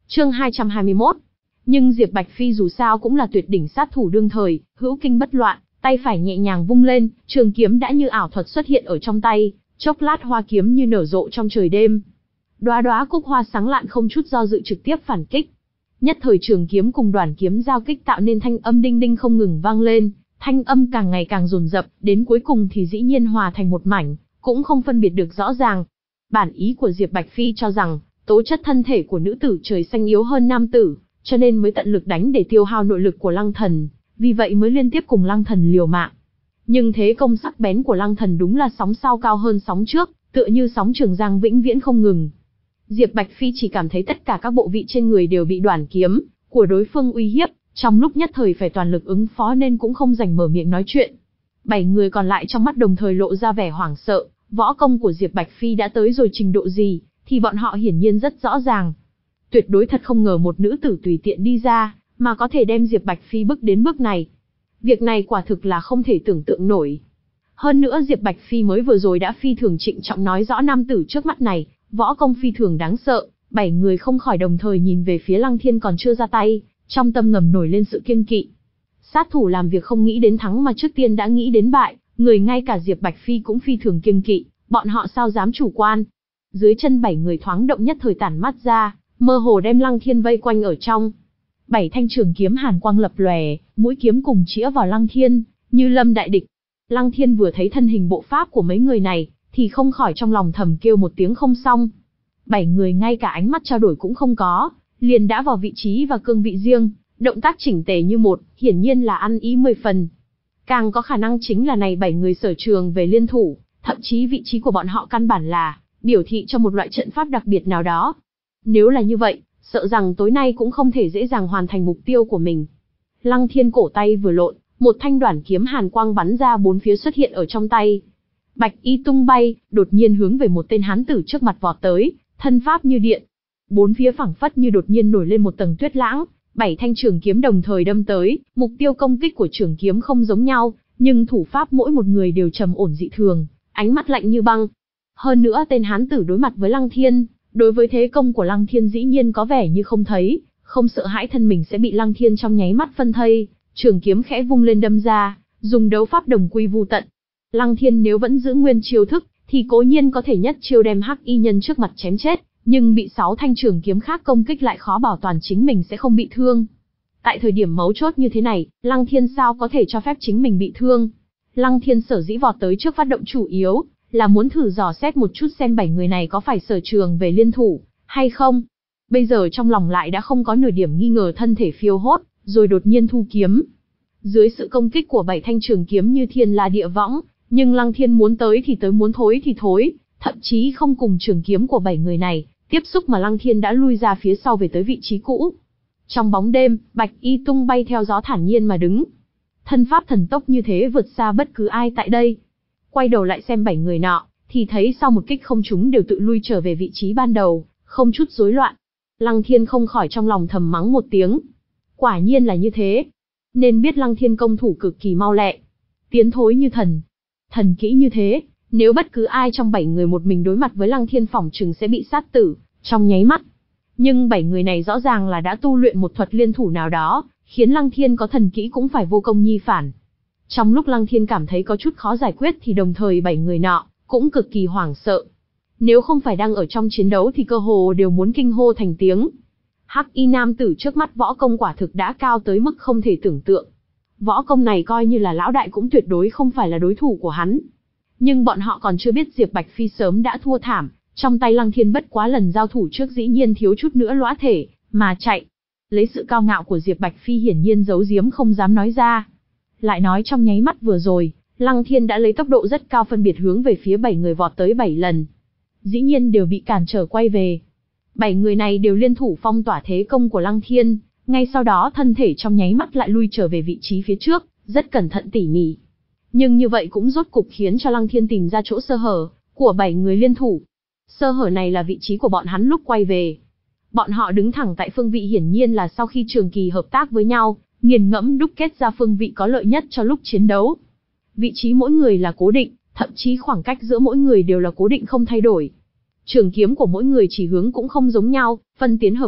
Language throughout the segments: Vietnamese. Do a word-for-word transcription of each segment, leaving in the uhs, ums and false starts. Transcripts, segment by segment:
Chương hai trăm hai mươi mốt. Nhưng Diệp Bạch Phi dù sao cũng là tuyệt đỉnh sát thủ đương thời, hữu kinh bất loạn, tay phải nhẹ nhàng vung lên, trường kiếm đã như ảo thuật xuất hiện ở trong tay, chốc lát hoa kiếm như nở rộ trong trời đêm. Đóa đóa cúc hoa sáng lạn không chút do dự trực tiếp phản kích. Nhất thời trường kiếm cùng đoàn kiếm giao kích tạo nên thanh âm đinh đinh không ngừng vang lên, thanh âm càng ngày càng dồn dập, đến cuối cùng thì dĩ nhiên hòa thành một mảnh, cũng không phân biệt được rõ ràng. Bản ý của Diệp Bạch Phi cho rằng, tố chất thân thể của nữ tử trời xanh yếu hơn nam tử, cho nên mới tận lực đánh để tiêu hao nội lực của Lăng Thần, vì vậy mới liên tiếp cùng Lăng Thần liều mạng. Nhưng thế công sắc bén của Lăng Thần đúng là sóng sau cao hơn sóng trước, tựa như sóng Trường Giang vĩnh viễn không ngừng. Diệp Bạch Phi chỉ cảm thấy tất cả các bộ vị trên người đều bị đoản kiếm của đối phương uy hiếp, trong lúc nhất thời phải toàn lực ứng phó nên cũng không rảnh mở miệng nói chuyện. Bảy người còn lại trong mắt đồng thời lộ ra vẻ hoảng sợ, võ công của Diệp Bạch Phi đã tới rồi trình độ gì, thì bọn họ hiển nhiên rất rõ ràng. Tuyệt đối thật không ngờ một nữ tử tùy tiện đi ra, mà có thể đem Diệp Bạch Phi bước đến bước này. Việc này quả thực là không thể tưởng tượng nổi. Hơn nữa Diệp Bạch Phi mới vừa rồi đã phi thường trịnh trọng nói rõ nam tử trước mắt này, võ công phi thường đáng sợ, bảy người không khỏi đồng thời nhìn về phía Lăng Thiên còn chưa ra tay, trong tâm ngầm nổi lên sự kiêng kỵ. Sát thủ làm việc không nghĩ đến thắng mà trước tiên đã nghĩ đến bại, người ngay cả Diệp Bạch Phi cũng phi thường kiêng kỵ, bọn họ sao dám chủ quan. Dưới chân bảy người thoáng động nhất thời tản mắt ra, mơ hồ đem Lăng Thiên vây quanh ở trong. Bảy thanh trường kiếm hàn quang lập lòe, mũi kiếm cùng chĩa vào Lăng Thiên, như lâm đại địch. Lăng Thiên vừa thấy thân hình bộ pháp của mấy người này, thì không khỏi trong lòng thầm kêu một tiếng không xong. Bảy người ngay cả ánh mắt trao đổi cũng không có, liền đã vào vị trí và cương vị riêng, động tác chỉnh tề như một, hiển nhiên là ăn ý mười phần. Càng có khả năng chính là này bảy người sở trường về liên thủ, thậm chí vị trí của bọn họ căn bản là biểu thị cho một loại trận pháp đặc biệt nào đó. Nếu là như vậy, sợ rằng tối nay cũng không thể dễ dàng hoàn thành mục tiêu của mình. Lăng Thiên cổ tay vừa lộn, một thanh đoản kiếm hàn quang bắn ra bốn phía xuất hiện ở trong tay. Bạch y tung bay, đột nhiên hướng về một tên hán tử trước mặt vọt tới, thân pháp như điện. Bốn phía phảng phất như đột nhiên nổi lên một tầng tuyết lãng, bảy thanh trường kiếm đồng thời đâm tới, mục tiêu công kích của trường kiếm không giống nhau, nhưng thủ pháp mỗi một người đều trầm ổn dị thường, ánh mắt lạnh như băng. Hơn nữa tên hán tử đối mặt với Lăng Thiên, đối với thế công của Lăng Thiên dĩ nhiên có vẻ như không thấy, không sợ hãi thân mình sẽ bị Lăng Thiên trong nháy mắt phân thây, trường kiếm khẽ vung lên đâm ra, dùng đấu pháp đồng quy vu tận. Lăng Thiên nếu vẫn giữ nguyên chiêu thức, thì cố nhiên có thể nhất chiêu đem hắc y nhân trước mặt chém chết, nhưng bị sáu thanh trường kiếm khác công kích lại khó bảo toàn chính mình sẽ không bị thương. Tại thời điểm mấu chốt như thế này, Lăng Thiên sao có thể cho phép chính mình bị thương? Lăng Thiên sở dĩ vọt tới trước phát động chủ yếu, là muốn thử dò xét một chút xem bảy người này có phải sở trường về liên thủ, hay không. Bây giờ trong lòng lại đã không có nửa điểm nghi ngờ, thân thể phiêu hốt, rồi đột nhiên thu kiếm. Dưới sự công kích của bảy thanh trường kiếm như thiên la địa võng, nhưng Lăng Thiên muốn tới thì tới, muốn thối thì thối, thậm chí không cùng trường kiếm của bảy người này tiếp xúc mà Lăng Thiên đã lui ra phía sau về tới vị trí cũ. Trong bóng đêm, Bạch y tung bay theo gió thản nhiên mà đứng. Thân pháp thần tốc như thế vượt xa bất cứ ai tại đây. Quay đầu lại xem bảy người nọ, thì thấy sau một kích không trúng đều tự lui trở về vị trí ban đầu, không chút rối loạn. Lăng Thiên không khỏi trong lòng thầm mắng một tiếng. Quả nhiên là như thế. Nên biết Lăng Thiên công thủ cực kỳ mau lẹ, tiến thối như thần. Thần kỹ như thế, nếu bất cứ ai trong bảy người một mình đối mặt với Lăng Thiên phỏng chừng sẽ bị sát tử trong nháy mắt. Nhưng bảy người này rõ ràng là đã tu luyện một thuật liên thủ nào đó, khiến Lăng Thiên có thần kỹ cũng phải vô công nhi phản. Trong lúc Lăng Thiên cảm thấy có chút khó giải quyết thì đồng thời bảy người nọ cũng cực kỳ hoảng sợ. Nếu không phải đang ở trong chiến đấu thì cơ hồ đều muốn kinh hô thành tiếng. Hắc y nam tử trước mắt võ công quả thực đã cao tới mức không thể tưởng tượng. Võ công này coi như là lão đại cũng tuyệt đối không phải là đối thủ của hắn. Nhưng bọn họ còn chưa biết Diệp Bạch Phi sớm đã thua thảm, trong tay Lăng Thiên bất quá lần giao thủ trước dĩ nhiên thiếu chút nữa lõa thể mà chạy. Lấy sự cao ngạo của Diệp Bạch Phi hiển nhiên giấu giếm không dám nói ra. Lại nói trong nháy mắt vừa rồi, Lăng Thiên đã lấy tốc độ rất cao phân biệt hướng về phía bảy người vọt tới bảy lần. Dĩ nhiên đều bị cản trở quay về. Bảy người này đều liên thủ phong tỏa thế công của Lăng Thiên, ngay sau đó thân thể trong nháy mắt lại lui trở về vị trí phía trước, rất cẩn thận tỉ mỉ. Nhưng như vậy cũng rốt cục khiến cho Lăng Thiên tìm ra chỗ sơ hở của bảy người liên thủ. Sơ hở này là vị trí của bọn hắn lúc quay về. Bọn họ đứng thẳng tại phương vị hiển nhiên là sau khi trường kỳ hợp tác với nhau, nghiền ngẫm đúc kết ra phương vị có lợi nhất cho lúc chiến đấu. Vị trí mỗi người là cố định, thậm chí khoảng cách giữa mỗi người đều là cố định không thay đổi. Trường kiếm của mỗi người chỉ hướng cũng không giống nhau, phân tiến hợp kích,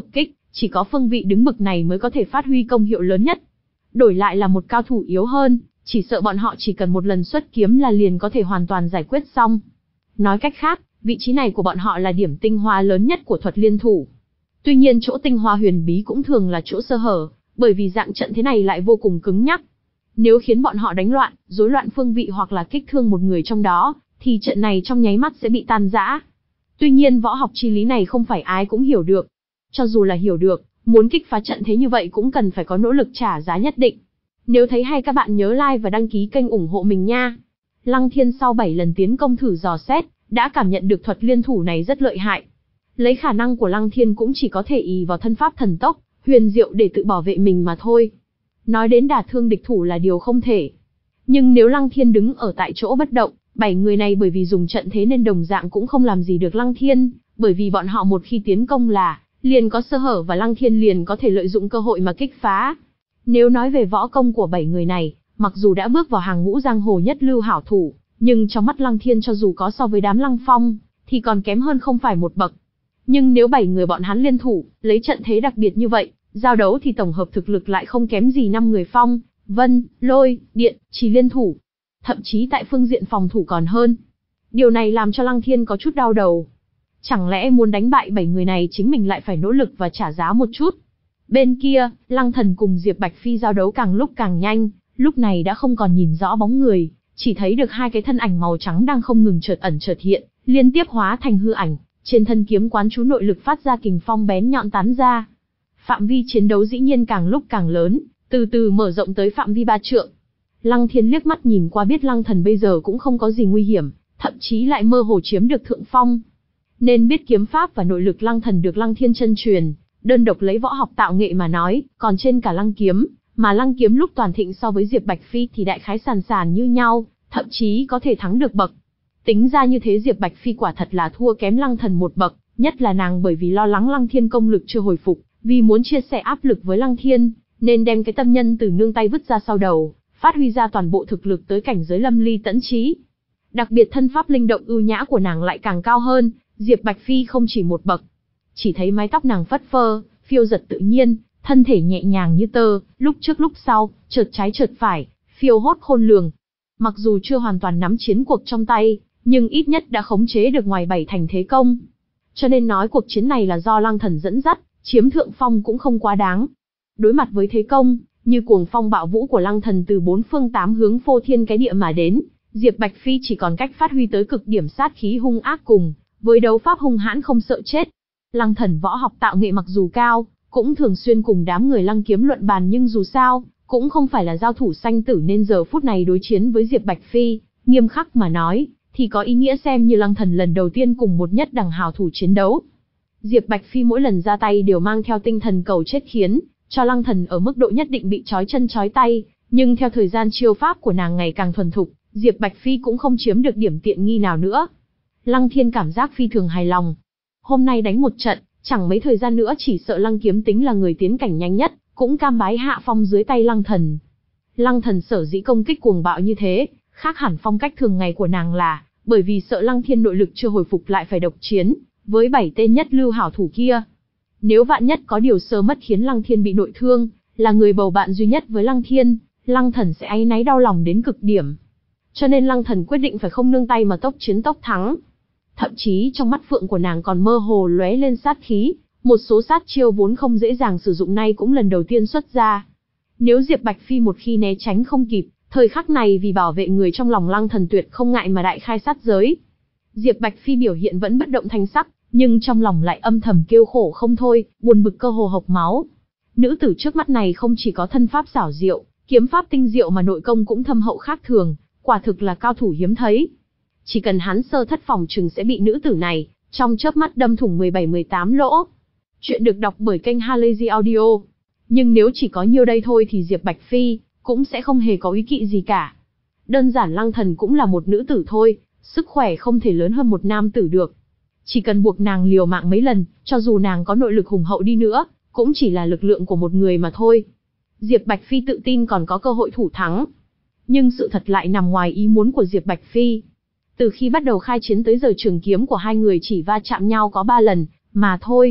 Chỉ có Phương Vị đứng bực này mới có thể phát huy công hiệu lớn nhất. Đổi lại là một cao thủ yếu hơn, chỉ sợ bọn họ chỉ cần một lần xuất kiếm là liền có thể hoàn toàn giải quyết xong. Nói cách khác, vị trí này của bọn họ là điểm tinh hoa lớn nhất của thuật liên thủ. Tuy nhiên chỗ tinh hoa huyền bí cũng thường là chỗ sơ hở, bởi vì dạng trận thế này lại vô cùng cứng nhắc. Nếu khiến bọn họ đánh loạn, rối loạn phương vị hoặc là kích thương một người trong đó, thì trận này trong nháy mắt sẽ bị tan rã. Tuy nhiên võ học chi lý này không phải ai cũng hiểu được. Cho dù là hiểu được, muốn kích phá trận thế như vậy cũng cần phải có nỗ lực trả giá nhất định. Nếu thấy hay các bạn nhớ like và đăng ký kênh ủng hộ mình nha. Lăng Thiên sau bảy lần tiến công thử dò xét, đã cảm nhận được thuật liên thủ này rất lợi hại. Lấy khả năng của Lăng Thiên cũng chỉ có thể ỷ vào thân pháp thần tốc, huyền diệu để tự bảo vệ mình mà thôi. Nói đến đả thương địch thủ là điều không thể. Nhưng nếu Lăng Thiên đứng ở tại chỗ bất động, bảy người này bởi vì dùng trận thế nên đồng dạng cũng không làm gì được Lăng Thiên, bởi vì bọn họ một khi tiến công là liền có sơ hở và Lăng Thiên liền có thể lợi dụng cơ hội mà kích phá. Nếu nói về võ công của bảy người này, mặc dù đã bước vào hàng ngũ giang hồ nhất lưu hảo thủ, nhưng trong mắt Lăng Thiên cho dù có so với đám Lăng Phong, thì còn kém hơn không phải một bậc. Nhưng nếu bảy người bọn hắn liên thủ, lấy trận thế đặc biệt như vậy, giao đấu thì tổng hợp thực lực lại không kém gì năm người Phong, Vân, Lôi, Điện, chỉ liên thủ. Thậm chí tại phương diện phòng thủ còn hơn. Điều này làm cho Lăng Thiên có chút đau đầu. Chẳng lẽ muốn đánh bại bảy người này chính mình lại phải nỗ lực và trả giá một chút. Bên kia, Lăng Thần cùng Diệp Bạch Phi giao đấu càng lúc càng nhanh, lúc này đã không còn nhìn rõ bóng người, chỉ thấy được hai cái thân ảnh màu trắng đang không ngừng chợt ẩn chợt hiện, liên tiếp hóa thành hư ảnh, trên thân kiếm quán chú nội lực phát ra kình phong bén nhọn tán ra. Phạm vi chiến đấu dĩ nhiên càng lúc càng lớn, từ từ mở rộng tới phạm vi ba trượng. Lăng Thiên liếc mắt nhìn qua biết Lăng Thần bây giờ cũng không có gì nguy hiểm, thậm chí lại mơ hồ chiếm được thượng phong. Nên biết kiếm pháp và nội lực Lăng Thần được Lăng Thiên chân truyền, đơn độc lấy võ học tạo nghệ mà nói, còn trên cả Lăng Kiếm, mà Lăng Kiếm lúc toàn thịnh so với Diệp Bạch Phi thì đại khái sàn sàn như nhau, thậm chí có thể thắng được bậc. Tính ra như thế Diệp Bạch Phi quả thật là thua kém Lăng Thần một bậc, nhất là nàng bởi vì lo lắng Lăng Thiên công lực chưa hồi phục, vì muốn chia sẻ áp lực với Lăng Thiên, nên đem cái tâm nhân từ nương tay vứt ra sau đầu, phát huy ra toàn bộ thực lực tới cảnh giới lâm ly tẫn trí. Đặc biệt thân pháp linh động ưu nhã của nàng lại càng cao hơn, Diệp Bạch Phi không chỉ một bậc. Chỉ thấy mái tóc nàng phất phơ, phiêu giật tự nhiên, thân thể nhẹ nhàng như tơ, lúc trước lúc sau, chợt trái chợt phải, phiêu hốt khôn lường. Mặc dù chưa hoàn toàn nắm chiến cuộc trong tay, nhưng ít nhất đã khống chế được ngoài bảy thành thế công. Cho nên nói cuộc chiến này là do Lăng Thần dẫn dắt, chiếm thượng phong cũng không quá đáng. Đối mặt với thế công, như cuồng phong bạo vũ của Lăng Thần từ bốn phương tám hướng phô thiên cái địa mà đến, Diệp Bạch Phi chỉ còn cách phát huy tới cực điểm sát khí hung ác cùng, với đấu pháp hung hãn không sợ chết. Lăng Thần võ học tạo nghệ mặc dù cao, cũng thường xuyên cùng đám người Lăng Kiếm luận bàn nhưng dù sao, cũng không phải là giao thủ sanh tử nên giờ phút này đối chiến với Diệp Bạch Phi, nghiêm khắc mà nói, thì có ý nghĩa xem như Lăng Thần lần đầu tiên cùng một nhất đẳng hào thủ chiến đấu. Diệp Bạch Phi mỗi lần ra tay đều mang theo tinh thần cầu chết khiến cho Lăng Thần ở mức độ nhất định bị trói chân trói tay, nhưng theo thời gian chiêu pháp của nàng ngày càng thuần thục, Diệp Bạch Phi cũng không chiếm được điểm tiện nghi nào nữa. Lăng Thiên cảm giác phi thường hài lòng. Hôm nay đánh một trận, chẳng mấy thời gian nữa chỉ sợ Lăng Kiếm tính là người tiến cảnh nhanh nhất, cũng cam bái hạ phong dưới tay Lăng Thần. Lăng Thần sở dĩ công kích cuồng bạo như thế, khác hẳn phong cách thường ngày của nàng là, bởi vì sợ Lăng Thiên nội lực chưa hồi phục lại phải độc chiến với bảy tên nhất lưu hảo thủ kia. Nếu vạn nhất có điều sơ mất khiến Lăng Thiên bị nội thương, là người bầu bạn duy nhất với Lăng Thiên, Lăng Thần sẽ áy náy đau lòng đến cực điểm. Cho nên Lăng Thần quyết định phải không nương tay mà tốc chiến tốc thắng. Thậm chí trong mắt phượng của nàng còn mơ hồ lóe lên sát khí, một số sát chiêu vốn không dễ dàng sử dụng nay cũng lần đầu tiên xuất ra. Nếu Diệp Bạch Phi một khi né tránh không kịp, thời khắc này vì bảo vệ người trong lòng Lăng Thần tuyệt không ngại mà đại khai sát giới. Diệp Bạch Phi biểu hiện vẫn bất động thanh sắc, nhưng trong lòng lại âm thầm kêu khổ không thôi, buồn bực cơ hồ hộc máu. Nữ tử trước mắt này không chỉ có thân pháp xảo diệu, kiếm pháp tinh diệu mà nội công cũng thâm hậu khác thường, quả thực là cao thủ hiếm thấy. Chỉ cần hắn sơ thất phòng chừng sẽ bị nữ tử này trong chớp mắt đâm thủng mười bảy mười tám lỗ. Chuyện được đọc bởi kênh Halazy Audio. Nhưng nếu chỉ có nhiêu đây thôi thì Diệp Bạch Phi cũng sẽ không hề có ý kỵ gì cả. Đơn giản Lăng Thần cũng là một nữ tử thôi, sức khỏe không thể lớn hơn một nam tử được. Chỉ cần buộc nàng liều mạng mấy lần, cho dù nàng có nội lực hùng hậu đi nữa, cũng chỉ là lực lượng của một người mà thôi. Diệp Bạch Phi tự tin còn có cơ hội thủ thắng. Nhưng sự thật lại nằm ngoài ý muốn của Diệp Bạch Phi. Từ khi bắt đầu khai chiến tới giờ trường kiếm của hai người chỉ va chạm nhau có ba lần, mà thôi.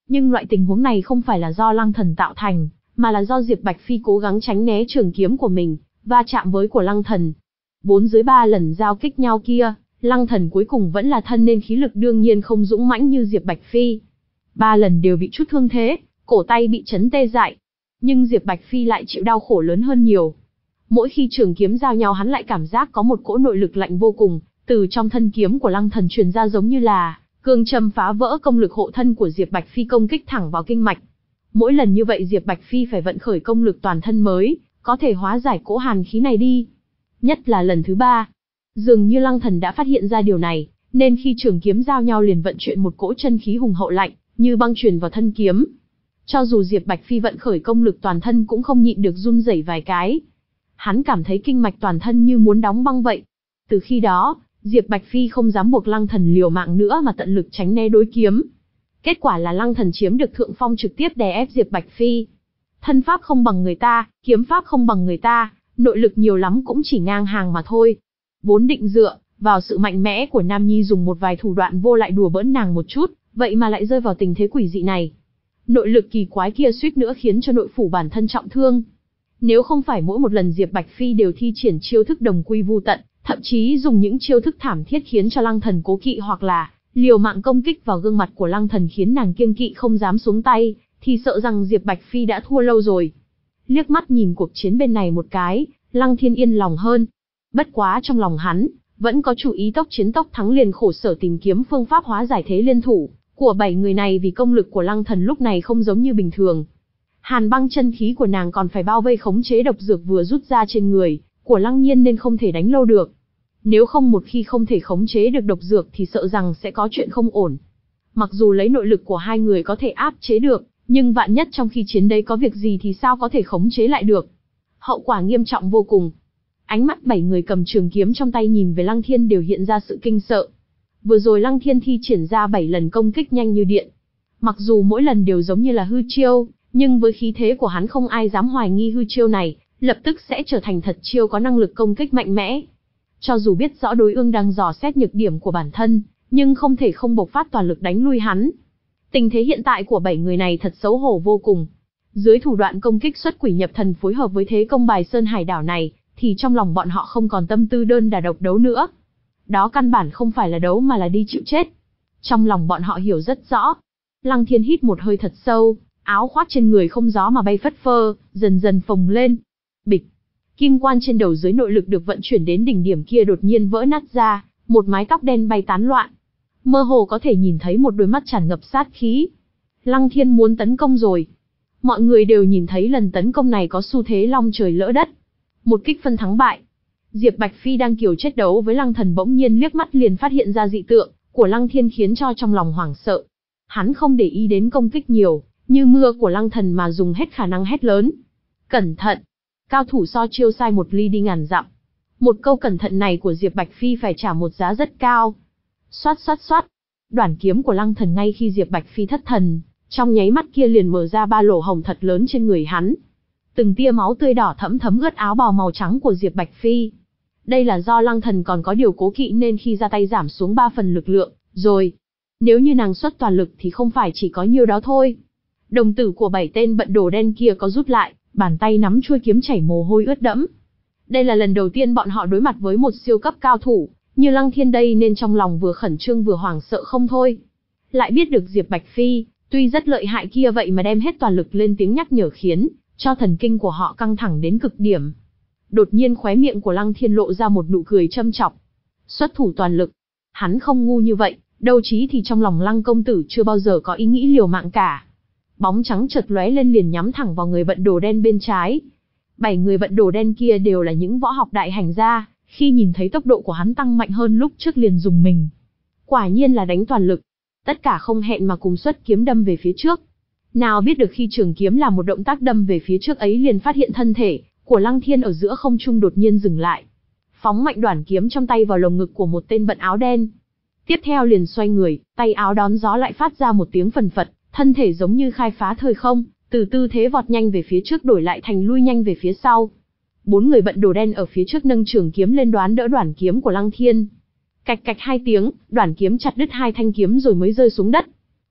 Nhưng loại tình huống này không phải là do Lăng Thần tạo thành, mà là do Diệp Bạch Phi cố gắng tránh né trường kiếm của mình, va chạm với của Lăng Thần. Bốn dưới ba lần giao kích nhau kia, Lăng Thần cuối cùng vẫn là thân nên khí lực đương nhiên không dũng mãnh như Diệp Bạch Phi. Ba lần đều bị chút thương thế, cổ tay bị chấn tê dại. Nhưng Diệp Bạch Phi lại chịu đau khổ lớn hơn nhiều. Mỗi khi trường kiếm giao nhau hắn lại cảm giác có một cỗ nội lực lạnh vô cùng, từ trong thân kiếm của Lăng Thần truyền ra giống như là cương châm phá vỡ công lực hộ thân của Diệp Bạch Phi công kích thẳng vào kinh mạch. Mỗi lần như vậy Diệp Bạch Phi phải vận khởi công lực toàn thân mới có thể hóa giải cỗ hàn khí này đi. Nhất là lần thứ ba, dường như Lăng Thần đã phát hiện ra điều này, nên khi trường kiếm giao nhau liền vận chuyển một cỗ chân khí hùng hậu lạnh, như băng truyền vào thân kiếm. Cho dù Diệp Bạch Phi vận khởi công lực toàn thân cũng không nhịn được run rẩy vài cái. Hắn cảm thấy kinh mạch toàn thân như muốn đóng băng vậy. Từ khi đó, Diệp Bạch Phi không dám buộc Lăng Thần liều mạng nữa mà tận lực tránh né đối kiếm. Kết quả là Lăng Thần chiếm được thượng phong trực tiếp đè ép Diệp Bạch Phi. Thân pháp không bằng người ta, kiếm pháp không bằng người ta, nội lực nhiều lắm cũng chỉ ngang hàng mà thôi. Vốn định dựa vào sự mạnh mẽ của Nam Nhi dùng một vài thủ đoạn vô lại đùa bỡn nàng một chút, vậy mà lại rơi vào tình thế quỷ dị này. Nội lực kỳ quái kia suýt nữa khiến cho nội phủ bản thân trọng thương. Nếu không phải mỗi một lần Diệp Bạch Phi đều thi triển chiêu thức đồng quy vu tận, thậm chí dùng những chiêu thức thảm thiết khiến cho Lăng Thần cố kỵ hoặc là liều mạng công kích vào gương mặt của Lăng Thần khiến nàng kiêng kỵ không dám xuống tay, thì sợ rằng Diệp Bạch Phi đã thua lâu rồi. Liếc mắt nhìn cuộc chiến bên này một cái, Lăng Thiên yên lòng hơn. Bất quá trong lòng hắn, vẫn có chủ ý tốc chiến tốc thắng liền khổ sở tìm kiếm phương pháp hóa giải thế liên thủ của bảy người này vì công lực của Lăng Thần lúc này không giống như bình thường. Hàn băng chân khí của nàng còn phải bao vây khống chế độc dược vừa rút ra trên người của Lăng Nhiên nên không thể đánh lâu được. Nếu không một khi không thể khống chế được độc dược thì sợ rằng sẽ có chuyện không ổn. Mặc dù lấy nội lực của hai người có thể áp chế được, nhưng vạn nhất trong khi chiến đấy có việc gì thì sao có thể khống chế lại được. Hậu quả nghiêm trọng vô cùng. Ánh mắt bảy người cầm trường kiếm trong tay nhìn về Lăng Thiên đều hiện ra sự kinh sợ. Vừa rồi Lăng Thiên thi triển ra bảy lần công kích nhanh như điện. Mặc dù mỗi lần đều giống như là hư chiêu, nhưng với khí thế của hắn không ai dám hoài nghi hư chiêu này, lập tức sẽ trở thành thật chiêu có năng lực công kích mạnh mẽ. Cho dù biết rõ đối ương đang dò xét nhược điểm của bản thân, nhưng không thể không bộc phát toàn lực đánh lui hắn. Tình thế hiện tại của bảy người này thật xấu hổ vô cùng. Dưới thủ đoạn công kích xuất quỷ nhập thần phối hợp với thế công bài sơn hải đảo này, thì trong lòng bọn họ không còn tâm tư đơn đả độc đấu nữa. Đó căn bản không phải là đấu mà là đi chịu chết. Trong lòng bọn họ hiểu rất rõ. Lăng Thiên hít một hơi thật sâu, áo khoác trên người không gió mà bay phất phơ, dần dần phồng lên. Bịch. Kim quan trên đầu dưới nội lực được vận chuyển đến đỉnh điểm kia đột nhiên vỡ nát ra, một mái tóc đen bay tán loạn. Mơ hồ có thể nhìn thấy một đôi mắt tràn ngập sát khí. Lăng Thiên muốn tấn công rồi. Mọi người đều nhìn thấy lần tấn công này có xu thế long trời lỡ đất. Một kích phân thắng bại. Diệp Bạch Phi đang kiều chết đấu với Lăng Thần bỗng nhiên liếc mắt liền phát hiện ra dị tượng của Lăng Thiên khiến cho trong lòng hoảng sợ. Hắn không để ý đến công kích nhiều, như mưa của Lăng Thần mà dùng hết khả năng hét lớn. Cẩn thận! Cao thủ so chiêu sai một ly đi ngàn dặm. Một câu cẩn thận này của Diệp Bạch Phi phải trả một giá rất cao. Xoát xoát xoát. Đoản kiếm của Lăng Thần ngay khi Diệp Bạch Phi thất thần, trong nháy mắt kia liền mở ra ba lỗ hổng thật lớn trên người hắn. Từng tia máu tươi đỏ thẫm thấm ướt áo bào màu trắng của Diệp Bạch Phi. Đây là do Lăng Thần còn có điều cố kỵ nên khi ra tay giảm xuống ba phần lực lượng, rồi. Nếu như nàng xuất toàn lực thì không phải chỉ có nhiêu đó thôi. Đồng tử của bảy tên bận đồ đen kia có rút lại, bàn tay nắm chuôi kiếm chảy mồ hôi ướt đẫm. Đây là lần đầu tiên bọn họ đối mặt với một siêu cấp cao thủ như Lăng Thiên đây nên trong lòng vừa khẩn trương vừa hoảng sợ không thôi. Lại biết được Diệp Bạch Phi, tuy rất lợi hại kia vậy mà đem hết toàn lực lên tiếng nhắc nhở khiến cho thần kinh của họ căng thẳng đến cực điểm. Đột nhiên khóe miệng của Lăng Thiên lộ ra một nụ cười châm chọc. Xuất thủ toàn lực. Hắn không ngu như vậy, đâu chí thì trong lòng Lăng công tử chưa bao giờ có ý nghĩ liều mạng cả. Bóng trắng chợt lóe lên liền nhắm thẳng vào người bận đồ đen bên trái. Bảy người bận đồ đen kia đều là những võ học đại hành gia, khi nhìn thấy tốc độ của hắn tăng mạnh hơn lúc trước liền dùng mình. Quả nhiên là đánh toàn lực. Tất cả không hẹn mà cùng xuất kiếm đâm về phía trước. Nào biết được khi trường kiếm làm một động tác đâm về phía trước ấy liền phát hiện thân thể của Lăng Thiên ở giữa không trung đột nhiên dừng lại. Phóng mạnh đoản kiếm trong tay vào lồng ngực của một tên bận áo đen. Tiếp theo liền xoay người, tay áo đón gió lại phát ra một tiếng phần phật, thân thể giống như khai phá thời không, từ tư thế vọt nhanh về phía trước đổi lại thành lui nhanh về phía sau. Bốn người bận đồ đen ở phía trước nâng trường kiếm lên đoán đỡ đoản kiếm của Lăng Thiên. Cạch cạch hai tiếng, đoản kiếm chặt đứt hai thanh kiếm rồi mới rơi xuống đất.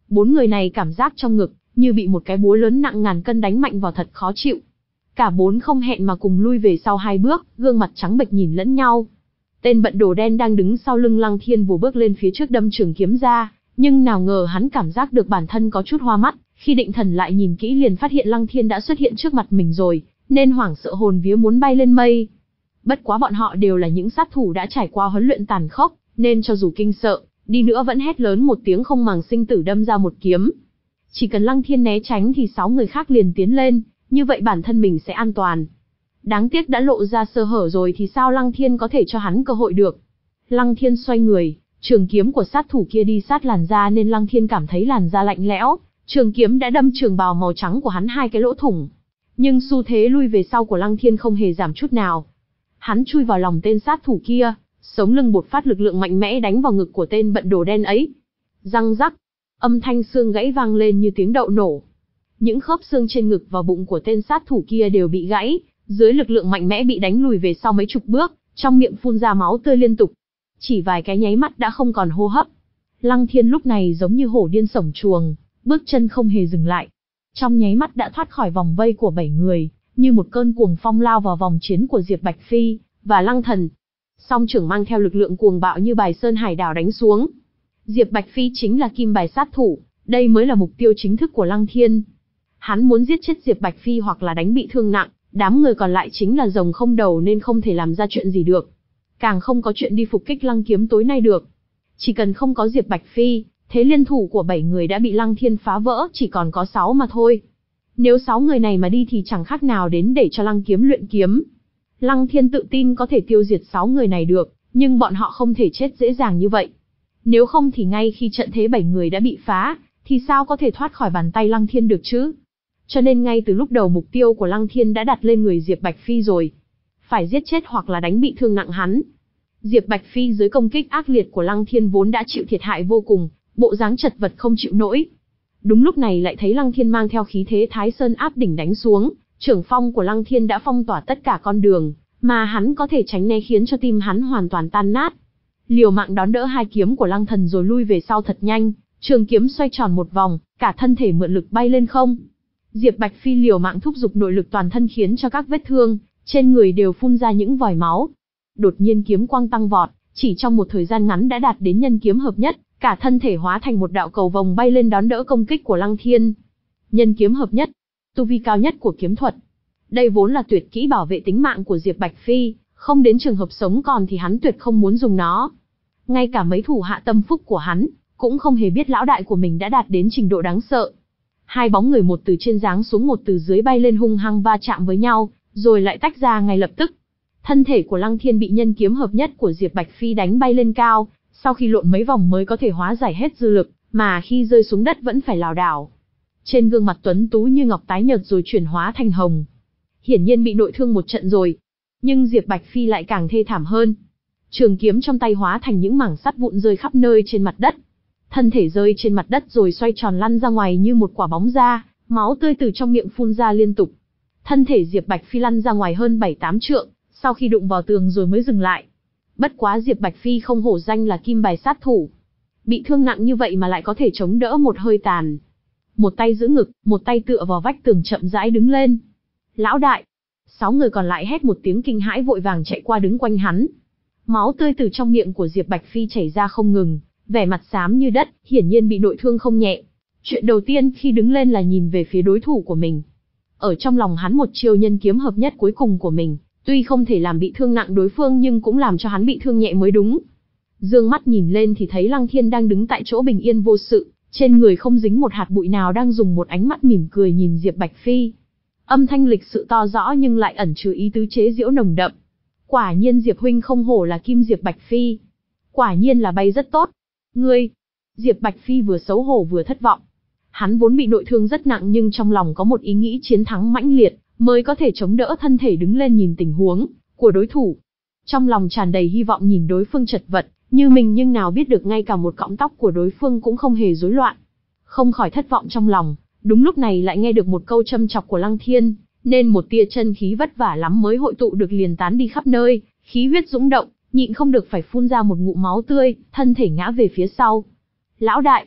Bốn người này cảm giác trong ngực, như bị một cái búa lớn nặng ngàn cân đánh mạnh vào thật khó chịu. Cả bốn không hẹn mà cùng lui về sau hai bước, gương mặt trắng bệch nhìn lẫn nhau. Tên bận đồ đen đang đứng sau lưng Lăng Thiên vồ bước lên phía trước đâm trường kiếm ra, nhưng nào ngờ hắn cảm giác được bản thân có chút hoa mắt, khi định thần lại nhìn kỹ liền phát hiện Lăng Thiên đã xuất hiện trước mặt mình rồi, nên hoảng sợ hồn vía muốn bay lên mây. Bất quá bọn họ đều là những sát thủ đã trải qua huấn luyện tàn khốc, nên cho dù kinh sợ, đi nữa vẫn hét lớn một tiếng không màng sinh tử đâm ra một kiếm. Chỉ cần Lăng Thiên né tránh thì sáu người khác liền tiến lên, như vậy bản thân mình sẽ an toàn. Đáng tiếc đã lộ ra sơ hở rồi thì sao Lăng Thiên có thể cho hắn cơ hội được. Lăng Thiên xoay người, trường kiếm của sát thủ kia đi sát làn da nên Lăng Thiên cảm thấy làn da lạnh lẽo, trường kiếm đã đâm trường bào màu trắng của hắn hai cái lỗ thủng. Nhưng xu thế lui về sau của Lăng Thiên không hề giảm chút nào. Hắn chui vào lòng tên sát thủ kia, sống lưng bột phát lực lượng mạnh mẽ đánh vào ngực của tên bận đồ đen ấy. Răng rắc, âm thanh xương gãy vang lên như tiếng đậu nổ. Những khớp xương trên ngực và bụng của tên sát thủ kia đều bị gãy, dưới lực lượng mạnh mẽ bị đánh lùi về sau mấy chục bước, trong miệng phun ra máu tươi liên tục. Chỉ vài cái nháy mắt đã không còn hô hấp. Lăng Thiên lúc này giống như hổ điên sổng chuồng, bước chân không hề dừng lại. Trong nháy mắt đã thoát khỏi vòng vây của bảy người, như một cơn cuồng phong lao vào vòng chiến của Diệp Bạch Phi và Lăng Thần. Song trưởng mang theo lực lượng cuồng bạo như bài sơn hải đảo đánh xuống. Diệp Bạch Phi chính là kim bài sát thủ, đây mới là mục tiêu chính thức của Lăng Thiên. Hắn muốn giết chết Diệp Bạch Phi hoặc là đánh bị thương nặng, đám người còn lại chính là rồng không đầu nên không thể làm ra chuyện gì được. Càng không có chuyện đi phục kích Lăng Kiếm tối nay được. Chỉ cần không có Diệp Bạch Phi, thế liên thủ của bảy người đã bị Lăng Thiên phá vỡ chỉ còn có sáu mà thôi. Nếu sáu người này mà đi thì chẳng khác nào đến để cho Lăng Kiếm luyện kiếm. Lăng Thiên tự tin có thể tiêu diệt sáu người này được, nhưng bọn họ không thể chết dễ dàng như vậy. Nếu không thì ngay khi trận thế bảy người đã bị phá, thì sao có thể thoát khỏi bàn tay Lăng Thiên được chứ? Cho nên ngay từ lúc đầu mục tiêu của Lăng Thiên đã đặt lên người Diệp Bạch Phi rồi. Phải giết chết hoặc là đánh bị thương nặng hắn. Diệp Bạch Phi dưới công kích ác liệt của Lăng Thiên vốn đã chịu thiệt hại vô cùng, bộ dáng chật vật không chịu nổi. Đúng lúc này lại thấy Lăng Thiên mang theo khí thế Thái Sơn áp đỉnh đánh xuống, trưởng phong của Lăng Thiên đã phong tỏa tất cả con đường, mà hắn có thể tránh né khiến cho tim hắn hoàn toàn tan nát. Liều mạng đón đỡ hai kiếm của Lăng Thần rồi lui về sau thật nhanh, trường kiếm xoay tròn một vòng, cả thân thể mượn lực bay lên không. Diệp Bạch Phi liều mạng thúc giục nội lực toàn thân khiến cho các vết thương trên người đều phun ra những vòi máu. Đột nhiên kiếm quang tăng vọt, chỉ trong một thời gian ngắn đã đạt đến nhân kiếm hợp nhất, cả thân thể hóa thành một đạo cầu vồng bay lên đón đỡ công kích của Lăng Thiên. Nhân kiếm hợp nhất, tu vi cao nhất của kiếm thuật. Đây vốn là tuyệt kỹ bảo vệ tính mạng của Diệp Bạch Phi, không đến trường hợp sống còn thì hắn tuyệt không muốn dùng nó. Ngay cả mấy thủ hạ tâm phúc của hắn, cũng không hề biết lão đại của mình đã đạt đến trình độ đáng sợ. Hai bóng người một từ trên giáng xuống một từ dưới bay lên hung hăng va chạm với nhau, rồi lại tách ra ngay lập tức. Thân thể của Lăng Thiên bị nhân kiếm hợp nhất của Diệp Bạch Phi đánh bay lên cao, sau khi lộn mấy vòng mới có thể hóa giải hết dư lực, mà khi rơi xuống đất vẫn phải lảo đảo. Trên gương mặt tuấn tú như ngọc tái nhợt rồi chuyển hóa thành hồng. Hiển nhiên bị nội thương một trận rồi. Nhưng Diệp Bạch Phi lại càng thê thảm hơn. Trường kiếm trong tay hóa thành những mảng sắt vụn rơi khắp nơi trên mặt đất. Thân thể rơi trên mặt đất rồi xoay tròn lăn ra ngoài như một quả bóng ra, máu tươi từ trong miệng phun ra liên tục. Thân thể Diệp Bạch Phi lăn ra ngoài hơn bảy tám trượng, sau khi đụng vào tường rồi mới dừng lại. Bất quá Diệp Bạch Phi không hổ danh là kim bài sát thủ. Bị thương nặng như vậy mà lại có thể chống đỡ một hơi tàn. Một tay giữ ngực, một tay tựa vào vách tường chậm rãi đứng lên. Lão đại! Sáu người còn lại hét một tiếng kinh hãi vội vàng chạy qua đứng quanh hắn. Máu tươi từ trong miệng của Diệp Bạch Phi chảy ra không ngừng, vẻ mặt xám như đất, hiển nhiên bị nội thương không nhẹ. Chuyện đầu tiên khi đứng lên là nhìn về phía đối thủ của mình. Ở trong lòng hắn một chiêu nhân kiếm hợp nhất cuối cùng của mình, tuy không thể làm bị thương nặng đối phương nhưng cũng làm cho hắn bị thương nhẹ mới đúng. Dương mắt nhìn lên thì thấy Lăng Thiên đang đứng tại chỗ bình yên vô sự, trên người không dính một hạt bụi nào đang dùng một ánh mắt mỉm cười nhìn Diệp Bạch Phi. Âm thanh lịch sự to rõ nhưng lại ẩn chứa ý tứ chế giễu nồng đậm. Quả nhiên Diệp huynh không hổ là kim Diệp Bạch Phi. Quả nhiên là bay rất tốt. Ngươi! Diệp Bạch Phi vừa xấu hổ vừa thất vọng. Hắn vốn bị nội thương rất nặng nhưng trong lòng có một ý nghĩ chiến thắng mãnh liệt, mới có thể chống đỡ thân thể đứng lên nhìn tình huống của đối thủ. Trong lòng tràn đầy hy vọng nhìn đối phương chật vật, như mình nhưng nào biết được ngay cả một cọng tóc của đối phương cũng không hề rối loạn. Không khỏi thất vọng trong lòng, đúng lúc này lại nghe được một câu châm chọc của Lăng Thiên, nên một tia chân khí vất vả lắm mới hội tụ được liền tán đi khắp nơi, khí huyết dũng động, nhịn không được phải phun ra một ngụm máu tươi, thân thể ngã về phía sau. Lão đại!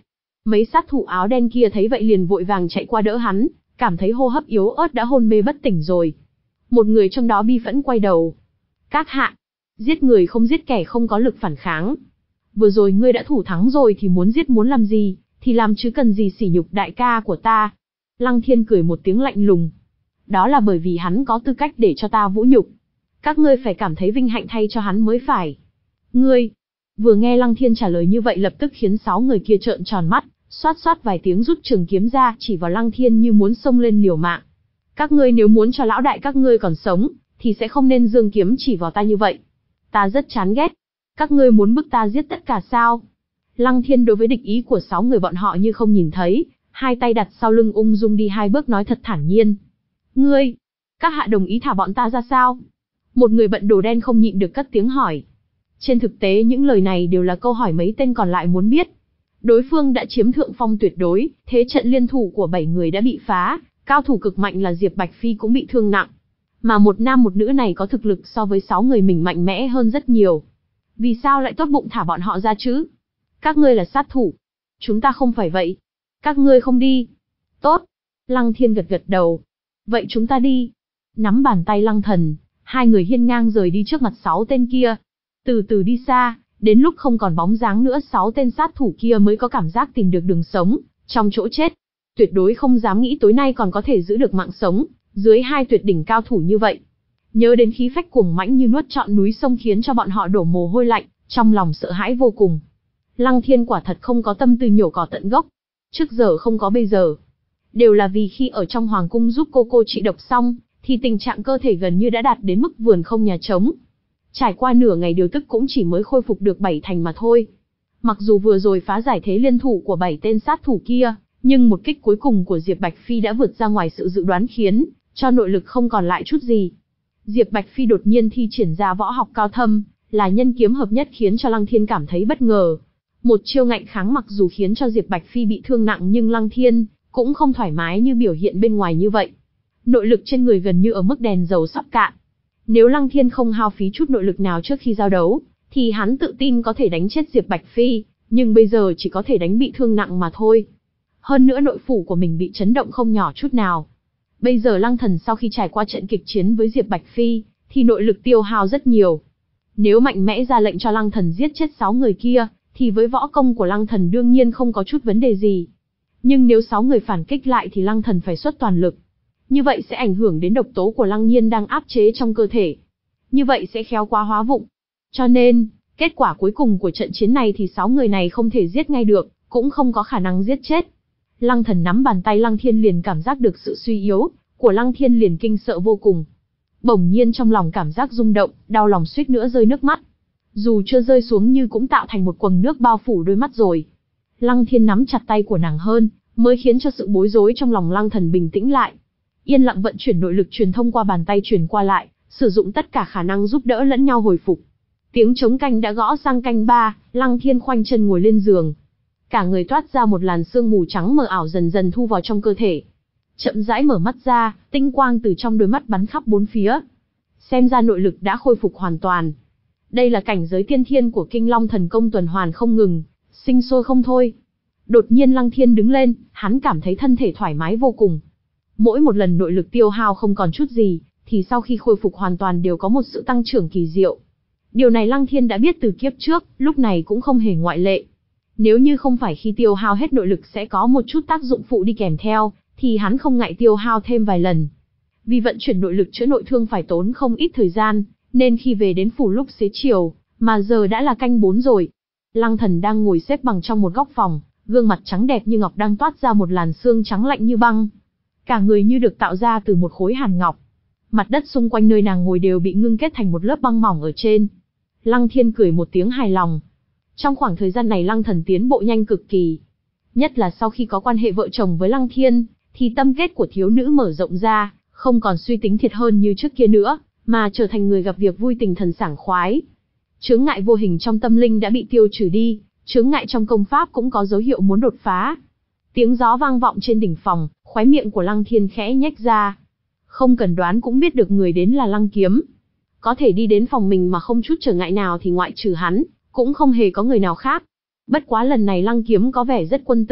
Mấy sát thủ áo đen kia thấy vậy liền vội vàng chạy qua đỡ hắn, cảm thấy hô hấp yếu ớt đã hôn mê bất tỉnh rồi. Một người trong đó bi phẫn quay đầu. Các hạ, giết người không giết kẻ không có lực phản kháng. Vừa rồi ngươi đã thủ thắng rồi thì muốn giết muốn làm gì, thì làm chứ cần gì sỉ nhục đại ca của ta. Lăng Thiên cười một tiếng lạnh lùng. Đó là bởi vì hắn có tư cách để cho ta vũ nhục. Các ngươi phải cảm thấy vinh hạnh thay cho hắn mới phải. Ngươi, vừa nghe Lăng Thiên trả lời như vậy lập tức khiến sáu người kia trợn tròn mắt, xoát xoát vài tiếng rút trường kiếm ra chỉ vào Lăng Thiên như muốn xông lên liều mạng. Các ngươi nếu muốn cho lão đại các ngươi còn sống, thì sẽ không nên giương kiếm chỉ vào ta như vậy. Ta rất chán ghét. Các ngươi muốn bức ta giết tất cả sao? Lăng Thiên đối với địch ý của sáu người bọn họ như không nhìn thấy, hai tay đặt sau lưng ung dung đi hai bước nói thật thản nhiên. Ngươi, các hạ đồng ý thả bọn ta ra sao? Một người bận đồ đen không nhịn được cất tiếng hỏi. Trên thực tế những lời này đều là câu hỏi mấy tên còn lại muốn biết. Đối phương đã chiếm thượng phong tuyệt đối, thế trận liên thủ của bảy người đã bị phá, cao thủ cực mạnh là Diệp Bạch Phi cũng bị thương nặng. Mà một nam một nữ này có thực lực so với sáu người mình mạnh mẽ hơn rất nhiều. Vì sao lại tốt bụng thả bọn họ ra chứ? Các ngươi là sát thủ. Chúng ta không phải vậy. Các ngươi không đi. Tốt. Lăng Thiên gật gật đầu. Vậy chúng ta đi. Nắm bàn tay Lăng Thần, hai người hiên ngang rời đi trước mặt sáu tên kia. Từ từ đi xa, đến lúc không còn bóng dáng nữa sáu tên sát thủ kia mới có cảm giác tìm được đường sống, trong chỗ chết. Tuyệt đối không dám nghĩ tối nay còn có thể giữ được mạng sống, dưới hai tuyệt đỉnh cao thủ như vậy. Nhớ đến khí phách cuồng mãnh như nuốt trọn núi sông khiến cho bọn họ đổ mồ hôi lạnh, trong lòng sợ hãi vô cùng. Lăng Thiên quả thật không có tâm tư nhổ cỏ tận gốc. Trước giờ không có bây giờ. Đều là vì khi ở trong hoàng cung giúp cô cô trị độc xong, thì tình trạng cơ thể gần như đã đạt đến mức vườn không nhà trống. Trải qua nửa ngày điều tức cũng chỉ mới khôi phục được bảy thành mà thôi. Mặc dù vừa rồi phá giải thế liên thủ của bảy tên sát thủ kia, nhưng một kích cuối cùng của Diệp Bạch Phi đã vượt ra ngoài sự dự đoán khiến cho nội lực không còn lại chút gì. Diệp Bạch Phi đột nhiên thi triển ra võ học cao thâm, là nhân kiếm hợp nhất khiến cho Lăng Thiên cảm thấy bất ngờ. Một chiêu ngạnh kháng mặc dù khiến cho Diệp Bạch Phi bị thương nặng nhưng Lăng Thiên cũng không thoải mái như biểu hiện bên ngoài như vậy. Nội lực trên người gần như ở mức đèn dầu sắp cạn. Nếu Lăng Thiên không hao phí chút nội lực nào trước khi giao đấu, thì hắn tự tin có thể đánh chết Diệp Bạch Phi, nhưng bây giờ chỉ có thể đánh bị thương nặng mà thôi. Hơn nữa nội phủ của mình bị chấn động không nhỏ chút nào. Bây giờ Lăng Thần sau khi trải qua trận kịch chiến với Diệp Bạch Phi, thì nội lực tiêu hao rất nhiều. Nếu mạnh mẽ ra lệnh cho Lăng Thần giết chết sáu người kia, thì với võ công của Lăng Thần đương nhiên không có chút vấn đề gì. Nhưng nếu sáu người phản kích lại thì Lăng Thần phải xuất toàn lực. Như vậy sẽ ảnh hưởng đến độc tố của Lăng Nhiên đang áp chế trong cơ thể. Như vậy sẽ khéo quá hóa vụng. Cho nên, kết quả cuối cùng của trận chiến này thì sáu người này không thể giết ngay được, cũng không có khả năng giết chết. Lăng Thần nắm bàn tay Lăng Thiên liền cảm giác được sự suy yếu của Lăng Thiên liền kinh sợ vô cùng. Bỗng nhiên trong lòng cảm giác rung động, đau lòng suýt nữa rơi nước mắt. Dù chưa rơi xuống như cũng tạo thành một quầng nước bao phủ đôi mắt rồi. Lăng Thiên nắm chặt tay của nàng hơn, mới khiến cho sự bối rối trong lòng Lăng Thần bình tĩnh lại. Yên lặng vận chuyển nội lực truyền thông qua bàn tay truyền qua lại, sử dụng tất cả khả năng giúp đỡ lẫn nhau hồi phục. Tiếng trống canh đã gõ sang canh ba, Lăng Thiên khoanh chân ngồi lên giường. Cả người toát ra một làn sương mù trắng mờ ảo dần dần thu vào trong cơ thể. Chậm rãi mở mắt ra, tinh quang từ trong đôi mắt bắn khắp bốn phía. Xem ra nội lực đã khôi phục hoàn toàn. Đây là cảnh giới tiên thiên của Kinh Long thần công tuần hoàn không ngừng, sinh sôi không thôi. Đột nhiên Lăng Thiên đứng lên, hắn cảm thấy thân thể thoải mái vô cùng. Mỗi một lần nội lực tiêu hao không còn chút gì, thì sau khi khôi phục hoàn toàn đều có một sự tăng trưởng kỳ diệu. Điều này Lăng Thiên đã biết từ kiếp trước, lúc này cũng không hề ngoại lệ. Nếu như không phải khi tiêu hao hết nội lực sẽ có một chút tác dụng phụ đi kèm theo, thì hắn không ngại tiêu hao thêm vài lần. Vì vận chuyển nội lực chữa nội thương phải tốn không ít thời gian, nên khi về đến phủ lúc xế chiều, mà giờ đã là canh bốn rồi. Lăng Thần đang ngồi xếp bằng trong một góc phòng, gương mặt trắng đẹp như ngọc đang toát ra một làn sương trắng lạnh như băng. Cả người như được tạo ra từ một khối hàn ngọc. Mặt đất xung quanh nơi nàng ngồi đều bị ngưng kết thành một lớp băng mỏng ở trên. Lăng Thiên cười một tiếng hài lòng. Trong khoảng thời gian này Lăng Thần tiến bộ nhanh cực kỳ. Nhất là sau khi có quan hệ vợ chồng với Lăng Thiên, thì tâm kết của thiếu nữ mở rộng ra, không còn suy tính thiệt hơn như trước kia nữa, mà trở thành người gặp việc vui tình thần sảng khoái. Chướng ngại vô hình trong tâm linh đã bị tiêu trừ đi, chướng ngại trong công pháp cũng có dấu hiệu muốn đột phá. Tiếng gió vang vọng trên đỉnh phòng, khóe miệng của Lăng Thiên khẽ nhếch ra. Không cần đoán cũng biết được người đến là Lăng Kiếm. Có thể đi đến phòng mình mà không chút trở ngại nào thì ngoại trừ hắn, cũng không hề có người nào khác. Bất quá lần này Lăng Kiếm có vẻ rất quân tử,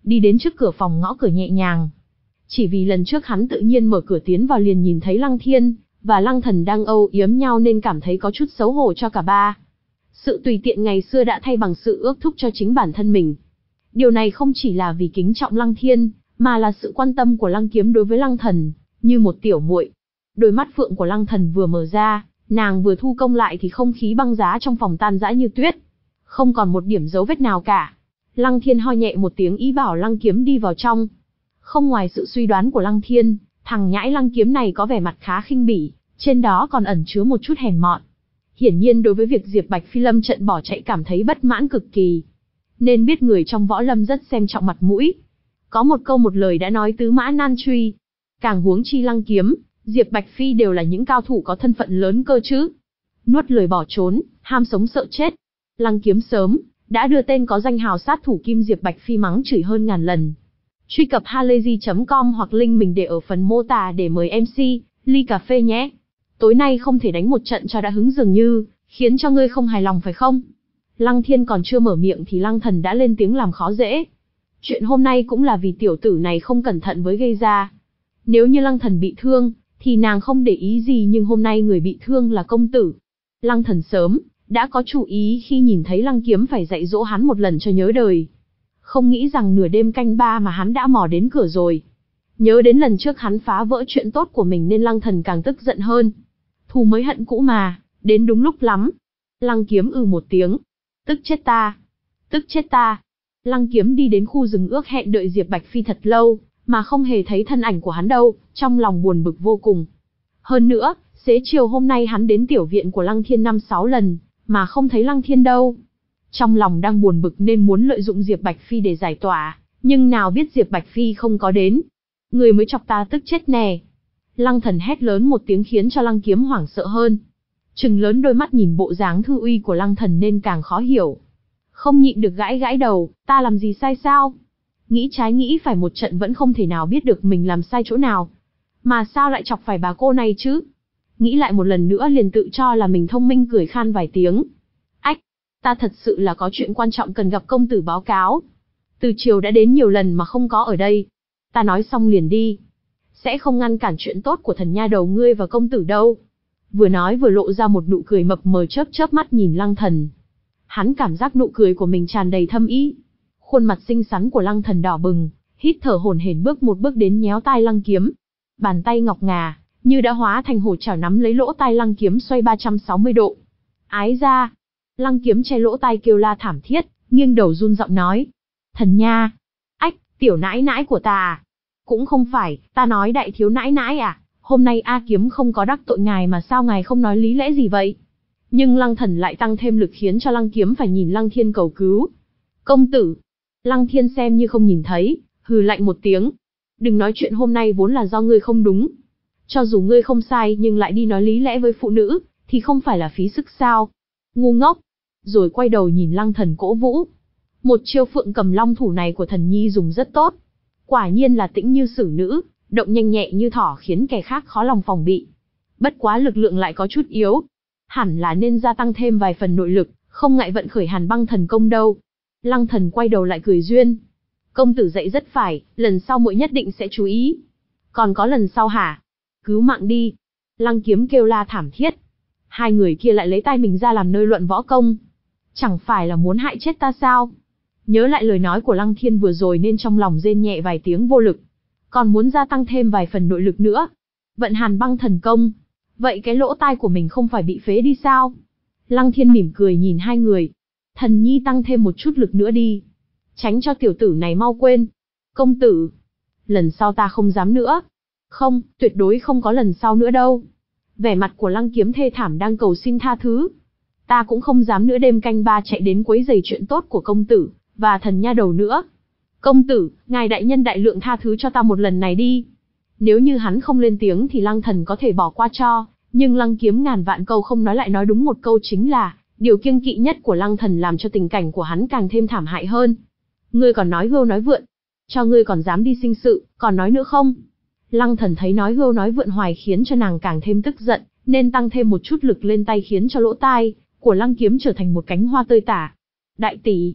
đi đến trước cửa phòng gõ cửa nhẹ nhàng. Chỉ vì lần trước hắn tự nhiên mở cửa tiến vào liền nhìn thấy Lăng Thiên và Lăng Thần đang âu yếm nhau nên cảm thấy có chút xấu hổ cho cả ba. Sự tùy tiện ngày xưa đã thay bằng sự ước thúc cho chính bản thân mình. Điều này không chỉ là vì kính trọng Lăng Thiên, mà là sự quan tâm của Lăng Kiếm đối với Lăng Thần, như một tiểu muội. Đôi mắt phượng của Lăng Thần vừa mở ra, nàng vừa thu công lại thì không khí băng giá trong phòng tan rã như tuyết. Không còn một điểm dấu vết nào cả. Lăng Thiên ho nhẹ một tiếng ý bảo Lăng Kiếm đi vào trong. Không ngoài sự suy đoán của Lăng Thiên, thằng nhãi Lăng Kiếm này có vẻ mặt khá khinh bỉ, trên đó còn ẩn chứa một chút hèn mọn. Hiển nhiên đối với việc Diệp Bạch Phi lâm trận bỏ chạy cảm thấy bất mãn cực kỳ. Nên biết người trong võ lâm rất xem trọng mặt mũi. Có một câu một lời đã nói tứ mã nan truy. Càng huống chi Lăng Kiếm, Diệp Bạch Phi đều là những cao thủ có thân phận lớn cơ chứ. Nuốt lời bỏ trốn, ham sống sợ chết. Lăng Kiếm sớm đã đưa tên có danh hào sát thủ Kim Diệp Bạch Phi mắng chửi hơn ngàn lần. Truy cập halayzi chấm com hoặc link mình để ở phần mô tả để mời em xê, ly cà phê nhé. Tối nay không thể đánh một trận cho đã hứng dường như, khiến cho ngươi không hài lòng phải không? Lăng Thiên còn chưa mở miệng thì Lăng Thần đã lên tiếng làm khó dễ. Chuyện hôm nay cũng là vì tiểu tử này không cẩn thận với gây ra. Nếu như Lăng Thần bị thương, thì nàng không để ý gì nhưng hôm nay người bị thương là công tử. Lăng Thần sớm đã có chủ ý khi nhìn thấy Lăng Kiếm phải dạy dỗ hắn một lần cho nhớ đời. Không nghĩ rằng nửa đêm canh ba mà hắn đã mò đến cửa rồi. Nhớ đến lần trước hắn phá vỡ chuyện tốt của mình nên Lăng Thần càng tức giận hơn. Thù mới hận cũ mà, đến đúng lúc lắm. Lăng Kiếm ừ một tiếng. Tức chết ta. Tức chết ta. Lăng Kiếm đi đến khu rừng ước hẹn đợi Diệp Bạch Phi thật lâu, mà không hề thấy thân ảnh của hắn đâu, trong lòng buồn bực vô cùng. Hơn nữa, xế chiều hôm nay hắn đến tiểu viện của Lăng Thiên năm sáu lần, mà không thấy Lăng Thiên đâu. Trong lòng đang buồn bực nên muốn lợi dụng Diệp Bạch Phi để giải tỏa, nhưng nào biết Diệp Bạch Phi không có đến. Người mới chọc ta tức chết nè. Lăng Thần hét lớn một tiếng khiến cho Lăng Kiếm hoảng sợ hơn. Trừng lớn đôi mắt nhìn bộ dáng thư uy của Lăng Thần nên càng khó hiểu. Không nhịn được gãi gãi đầu, ta làm gì sai sao? Nghĩ trái nghĩ phải một trận vẫn không thể nào biết được mình làm sai chỗ nào. Mà sao lại chọc phải bà cô này chứ? Nghĩ lại một lần nữa liền tự cho là mình thông minh cười khan vài tiếng. Ách, ta thật sự là có chuyện quan trọng cần gặp công tử báo cáo. Từ chiều đã đến nhiều lần mà không có ở đây. Ta nói xong liền đi. Sẽ không ngăn cản chuyện tốt của thần nha đầu ngươi và công tử đâu. Vừa nói vừa lộ ra một nụ cười mập mờ chớp chớp mắt nhìn Lăng Thần. Hắn cảm giác nụ cười của mình tràn đầy thâm ý. Khuôn mặt xinh xắn của Lăng Thần đỏ bừng, hít thở hổn hển bước một bước đến nhéo tai Lăng Kiếm. Bàn tay ngọc ngà, như đã hóa thành hổ chảo nắm lấy lỗ tai Lăng Kiếm xoay ba trăm sáu mươi độ. Ái ra! Lăng Kiếm che lỗ tai kêu la thảm thiết, nghiêng đầu run giọng nói. Thần nha! Ách, tiểu nãi nãi của ta à? Cũng không phải, ta nói đại thiếu nãi nãi à? Hôm nay A Kiếm không có đắc tội ngài mà sao ngài không nói lý lẽ gì vậy? Nhưng Lăng Thần lại tăng thêm lực khiến cho Lăng Kiếm phải nhìn Lăng Thiên cầu cứu. Công tử! Lăng Thiên xem như không nhìn thấy, hừ lạnh một tiếng. Đừng nói chuyện hôm nay vốn là do ngươi không đúng. Cho dù ngươi không sai nhưng lại đi nói lý lẽ với phụ nữ, thì không phải là phí sức sao? Ngu ngốc! Rồi quay đầu nhìn Lăng Thần cổ vũ. Một chiêu phượng cầm long thủ này của thần nhi dùng rất tốt. Quả nhiên là tĩnh như xử nữ, động nhanh nhẹ như thỏ khiến kẻ khác khó lòng phòng bị. Bất quá lực lượng lại có chút yếu. Hẳn là nên gia tăng thêm vài phần nội lực, không ngại vận khởi Hàn Băng Thần Công đâu. Lăng Thần quay đầu lại cười duyên. Công tử dạy rất phải, lần sau muội nhất định sẽ chú ý. Còn có lần sau hả? Cứu mạng đi. Lăng Kiếm kêu la thảm thiết. Hai người kia lại lấy tay mình ra làm nơi luận võ công. Chẳng phải là muốn hại chết ta sao? Nhớ lại lời nói của Lăng Thiên vừa rồi nên trong lòng rên nhẹ vài tiếng vô lực. Còn muốn gia tăng thêm vài phần nội lực nữa. Vận Hàn Băng Thần Công. Vậy cái lỗ tai của mình không phải bị phế đi sao? Lăng Thiên mỉm cười nhìn hai người. Thần nhi tăng thêm một chút lực nữa đi. Tránh cho tiểu tử này mau quên. Công tử. Lần sau ta không dám nữa. Không, tuyệt đối không có lần sau nữa đâu. Vẻ mặt của Lăng Kiếm thê thảm đang cầu xin tha thứ. Ta cũng không dám nữa đêm canh ba chạy đến quấy rầy chuyện tốt của công tử, và thần nha đầu nữa. Công tử, ngài đại nhân đại lượng tha thứ cho ta một lần này đi. Nếu như hắn không lên tiếng thì Lăng Thần có thể bỏ qua cho, nhưng Lăng Kiếm ngàn vạn câu không nói lại nói đúng một câu chính là, điều kiêng kỵ nhất của Lăng Thần làm cho tình cảnh của hắn càng thêm thảm hại hơn. Ngươi còn nói hưu nói vượn, cho ngươi còn dám đi sinh sự, còn nói nữa không? Lăng Thần thấy nói hưu nói vượn hoài khiến cho nàng càng thêm tức giận, nên tăng thêm một chút lực lên tay khiến cho lỗ tai của Lăng Kiếm trở thành một cánh hoa tơi tả. Đại tỷ!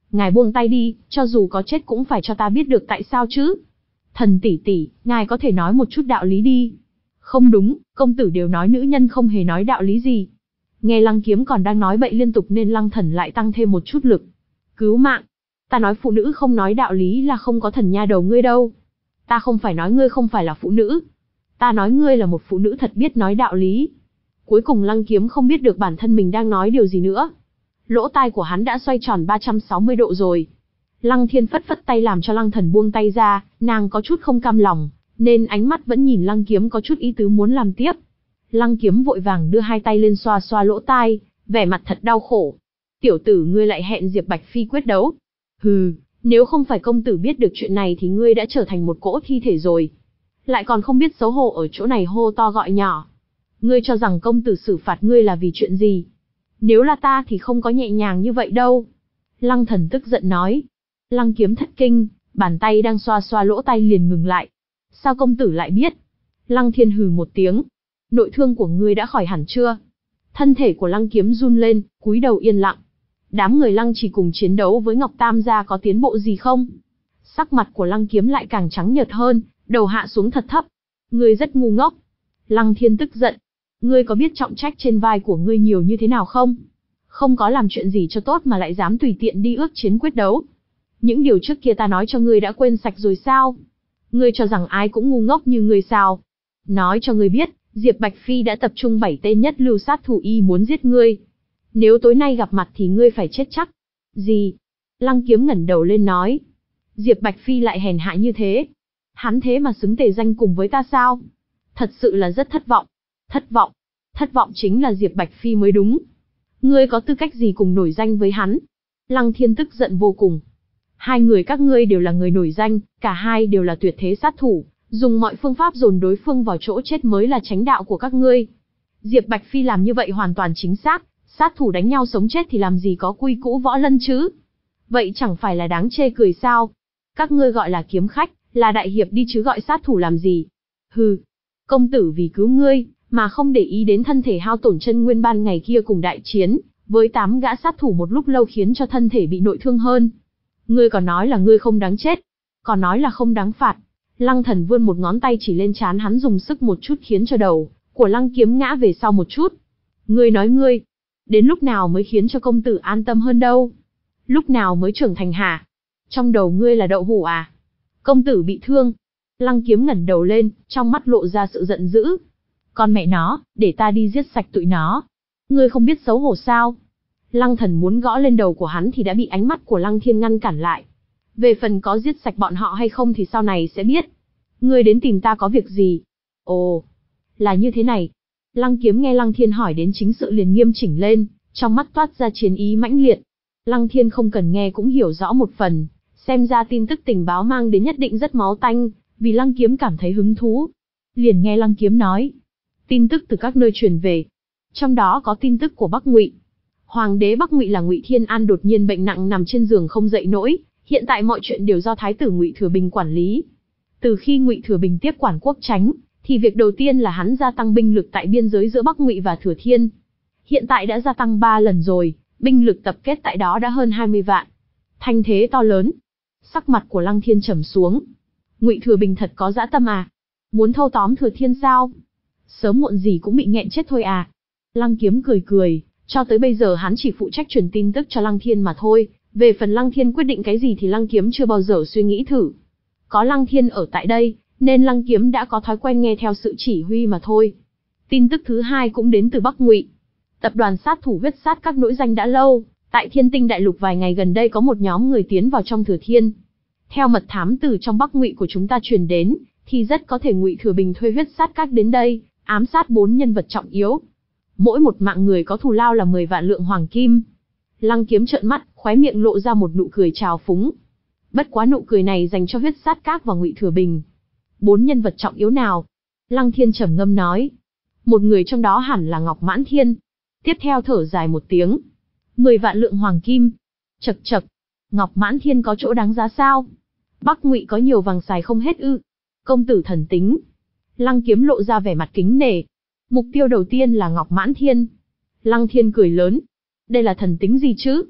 Ngài buông tay đi, cho dù có chết cũng phải cho ta biết được tại sao chứ. Thần tỷ tỷ, ngài có thể nói một chút đạo lý đi. Không đúng, công tử đều nói nữ nhân không hề nói đạo lý gì. Nghe Lăng Kiếm còn đang nói bậy liên tục nên Lăng Thần lại tăng thêm một chút lực. Cứu mạng. Ta nói phụ nữ không nói đạo lý là không có thần nha đầu ngươi đâu. Ta không phải nói ngươi không phải là phụ nữ. Ta nói ngươi là một phụ nữ thật biết nói đạo lý. Cuối cùng Lăng Kiếm không biết được bản thân mình đang nói điều gì nữa. Lỗ tai của hắn đã xoay tròn ba trăm sáu mươi độ rồi. Lăng Thiên phất phất tay làm cho Lăng Thần buông tay ra, nàng có chút không cam lòng, nên ánh mắt vẫn nhìn Lăng Kiếm có chút ý tứ muốn làm tiếp. Lăng Kiếm vội vàng đưa hai tay lên xoa xoa lỗ tai, vẻ mặt thật đau khổ. Tiểu tử ngươi lại hẹn Diệp Bạch Phi quyết đấu. Hừ, nếu không phải công tử biết được chuyện này thì ngươi đã trở thành một cỗ thi thể rồi. Lại còn không biết xấu hổ ở chỗ này hô to gọi nhỏ. Ngươi cho rằng công tử xử phạt ngươi là vì chuyện gì? Nếu là ta thì không có nhẹ nhàng như vậy đâu. Lăng Thần tức giận nói. Lăng Kiếm thất kinh, bàn tay đang xoa xoa lỗ tai liền ngừng lại. Sao công tử lại biết? Lăng Thiên hừ một tiếng. Nội thương của ngươi đã khỏi hẳn chưa? Thân thể của Lăng Kiếm run lên, cúi đầu yên lặng. Đám người Lăng chỉ cùng chiến đấu với Ngọc Tam gia có tiến bộ gì không? Sắc mặt của Lăng Kiếm lại càng trắng nhợt hơn, đầu hạ xuống thật thấp. Ngươi rất ngu ngốc. Lăng Thiên tức giận. Ngươi có biết trọng trách trên vai của ngươi nhiều như thế nào không? Không có làm chuyện gì cho tốt mà lại dám tùy tiện đi ước chiến quyết đấu. Những điều trước kia ta nói cho ngươi đã quên sạch rồi sao? Ngươi cho rằng ai cũng ngu ngốc như ngươi sao? Nói cho ngươi biết, Diệp Bạch Phi đã tập trung bảy tên nhất lưu sát thủ y muốn giết ngươi. Nếu tối nay gặp mặt thì ngươi phải chết chắc. Gì? Lăng Kiếm ngẩng đầu lên nói. Diệp Bạch Phi lại hèn hạ như thế. Hắn thế mà xứng tề danh cùng với ta sao? Thật sự là rất thất vọng. Thất vọng. Thất vọng chính là Diệp Bạch Phi mới đúng. Ngươi có tư cách gì cùng nổi danh với hắn? Lăng Thiên tức giận vô cùng. Hai người các ngươi đều là người nổi danh, cả hai đều là tuyệt thế sát thủ, dùng mọi phương pháp dồn đối phương vào chỗ chết mới là chánh đạo của các ngươi. Diệp Bạch Phi làm như vậy hoàn toàn chính xác, sát thủ đánh nhau sống chết thì làm gì có quy cũ võ lân chứ? Vậy chẳng phải là đáng chê cười sao? Các ngươi gọi là kiếm khách, là đại hiệp đi chứ gọi sát thủ làm gì? Hừ, công tử vì cứu ngươi, mà không để ý đến thân thể hao tổn chân nguyên ban ngày kia cùng đại chiến, với tám gã sát thủ một lúc lâu khiến cho thân thể bị nội thương hơn. Ngươi còn nói là ngươi không đáng chết, còn nói là không đáng phạt. Lăng Thần vươn một ngón tay chỉ lên trán hắn dùng sức một chút khiến cho đầu của Lăng Kiếm ngã về sau một chút. Ngươi nói ngươi, đến lúc nào mới khiến cho công tử an tâm hơn đâu? Lúc nào mới trưởng thành hả? Trong đầu ngươi là đậu hũ à? Công tử bị thương. Lăng Kiếm ngẩng đầu lên, trong mắt lộ ra sự giận dữ. Con mẹ nó, để ta đi giết sạch tụi nó. Ngươi không biết xấu hổ sao? Lăng Thần muốn gõ lên đầu của hắn thì đã bị ánh mắt của Lăng Thiên ngăn cản lại. Về phần có giết sạch bọn họ hay không thì sau này sẽ biết. Ngươi đến tìm ta có việc gì? Ồ, là như thế này. Lăng Kiếm nghe Lăng Thiên hỏi đến chính sự liền nghiêm chỉnh lên, trong mắt toát ra chiến ý mãnh liệt. Lăng Thiên không cần nghe cũng hiểu rõ một phần, xem ra tin tức tình báo mang đến nhất định rất máu tanh, vì Lăng Kiếm cảm thấy hứng thú. Liền nghe Lăng Kiếm nói, tin tức từ các nơi truyền về, trong đó có tin tức của Bắc Ngụy. Hoàng đế Bắc Ngụy là Ngụy Thiên An đột nhiên bệnh nặng nằm trên giường không dậy nổi, hiện tại mọi chuyện đều do thái tử Ngụy Thừa Bình quản lý. Từ khi Ngụy Thừa Bình tiếp quản quốc chánh, thì việc đầu tiên là hắn gia tăng binh lực tại biên giới giữa Bắc Ngụy và Thừa Thiên. Hiện tại đã gia tăng ba lần rồi, binh lực tập kết tại đó đã hơn hai mươi vạn. Thanh thế to lớn. Sắc mặt của Lăng Thiên trầm xuống. Ngụy Thừa Bình thật có dã tâm à? Muốn thâu tóm Thừa Thiên sao? Sớm muộn gì cũng bị nghẹn chết thôi à? Lăng Kiếm cười cười, cho tới bây giờ hắn chỉ phụ trách truyền tin tức cho Lăng Thiên mà thôi, về phần Lăng Thiên quyết định cái gì thì Lăng Kiếm chưa bao giờ suy nghĩ thử. Có Lăng Thiên ở tại đây, nên Lăng Kiếm đã có thói quen nghe theo sự chỉ huy mà thôi. Tin tức thứ hai cũng đến từ Bắc Ngụy. Tập đoàn sát thủ huyết sát các nỗi danh đã lâu, tại Thiên Tinh Đại Lục vài ngày gần đây có một nhóm người tiến vào trong Thừa Thiên. Theo mật thám từ trong Bắc Ngụy của chúng ta truyền đến, thì rất có thể Ngụy Thừa Bình thuê huyết sát các đến đây, ám sát bốn nhân vật trọng yếu. Mỗi một mạng người có thù lao là mười vạn lượng hoàng kim. Lăng Kiếm trợn mắt, khóe miệng lộ ra một nụ cười trào phúng. Bất quá nụ cười này dành cho huyết sát các và Ngụy Thừa Bình. Bốn nhân vật trọng yếu nào? Lăng Thiên trầm ngâm nói. Một người trong đó hẳn là Ngọc Mãn Thiên. Tiếp theo thở dài một tiếng. Mười vạn lượng hoàng kim. Chậc chậc. Ngọc Mãn Thiên có chỗ đáng giá sao? Bắc Ngụy có nhiều vàng xài không hết ư? Công tử thần tính. Lăng Kiếm lộ ra vẻ mặt kính nể. Mục tiêu đầu tiên là Ngọc Mãn Thiên. Lăng Thiên cười lớn. Đây là thần tính gì chứ?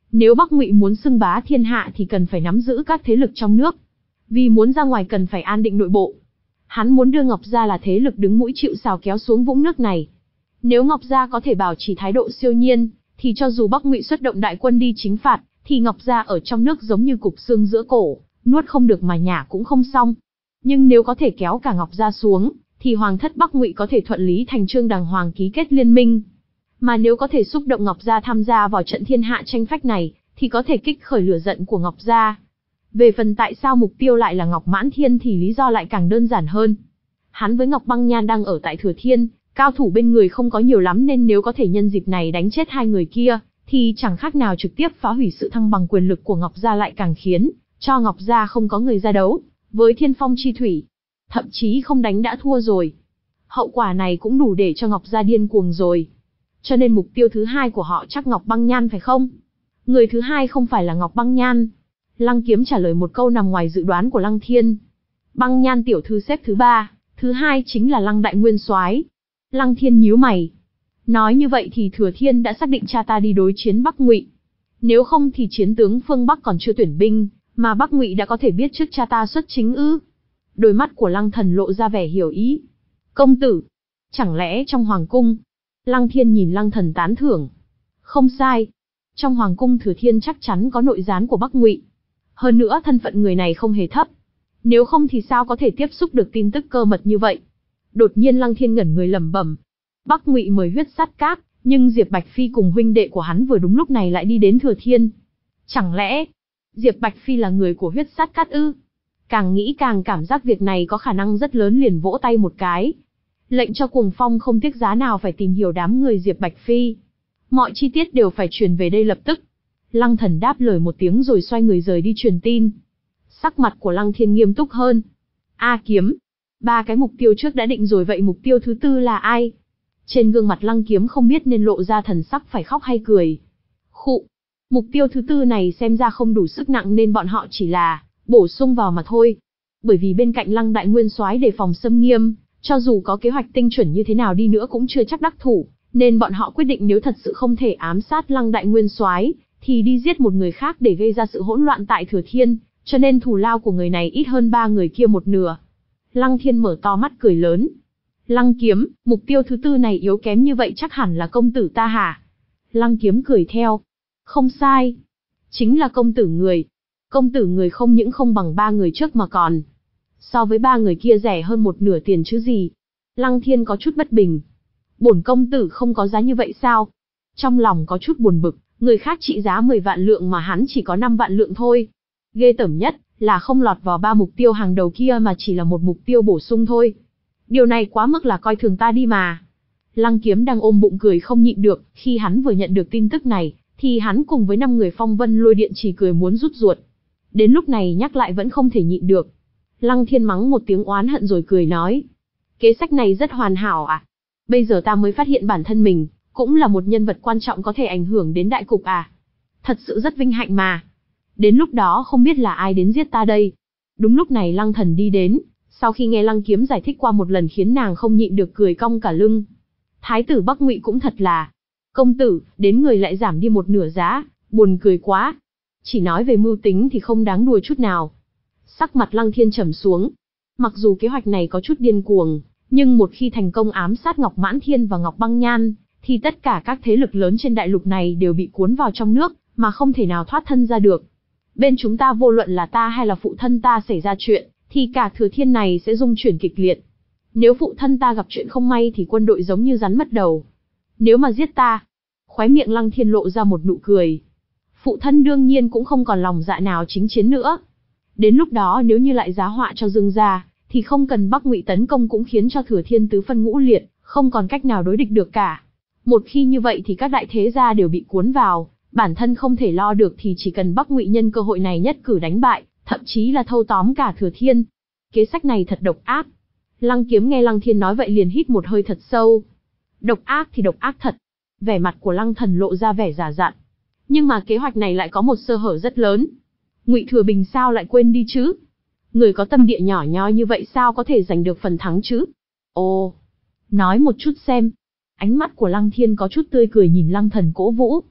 Nếu Bắc Ngụy muốn xưng bá thiên hạ thì cần phải nắm giữ các thế lực trong nước. Vì muốn ra ngoài cần phải an định nội bộ. Hắn muốn đưa Ngọc Gia là thế lực đứng mũi chịu sào kéo xuống vũng nước này. Nếu Ngọc Gia có thể bảo trì thái độ siêu nhiên, thì cho dù Bắc Ngụy xuất động đại quân đi chính phạt, thì Ngọc Gia ở trong nước giống như cục xương giữa cổ, nuốt không được mà nhả cũng không xong. Nhưng nếu có thể kéo cả Ngọc Gia xuống, thì hoàng thất Bắc Ngụy có thể thuận lý thành trương đàng hoàng ký kết liên minh. Mà nếu có thể xúc động Ngọc Gia tham gia vào trận thiên hạ tranh phách này, thì có thể kích khởi lửa giận của Ngọc Gia. Về phần tại sao mục tiêu lại là Ngọc Mãn Thiên thì lý do lại càng đơn giản hơn. Hắn với Ngọc Băng Nhan đang ở tại Thừa Thiên, cao thủ bên người không có nhiều lắm nên nếu có thể nhân dịp này đánh chết hai người kia, thì chẳng khác nào trực tiếp phá hủy sự thăng bằng quyền lực của Ngọc Gia, lại càng khiến cho Ngọc Gia không có người ra đấu với Thiên Phong Chi Thủy. Thậm chí không đánh đã thua rồi. Hậu quả này cũng đủ để cho Ngọc Gia điên cuồng rồi. Cho nên mục tiêu thứ hai của họ chắc Ngọc Băng Nhan phải không? Người thứ hai không phải là Ngọc Băng Nhan. Lăng Kiếm trả lời một câu nằm ngoài dự đoán của Lăng Thiên. Băng Nhan tiểu thư xếp thứ ba, thứ hai chính là Lăng Đại Nguyên Soái. Lăng Thiên nhíu mày. Nói như vậy thì Thừa Thiên đã xác định cha ta đi đối chiến Bắc Ngụy. Nếu không thì chiến tướng phương Bắc còn chưa tuyển binh, mà Bắc Ngụy đã có thể biết trước cha ta xuất chính ư? Đôi mắt của Lăng Thần lộ ra vẻ hiểu ý. Công tử, chẳng lẽ trong hoàng cung? Lăng Thiên nhìn Lăng Thần tán thưởng. Không sai. Trong hoàng cung Thừa Thiên chắc chắn có nội gián của Bắc Ngụy. Hơn nữa thân phận người này không hề thấp. Nếu không thì sao có thể tiếp xúc được tin tức cơ mật như vậy? Đột nhiên Lăng Thiên ngẩn người lẩm bẩm. Bắc Ngụy mời huyết sát các, nhưng Diệp Bạch Phi cùng huynh đệ của hắn vừa đúng lúc này lại đi đến Thừa Thiên. Chẳng lẽ Diệp Bạch Phi là người của huyết sát các ư? Càng nghĩ càng cảm giác việc này có khả năng rất lớn, liền vỗ tay một cái. Lệnh cho Cuồng Phong không tiếc giá nào phải tìm hiểu đám người Diệp Bạch Phi. Mọi chi tiết đều phải truyền về đây lập tức. Lăng Thần đáp lời một tiếng rồi xoay người rời đi truyền tin. Sắc mặt của Lăng Thiên nghiêm túc hơn. A Kiếm, ba cái mục tiêu trước đã định rồi, vậy mục tiêu thứ tư là ai? Trên gương mặt Lăng Kiếm không biết nên lộ ra thần sắc phải khóc hay cười. Khụ, mục tiêu thứ tư này xem ra không đủ sức nặng nên bọn họ chỉ là bổ sung vào mà thôi. Bởi vì bên cạnh Lăng Đại Nguyên Soái đề phòng xâm nghiêm, cho dù có kế hoạch tinh chuẩn như thế nào đi nữa cũng chưa chắc đắc thủ, nên bọn họ quyết định nếu thật sự không thể ám sát Lăng Đại Nguyên Soái, thì đi giết một người khác để gây ra sự hỗn loạn tại Thừa Thiên, cho nên thù lao của người này ít hơn ba người kia một nửa. Lăng Thiên mở to mắt cười lớn. Lăng Kiếm, mục tiêu thứ tư này yếu kém như vậy chắc hẳn là công tử ta hả? Lăng Kiếm cười theo. Không sai. Chính là công tử người. Công tử người không những không bằng ba người trước mà còn so với ba người kia rẻ hơn một nửa tiền chứ gì. Lăng Thiên có chút bất bình. Bổn công tử không có giá như vậy sao? Trong lòng có chút buồn bực, người khác trị giá mười vạn lượng mà hắn chỉ có năm vạn lượng thôi. Ghê tởm nhất là không lọt vào ba mục tiêu hàng đầu kia mà chỉ là một mục tiêu bổ sung thôi. Điều này quá mức là coi thường ta đi mà. Lăng Kiếm đang ôm bụng cười không nhịn được, khi hắn vừa nhận được tin tức này, thì hắn cùng với năm người Phong Vân Lôi Điện chỉ cười muốn rút ruột. Đến lúc này nhắc lại vẫn không thể nhịn được. Lăng Thiên mắng một tiếng oán hận rồi cười nói. Kế sách này rất hoàn hảo à? Bây giờ ta mới phát hiện bản thân mình cũng là một nhân vật quan trọng có thể ảnh hưởng đến đại cục à? Thật sự rất vinh hạnh mà. Đến lúc đó không biết là ai đến giết ta đây. Đúng lúc này Lăng Thần đi đến, sau khi nghe Lăng Kiếm giải thích qua một lần khiến nàng không nhịn được cười cong cả lưng. Thái tử Bắc Ngụy cũng thật là. Công tử, đến người lại giảm đi một nửa giá, buồn cười quá. Chỉ nói về mưu tính thì không đáng đùa chút nào. Sắc mặt Lăng Thiên trầm xuống. Mặc dù kế hoạch này có chút điên cuồng, nhưng một khi thành công ám sát Ngọc Mãn Thiên và Ngọc Băng Nhan, thì tất cả các thế lực lớn trên đại lục này đều bị cuốn vào trong nước, mà không thể nào thoát thân ra được. Bên chúng ta vô luận là ta hay là phụ thân ta xảy ra chuyện, thì cả Thừa Thiên này sẽ rung chuyển kịch liệt. Nếu phụ thân ta gặp chuyện không may thì quân đội giống như rắn mất đầu. Nếu mà giết ta, khóe miệng Lăng Thiên lộ ra một nụ cười. Phụ thân đương nhiên cũng không còn lòng dạ nào chính chiến nữa. Đến lúc đó nếu như lại giá họa cho Dương gia, thì không cần Bắc Ngụy tấn công cũng khiến cho Thừa Thiên tứ phân ngũ liệt, không còn cách nào đối địch được cả. Một khi như vậy thì các đại thế gia đều bị cuốn vào, bản thân không thể lo được thì chỉ cần Bắc Ngụy nhân cơ hội này nhất cử đánh bại, thậm chí là thâu tóm cả Thừa Thiên. Kế sách này thật độc ác. Lăng Kiếm nghe Lăng Thiên nói vậy liền hít một hơi thật sâu. Độc ác thì độc ác thật. Vẻ mặt của Lăng Thần lộ ra vẻ giả dặn. Nhưng mà kế hoạch này lại có một sơ hở rất lớn. Ngụy Thừa Bình sao lại quên đi chứ? Người có tâm địa nhỏ nhoi như vậy sao có thể giành được phần thắng chứ? Ồ, nói một chút xem. Ánh mắt của Lăng Thiên có chút tươi cười nhìn Lăng Thần cổ vũ.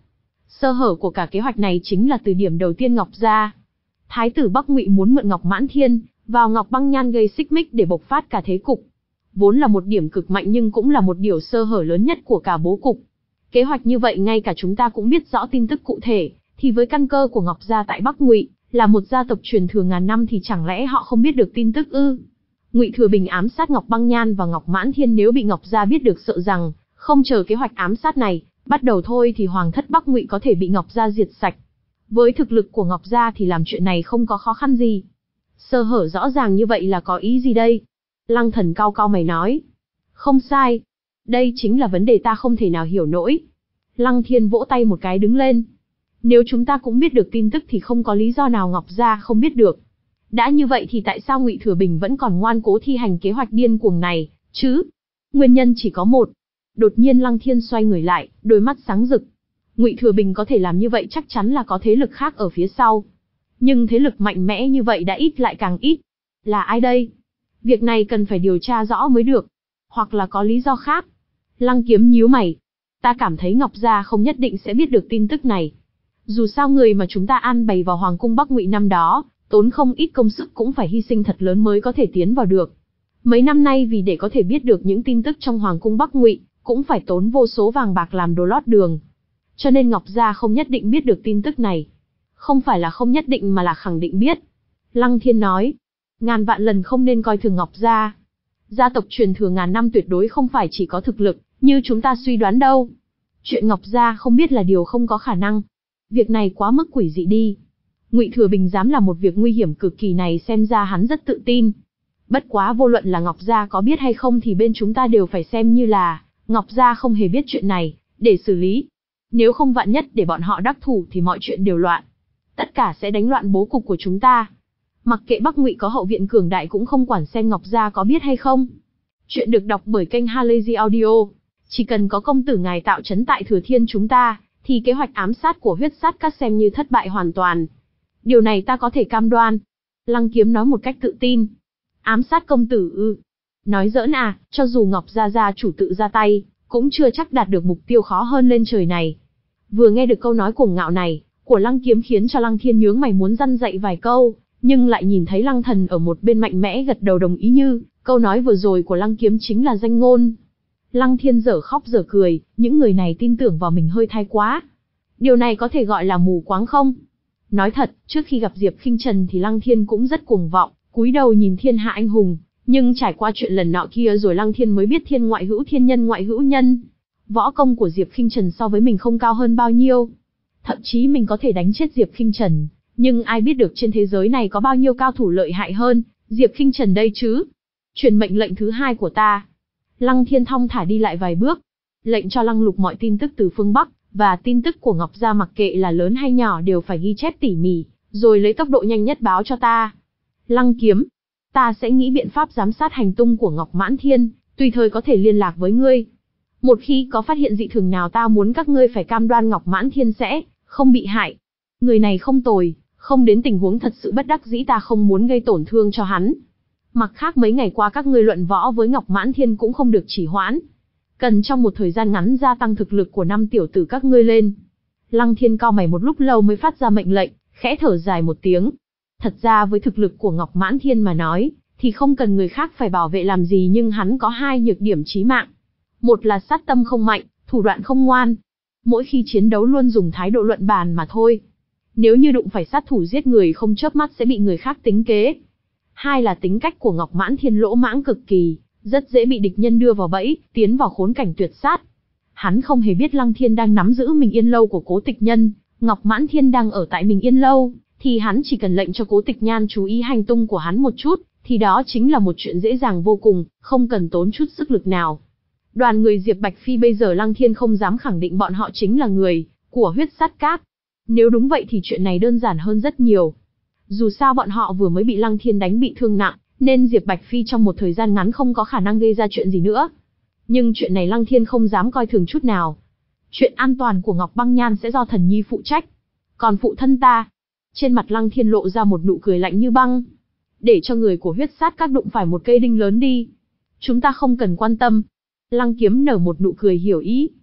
Sơ hở của cả kế hoạch này chính là từ điểm đầu tiên Ngọc gia. Thái tử Bắc Ngụy muốn mượn Ngọc Mãn Thiên vào Ngọc Băng Nhan gây xích mích để bộc phát cả thế cục. Vốn là một điểm cực mạnh nhưng cũng là một điều sơ hở lớn nhất của cả bố cục. Kế hoạch như vậy ngay cả chúng ta cũng biết rõ tin tức cụ thể, thì với căn cơ của Ngọc gia tại Bắc Ngụy, là một gia tộc truyền thừa ngàn năm thì chẳng lẽ họ không biết được tin tức ư? Ngụy Thừa Bình ám sát Ngọc Băng Nhan và Ngọc Mãn Thiên, nếu bị Ngọc gia biết được sợ rằng không chờ kế hoạch ám sát này bắt đầu thôi thì hoàng thất Bắc Ngụy có thể bị Ngọc gia diệt sạch. Với thực lực của Ngọc gia thì làm chuyện này không có khó khăn gì. Sơ hở rõ ràng như vậy là có ý gì đây? Lăng Thần cau cau mày nói. Không sai. Đây chính là vấn đề ta không thể nào hiểu nổi. Lăng Thiên vỗ tay một cái đứng lên. Nếu chúng ta cũng biết được tin tức thì không có lý do nào Ngọc gia không biết được. Đã như vậy thì tại sao Ngụy Thừa Bình vẫn còn ngoan cố thi hành kế hoạch điên cuồng này, chứ? Nguyên nhân chỉ có một. Đột nhiên Lăng Thiên xoay người lại, đôi mắt sáng rực. Ngụy Thừa Bình có thể làm như vậy chắc chắn là có thế lực khác ở phía sau. Nhưng thế lực mạnh mẽ như vậy đã ít lại càng ít. Là ai đây? Việc này cần phải điều tra rõ mới được. Hoặc là có lý do khác. Lăng Kiếm nhíu mày. Ta cảm thấy Ngọc gia không nhất định sẽ biết được tin tức này. Dù sao người mà chúng ta an bày vào Hoàng cung Bắc Ngụy năm đó, tốn không ít công sức cũng phải hy sinh thật lớn mới có thể tiến vào được. Mấy năm nay vì để có thể biết được những tin tức trong Hoàng cung Bắc Ngụy, cũng phải tốn vô số vàng bạc làm đồ lót đường. Cho nên Ngọc gia không nhất định biết được tin tức này. Không phải là không nhất định mà là khẳng định biết. Lăng Thiên nói, ngàn vạn lần không nên coi thường Ngọc gia. Gia tộc truyền thừa ngàn năm tuyệt đối không phải chỉ có thực lực, như chúng ta suy đoán đâu. Chuyện Ngọc gia không biết là điều không có khả năng. Việc này quá mức quỷ dị đi. Ngụy Thừa Bình dám làm một việc nguy hiểm cực kỳ này xem ra hắn rất tự tin. Bất quá vô luận là Ngọc gia có biết hay không thì bên chúng ta đều phải xem như là Ngọc gia không hề biết chuyện này, để xử lý. Nếu không vạn nhất để bọn họ đắc thủ thì mọi chuyện đều loạn. Tất cả sẽ đánh loạn bố cục của chúng ta. Mặc kệ Bắc Ngụy có hậu viện cường đại cũng không quản xem Ngọc gia có biết hay không. Chuyện được đọc bởi kênh Halazy Audio. Chỉ cần có công tử ngài tạo trấn tại Thừa Thiên chúng ta, thì kế hoạch ám sát của huyết sát các xem như thất bại hoàn toàn. Điều này ta có thể cam đoan. Lăng Kiếm nói một cách tự tin. Ám sát công tử ư? Nói giỡn à, cho dù Ngọc gia gia chủ tự ra tay, cũng chưa chắc đạt được mục tiêu khó hơn lên trời này. Vừa nghe được câu nói cuồng ngạo này của Lăng Kiếm khiến cho Lăng Thiên nhướng mày muốn răn dạy vài câu, nhưng lại nhìn thấy Lăng Thần ở một bên mạnh mẽ gật đầu đồng ý như câu nói vừa rồi của Lăng Kiếm chính là danh ngôn. Lăng Thiên dở khóc dở cười, những người này tin tưởng vào mình hơi thái quá. Điều này có thể gọi là mù quáng không? Nói thật, trước khi gặp Diệp Khinh Trần thì Lăng Thiên cũng rất cuồng vọng, cúi đầu nhìn thiên hạ anh hùng, nhưng trải qua chuyện lần nọ kia rồi Lăng Thiên mới biết thiên ngoại hữu thiên nhân ngoại hữu nhân. Võ công của Diệp Khinh Trần so với mình không cao hơn bao nhiêu. Thậm chí mình có thể đánh chết Diệp Khinh Trần, nhưng ai biết được trên thế giới này có bao nhiêu cao thủ lợi hại hơn Diệp Khinh Trần đây chứ? Truyền mệnh lệnh thứ hai của ta. Lăng Thiên thong thả đi lại vài bước, lệnh cho Lăng Lục mọi tin tức từ phương Bắc và tin tức của Ngọc gia mặc kệ là lớn hay nhỏ đều phải ghi chép tỉ mỉ, rồi lấy tốc độ nhanh nhất báo cho ta. Lăng Kiếm, ta sẽ nghĩ biện pháp giám sát hành tung của Ngọc Mãn Thiên, tùy thời có thể liên lạc với ngươi. Một khi có phát hiện dị thường nào ta muốn các ngươi phải cam đoan Ngọc Mãn Thiên sẽ không bị hại. Người này không tồi, không đến tình huống thật sự bất đắc dĩ ta không muốn gây tổn thương cho hắn. Mặt khác mấy ngày qua các ngươi luận võ với Ngọc Mãn Thiên cũng không được trì hoãn. Cần trong một thời gian ngắn gia tăng thực lực của năm tiểu tử các ngươi lên. Lăng Thiên cau mày một lúc lâu mới phát ra mệnh lệnh, khẽ thở dài một tiếng. Thật ra với thực lực của Ngọc Mãn Thiên mà nói, thì không cần người khác phải bảo vệ làm gì, nhưng hắn có hai nhược điểm chí mạng. Một là sát tâm không mạnh, thủ đoạn không ngoan. Mỗi khi chiến đấu luôn dùng thái độ luận bàn mà thôi. Nếu như đụng phải sát thủ giết người không chớp mắt sẽ bị người khác tính kế. Hai là tính cách của Ngọc Mãn Thiên lỗ mãng cực kỳ, rất dễ bị địch nhân đưa vào bẫy, tiến vào khốn cảnh tuyệt sát. Hắn không hề biết Lăng Thiên đang nắm giữ Mình Yên Lâu của Cố Tịch Nhân, Ngọc Mãn Thiên đang ở tại Mình Yên Lâu, thì hắn chỉ cần lệnh cho Cố Tịch Nhan chú ý hành tung của hắn một chút, thì đó chính là một chuyện dễ dàng vô cùng, không cần tốn chút sức lực nào. Đoàn người Diệp Bạch Phi bây giờ Lăng Thiên không dám khẳng định bọn họ chính là người của huyết sát cát. Nếu đúng vậy thì chuyện này đơn giản hơn rất nhiều. Dù sao bọn họ vừa mới bị Lăng Thiên đánh bị thương nặng, nên Diệp Bạch Phi trong một thời gian ngắn không có khả năng gây ra chuyện gì nữa. Nhưng chuyện này Lăng Thiên không dám coi thường chút nào. Chuyện an toàn của Ngọc Băng Nhan sẽ do Thần Nhi phụ trách. Còn phụ thân ta... Trên mặt Lăng Thiên lộ ra một nụ cười lạnh như băng. Để cho người của huyết sát các đụng phải một cây đinh lớn đi. Chúng ta không cần quan tâm. Lăng Kiếm nở một nụ cười hiểu ý.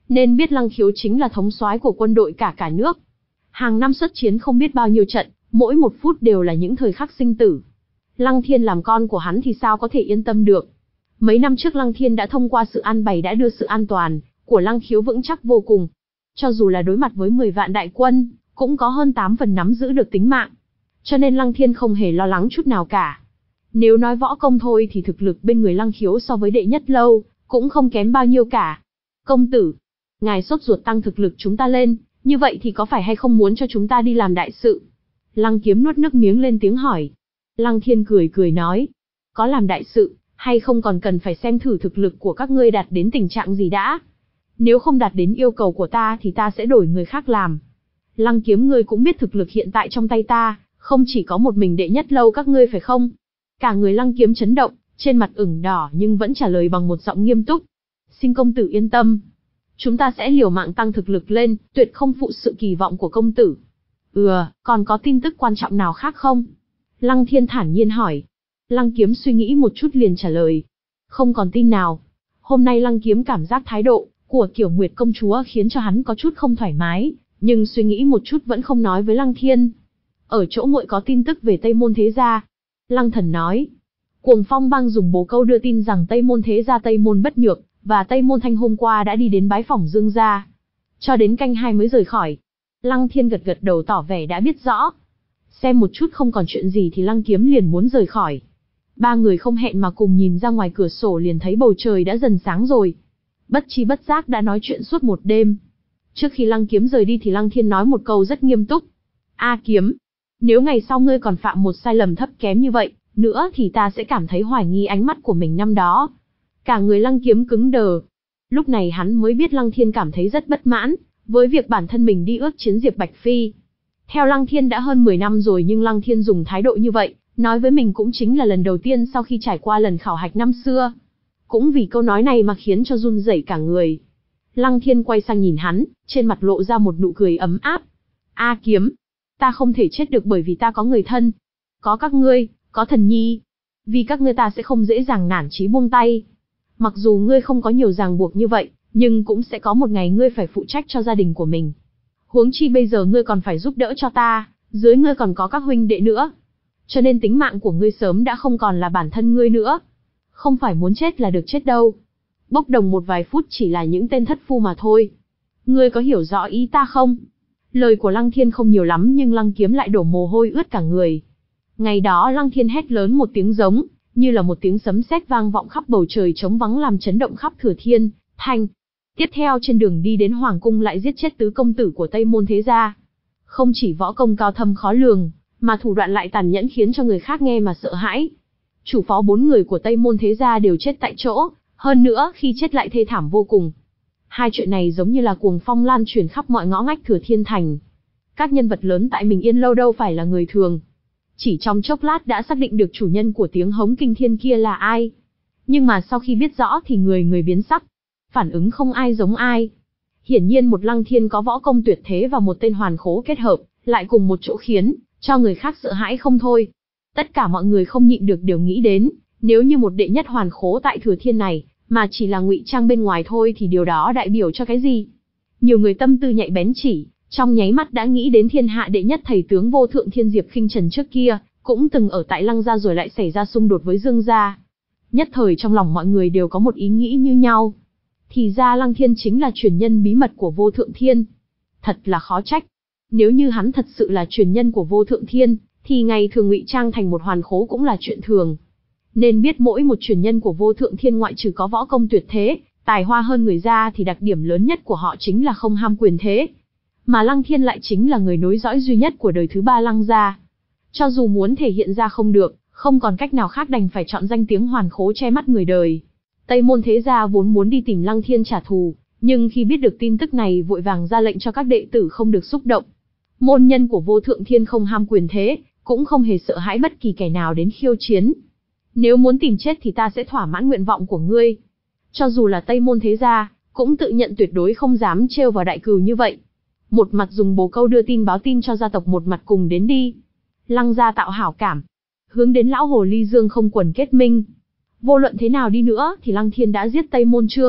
nên biết Lăng Khiếu chính là thống soái của quân đội cả cả nước. Hàng năm xuất chiến không biết bao nhiêu trận, mỗi một phút đều là những thời khắc sinh tử. Lăng Thiên làm con của hắn thì sao có thể yên tâm được. Mấy năm trước Lăng Thiên đã thông qua sự an bày đã đưa sự an toàn của Lăng Khiếu vững chắc vô cùng. Cho dù là đối mặt với mười vạn đại quân, cũng có hơn tám phần nắm giữ được tính mạng. Cho nên Lăng Thiên không hề lo lắng chút nào cả. Nếu nói võ công thôi thì thực lực bên người Lăng Khiếu so với đệ nhất lâu, cũng không kém bao nhiêu cả. Công tử, ngài sốt ruột tăng thực lực chúng ta lên, như vậy thì có phải hay không muốn cho chúng ta đi làm đại sự? Lăng Kiếm nuốt nước miếng lên tiếng hỏi. Lăng Thiên cười cười nói, có làm đại sự, hay không còn cần phải xem thử thực lực của các ngươi đạt đến tình trạng gì đã. Nếu không đạt đến yêu cầu của ta thì ta sẽ đổi người khác làm. Lăng Kiếm, ngươi cũng biết thực lực hiện tại trong tay ta, không chỉ có một mình đệ nhất lâu các ngươi phải không? Cả người Lăng Kiếm chấn động, trên mặt ửng đỏ nhưng vẫn trả lời bằng một giọng nghiêm túc. Xin công tử yên tâm. Chúng ta sẽ liều mạng tăng thực lực lên, tuyệt không phụ sự kỳ vọng của công tử. Ừ, còn có tin tức quan trọng nào khác không? Lăng Thiên thản nhiên hỏi. Lăng Kiếm suy nghĩ một chút liền trả lời. Không còn tin nào. Hôm nay Lăng Kiếm cảm giác thái độ của Kiểu Nguyệt công chúa khiến cho hắn có chút không thoải mái, nhưng suy nghĩ một chút vẫn không nói với Lăng Thiên. Ở chỗ muội có tin tức về Tây Môn Thế Gia. Lăng Thần nói. Cuồng Phong Bang dùng bồ câu đưa tin rằng Tây Môn Thế Gia Tây Môn Bất Nhược và Tây Môn Thanh hôm qua đã đi đến bái phỏng Dương gia. Cho đến canh hai mới rời khỏi. Lăng Thiên gật gật đầu tỏ vẻ đã biết rõ. Xem một chút không còn chuyện gì thì Lăng Kiếm liền muốn rời khỏi. Ba người không hẹn mà cùng nhìn ra ngoài cửa sổ liền thấy bầu trời đã dần sáng rồi. Bất chi bất giác đã nói chuyện suốt một đêm. Trước khi Lăng Kiếm rời đi thì Lăng Thiên nói một câu rất nghiêm túc. A Kiếm, nếu ngày sau ngươi còn phạm một sai lầm thấp kém như vậy nữa thì ta sẽ cảm thấy hoài nghi ánh mắt của mình năm đó. Cả người Lăng Kiếm cứng đờ. Lúc này hắn mới biết Lăng Thiên cảm thấy rất bất mãn với việc bản thân mình đi ước chiến Diệp Bạch Phi. Theo Lăng Thiên đã hơn mười năm rồi nhưng Lăng Thiên dùng thái độ như vậy, nói với mình cũng chính là lần đầu tiên sau khi trải qua lần khảo hạch năm xưa. Cũng vì câu nói này mà khiến cho run rẩy cả người. Lăng Thiên quay sang nhìn hắn, trên mặt lộ ra một nụ cười ấm áp. A Kiếm, ta không thể chết được bởi vì ta có người thân. Có các ngươi, có Thần Nhi. Vì các ngươi ta sẽ không dễ dàng nản chí buông tay. Mặc dù ngươi không có nhiều ràng buộc như vậy, nhưng cũng sẽ có một ngày ngươi phải phụ trách cho gia đình của mình. Huống chi bây giờ ngươi còn phải giúp đỡ cho ta, dưới ngươi còn có các huynh đệ nữa. Cho nên tính mạng của ngươi sớm đã không còn là bản thân ngươi nữa. Không phải muốn chết là được chết đâu. Bốc đồng một vài phút chỉ là những tên thất phu mà thôi. Ngươi có hiểu rõ ý ta không? Lời của Lăng Thiên không nhiều lắm nhưng Lăng Kiếm lại đổ mồ hôi ướt cả người. Ngày đó Lăng Thiên hét lớn một tiếng giống, như là một tiếng sấm sét vang vọng khắp bầu trời trống vắng làm chấn động khắp Thừa Thiên, Thanh. Tiếp theo trên đường đi đến Hoàng Cung lại giết chết tứ công tử của Tây Môn Thế Gia. Không chỉ võ công cao thâm khó lường, mà thủ đoạn lại tàn nhẫn khiến cho người khác nghe mà sợ hãi. Chủ phó bốn người của Tây Môn Thế Gia đều chết tại chỗ, hơn nữa khi chết lại thê thảm vô cùng. Hai chuyện này giống như là cuồng phong lan truyền khắp mọi ngõ ngách Thừa Thiên Thành. Các nhân vật lớn tại Mình Yên Lâu đâu phải là người thường. Chỉ trong chốc lát đã xác định được chủ nhân của tiếng hống kinh thiên kia là ai. Nhưng mà sau khi biết rõ thì người người biến sắc. Phản ứng không ai giống ai. Hiển nhiên một Lăng Thiên có võ công tuyệt thế và một tên hoàn khố kết hợp, lại cùng một chỗ khiến cho người khác sợ hãi không thôi. Tất cả mọi người không nhịn được đều nghĩ đến, nếu như một đệ nhất hoàn khố tại Thừa Thiên này, mà chỉ là ngụy trang bên ngoài thôi thì điều đó đại biểu cho cái gì? Nhiều người tâm tư nhạy bén chỉ, trong nháy mắt đã nghĩ đến thiên hạ đệ nhất thầy tướng vô thượng Thiên Diệp Khinh Trần trước kia, cũng từng ở tại Lăng gia rồi lại xảy ra xung đột với Dương gia. Nhất thời trong lòng mọi người đều có một ý nghĩ như nhau. Thì ra Lăng Thiên chính là truyền nhân bí mật của Vô Thượng Thiên. Thật là khó trách. Nếu như hắn thật sự là truyền nhân của Vô Thượng Thiên, thì ngày thường ngụy trang thành một hoàn khố cũng là chuyện thường. Nên biết mỗi một truyền nhân của Vô Thượng Thiên ngoại trừ có võ công tuyệt thế, tài hoa hơn người ra thì đặc điểm lớn nhất của họ chính là không ham quyền thế. Mà Lăng Thiên lại chính là người nối dõi duy nhất của đời thứ ba Lăng gia. Cho dù muốn thể hiện ra không được, không còn cách nào khác đành phải chọn danh tiếng hoàn khố che mắt người đời. Tây Môn Thế Gia vốn muốn đi tìm Lăng Thiên trả thù, nhưng khi biết được tin tức này vội vàng ra lệnh cho các đệ tử không được xúc động. Môn nhân của Vô Thượng Thiên không ham quyền thế, cũng không hề sợ hãi bất kỳ kẻ nào đến khiêu chiến. Nếu muốn tìm chết thì ta sẽ thỏa mãn nguyện vọng của ngươi. Cho dù là Tây Môn Thế Gia, cũng tự nhận tuyệt đối không dám trêu vào đại cừu như vậy. Một mặt dùng bồ câu đưa tin báo tin cho gia tộc, một mặt cùng đến đi. Lăng gia tạo hảo cảm, hướng đến lão hồ ly Dương không quần kết minh. Vô luận thế nào đi nữa thì Lăng Thiên đã giết Tây Môn Trương,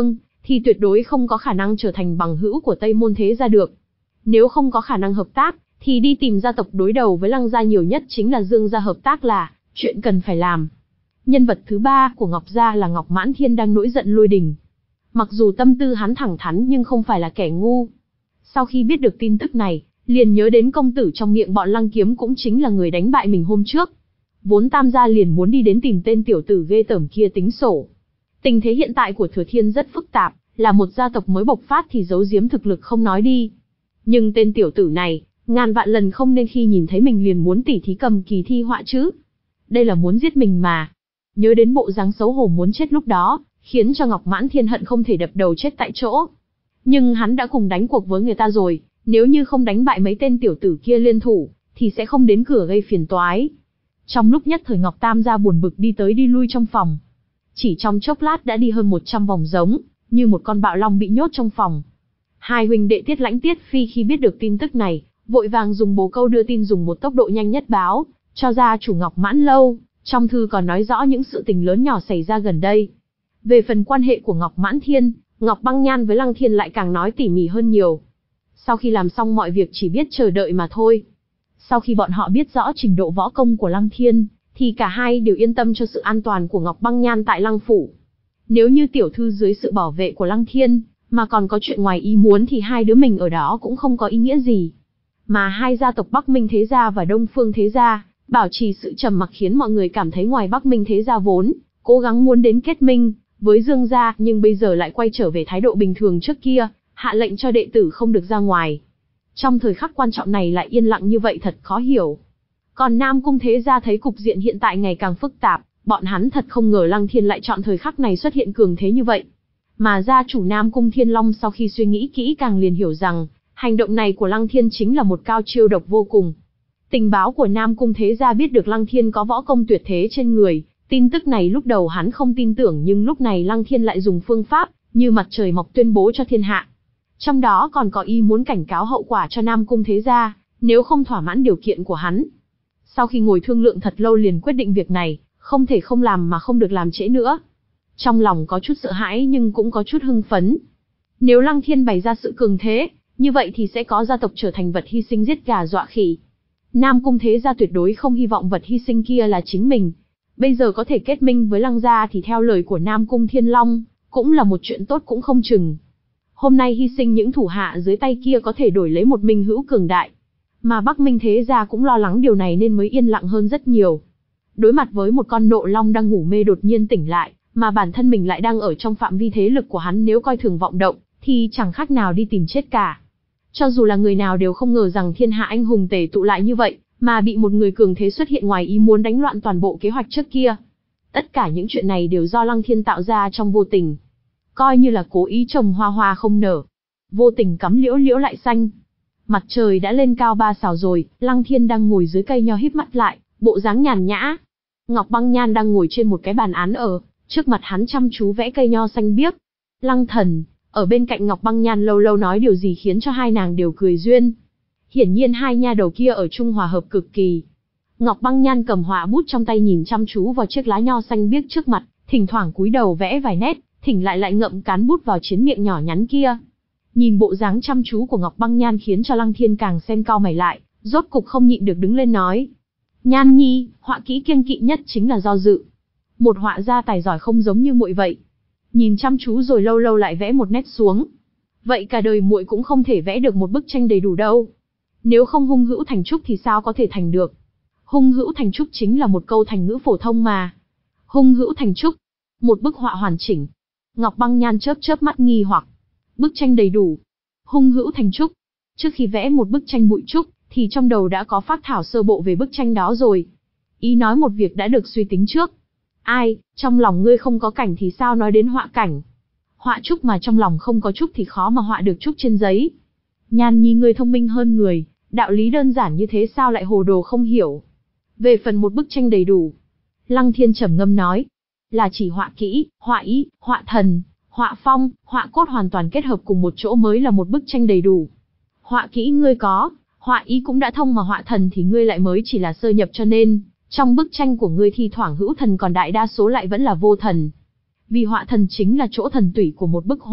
thì tuyệt đối không có khả năng trở thành bằng hữu của Tây Môn Thế Gia được. Nếu không có khả năng hợp tác, thì đi tìm gia tộc đối đầu với Lăng gia nhiều nhất chính là Dương gia hợp tác là chuyện cần phải làm. Nhân vật thứ ba của Ngọc gia là Ngọc Mãn Thiên đang nổi giận lôi đình. Mặc dù tâm tư hắn thẳng thắn nhưng không phải là kẻ ngu. Sau khi biết được tin tức này, liền nhớ đến công tử trong miệng bọn Lăng Kiếm cũng chính là người đánh bại mình hôm trước. Vốn Tam gia liền muốn đi đến tìm tên tiểu tử ghê tởm kia tính sổ. Tình thế hiện tại của Thừa Thiên rất phức tạp, là một gia tộc mới bộc phát thì giấu giếm thực lực không nói đi. Nhưng tên tiểu tử này, ngàn vạn lần không nên khi nhìn thấy mình liền muốn tỉ thí cầm kỳ thi họa chứ. Đây là muốn giết mình mà. Nhớ đến bộ dáng xấu hổ muốn chết lúc đó, khiến cho Ngọc Mãn Thiên hận không thể đập đầu chết tại chỗ. Nhưng hắn đã cùng đánh cuộc với người ta rồi, nếu như không đánh bại mấy tên tiểu tử kia liên thủ, thì sẽ không đến cửa gây phiền toái. Trong lúc nhất thời Ngọc Tam gia buồn bực đi tới đi lui trong phòng. Chỉ trong chốc lát đã đi hơn một trăm vòng giống, như một con bạo long bị nhốt trong phòng. Hai huynh đệ Tiết Lãnh Tiết Phi khi biết được tin tức này, vội vàng dùng bồ câu đưa tin dùng một tốc độ nhanh nhất báo, cho gia chủ Ngọc Mãn Lâu, trong thư còn nói rõ những sự tình lớn nhỏ xảy ra gần đây. Về phần quan hệ của Ngọc Mãn Thiên, Ngọc Băng Nhan với Lăng Thiên lại càng nói tỉ mỉ hơn nhiều. Sau khi làm xong mọi việc chỉ biết chờ đợi mà thôi. Sau khi bọn họ biết rõ trình độ võ công của Lăng Thiên, thì cả hai đều yên tâm cho sự an toàn của Ngọc Băng Nhan tại Lăng Phủ. Nếu như tiểu thư dưới sự bảo vệ của Lăng Thiên, mà còn có chuyện ngoài ý muốn thì hai đứa mình ở đó cũng không có ý nghĩa gì. Mà hai gia tộc Bắc Minh Thế Gia và Đông Phương Thế Gia, bảo trì sự trầm mặc khiến mọi người cảm thấy ngoài Bắc Minh Thế Gia vốn, cố gắng muốn đến kết minh với Dương gia nhưng bây giờ lại quay trở về thái độ bình thường trước kia, hạ lệnh cho đệ tử không được ra ngoài. Trong thời khắc quan trọng này lại yên lặng như vậy thật khó hiểu. Còn Nam Cung Thế Gia thấy cục diện hiện tại ngày càng phức tạp, bọn hắn thật không ngờ Lăng Thiên lại chọn thời khắc này xuất hiện cường thế như vậy. Mà gia chủ Nam Cung Thiên Long sau khi suy nghĩ kỹ càng liền hiểu rằng, hành động này của Lăng Thiên chính là một cao chiêu độc vô cùng. Tình báo của Nam Cung Thế Gia biết được Lăng Thiên có võ công tuyệt thế trên người, tin tức này lúc đầu hắn không tin tưởng nhưng lúc này Lăng Thiên lại dùng phương pháp, như mặt trời mọc tuyên bố cho thiên hạ. Trong đó còn có ý muốn cảnh cáo hậu quả cho Nam Cung Thế Gia, nếu không thỏa mãn điều kiện của hắn. Sau khi ngồi thương lượng thật lâu liền quyết định việc này, không thể không làm mà không được làm trễ nữa. Trong lòng có chút sợ hãi nhưng cũng có chút hưng phấn. Nếu Lăng Thiên bày ra sự cường thế, như vậy thì sẽ có gia tộc trở thành vật hy sinh giết gà dọa khỉ. Nam Cung Thế Gia tuyệt đối không hy vọng vật hy sinh kia là chính mình. Bây giờ có thể kết minh với Lăng gia thì theo lời của Nam Cung Thiên Long, cũng là một chuyện tốt cũng không chừng. Hôm nay hy sinh những thủ hạ dưới tay kia có thể đổi lấy một minh hữu cường đại. Mà Bắc Minh Thế Gia cũng lo lắng điều này nên mới yên lặng hơn rất nhiều. Đối mặt với một con nộ long đang ngủ mê đột nhiên tỉnh lại, mà bản thân mình lại đang ở trong phạm vi thế lực của hắn, nếu coi thường vọng động, thì chẳng khác nào đi tìm chết cả. Cho dù là người nào đều không ngờ rằng thiên hạ anh hùng tề tụ lại như vậy, mà bị một người cường thế xuất hiện ngoài ý muốn đánh loạn toàn bộ kế hoạch trước kia. Tất cả những chuyện này đều do Lăng Thiên tạo ra trong vô tình. Coi như là cố ý trồng hoa hoa không nở. Vô tình cắm liễu liễu lại xanh. Mặt trời đã lên cao ba sào rồi, Lăng Thiên đang ngồi dưới cây nho híp mắt lại, bộ dáng nhàn nhã. Ngọc Băng Nhan đang ngồi trên một cái bàn án ở, trước mặt hắn chăm chú vẽ cây nho xanh biếc. Lăng Thần, ở bên cạnh Ngọc Băng Nhan lâu lâu nói điều gì khiến cho hai nàng đều cười duyên. Hiển nhiên hai nha đầu kia ở chung hòa hợp cực kỳ. Ngọc Băng Nhan cầm họa bút trong tay nhìn chăm chú vào chiếc lá nho xanh biếc trước mặt, thỉnh thoảng cúi đầu vẽ vài nét, thỉnh lại lại ngậm cán bút vào chiến miệng nhỏ nhắn kia. Nhìn bộ dáng chăm chú của Ngọc Băng Nhan khiến cho Lăng Thiên càng xen cau mày lại, rốt cục không nhịn được đứng lên nói: "Nhan nhi, họa kỹ kiêng kỵ nhất chính là do dự. Một họa gia tài giỏi không giống như muội vậy. Nhìn chăm chú rồi lâu lâu lại vẽ một nét xuống. Vậy cả đời muội cũng không thể vẽ được một bức tranh đầy đủ đâu. Nếu không hung hữu thành trúc thì sao có thể thành được? Hung hữu thành trúc chính là một câu thành ngữ phổ thông mà. Hung hữu thành trúc, một bức họa hoàn chỉnh." Ngọc Băng Nhan chớp chớp mắt nghi hoặc. Bức tranh đầy đủ, hung hữu thành trúc. Trước khi vẽ một bức tranh bụi trúc, thì trong đầu đã có phác thảo sơ bộ về bức tranh đó rồi. Ý nói một việc đã được suy tính trước. Ai, trong lòng ngươi không có cảnh thì sao nói đến họa cảnh? Họa trúc mà trong lòng không có trúc thì khó mà họa được trúc trên giấy. Nhan nhi ngươi thông minh hơn người, đạo lý đơn giản như thế sao lại hồ đồ không hiểu? Về phần một bức tranh đầy đủ, Lăng Thiên trầm ngâm nói, là chỉ họa kỹ, họa ý, họa thần, họa phong, họa cốt hoàn toàn kết hợp cùng một chỗ mới là một bức tranh đầy đủ. Họa kỹ ngươi có, họa ý cũng đã thông mà họa thần thì ngươi lại mới chỉ là sơ nhập, cho nên trong bức tranh của ngươi thi thoảng hữu thần còn đại đa số lại vẫn là vô thần. Vì họa thần chính là chỗ thần tủy của một bức họa,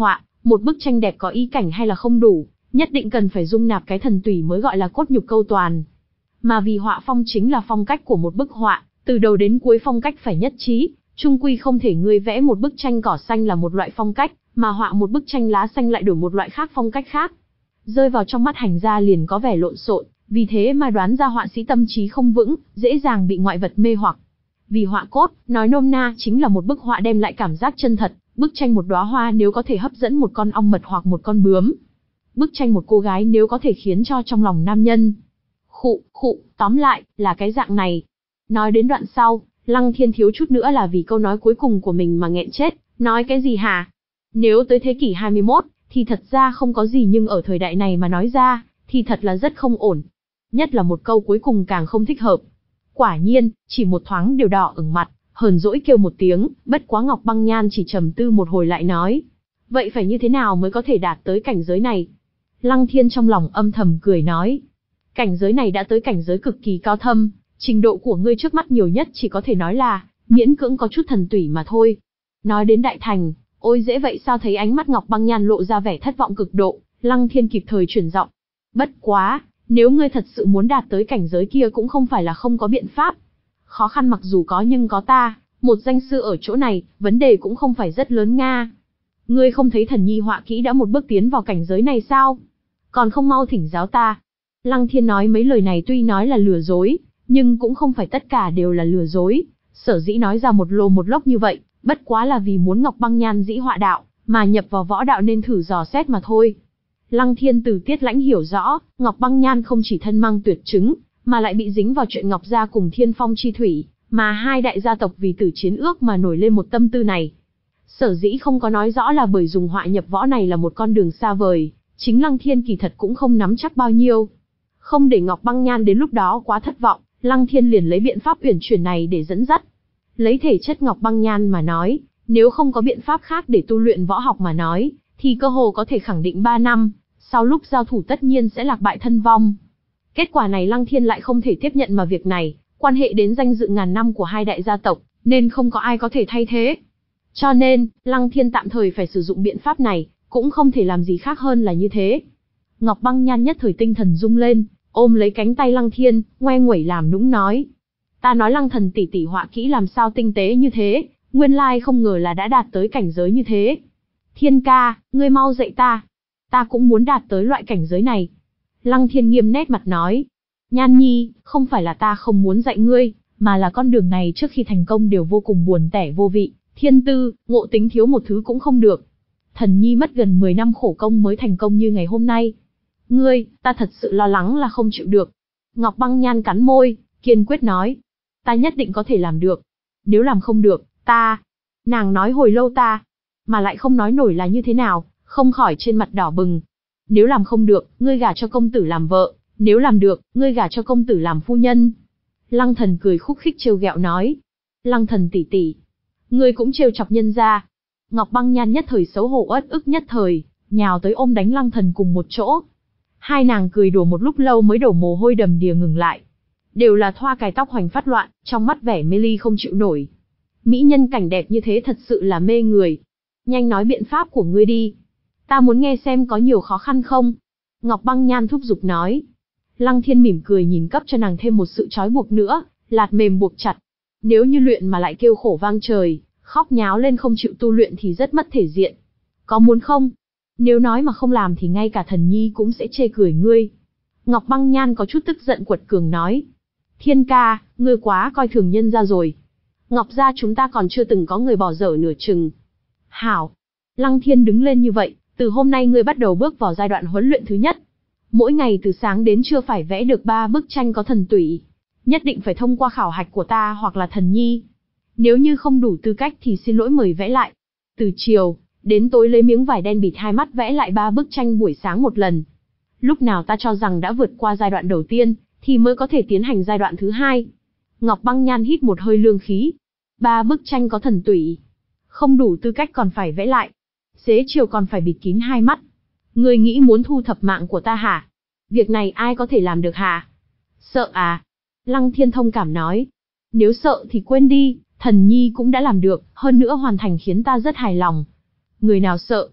Một bức tranh đẹp có ý cảnh hay là không đủ, nhất định cần phải dung nạp cái thần tủy mới gọi là cốt nhục câu toàn. Mà vì họa phong chính là phong cách của một bức họa, từ đầu đến cuối phong cách phải nhất trí, chung quy không thể ngươi vẽ một bức tranh cỏ xanh là một loại phong cách, mà họa một bức tranh lá xanh lại đổi một loại khác phong cách khác. Rơi vào trong mắt hành gia liền có vẻ lộn xộn, vì thế mà đoán ra họa sĩ tâm trí không vững, dễ dàng bị ngoại vật mê hoặc. Vì họa cốt, nói nôm na chính là một bức họa đem lại cảm giác chân thật, bức tranh một đóa hoa nếu có thể hấp dẫn một con ong mật hoặc một con bướm. Bức tranh một cô gái nếu có thể khiến cho trong lòng nam nhân. Khụ, khụ, tóm lại, là cái dạng này. Nói đến đoạn sau, Lăng Thiên thiếu chút nữa là vì câu nói cuối cùng của mình mà nghẹn chết, nói cái gì hả? Nếu tới thế kỷ hai mươi mốt, thì thật ra không có gì nhưng ở thời đại này mà nói ra, thì thật là rất không ổn. Nhất là một câu cuối cùng càng không thích hợp. Quả nhiên, chỉ một thoáng đều đỏ ửng mặt, hờn dỗi kêu một tiếng, bất quá Ngọc Băng Nhan chỉ trầm tư một hồi lại nói. Vậy phải như thế nào mới có thể đạt tới cảnh giới này? Lăng Thiên trong lòng âm thầm cười nói. Cảnh giới này đã tới cảnh giới cực kỳ cao thâm, trình độ của ngươi trước mắt nhiều nhất chỉ có thể nói là, miễn cưỡng có chút thần tủy mà thôi. Nói đến đại thành, ôi dễ vậy sao thấy ánh mắt Ngọc Băng Nhan lộ ra vẻ thất vọng cực độ, Lăng Thiên kịp thời chuyển giọng. Bất quá, nếu ngươi thật sự muốn đạt tới cảnh giới kia cũng không phải là không có biện pháp. Khó khăn mặc dù có nhưng có ta, một danh sư ở chỗ này, vấn đề cũng không phải rất lớn nga. Ngươi không thấy thần nhi họa kỹ đã một bước tiến vào cảnh giới này sao? Còn không mau thỉnh giáo ta. Lăng Thiên nói mấy lời này tuy nói là lừa dối, nhưng cũng không phải tất cả đều là lừa dối. Sở dĩ nói ra một lồ một lốc như vậy, bất quá là vì muốn Ngọc Băng Nhan dĩ họa đạo, mà nhập vào võ đạo nên thử dò xét mà thôi. Lăng Thiên từ Tiết Lãnh hiểu rõ, Ngọc Băng Nhan không chỉ thân mang tuyệt chứng, mà lại bị dính vào chuyện Ngọc gia cùng Thiên Phong chi thủy, mà hai đại gia tộc vì tử chiến ước mà nổi lên một tâm tư này. Sở dĩ không có nói rõ là bởi dùng họa nhập võ này là một con đường xa vời, chính Lăng Thiên kỳ thật cũng không nắm chắc bao nhiêu. Không để Ngọc Băng Nhan đến lúc đó quá thất vọng, Lăng Thiên liền lấy biện pháp uyển chuyển này để dẫn dắt. Lấy thể chất Ngọc Băng Nhan mà nói, nếu không có biện pháp khác để tu luyện võ học mà nói, thì cơ hồ có thể khẳng định ba năm, sau lúc giao thủ tất nhiên sẽ lạc bại thân vong. Kết quả này Lăng Thiên lại không thể tiếp nhận mà việc này, quan hệ đến danh dự ngàn năm của hai đại gia tộc, nên không có ai có thể thay thế. Cho nên, Lăng Thiên tạm thời phải sử dụng biện pháp này, cũng không thể làm gì khác hơn là như thế. Ngọc Băng Nhan nhất thời tinh thần rung lên, ôm lấy cánh tay Lăng Thiên, ngoe nguẩy làm nũng nói. Ta nói Lăng thần tỷ tỷ họa kỹ làm sao tinh tế như thế, nguyên lai không ngờ là đã đạt tới cảnh giới như thế. Thiên ca, ngươi mau dạy ta. Ta cũng muốn đạt tới loại cảnh giới này. Lăng Thiên nghiêm nét mặt nói. Nhan nhi, không phải là ta không muốn dạy ngươi, mà là con đường này trước khi thành công đều vô cùng buồn tẻ vô vị, thiên tư, ngộ tính thiếu một thứ cũng không được. Thần nhi mất gần mười năm khổ công mới thành công như ngày hôm nay. Ngươi, ta thật sự lo lắng là không chịu được. Ngọc Băng Nhan cắn môi, kiên quyết nói. Ta nhất định có thể làm được. Nếu làm không được, ta... Nàng nói hồi lâu ta, mà lại không nói nổi là như thế nào, không khỏi trên mặt đỏ bừng. Nếu làm không được, ngươi gả cho công tử làm vợ, nếu làm được, ngươi gả cho công tử làm phu nhân. Lăng Thần cười khúc khích trêu ghẹo nói. Lăng Thần tỷ tỷ, ngươi cũng trêu chọc nhân gia. Ngọc Băng Nhan nhất thời xấu hổ uất ức nhất thời, nhào tới ôm đánh Lăng Thần cùng một chỗ. Hai nàng cười đùa một lúc lâu mới đổ mồ hôi đầm đìa ngừng lại. Đều là thoa cài tóc hoành phát loạn, trong mắt vẻ mê ly không chịu nổi. Mỹ nhân cảnh đẹp như thế thật sự là mê người. Nhanh nói biện pháp của ngươi đi. Ta muốn nghe xem có nhiều khó khăn không? Ngọc Băng Nhan thúc giục nói. Lăng Thiên mỉm cười nhìn cấp cho nàng thêm một sự trói buộc nữa, lạt mềm buộc chặt. Nếu như luyện mà lại kêu khổ vang trời, khóc nháo lên không chịu tu luyện thì rất mất thể diện. Có muốn không? Nếu nói mà không làm thì ngay cả thần nhi cũng sẽ chê cười ngươi. Ngọc Băng Nhan có chút tức giận quật cường nói. Thiên ca, ngươi quá coi thường nhân gia rồi. Ngọc gia chúng ta còn chưa từng có người bỏ dở nửa chừng. Hảo. Lăng Thiên đứng lên như vậy, từ hôm nay ngươi bắt đầu bước vào giai đoạn huấn luyện thứ nhất. Mỗi ngày từ sáng đến trưa phải vẽ được ba bức tranh có thần tủy. Nhất định phải thông qua khảo hạch của ta hoặc là thần nhi. Nếu như không đủ tư cách thì xin lỗi mời vẽ lại. Từ chiều đến tối lấy miếng vải đen bịt hai mắt vẽ lại ba bức tranh buổi sáng một lần. Lúc nào ta cho rằng đã vượt qua giai đoạn đầu tiên, thì mới có thể tiến hành giai đoạn thứ hai. Ngọc Băng Nhan hít một hơi lương khí. Ba bức tranh có thần tủy. Không đủ tư cách còn phải vẽ lại. Xế chiều còn phải bịt kín hai mắt. Ngươi nghĩ muốn thu thập mạng của ta hả? Việc này ai có thể làm được hả? Sợ à? Lăng Thiên thông cảm nói. Nếu sợ thì quên đi, thần nhi cũng đã làm được, hơn nữa hoàn thành khiến ta rất hài lòng. Người nào sợ?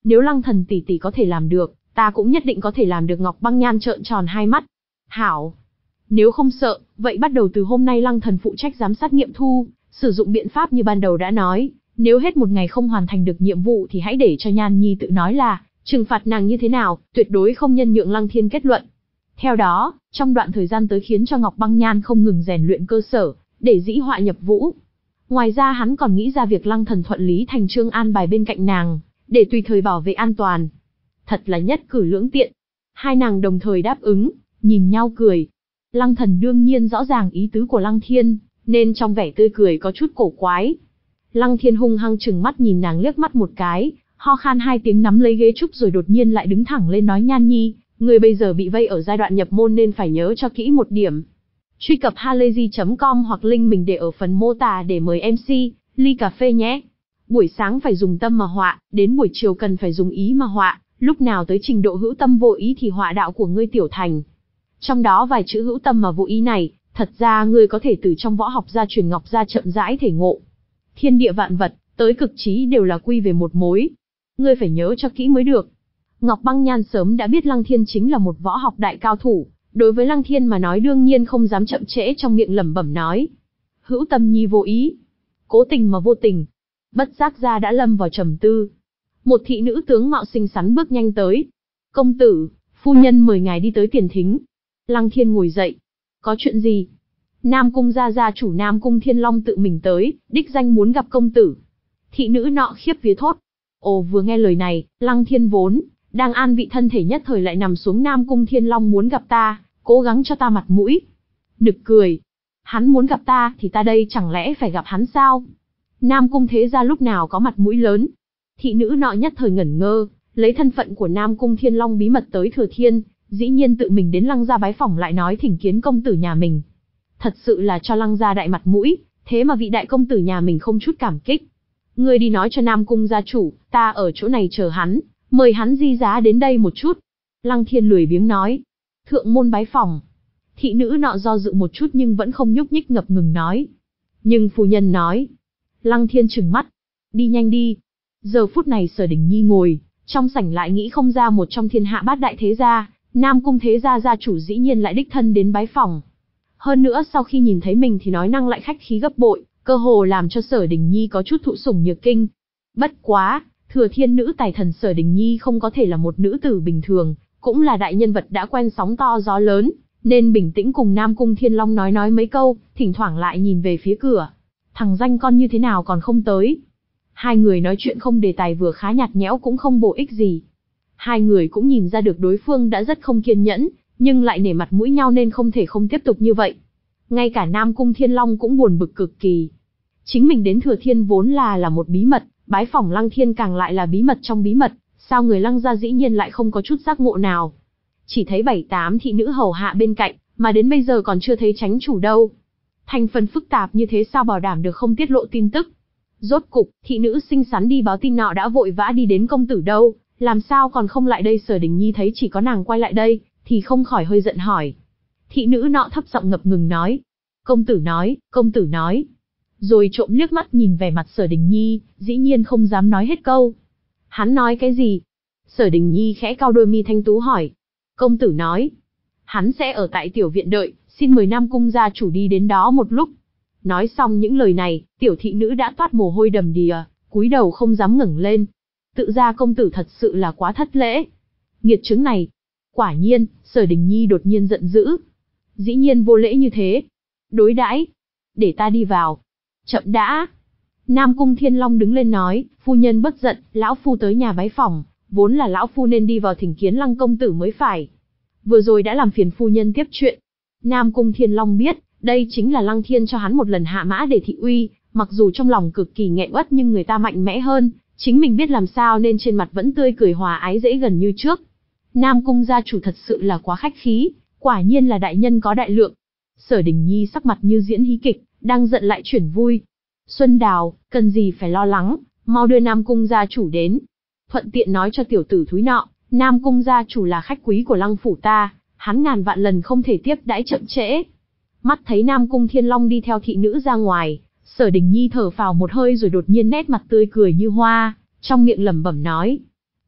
Nếu Lăng Thần tỷ tỷ có thể làm được, ta cũng nhất định có thể làm được. Ngọc Băng Nhan trợn tròn hai mắt. Hảo. Nếu không sợ, vậy bắt đầu từ hôm nay Lăng Thần phụ trách giám sát nghiệm thu, sử dụng biện pháp như ban đầu đã nói. Nếu hết một ngày không hoàn thành được nhiệm vụ thì hãy để cho Nhan Nhi tự nói là trừng phạt nàng như thế nào, tuyệt đối không nhân nhượng Lăng Thiên kết luận. Theo đó, trong đoạn thời gian tới khiến cho Ngọc Băng Nhan không ngừng rèn luyện cơ sở, để dĩ họa nhập vũ. Ngoài ra hắn còn nghĩ ra việc Lăng Thần thuận lý thành chương an bài bên cạnh nàng, để tùy thời bảo vệ an toàn. Thật là nhất cử lưỡng tiện. Hai nàng đồng thời đáp ứng, nhìn nhau cười. Lăng Thần đương nhiên rõ ràng ý tứ của Lăng Thiên, nên trong vẻ tươi cười có chút cổ quái. Lăng Thiên hung hăng trừng mắt nhìn nàng liếc mắt một cái, ho khan hai tiếng nắm lấy ghế trúc rồi đột nhiên lại đứng thẳng lên nói Nhan Nhi, người bây giờ bị vây ở giai đoạn nhập môn nên phải nhớ cho kỹ một điểm. Truy cập halayzi chấm com hoặc link mình để ở phần mô tả để mời em xê, ly cà phê nhé. Buổi sáng phải dùng tâm mà họa, đến buổi chiều cần phải dùng ý mà họa, lúc nào tới trình độ hữu tâm vô ý thì họa đạo của ngươi tiểu thành. Trong đó vài chữ hữu tâm mà vô ý này, thật ra ngươi có thể từ trong võ học gia truyền ngọc ra chậm rãi thể ngộ. Thiên địa vạn vật, tới cực trí đều là quy về một mối. Ngươi phải nhớ cho kỹ mới được. Ngọc Băng Nhan sớm đã biết Lăng Thiên chính là một võ học đại cao thủ, đối với Lăng Thiên mà nói đương nhiên không dám chậm trễ, trong miệng lẩm bẩm nói. Hữu tâm nhi vô ý, cố tình mà vô tình. Bất giác ra đã lâm vào trầm tư. Một thị nữ tướng mạo xinh xắn bước nhanh tới. Công tử, phu nhân mời ngài đi tới tiền thính. Lăng Thiên ngồi dậy. Có chuyện gì? Nam cung gia gia chủ Nam cung Thiên Long tự mình tới, đích danh muốn gặp công tử. Thị nữ nọ khiếp vía thốt. Ồ, vừa nghe lời này, Lăng Thiên vốn đang an vị thân thể nhất thời lại nằm xuống. Nam cung Thiên Long muốn gặp ta, cố gắng cho ta mặt mũi. Nực cười. Hắn muốn gặp ta thì ta đây chẳng lẽ phải gặp hắn sao? Nam cung thế gia lúc nào có mặt mũi lớn? Thị nữ nọ nhất thời ngẩn ngơ, lấy thân phận của Nam cung Thiên Long bí mật tới Thừa Thiên, dĩ nhiên tự mình đến Lăng gia bái phỏng lại nói thỉnh kiến công tử nhà mình. Thật sự là cho Lăng gia đại mặt mũi, thế mà vị đại công tử nhà mình không chút cảm kích. Ngươi đi nói cho Nam cung gia chủ, ta ở chỗ này chờ hắn, mời hắn di giá đến đây một chút. Lăng Thiên lười biếng nói. Thượng môn bái phỏng. Thị nữ nọ do dự một chút nhưng vẫn không nhúc nhích, ngập ngừng nói. Nhưng phu nhân nói. Lăng Thiên trừng mắt. Đi nhanh đi. Giờ phút này Sở Đình Nhi ngồi, trong sảnh lại nghĩ không ra một trong thiên hạ bát đại thế gia, Nam cung thế gia gia chủ dĩ nhiên lại đích thân đến bái phỏng. Hơn nữa sau khi nhìn thấy mình thì nói năng lại khách khí gấp bội, cơ hồ làm cho Sở Đình Nhi có chút thụ sủng nhược kinh. Bất quá, Thừa Thiên nữ tài thần Sở Đình Nhi không có thể là một nữ tử bình thường, cũng là đại nhân vật đã quen sóng to gió lớn, nên bình tĩnh cùng Nam cung Thiên Long nói nói mấy câu, thỉnh thoảng lại nhìn về phía cửa. Thằng danh con như thế nào còn không tới? Hai người nói chuyện không đề tài, vừa khá nhạt nhẽo cũng không bổ ích gì. Hai người cũng nhìn ra được đối phương đã rất không kiên nhẫn, nhưng lại nể mặt mũi nhau nên không thể không tiếp tục như vậy. Ngay cả Nam cung Thiên Long cũng buồn bực cực kỳ. Chính mình đến Thừa Thiên vốn là là một bí mật, bái phỏng Lăng Thiên càng lại là bí mật trong bí mật, sao người Lăng gia dĩ nhiên lại không có chút giác ngộ nào. Chỉ thấy bảy tám thị nữ hầu hạ bên cạnh, mà đến bây giờ còn chưa thấy chánh chủ đâu. Thành phần phức tạp như thế sao bảo đảm được không tiết lộ tin tức. Rốt cục, thị nữ xinh xắn đi báo tin nọ đã vội vã đi đến. Công tử đâu, làm sao còn không lại đây? Sở Đình Nhi thấy chỉ có nàng quay lại đây, thì không khỏi hơi giận hỏi. Thị nữ nọ thấp giọng ngập ngừng nói. Công tử nói, công tử nói. Rồi trộm liếc mắt nhìn vẻ mặt Sở Đình Nhi, dĩ nhiên không dám nói hết câu. Hắn nói cái gì? Sở Đình Nhi khẽ cau đôi mi thanh tú hỏi. Công tử nói, hắn sẽ ở tại tiểu viện đợi, xin mời Nam cung gia chủ đi đến đó một lúc. Nói xong những lời này, tiểu thị nữ đã toát mồ hôi đầm đìa, cúi đầu không dám ngẩng lên. Tự ra công tử thật sự là quá thất lễ. Nghiệt chứng này. Quả nhiên, Sở Đình Nhi đột nhiên giận dữ. Dĩ nhiên vô lễ như thế. Đối đãi. Để ta đi vào. Chậm đã. Nam cung Thiên Long đứng lên nói, phu nhân bất giận, lão phu tới nhà bái phỏng, vốn là lão phu nên đi vào thỉnh kiến Lăng công tử mới phải. Vừa rồi đã làm phiền phu nhân tiếp chuyện. Nam cung Thiên Long biết, đây chính là Lăng Thiên cho hắn một lần hạ mã để thị uy, mặc dù trong lòng cực kỳ nghẹn uất nhưng người ta mạnh mẽ hơn, chính mình biết làm sao nên trên mặt vẫn tươi cười hòa ái dễ gần như trước. Nam cung gia chủ thật sự là quá khách khí, quả nhiên là đại nhân có đại lượng. Sở Đình Nhi sắc mặt như diễn hí kịch, đang giận lại chuyển vui. Xuân Đào, cần gì phải lo lắng, mau đưa Nam cung gia chủ đến. Thuận tiện nói cho tiểu tử thúi nọ, Nam cung gia chủ là khách quý của Lăng phủ ta, hắn ngàn vạn lần không thể tiếp đãi chậm trễ. Mắt thấy Nam cung Thiên Long đi theo thị nữ ra ngoài, Sở Đình Nhi thở phào một hơi rồi đột nhiên nét mặt tươi cười như hoa, trong miệng lẩm bẩm nói.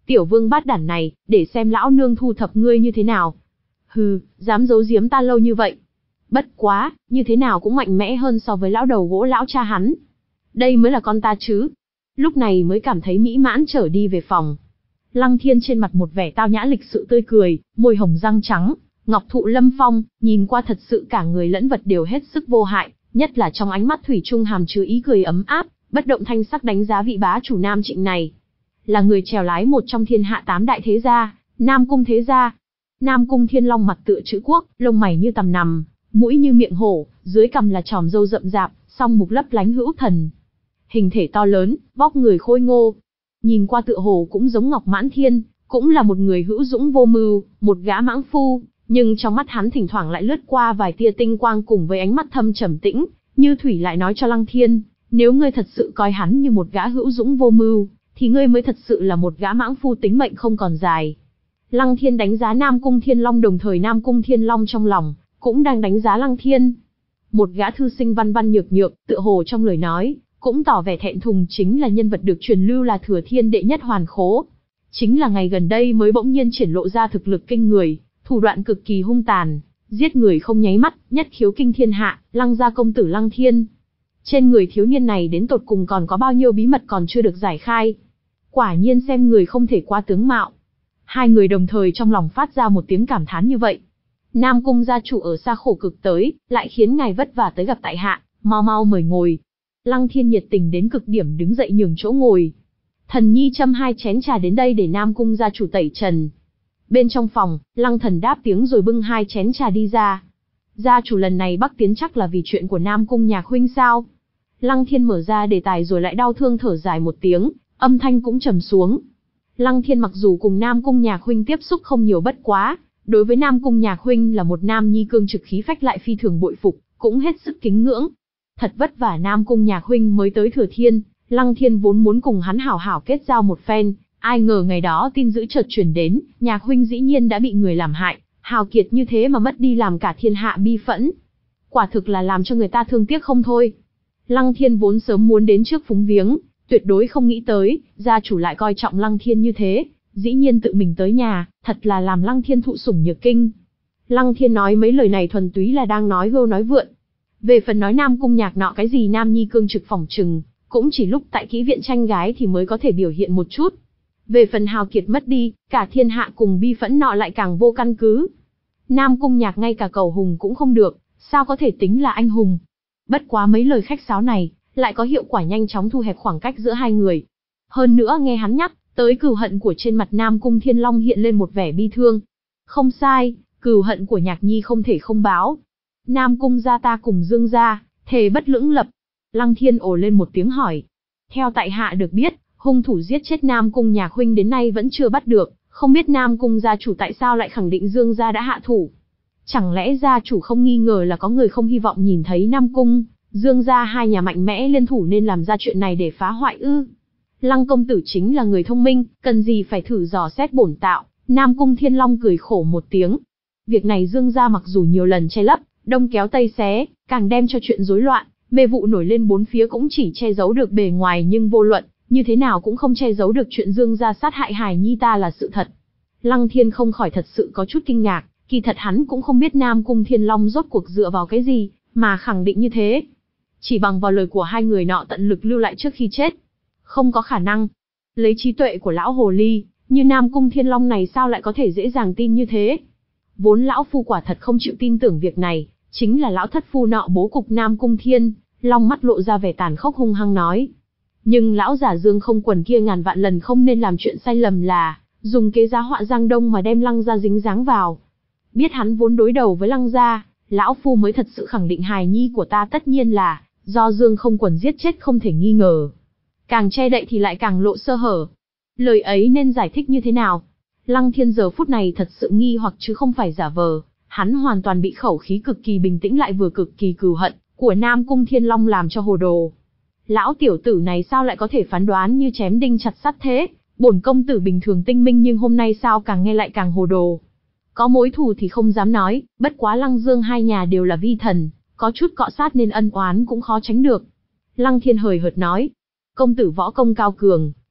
Tiểu vương bát đản này, để xem lão nương thu thập ngươi như thế nào. Hừ, dám giấu giếm ta lâu như vậy. Bất quá, như thế nào cũng mạnh mẽ hơn so với lão đầu gỗ lão cha hắn. Đây mới là con ta chứ. Lúc này mới cảm thấy mỹ mãn trở đi về phòng. Lăng Thiên trên mặt một vẻ tao nhã lịch sự tươi cười, môi hồng răng trắng, ngọc thụ lâm phong, nhìn qua thật sự cả người lẫn vật đều hết sức vô hại, nhất là trong ánh mắt thủy chung hàm chứa ý cười ấm áp, bất động thanh sắc đánh giá vị bá chủ Nam Trịnh này. Là người chèo lái một trong thiên hạ tám đại thế gia, Nam Cung thế gia. Nam Cung Thiên Long mặt tựa chữ quốc, lông mày như tằm nằm, mũi như miệng hổ, dưới cằm là chòm râu rậm rạp, song mục lấp lánh hữu thần. Hình thể to lớn, vóc người khôi ngô. Nhìn qua tựa hồ cũng giống Ngọc Mãn Thiên, cũng là một người hữu dũng vô mưu, một gã mãng phu, nhưng trong mắt hắn thỉnh thoảng lại lướt qua vài tia tinh quang cùng với ánh mắt thâm trầm tĩnh, như thủy lại nói cho Lăng Thiên, nếu ngươi thật sự coi hắn như một gã hữu dũng vô mưu, thì ngươi mới thật sự là một gã mãng phu tính mệnh không còn dài. Lăng Thiên đánh giá Nam Cung Thiên Long, đồng thời Nam Cung Thiên Long trong lòng cũng đang đánh giá Lăng Thiên. Một gã thư sinh văn văn nhược nhược, tựa hồ trong lời nói cũng tỏ vẻ thẹn thùng, chính là nhân vật được truyền lưu là Thừa Thiên đệ nhất hoàn khố. Chính là ngày gần đây mới bỗng nhiên triển lộ ra thực lực kinh người, thủ đoạn cực kỳ hung tàn, giết người không nháy mắt, nhất khiếu kinh thiên hạ, Lăng gia công tử Lăng Thiên. Trên người thiếu niên này đến tột cùng còn có bao nhiêu bí mật còn chưa được giải khai. Quả nhiên xem người không thể qua tướng mạo. Hai người đồng thời trong lòng phát ra một tiếng cảm thán như vậy. Nam Cung gia chủ ở xa khổ cực tới, lại khiến ngài vất vả tới gặp tại hạ, mau mau mời ngồi. Lăng Thiên nhiệt tình đến cực điểm đứng dậy nhường chỗ ngồi. Thần nhi châm hai chén trà đến đây để Nam Cung gia chủ tẩy trần. Bên trong phòng, Lăng Thần đáp tiếng rồi bưng hai chén trà đi ra. Gia chủ lần này bắc tiến chắc là vì chuyện của Nam Cung Nhạc huynh sao? Lăng Thiên mở ra đề tài rồi lại đau thương thở dài một tiếng, âm thanh cũng trầm xuống. Lăng Thiên mặc dù cùng Nam Cung Nhạc huynh tiếp xúc không nhiều, bất quá đối với Nam Cung Nhạc huynh là một nam nhi cương trực khí phách lại phi thường bội phục, cũng hết sức kính ngưỡng. Thật vất vả Nam Cung Nhạc huynh mới tới Thừa Thiên, Lăng Thiên vốn muốn cùng hắn hảo hảo kết giao một phen, ai ngờ ngày đó tin dữ chợt truyền đến, Nhạc huynh dĩ nhiên đã bị người làm hại, hào kiệt như thế mà mất đi làm cả thiên hạ bi phẫn. Quả thực là làm cho người ta thương tiếc không thôi. Lăng Thiên vốn sớm muốn đến trước phúng viếng, tuyệt đối không nghĩ tới, gia chủ lại coi trọng Lăng Thiên như thế, dĩ nhiên tự mình tới nhà, thật là làm Lăng Thiên thụ sủng nhược kinh. Lăng Thiên nói mấy lời này thuần túy là đang nói gâu nói vượn. Về phần nói Nam Cung Nhạc nọ cái gì nam nhi cương trực phỏng trừng, cũng chỉ lúc tại kỹ viện tranh gái thì mới có thể biểu hiện một chút. Về phần hào kiệt mất đi, cả thiên hạ cùng bi phẫn nọ lại càng vô căn cứ. Nam Cung Nhạc ngay cả cầu hùng cũng không được, sao có thể tính là anh hùng? Bất quá mấy lời khách sáo này, lại có hiệu quả nhanh chóng thu hẹp khoảng cách giữa hai người. Hơn nữa nghe hắn nhắc tới cừu hận của trên mặt Nam Cung Thiên Long hiện lên một vẻ bi thương. Không sai, cừu hận của Nhạc nhi không thể không báo. Nam Cung gia ta cùng Dương gia, thề bất lưỡng lập. Lăng Thiên ồ lên một tiếng hỏi. Theo tại hạ được biết, hung thủ giết chết Nam Cung Nhạc huynh đến nay vẫn chưa bắt được, không biết Nam Cung gia chủ tại sao lại khẳng định Dương gia đã hạ thủ. Chẳng lẽ gia chủ không nghi ngờ là có người không hy vọng nhìn thấy Nam Cung, Dương gia hai nhà mạnh mẽ liên thủ nên làm ra chuyện này để phá hoại ư? Lăng công tử chính là người thông minh, cần gì phải thử dò xét bổn tạo. Nam Cung Thiên Long cười khổ một tiếng. Việc này Dương gia mặc dù nhiều lần che lấp, đông kéo tây xé, càng đem cho chuyện rối loạn, mê vụ nổi lên bốn phía, cũng chỉ che giấu được bề ngoài, nhưng vô luận như thế nào cũng không che giấu được chuyện Dương gia sát hại hài nhi ta là sự thật. Lăng Thiên không khỏi thật sự có chút kinh ngạc, kỳ thật hắn cũng không biết Nam Cung Thiên Long rốt cuộc dựa vào cái gì mà khẳng định như thế. Chỉ bằng vào lời của hai người nọ tận lực lưu lại trước khi chết, không có khả năng. Lấy trí tuệ của lão hồ ly, như Nam Cung Thiên Long này sao lại có thể dễ dàng tin như thế? Vốn lão phu quả thật không chịu tin tưởng việc này, chính là lão thất phu nọ bố cục Nam Cung Thiên Long mắt lộ ra vẻ tàn khốc hung hăng nói. Nhưng lão giả Dương Không Quần kia ngàn vạn lần không nên làm chuyện sai lầm là dùng kế giá họa Giang Đông mà đem Lăng gia dính dáng vào. Biết hắn vốn đối đầu với Lăng gia, lão phu mới thật sự khẳng định hài nhi của ta tất nhiên là do Dương Không Quần giết chết không thể nghi ngờ. Càng che đậy thì lại càng lộ sơ hở. Lời ấy nên giải thích như thế nào? Lăng Thiên giờ phút này thật sự nghi hoặc chứ không phải giả vờ, hắn hoàn toàn bị khẩu khí cực kỳ bình tĩnh lại vừa cực kỳ cừu hận của Nam Cung Thiên Long làm cho hồ đồ. Lão tiểu tử này sao lại có thể phán đoán như chém đinh chặt sắt thế? Bổn công tử bình thường tinh minh nhưng hôm nay sao càng nghe lại càng hồ đồ. Có mối thù thì không dám nói, bất quá Lăng Dương hai nhà đều là vi thần, có chút cọ sát nên ân oán cũng khó tránh được. Lăng Thiên hời hợt nói, công tử võ công cao cường,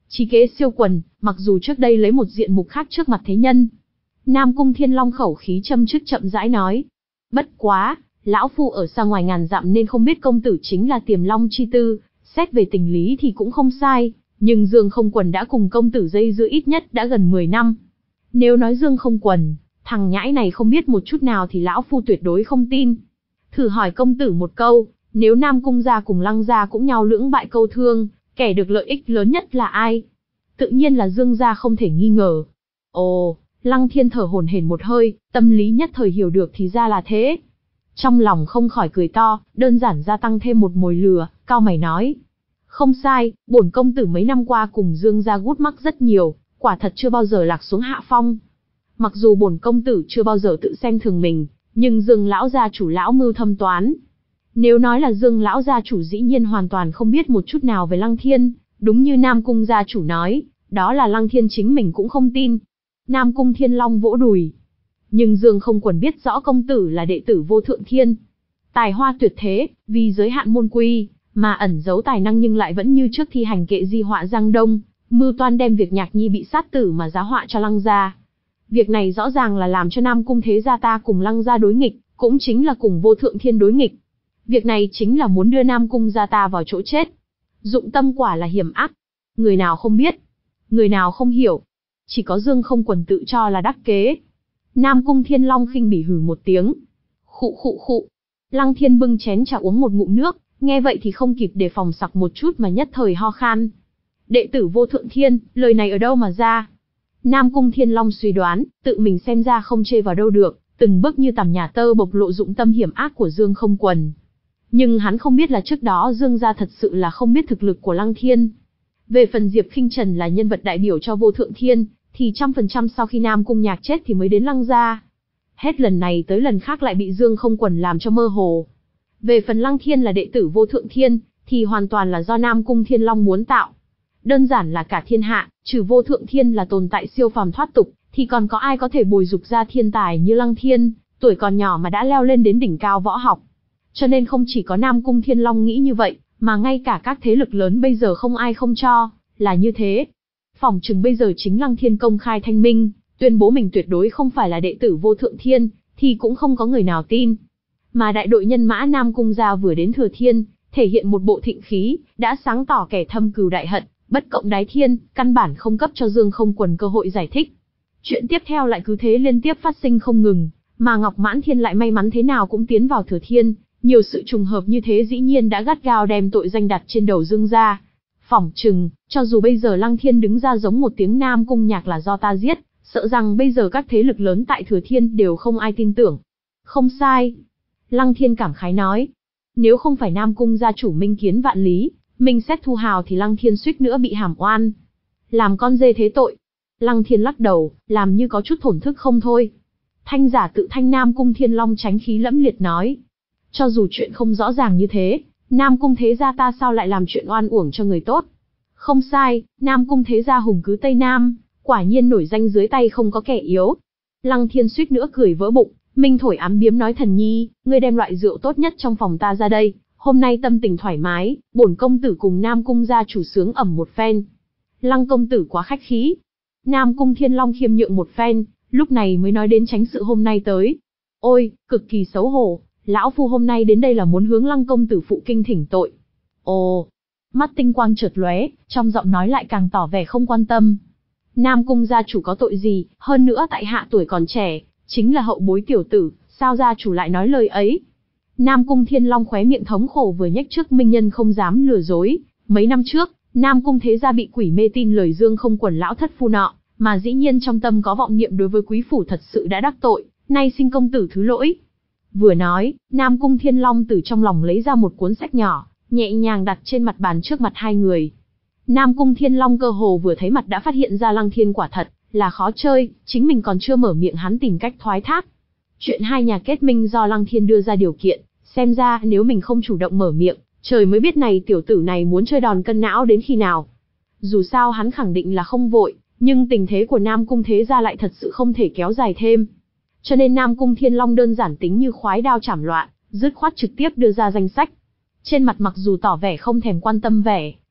Chí kế siêu quần, mặc dù trước đây lấy một diện mục khác trước mặt thế nhân. Nam Cung Thiên Long khẩu khí châm chức chậm rãi nói. Bất quá, lão phu ở xa ngoài ngàn dặm nên không biết công tử chính là Tiềm Long chi tư, xét về tình lý thì cũng không sai, nhưng Dương Không Quần đã cùng công tử dây dưa ít nhất đã gần mười năm. Nếu nói Dương Không Quần, thằng nhãi này không biết một chút nào thì lão phu tuyệt đối không tin. Thử hỏi công tử một câu, nếu Nam Cung gia cùng Lăng gia cũng nhau lưỡng bại câu thương, kẻ được lợi ích lớn nhất là ai? Tự nhiên là Dương gia không thể nghi ngờ. Ồ, Lăng Thiên thở hổn hển một hơi, tâm lý nhất thời hiểu được thì ra là thế. Trong lòng không khỏi cười to, đơn giản gia tăng thêm một mồi lửa, cao mày nói. Không sai, bổn công tử mấy năm qua cùng Dương gia gút mắc rất nhiều, quả thật chưa bao giờ lạc xuống hạ phong. Mặc dù bổn công tử chưa bao giờ tự xem thường mình, nhưng Dương lão gia chủ lão mưu thâm toán. Nếu nói là Dương lão gia chủ dĩ nhiên hoàn toàn không biết một chút nào về Lăng Thiên, đúng như Nam Cung gia chủ nói, đó là Lăng Thiên chính mình cũng không tin. Nam Cung Thiên Long vỗ đùi. Nhưng Dương Không Quần biết rõ công tử là đệ tử Vô Thượng Thiên. Tài hoa tuyệt thế, vì giới hạn môn quy, mà ẩn giấu tài năng nhưng lại vẫn như trước thi hành kệ di họa Giang Đông, mưu toan đem việc Nhạc Nhi bị sát tử mà giá họa cho Lăng gia. Việc này rõ ràng là làm cho Nam Cung thế gia ta cùng Lăng gia đối nghịch, cũng chính là cùng Vô Thượng Thiên đối nghịch. Việc này chính là muốn đưa Nam Cung gia ta vào chỗ chết. Dụng tâm quả là hiểm ác. Người nào không biết, người nào không hiểu. Chỉ có Dương Không Quần tự cho là đắc kế. Nam Cung Thiên Long khinh bỉ hừ một tiếng. Khụ khụ khụ. Lăng Thiên bưng chén trà uống một ngụm nước, nghe vậy thì không kịp đề phòng sặc một chút mà nhất thời ho khan. Đệ tử Vô Thượng Thiên, lời này ở đâu mà ra? Nam Cung Thiên Long suy đoán, tự mình xem ra không chê vào đâu được, từng bước như tằm nhà tơ bộc lộ dụng tâm hiểm ác của Dương Không Quần. Nhưng hắn không biết là trước đó Dương gia thật sự là không biết thực lực của Lăng Thiên. Về phần Diệp Khinh Trần là nhân vật đại biểu cho Vô Thượng Thiên, thì trăm phần trăm sau khi Nam Cung Nhạc chết thì mới đến Lăng gia. Hết lần này tới lần khác lại bị Dương Không Quần làm cho mơ hồ. Về phần Lăng Thiên là đệ tử Vô Thượng Thiên, thì hoàn toàn là do Nam Cung Thiên Long muốn tạo. Đơn giản là cả thiên hạ, trừ Vô Thượng Thiên là tồn tại siêu phàm thoát tục, thì còn có ai có thể bồi dục ra thiên tài như Lăng Thiên, tuổi còn nhỏ mà đã leo lên đến đỉnh cao võ học. Cho nên không chỉ có Nam Cung Thiên Long nghĩ như vậy, mà ngay cả các thế lực lớn bây giờ không ai không cho, là như thế. Phỏng chừng bây giờ chính Lăng Thiên công khai thanh minh, tuyên bố mình tuyệt đối không phải là đệ tử Vô Thượng Thiên, thì cũng không có người nào tin. Mà đại đội nhân mã Nam Cung gia vừa đến Thừa Thiên, thể hiện một bộ thịnh khí, đã sáng tỏ kẻ thâm cừu đại hận, bất cộng đái thiên, căn bản không cấp cho Dương Không Quần cơ hội giải thích. Chuyện tiếp theo lại cứ thế liên tiếp phát sinh không ngừng, mà Ngọc Mãn Thiên lại may mắn thế nào cũng tiến vào Thừa Thiên, nhiều sự trùng hợp như thế dĩ nhiên đã gắt gao đem tội danh đặt trên đầu Dương gia. Phỏng chừng, cho dù bây giờ Lăng Thiên đứng ra giống một tiếng Nam Cung Nhạc là do ta giết, sợ rằng bây giờ các thế lực lớn tại Thừa Thiên đều không ai tin tưởng. Không sai. Lăng Thiên cảm khái nói. Nếu không phải Nam Cung gia chủ minh kiến vạn lý, minh xét thu hào thì Lăng Thiên suýt nữa bị hàm oan. Làm con dê thế tội. Lăng Thiên lắc đầu, làm như có chút thổn thức không thôi. Thanh giả tự thanh Nam Cung Thiên Long tránh khí lẫm liệt nói. Cho dù chuyện không rõ ràng như thế, Nam Cung thế gia ta sao lại làm chuyện oan uổng cho người tốt? Không sai, Nam Cung thế gia hùng cứ Tây Nam, quả nhiên nổi danh dưới tay không có kẻ yếu. Lăng Thiên suýt nữa cười vỡ bụng, minh thổi ám biếm nói Thần Nhi, ngươi đem loại rượu tốt nhất trong phòng ta ra đây, hôm nay tâm tình thoải mái, bổn công tử cùng Nam Cung gia chủ sướng ẩm một phen. Lăng công tử quá khách khí. Nam Cung Thiên Long khiêm nhượng một phen, lúc này mới nói đến tránh sự hôm nay tới. Ôi, cực kỳ xấu hổ. Lão phu hôm nay đến đây là muốn hướng Lăng công tử phụ kinh thỉnh tội. Ồ, mắt tinh quang chợt lóe, trong giọng nói lại càng tỏ vẻ không quan tâm. Nam Cung gia chủ có tội gì, hơn nữa tại hạ tuổi còn trẻ, chính là hậu bối tiểu tử, sao gia chủ lại nói lời ấy? Nam Cung Thiên Long khóe miệng thống khổ vừa nhếch trước minh nhân không dám lừa dối. Mấy năm trước, Nam Cung thế gia bị quỷ mê tin lời Dương Không Quần lão thất phu nọ, mà dĩ nhiên trong tâm có vọng niệm đối với quý phủ thật sự đã đắc tội, nay xin công tử thứ lỗi. Vừa nói, Nam Cung Thiên Long từ trong lòng lấy ra một cuốn sách nhỏ, nhẹ nhàng đặt trên mặt bàn trước mặt hai người. Nam Cung Thiên Long cơ hồ vừa thấy mặt đã phát hiện ra Lăng Thiên quả thật là khó chơi, chính mình còn chưa mở miệng hắn tìm cách thoái thác. Chuyện hai nhà kết minh do Lăng Thiên đưa ra điều kiện, xem ra nếu mình không chủ động mở miệng, trời mới biết này tiểu tử này muốn chơi đòn cân não đến khi nào. Dù sao hắn khẳng định là không vội, nhưng tình thế của Nam Cung thế gia lại thật sự không thể kéo dài thêm. Cho nên Nam Cung Thiên Long đơn giản tính như khoái đao chảm loạn, dứt khoát trực tiếp đưa ra danh sách. Trên mặt mặc dù tỏ vẻ không thèm quan tâm vẻ,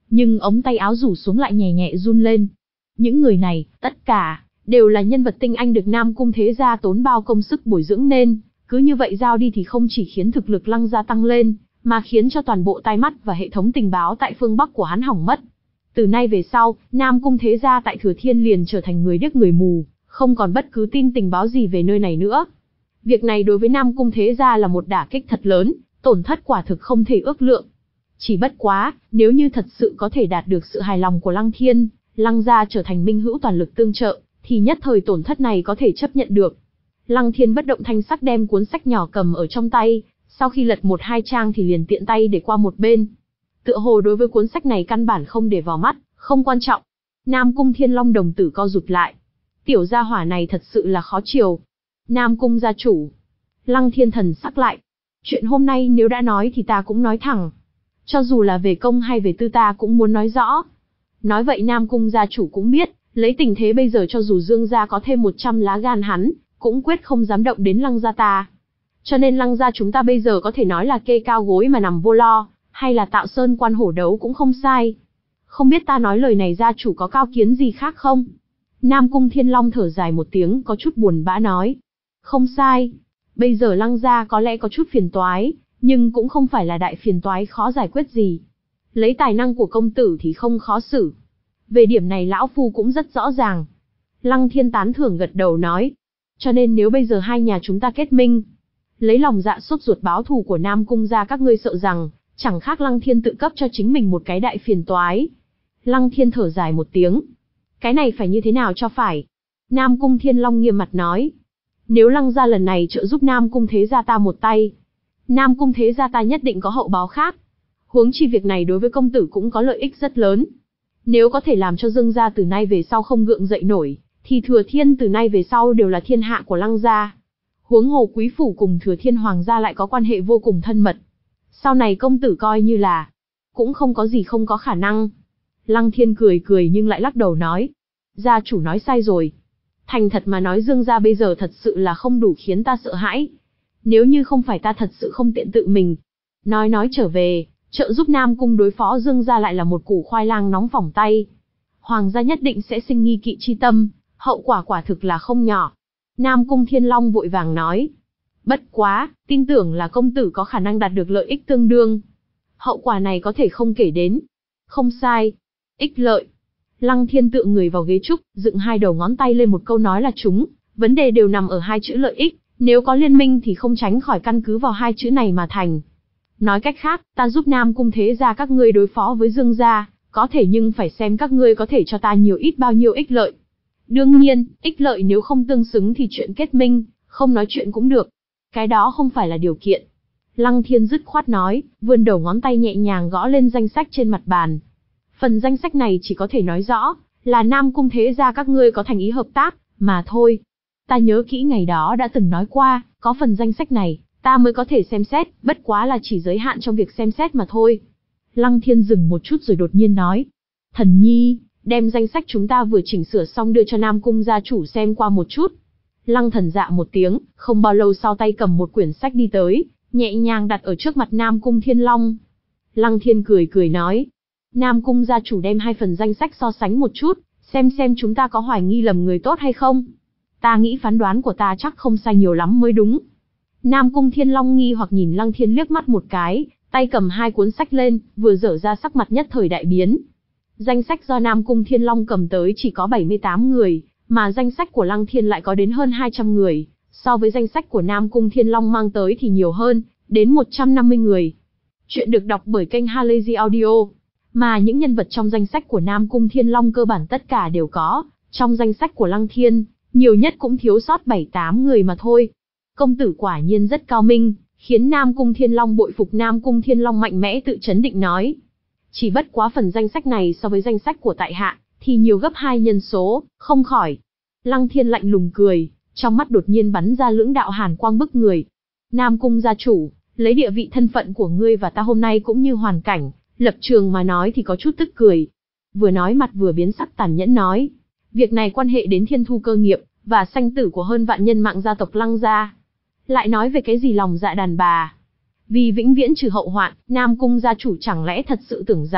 nhưng ống tay áo rủ xuống lại nhẹ nhẹ run lên. Những người này, tất cả, đều là nhân vật tinh anh được Nam Cung thế gia tốn bao công sức bồi dưỡng nên, cứ như vậy giao đi thì không chỉ khiến thực lực Lăng gia tăng lên, mà khiến cho toàn bộ tai mắt và hệ thống tình báo tại phương Bắc của hắn hỏng mất. Từ nay về sau, Nam Cung thế gia tại Thừa Thiên liền trở thành người điếc người mù, không còn bất cứ tin tình báo gì về nơi này nữa. Việc này đối với Nam Cung thế gia là một đả kích thật lớn, tổn thất quả thực không thể ước lượng. Chỉ bất quá, nếu như thật sự có thể đạt được sự hài lòng của Lăng Thiên, Lăng gia trở thành minh hữu toàn lực tương trợ, thì nhất thời tổn thất này có thể chấp nhận được. Lăng Thiên bất động thanh sắc đem cuốn sách nhỏ cầm ở trong tay, sau khi lật một hai trang thì liền tiện tay để qua một bên. Tựa hồ đối với cuốn sách này căn bản không để vào mắt, không quan trọng. Nam Cung Thiên Long đồng tử co rụt lại. Tiểu gia hỏa này thật sự là khó chiều. Nam Cung gia chủ. Lăng Thiên thần sắc lại. Chuyện hôm nay nếu đã nói thì ta cũng nói thẳng. Cho dù là về công hay về tư ta cũng muốn nói rõ. Nói vậy Nam Cung gia chủ cũng biết, lấy tình thế bây giờ cho dù Dương gia có thêm một trăm lá gan hắn, cũng quyết không dám động đến Lăng gia ta. Cho nên Lăng gia chúng ta bây giờ có thể nói là kê cao gối mà nằm vô lo, hay là tạo sơn quan hổ đấu cũng không sai. Không biết ta nói lời này gia chủ có cao kiến gì khác không? Nam Cung Thiên Long thở dài một tiếng có chút buồn bã nói. Không sai. Bây giờ Lăng gia có lẽ có chút phiền toái, nhưng cũng không phải là đại phiền toái khó giải quyết gì. Lấy tài năng của công tử thì không khó xử. Về điểm này lão phu cũng rất rõ ràng. Lăng Thiên tán thưởng gật đầu nói. Cho nên nếu bây giờ hai nhà chúng ta kết minh, lấy lòng dạ sốt ruột báo thù của Nam Cung gia các ngươi sợ rằng, chẳng khác Lăng Thiên tự cấp cho chính mình một cái đại phiền toái. Lăng Thiên thở dài một tiếng. Cái này phải như thế nào cho phải? Nam Cung Thiên Long nghiêm mặt nói. Nếu Lăng gia lần này trợ giúp Nam Cung thế gia ta một tay, Nam Cung thế gia ta nhất định có hậu báo khác. Huống chi việc này đối với công tử cũng có lợi ích rất lớn. Nếu có thể làm cho Dương gia từ nay về sau không gượng dậy nổi, thì Thừa Thiên từ nay về sau đều là thiên hạ của Lăng gia. Huống hồ quý phủ cùng Thừa Thiên hoàng gia lại có quan hệ vô cùng thân mật. Sau này công tử coi như là, cũng không có gì không có khả năng. Lăng Thiên cười cười nhưng lại lắc đầu nói. Gia chủ nói sai rồi. Thành thật mà nói Dương gia bây giờ thật sự là không đủ khiến ta sợ hãi. Nếu như không phải ta thật sự không tiện tự mình. Nói nói trở về, trợ giúp Nam Cung đối phó Dương gia lại là một củ khoai lang nóng phỏng tay. Hoàng gia nhất định sẽ sinh nghi kỵ chi tâm, hậu quả quả thực là không nhỏ. Nam Cung Thiên Long vội vàng nói. Bất quá, tin tưởng là công tử có khả năng đạt được lợi ích tương đương. Hậu quả này có thể không kể đến. Không sai. Ích lợi. Lăng Thiên tựa người vào ghế trúc, dựng hai đầu ngón tay lên một câu nói là chúng. Vấn đề đều nằm ở hai chữ lợi ích. Nếu có liên minh thì không tránh khỏi căn cứ vào hai chữ này mà thành. Nói cách khác, ta giúp Nam Cung thế gia các ngươi đối phó với Dương gia, có thể nhưng phải xem các ngươi có thể cho ta nhiều ít bao nhiêu ích lợi. Đương nhiên, ích lợi nếu không tương xứng thì chuyện kết minh, không nói chuyện cũng được. Cái đó không phải là điều kiện. Lăng Thiên dứt khoát nói, vươn đầu ngón tay nhẹ nhàng gõ lên danh sách trên mặt bàn. Phần danh sách này chỉ có thể nói rõ, là Nam Cung thế gia các ngươi có thành ý hợp tác, mà thôi. Ta nhớ kỹ ngày đó đã từng nói qua, có phần danh sách này, ta mới có thể xem xét, bất quá là chỉ giới hạn trong việc xem xét mà thôi. Lăng Thiên dừng một chút rồi đột nhiên nói. Thần nhi, đem danh sách chúng ta vừa chỉnh sửa xong đưa cho Nam Cung gia chủ xem qua một chút. Lăng Thần dạ một tiếng, không bao lâu sau tay cầm một quyển sách đi tới, nhẹ nhàng đặt ở trước mặt Nam Cung Thiên Long. Lăng Thiên cười cười nói. Nam Cung gia chủ đem hai phần danh sách so sánh một chút, xem xem chúng ta có hoài nghi lầm người tốt hay không. Ta nghĩ phán đoán của ta chắc không sai nhiều lắm mới đúng. Nam Cung Thiên Long nghi hoặc nhìn Lăng Thiên liếc mắt một cái, tay cầm hai cuốn sách lên, vừa dở ra sắc mặt nhất thời đại biến. Danh sách do Nam Cung Thiên Long cầm tới chỉ có bảy mươi tám người, mà danh sách của Lăng Thiên lại có đến hơn hai trăm người, so với danh sách của Nam Cung Thiên Long mang tới thì nhiều hơn, đến một trăm năm mươi người. Chuyện được đọc bởi kênh Halazy Audio, mà những nhân vật trong danh sách của Nam Cung Thiên Long cơ bản tất cả đều có, trong danh sách của Lăng Thiên, nhiều nhất cũng thiếu sót bảy tám người mà thôi. Công tử quả nhiên rất cao minh, khiến Nam Cung Thiên Long bội phục. Nam Cung Thiên Long mạnh mẽ tự chấn định nói. Chỉ bất quá phần danh sách này so với danh sách của tại hạ, thì nhiều gấp hai nhân số, không khỏi. Lăng Thiên lạnh lùng cười, trong mắt đột nhiên bắn ra lưỡng đạo hàn quang bức người. Nam Cung gia chủ, lấy địa vị thân phận của ngươi và ta hôm nay cũng như hoàn cảnh, lập trường mà nói thì có chút tức cười. Vừa nói mặt vừa biến sắc tàn nhẫn nói. Việc này quan hệ đến thiên thu cơ nghiệp, và sanh tử của hơn vạn nhân mạng gia tộc Lăng gia. Lại nói về cái gì lòng dạ đàn bà. Vì vĩnh viễn trừ hậu hoạn, Nam Cung gia chủ chẳng lẽ thật sự tưởng rằng,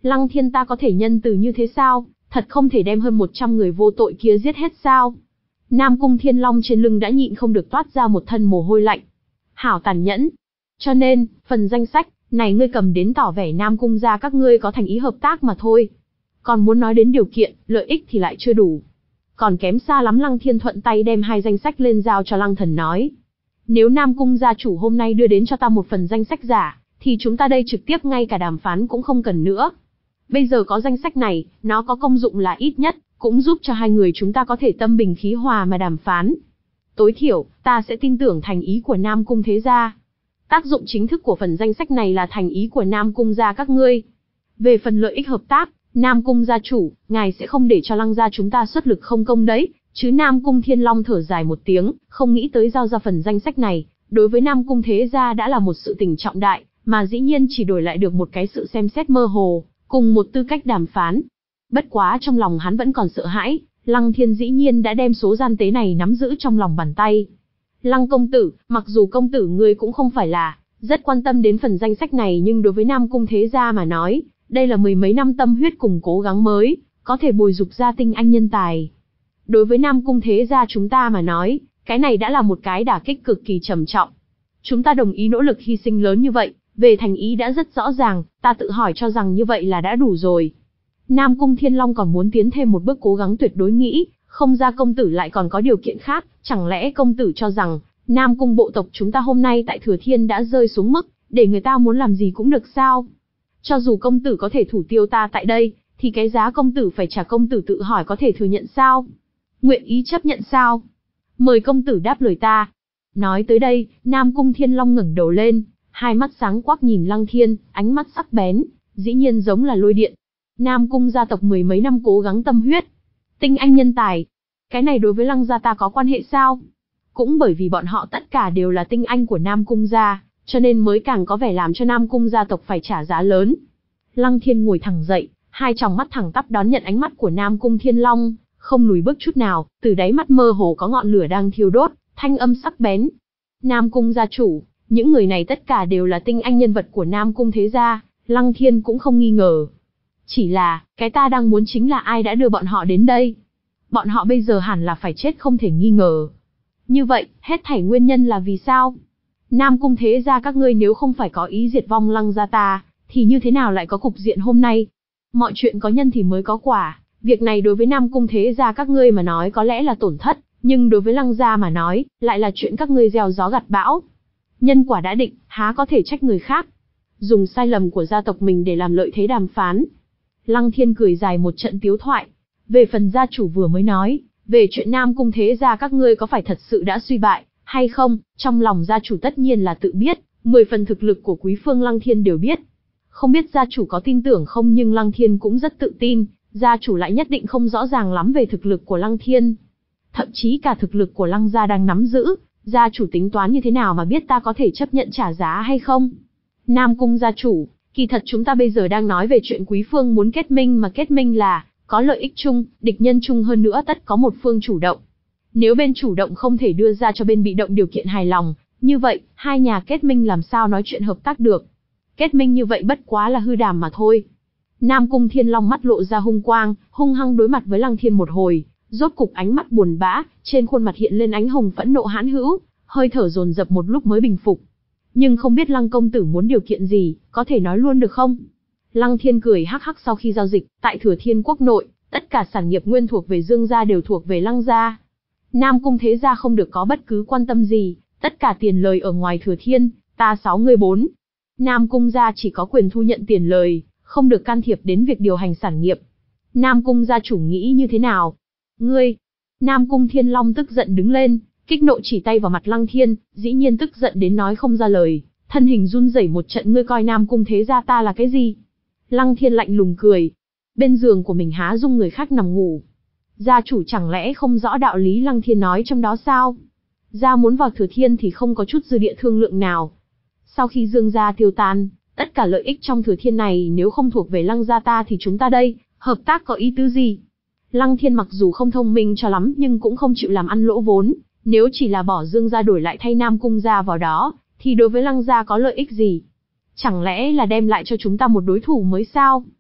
Lăng Thiên ta có thể nhân từ như thế sao, thật không thể đem hơn một trăm người vô tội kia giết hết sao? Nam Cung Thiên Long trên lưng đã nhịn không được toát ra một thân mồ hôi lạnh. Hảo tàn nhẫn. Cho nên, phần danh sách này ngươi cầm đến tỏ vẻ Nam Cung gia các ngươi có thành ý hợp tác mà thôi. Còn muốn nói đến điều kiện, lợi ích thì lại chưa đủ. Còn kém xa lắm. Lăng Thiên thuận tay đem hai danh sách lên giao cho Lăng Thần nói. Nếu Nam Cung gia chủ hôm nay đưa đến cho ta một phần danh sách giả, thì chúng ta đây trực tiếp ngay cả đàm phán cũng không cần nữa. Bây giờ có danh sách này, nó có công dụng là ít nhất, cũng giúp cho hai người chúng ta có thể tâm bình khí hòa mà đàm phán. Tối thiểu, ta sẽ tin tưởng thành ý của Nam Cung thế gia. Tác dụng chính thức của phần danh sách này là thành ý của Nam Cung gia các ngươi. Về phần lợi ích hợp tác, Nam Cung gia chủ, ngài sẽ không để cho Lăng gia chúng ta xuất lực không công đấy, chứ Nam Cung Thiên Long thở dài một tiếng, không nghĩ tới giao ra phần danh sách này, đối với Nam Cung thế gia đã là một sự tình trọng đại, mà dĩ nhiên chỉ đổi lại được một cái sự xem xét mơ hồ, cùng một tư cách đàm phán. Bất quá trong lòng hắn vẫn còn sợ hãi, Lăng Thiên dĩ nhiên đã đem số gian tế này nắm giữ trong lòng bàn tay. Lăng công tử, mặc dù công tử ngươi cũng không phải là rất quan tâm đến phần danh sách này, nhưng đối với Nam Cung thế gia mà nói, đây là mười mấy năm tâm huyết cùng cố gắng mới, có thể bồi dục ra tinh anh nhân tài. Đối với Nam Cung thế gia chúng ta mà nói, cái này đã là một cái đả kích cực kỳ trầm trọng. Chúng ta đồng ý nỗ lực hy sinh lớn như vậy, về thành ý đã rất rõ ràng, ta tự hỏi cho rằng như vậy là đã đủ rồi. Nam Cung Thiên Long còn muốn tiến thêm một bước cố gắng tuyệt đối nghĩ, không ra công tử lại còn có điều kiện khác, chẳng lẽ công tử cho rằng, Nam Cung bộ tộc chúng ta hôm nay tại Thừa Thiên đã rơi xuống mức, để người ta muốn làm gì cũng được sao? Cho dù công tử có thể thủ tiêu ta tại đây, thì cái giá công tử phải trả công tử tự hỏi có thể thừa nhận sao? Nguyện ý chấp nhận sao? Mời công tử đáp lời ta. Nói tới đây, Nam Cung Thiên Long ngẩng đầu lên, hai mắt sáng quắc nhìn Lăng Thiên, ánh mắt sắc bén, dĩ nhiên giống là lôi điện. Nam Cung gia tộc mười mấy năm cố gắng tâm huyết, tinh anh nhân tài, cái này đối với Lăng gia ta có quan hệ sao? Cũng bởi vì bọn họ tất cả đều là tinh anh của Nam Cung gia, cho nên mới càng có vẻ làm cho Nam Cung gia tộc phải trả giá lớn. Lăng Thiên ngồi thẳng dậy, hai tròng mắt thẳng tắp đón nhận ánh mắt của Nam Cung Thiên Long, không lùi bước chút nào, từ đáy mắt mơ hồ có ngọn lửa đang thiêu đốt, thanh âm sắc bén. Nam Cung gia chủ, những người này tất cả đều là tinh anh nhân vật của Nam Cung thế gia, Lăng Thiên cũng không nghi ngờ. Chỉ là, cái ta đang muốn chính là ai đã đưa bọn họ đến đây. Bọn họ bây giờ hẳn là phải chết không thể nghi ngờ. Như vậy, hết thảy nguyên nhân là vì sao? Nam Cung thế gia các ngươi nếu không phải có ý diệt vong Lăng gia ta, thì như thế nào lại có cục diện hôm nay? Mọi chuyện có nhân thì mới có quả, việc này đối với Nam Cung thế gia các ngươi mà nói có lẽ là tổn thất, nhưng đối với Lăng gia mà nói, lại là chuyện các ngươi gieo gió gặt bão. Nhân quả đã định, há có thể trách người khác. Dùng sai lầm của gia tộc mình để làm lợi thế đàm phán. Lăng Thiên cười dài một trận tiếu thoại. Về phần gia chủ vừa mới nói, về chuyện Nam Cung thế gia các ngươi có phải thật sự đã suy bại, hay không, trong lòng gia chủ tất nhiên là tự biết, mười phần thực lực của Quý Phương Lăng Thiên đều biết. Không biết gia chủ có tin tưởng không, nhưng Lăng Thiên cũng rất tự tin, gia chủ lại nhất định không rõ ràng lắm về thực lực của Lăng Thiên. Thậm chí cả thực lực của Lăng gia đang nắm giữ, gia chủ tính toán như thế nào mà biết ta có thể chấp nhận trả giá hay không? Nam Cung gia chủ, kỳ thật chúng ta bây giờ đang nói về chuyện Quý Phương muốn kết minh, mà kết minh là có lợi ích chung, địch nhân chung, hơn nữa tất có một phương chủ động. Nếu bên chủ động không thể đưa ra cho bên bị động điều kiện hài lòng, như vậy, hai nhà kết minh làm sao nói chuyện hợp tác được? Kết minh như vậy bất quá là hư đàm mà thôi. Nam Cung Thiên Long mắt lộ ra hung quang, hung hăng đối mặt với Lăng Thiên một hồi, rốt cục ánh mắt buồn bã, trên khuôn mặt hiện lên ánh hồng phẫn nộ hãn hữu, hơi thở dồn dập một lúc mới bình phục. Nhưng không biết Lăng công tử muốn điều kiện gì, có thể nói luôn được không? Lăng Thiên cười hắc hắc. Sau khi giao dịch, tại Thừa Thiên quốc nội, tất cả sản nghiệp nguyên thuộc về Dương gia đều thuộc về Lăng gia. Nam Cung thế gia không được có bất cứ quan tâm gì, tất cả tiền lời ở ngoài Thừa Thiên, ta sáu người bốn. Nam Cung gia chỉ có quyền thu nhận tiền lời, không được can thiệp đến việc điều hành sản nghiệp. Nam Cung gia chủ nghĩ như thế nào? Ngươi! Nam Cung Thiên Long tức giận đứng lên, kích nộ chỉ tay vào mặt Lăng Thiên, dĩ nhiên tức giận đến nói không ra lời, thân hình run rẩy một trận. Ngươi coi Nam Cung thế gia ta là cái gì? Lăng Thiên lạnh lùng cười. Bên giường của mình há dung người khác nằm ngủ. Gia chủ chẳng lẽ không rõ đạo lý Lăng Thiên nói trong đó sao? Gia muốn vào Thừa Thiên thì không có chút dư địa thương lượng nào. Sau khi Dương gia tiêu tan, tất cả lợi ích trong Thừa Thiên này nếu không thuộc về Lăng gia ta thì chúng ta đây, hợp tác có ý tứ gì? Lăng Thiên mặc dù không thông minh cho lắm nhưng cũng không chịu làm ăn lỗ vốn, nếu chỉ là bỏ Dương gia đổi lại thay Nam Cung gia vào đó, thì đối với Lăng gia có lợi ích gì? Chẳng lẽ là đem lại cho chúng ta một đối thủ mới sao?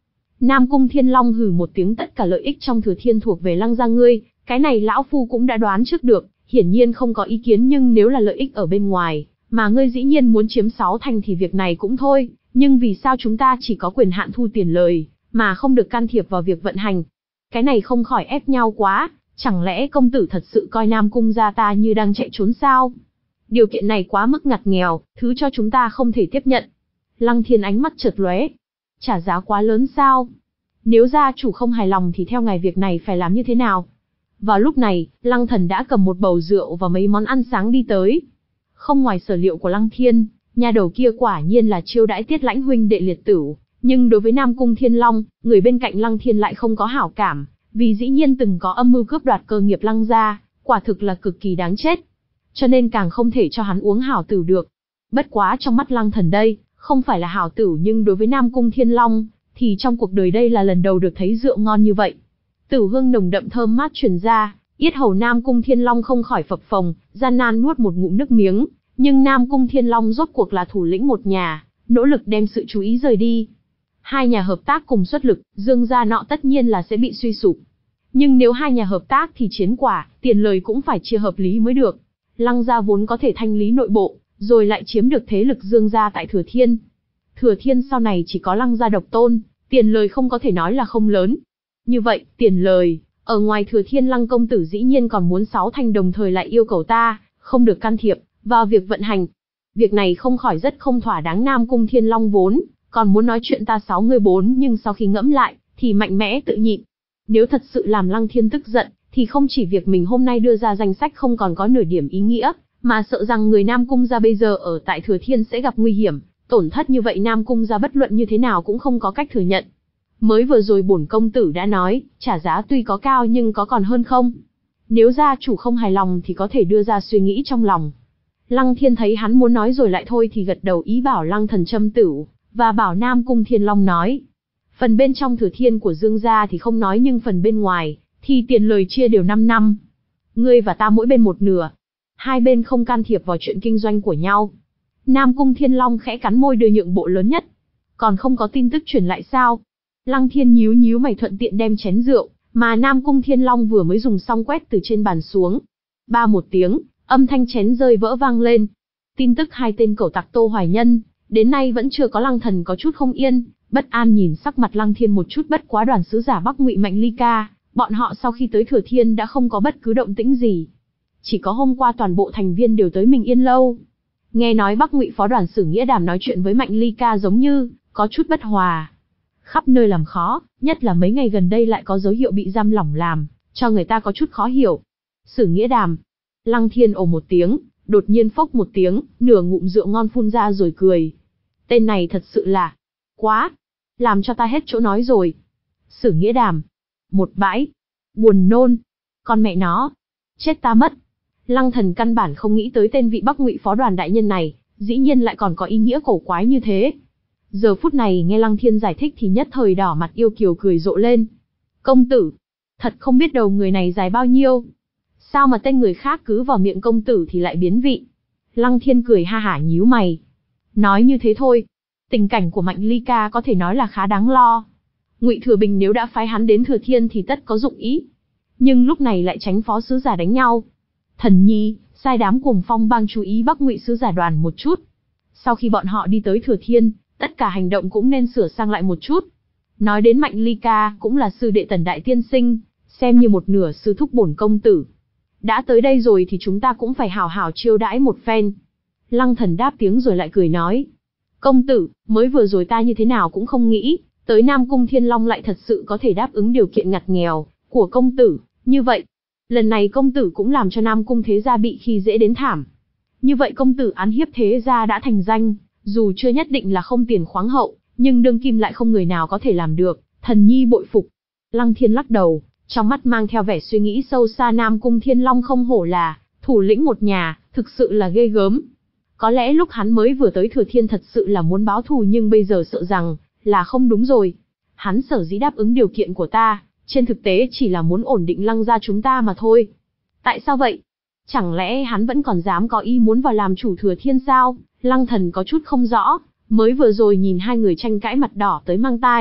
Nam Cung Thiên Long hừ một tiếng, tất cả lợi ích trong Thừa Thiên thuộc về Lăng gia ngươi, cái này lão phu cũng đã đoán trước được, hiển nhiên không có ý kiến, nhưng nếu là lợi ích ở bên ngoài, mà ngươi dĩ nhiên muốn chiếm sáu thành thì việc này cũng thôi, nhưng vì sao chúng ta chỉ có quyền hạn thu tiền lời, mà không được can thiệp vào việc vận hành? Cái này không khỏi ép nhau quá, chẳng lẽ công tử thật sự coi Nam Cung gia ta như đang chạy trốn sao? Điều kiện này quá mức ngặt nghèo, thứ cho chúng ta không thể tiếp nhận. Lăng Thiên ánh mắt chợt lóe. Trả giá quá lớn sao? Nếu gia chủ không hài lòng thì theo ngài việc này phải làm như thế nào? Vào lúc này, Lăng Thần đã cầm một bầu rượu và mấy món ăn sáng đi tới. Không ngoài sở liệu của Lăng Thiên, nhà đầu kia quả nhiên là chiêu đãi Tiết Lãnh huynh đệ liệt tử, nhưng đối với Nam Cung Thiên Long, người bên cạnh Lăng Thiên lại không có hảo cảm, vì dĩ nhiên từng có âm mưu cướp đoạt cơ nghiệp Lăng gia, quả thực là cực kỳ đáng chết. Cho nên càng không thể cho hắn uống hảo tử được. Bất quá trong mắt Lăng Thần đây, không phải là hảo tử, nhưng đối với Nam Cung Thiên Long, thì trong cuộc đời đây là lần đầu được thấy rượu ngon như vậy. Tử hương nồng đậm thơm mát truyền ra, yết hầu Nam Cung Thiên Long không khỏi phập phồng, gian nan nuốt một ngụm nước miếng, nhưng Nam Cung Thiên Long rốt cuộc là thủ lĩnh một nhà, nỗ lực đem sự chú ý rời đi. Hai nhà hợp tác cùng xuất lực, Dương gia nọ tất nhiên là sẽ bị suy sụp. Nhưng nếu hai nhà hợp tác thì chiến quả, tiền lời cũng phải chia hợp lý mới được. Lăng gia vốn có thể thanh lý nội bộ, rồi lại chiếm được thế lực Dương gia tại Thừa Thiên. Thừa Thiên sau này chỉ có Lăng gia độc tôn, tiền lời không có thể nói là không lớn. Như vậy, tiền lời, ở ngoài Thừa Thiên Lăng công tử dĩ nhiên còn muốn sáu thành, đồng thời lại yêu cầu ta, không được can thiệp vào việc vận hành. Việc này không khỏi rất không thỏa đáng. Nam Cung Thiên Long vốn còn muốn nói chuyện ta sáu người bốn, nhưng sau khi ngẫm lại, thì mạnh mẽ tự nhịn. Nếu thật sự làm Lăng Thiên tức giận, thì không chỉ việc mình hôm nay đưa ra danh sách không còn có nửa điểm ý nghĩa, mà sợ rằng người Nam Cung gia bây giờ ở tại Thừa Thiên sẽ gặp nguy hiểm, tổn thất như vậy Nam Cung gia bất luận như thế nào cũng không có cách thừa nhận. Mới vừa rồi bổn công tử đã nói, trả giá tuy có cao nhưng có còn hơn không. Nếu gia chủ không hài lòng thì có thể đưa ra suy nghĩ trong lòng. Lăng Thiên thấy hắn muốn nói rồi lại thôi thì gật đầu ý bảo Lăng Thần châm tửu, và bảo Nam Cung Thiên Long nói. Phần bên trong Thừa Thiên của Dương gia thì không nói, nhưng phần bên ngoài, thì tiền lời chia đều năm năm. Ngươi và ta mỗi bên một nửa. Hai bên không can thiệp vào chuyện kinh doanh của nhau. Nam Cung Thiên Long khẽ cắn môi đưa nhượng bộ lớn nhất. Còn không có tin tức truyền lại sao? Lăng Thiên nhíu nhíu mày thuận tiện đem chén rượu, mà Nam Cung Thiên Long vừa mới dùng xong quét từ trên bàn xuống. Ba một tiếng, âm thanh chén rơi vỡ vang lên. Tin tức hai tên cẩu tặc Tô Hoài Nhân, đến nay vẫn chưa có. Lăng Thần có chút không yên, bất an nhìn sắc mặt Lăng Thiên một chút. Bất quá đoàn sứ giả Bắc Ngụy Mạnh Ly Ca, bọn họ sau khi tới Thừa Thiên đã không có bất cứ động tĩnh gì. Chỉ có hôm qua toàn bộ thành viên đều tới Mình Yên lâu. Nghe nói Bắc Ngụy phó đoàn sử Nghĩa Đàm nói chuyện với Mạnh Ly Ca giống như có chút bất hòa, khắp nơi làm khó, nhất là mấy ngày gần đây lại có dấu hiệu bị giam lỏng, làm cho người ta có chút khó hiểu. Sử Nghĩa Đàm. Lăng Thiên ồ một tiếng, đột nhiên phốc một tiếng, nửa ngụm rượu ngon phun ra rồi cười. Tên này thật sự là quá, làm cho ta hết chỗ nói rồi. Sử Nghĩa Đàm. Một bãi. Buồn nôn. Con mẹ nó. Chết ta mất. Lăng Thần căn bản không nghĩ tới tên vị Bắc Ngụy phó đoàn đại nhân này, dĩ nhiên lại còn có ý nghĩa cổ quái như thế. Giờ phút này nghe Lăng Thiên giải thích thì nhất thời đỏ mặt yêu kiều cười rộ lên. Công tử. Thật không biết đầu người này dài bao nhiêu. Sao mà tên người khác cứ vào miệng công tử thì lại biến vị. Lăng Thiên cười ha hả nhíu mày. Nói như thế thôi. Tình cảnh của Mạnh Ly Ca có thể nói là khá đáng lo. Ngụy Thừa Bình nếu đã phái hắn đến Thừa Thiên thì tất có dụng ý. Nhưng lúc này lại tránh phó sứ giả đánh nhau. Thần Nhi, sai đám Cuồng Phong bang chú ý Bắc Ngụy sứ giả đoàn một chút. Sau khi bọn họ đi tới Thừa Thiên, tất cả hành động cũng nên sửa sang lại một chút. Nói đến Mạnh Ly Ca cũng là sư đệ Tần đại tiên sinh, xem như một nửa sư thúc bổn công tử. Đã tới đây rồi thì chúng ta cũng phải hảo hảo chiêu đãi một phen. Lăng Thần đáp tiếng rồi lại cười nói. Công tử, mới vừa rồi ta như thế nào cũng không nghĩ, tới Nam Cung Thiên Long lại thật sự có thể đáp ứng điều kiện ngặt nghèo của công tử, như vậy. Lần này công tử cũng làm cho Nam Cung thế gia bị khi dễ đến thảm. Như vậy công tử án hiếp thế gia đã thành danh, dù chưa nhất định là không tiền khoáng hậu, nhưng đương kim lại không người nào có thể làm được, thần nhi bội phục. Lăng Thiên lắc đầu, trong mắt mang theo vẻ suy nghĩ sâu xa. Nam Cung Thiên Long không hổ là thủ lĩnh một nhà, thực sự là ghê gớm. Có lẽ lúc hắn mới vừa tới Thừa Thiên thật sự là muốn báo thù, nhưng bây giờ sợ rằng là không đúng rồi. Hắn sở dĩ đáp ứng điều kiện của ta, trên thực tế chỉ là muốn ổn định Lăng gia chúng ta mà thôi. Tại sao vậy? Chẳng lẽ hắn vẫn còn dám có ý muốn vào làm chủ Thừa Thiên sao? Lăng Thần có chút không rõ, mới vừa rồi nhìn hai người tranh cãi mặt đỏ tới mang tai,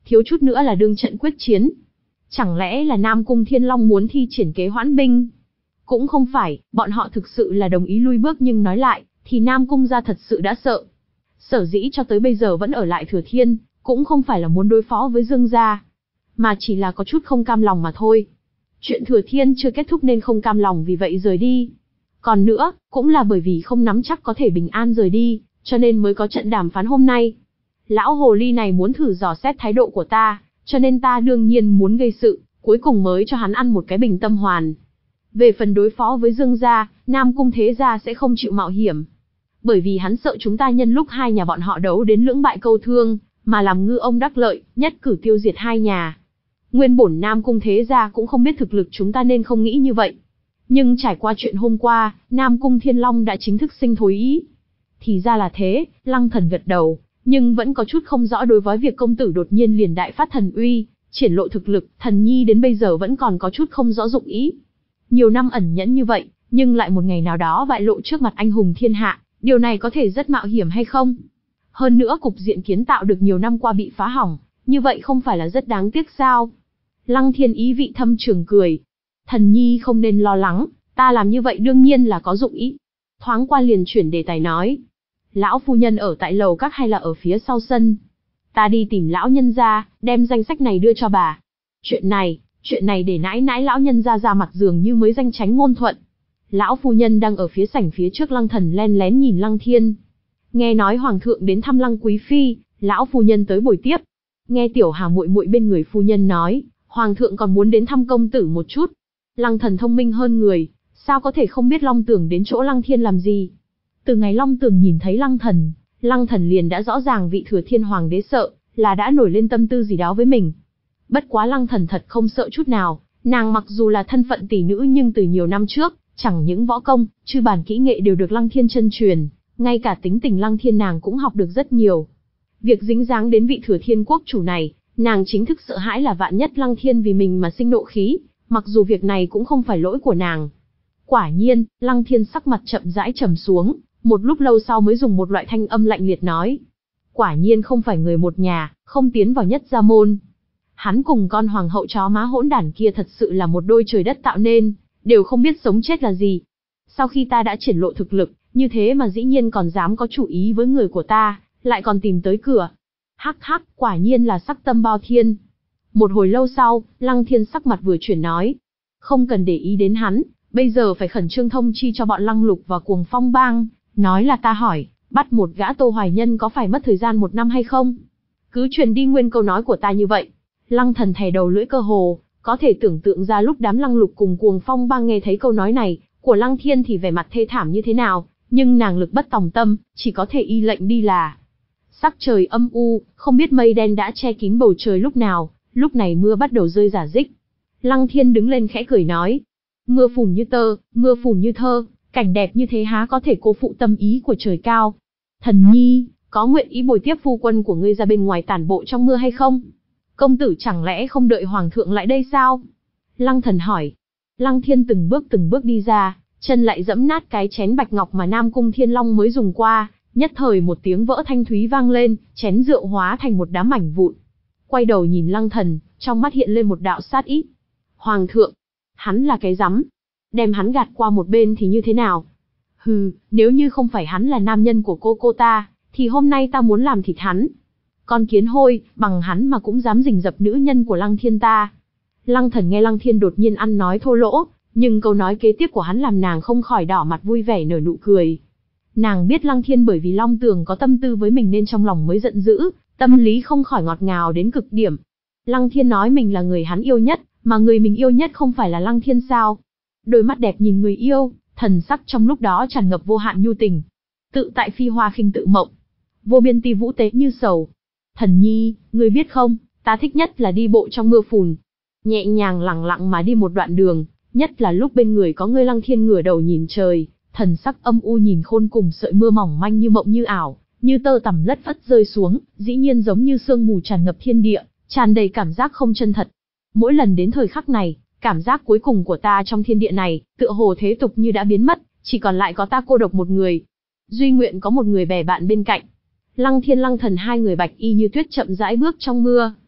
thiếu chút nữa là đương trận quyết chiến. Chẳng lẽ là Nam Cung Thiên Long muốn thi triển kế hoãn binh? Cũng không phải, bọn họ thực sự là đồng ý lui bước, nhưng nói lại, thì Nam Cung gia thật sự đã sợ. Sở dĩ cho tới bây giờ vẫn ở lại Thừa Thiên, cũng không phải là muốn đối phó với Dương gia, mà chỉ là có chút không cam lòng mà thôi. Chuyện Thừa Thiên chưa kết thúc nên không cam lòng, vì vậy rời đi. Còn nữa, cũng là bởi vì không nắm chắc có thể bình an rời đi, cho nên mới có trận đàm phán hôm nay. Lão hồ ly này muốn thử dò xét thái độ của ta, cho nên ta đương nhiên muốn gây sự, cuối cùng mới cho hắn ăn một cái bình tâm hoàn. Về phần đối phó với Dương gia, Nam Cung thế gia sẽ không chịu mạo hiểm. Bởi vì hắn sợ chúng ta nhân lúc hai nhà bọn họ đấu đến lưỡng bại câu thương, mà làm ngư ông đắc lợi, nhất cử tiêu diệt hai nhà. Nguyên bổn Nam Cung thế gia cũng không biết thực lực chúng ta nên không nghĩ như vậy. Nhưng trải qua chuyện hôm qua, Nam Cung Thiên Long đã chính thức sinh thối ý. Thì ra là thế, Lăng Thần gật đầu, nhưng vẫn có chút không rõ đối với việc công tử đột nhiên liền đại phát thần uy, triển lộ thực lực, thần nhi đến bây giờ vẫn còn có chút không rõ dụng ý. Nhiều năm ẩn nhẫn như vậy, nhưng lại một ngày nào đó bại lộ trước mặt anh hùng thiên hạ, điều này có thể rất mạo hiểm hay không? Hơn nữa cục diện kiến tạo được nhiều năm qua bị phá hỏng, như vậy không phải là rất đáng tiếc sao? Lăng Thiên ý vị thâm trường cười. Thần nhi không nên lo lắng, ta làm như vậy đương nhiên là có dụng ý. Thoáng qua liền chuyển đề tài nói. Lão phu nhân ở tại lầu các hay là ở phía sau sân? Ta đi tìm lão nhân gia, đem danh sách này đưa cho bà. Chuyện này, chuyện này để nãi nãi lão nhân gia ra mặt dường như mới danh tránh ngôn thuận. Lão phu nhân đang ở phía sảnh phía trước. Lăng Thần len lén nhìn Lăng Thiên. Nghe nói hoàng thượng đến thăm Lăng quý phi, lão phu nhân tới buổi tiếp. Nghe tiểu Hà muội muội bên người phu nhân nói, hoàng thượng còn muốn đến thăm công tử một chút. Lăng Thần thông minh hơn người, sao có thể không biết Long Tưởng đến chỗ Lăng Thiên làm gì? Từ ngày Long Tưởng nhìn thấy Lăng Thần, Lăng Thần liền đã rõ ràng vị Thừa Thiên hoàng đế sợ là đã nổi lên tâm tư gì đó với mình. Bất quá Lăng Thần thật không sợ chút nào, nàng mặc dù là thân phận tỷ nữ nhưng từ nhiều năm trước, chẳng những võ công, chư bản kỹ nghệ đều được Lăng Thiên chân truyền, ngay cả tính tình Lăng Thiên nàng cũng học được rất nhiều. Việc dính dáng đến vị Thừa Thiên quốc chủ này, nàng chính thức sợ hãi là vạn nhất Lăng Thiên vì mình mà sinh nộ khí, mặc dù việc này cũng không phải lỗi của nàng. Quả nhiên, Lăng Thiên sắc mặt chậm rãi trầm xuống, một lúc lâu sau mới dùng một loại thanh âm lạnh liệt nói. Quả nhiên không phải người một nhà, không tiến vào nhất gia môn. Hắn cùng con hoàng hậu chó má hỗn đản kia thật sự là một đôi trời đất tạo nên, đều không biết sống chết là gì. Sau khi ta đã triển lộ thực lực, như thế mà dĩ nhiên còn dám có chủ ý với người của ta, lại còn tìm tới cửa. Hắc hắc, quả nhiên là sắc tâm bao thiên. Một hồi lâu sau, Lăng Thiên sắc mặt vừa chuyển nói. Không cần để ý đến hắn, bây giờ phải khẩn trương thông chi cho bọn Lăng Lục và Cuồng Phong bang, nói là ta hỏi, bắt một gã Tô Hoài Nhân có phải mất thời gian một năm hay không? Cứ truyền đi nguyên câu nói của ta như vậy. Lăng Thần thè đầu lưỡi cơ hồ, có thể tưởng tượng ra lúc đám Lăng Lục cùng Cuồng Phong bang nghe thấy câu nói này của Lăng Thiên thì vẻ mặt thê thảm như thế nào, nhưng nàng lực bất tòng tâm, chỉ có thể y lệnh đi là. Sắc trời âm u, không biết mây đen đã che kín bầu trời lúc nào, lúc này mưa bắt đầu rơi rả rích. Lăng Thiên đứng lên khẽ cười nói, mưa phùn như tơ, mưa phùn như thơ, cảnh đẹp như thế há có thể cô phụ tâm ý của trời cao. Thần nhi, có nguyện ý bồi tiếp phu quân của ngươi ra bên ngoài tản bộ trong mưa hay không? Công tử chẳng lẽ không đợi hoàng thượng lại đây sao? Lăng Thần hỏi. Lăng Thiên từng bước từng bước đi ra, chân lại dẫm nát cái chén bạch ngọc mà Nam Cung Thiên Long mới dùng qua, nhất thời một tiếng vỡ thanh thúy vang lên, chén rượu hóa thành một đám mảnh vụn. Quay đầu nhìn Lăng Thần, trong mắt hiện lên một đạo sát ý. Hoàng thượng, hắn là cái rắm, đem hắn gạt qua một bên thì như thế nào? Hừ, nếu như không phải hắn là nam nhân của cô cô ta, thì hôm nay ta muốn làm thịt hắn. Con kiến hôi, bằng hắn mà cũng dám rình rập nữ nhân của Lăng Thiên ta. Lăng Thần nghe Lăng Thiên đột nhiên ăn nói thô lỗ, nhưng câu nói kế tiếp của hắn làm nàng không khỏi đỏ mặt vui vẻ nở nụ cười. Nàng biết Lăng Thiên bởi vì Long Tường có tâm tư với mình nên trong lòng mới giận dữ, tâm lý không khỏi ngọt ngào đến cực điểm. Lăng Thiên nói mình là người hắn yêu nhất, mà người mình yêu nhất không phải là Lăng Thiên sao? Đôi mắt đẹp nhìn người yêu, thần sắc trong lúc đó tràn ngập vô hạn nhu tình. Tự tại phi hoa khinh tự mộng, vô biên ti vũ tế như sầu. Thần nhi, ngươi biết không, ta thích nhất là đi bộ trong mưa phùn. Nhẹ nhàng lẳng lặng mà đi một đoạn đường, nhất là lúc bên người có ngươi. Lăng Thiên ngửa đầu nhìn trời, thần sắc âm u nhìn khôn cùng sợi mưa mỏng manh như mộng như ảo, như tơ tằm lất phất rơi xuống, dĩ nhiên giống như sương mù tràn ngập thiên địa, tràn đầy cảm giác không chân thật. Mỗi lần đến thời khắc này, cảm giác cuối cùng của ta trong thiên địa này, tựa hồ thế tục như đã biến mất, chỉ còn lại có ta cô độc một người. Duy nguyện có một người bè bạn bên cạnh. Lăng Thiên Lăng Thần hai người bạch y như tuyết chậm rãi bước trong mưa.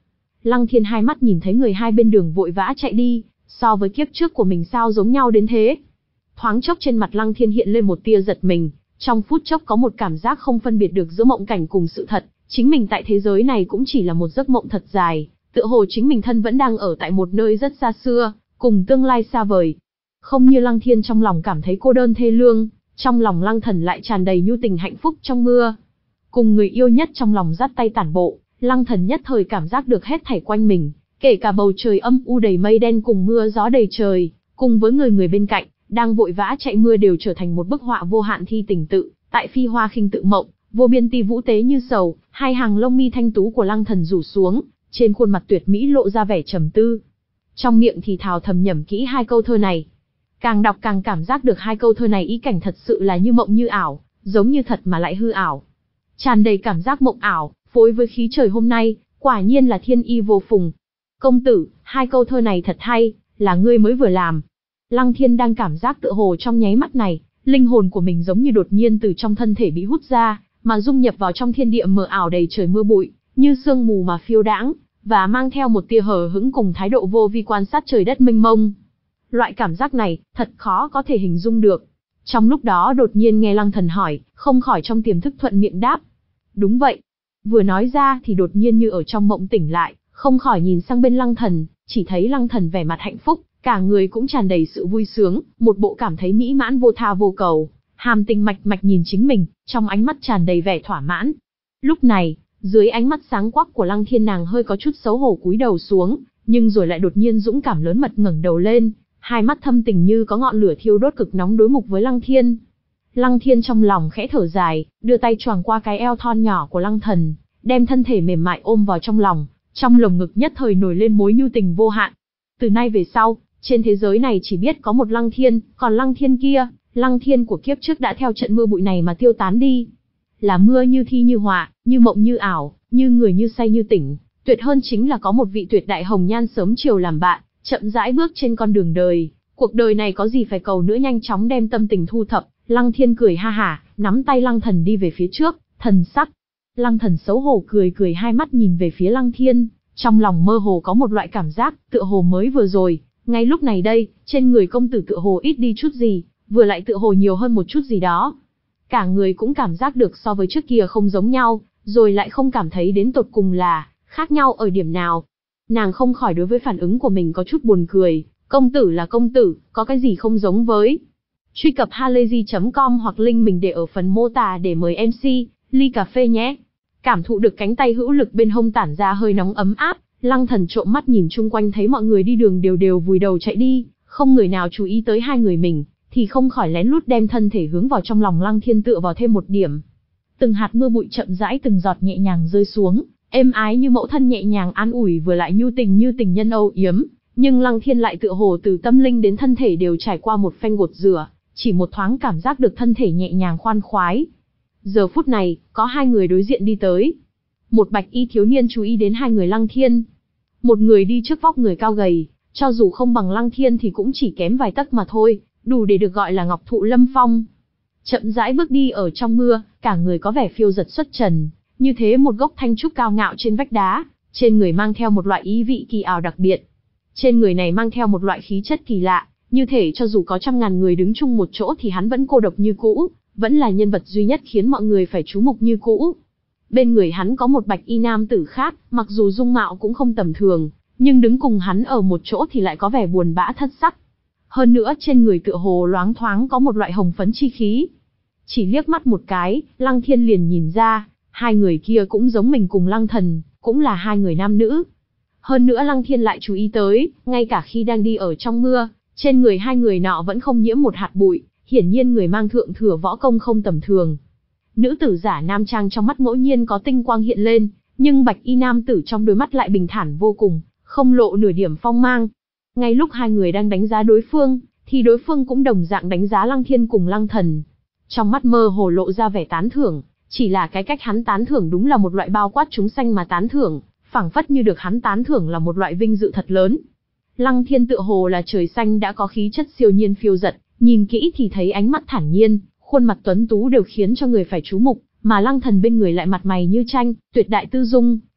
Lăng Thiên hai mắt nhìn thấy người hai bên đường vội vã chạy đi, so với kiếp trước của mình sao giống nhau đến thế. Thoáng chốc trên mặt Lăng Thiên hiện lên một tia giật mình, trong phút chốc có một cảm giác không phân biệt được giữa mộng cảnh cùng sự thật, chính mình tại thế giới này cũng chỉ là một giấc mộng thật dài, tựa hồ chính mình thân vẫn đang ở tại một nơi rất xa xưa, cùng tương lai xa vời. Không như Lăng Thiên trong lòng cảm thấy cô đơn thê lương, trong lòng Lăng Thần lại tràn đầy nhu tình hạnh phúc trong mưa. Cùng người yêu nhất trong lòng dắt tay tản bộ, Lăng Thần nhất thời cảm giác được hết thảy quanh mình, kể cả bầu trời âm u đầy mây đen cùng mưa gió đầy trời, cùng với người người bên cạnh, đang vội vã chạy mưa đều trở thành một bức họa vô hạn thi tình tự, tại phi hoa khinh tự mộng, vô biên ti vũ tế như sầu, hai hàng lông mi thanh tú của Lăng Thần rủ xuống, trên khuôn mặt tuyệt mỹ lộ ra vẻ trầm tư. Trong miệng thì thào thầm nhẩm kỹ hai câu thơ này. Càng đọc càng cảm giác được hai câu thơ này ý cảnh thật sự là như mộng như ảo, giống như thật mà lại hư ảo. Tràn đầy cảm giác mộng ảo, phối với khí trời hôm nay, quả nhiên là thiên y vô phùng. Công tử, hai câu thơ này thật hay, là ngươi mới vừa làm. Lăng Thiên đang cảm giác tựa hồ trong nháy mắt này, linh hồn của mình giống như đột nhiên từ trong thân thể bị hút ra, mà dung nhập vào trong thiên địa mờ ảo đầy trời mưa bụi, như sương mù mà phiêu đãng, và mang theo một tia hờ hững cùng thái độ vô vi quan sát trời đất mênh mông. Loại cảm giác này, thật khó có thể hình dung được. Trong lúc đó đột nhiên nghe Lăng Thần hỏi, không khỏi trong tiềm thức thuận miệng đáp. Đúng vậy. Vừa nói ra thì đột nhiên như ở trong mộng tỉnh lại, không khỏi nhìn sang bên Lăng Thần, chỉ thấy Lăng Thần vẻ mặt hạnh phúc, cả người cũng tràn đầy sự vui sướng, một bộ cảm thấy mỹ mãn vô tha vô cầu, hàm tình mạch mạch nhìn chính mình, trong ánh mắt tràn đầy vẻ thỏa mãn. Lúc này, dưới ánh mắt sáng quắc của Lăng Thiên nàng hơi có chút xấu hổ cúi đầu xuống, nhưng rồi lại đột nhiên dũng cảm lớn mật ngẩng đầu lên, hai mắt thâm tình như có ngọn lửa thiêu đốt cực nóng đối mục với Lăng Thiên. Lăng Thiên trong lòng khẽ thở dài, đưa tay choàng qua cái eo thon nhỏ của Lăng Thần, đem thân thể mềm mại ôm vào trong lòng, trong lồng ngực nhất thời nổi lên mối nhu tình vô hạn. Từ nay về sau, trên thế giới này chỉ biết có một Lăng Thiên, còn Lăng Thiên kia, Lăng Thiên của kiếp trước đã theo trận mưa bụi này mà tiêu tán đi. Là mưa như thi như họa, như mộng như ảo, như người như say như tỉnh, tuyệt hơn chính là có một vị tuyệt đại hồng nhan sớm chiều làm bạn, chậm rãi bước trên con đường đời. Cuộc đời này có gì phải cầu nữa, nhanh chóng đem tâm tình thu thập. Lăng Thiên cười ha hả, nắm tay Lăng Thần đi về phía trước, thần sắc. Lăng Thần xấu hổ cười cười, hai mắt nhìn về phía Lăng Thiên, trong lòng mơ hồ có một loại cảm giác, tựa hồ mới vừa rồi, ngay lúc này đây, trên người công tử tựa hồ ít đi chút gì, vừa lại tựa hồ nhiều hơn một chút gì đó. Cả người cũng cảm giác được so với trước kia không giống nhau, rồi lại không cảm thấy đến tột cùng là khác nhau ở điểm nào. Nàng không khỏi đối với phản ứng của mình có chút buồn cười, công tử là công tử, có cái gì không giống với. Truy cập halayzi chấm com hoặc link mình để ở phần mô tả để mời em xê, ly cà phê nhé. Cảm thụ được cánh tay hữu lực bên hông tản ra hơi nóng ấm áp, Lăng Thần trộm mắt nhìn chung quanh thấy mọi người đi đường đều đều vùi đầu chạy đi, không người nào chú ý tới hai người mình, thì không khỏi lén lút đem thân thể hướng vào trong lòng Lăng Thiên tựa vào thêm một điểm. Từng hạt mưa bụi chậm rãi từng giọt nhẹ nhàng rơi xuống, êm ái như mẫu thân nhẹ nhàng an ủi vừa lại nhu tình như tình nhân âu yếm, nhưng Lăng Thiên lại tựa hồ từ tâm linh đến thân thể đều trải qua một phen gột rửa, chỉ một thoáng cảm giác được thân thể nhẹ nhàng khoan khoái. Giờ phút này, có hai người đối diện đi tới. Một bạch y thiếu niên chú ý đến hai người Lăng Thiên. Một người đi trước vóc người cao gầy, cho dù không bằng Lăng Thiên thì cũng chỉ kém vài tấc mà thôi, đủ để được gọi là ngọc thụ lâm phong. Chậm rãi bước đi ở trong mưa, cả người có vẻ phiêu dật xuất trần, như thế một gốc thanh trúc cao ngạo trên vách đá, trên người mang theo một loại ý vị kỳ ảo đặc biệt. Trên người này mang theo một loại khí chất kỳ lạ, như thể cho dù có trăm ngàn người đứng chung một chỗ thì hắn vẫn cô độc như cũ, vẫn là nhân vật duy nhất khiến mọi người phải chú mục như cũ. Bên người hắn có một bạch y nam tử khác, mặc dù dung mạo cũng không tầm thường, nhưng đứng cùng hắn ở một chỗ thì lại có vẻ buồn bã thất sắc. Hơn nữa trên người tựa hồ loáng thoáng có một loại hồng phấn chi khí. Chỉ liếc mắt một cái, Lăng Thiên liền nhìn ra, hai người kia cũng giống mình cùng Lăng Thần, cũng là hai người nam nữ. Hơn nữa Lăng Thiên lại chú ý tới, ngay cả khi đang đi ở trong mưa, trên người hai người nọ vẫn không nhiễm một hạt bụi, hiển nhiên người mang thượng thừa võ công không tầm thường. Nữ tử giả nam trang trong mắt ngẫu nhiên có tinh quang hiện lên, nhưng bạch y nam tử trong đôi mắt lại bình thản vô cùng, không lộ nửa điểm phong mang. Ngay lúc hai người đang đánh giá đối phương, thì đối phương cũng đồng dạng đánh giá Lăng Thiên cùng Lăng Thần. Trong mắt mơ hồ lộ ra vẻ tán thưởng, chỉ là cái cách hắn tán thưởng đúng là một loại bao quát chúng sanh mà tán thưởng, phảng phất như được hắn tán thưởng là một loại vinh dự thật lớn. Lăng Thiên tựa hồ là trời xanh đã có khí chất siêu nhiên phiêu dật, nhìn kỹ thì thấy ánh mắt thản nhiên, khuôn mặt tuấn tú đều khiến cho người phải chú mục, mà Lăng Thần bên người lại mặt mày như tranh, tuyệt đại tư dung,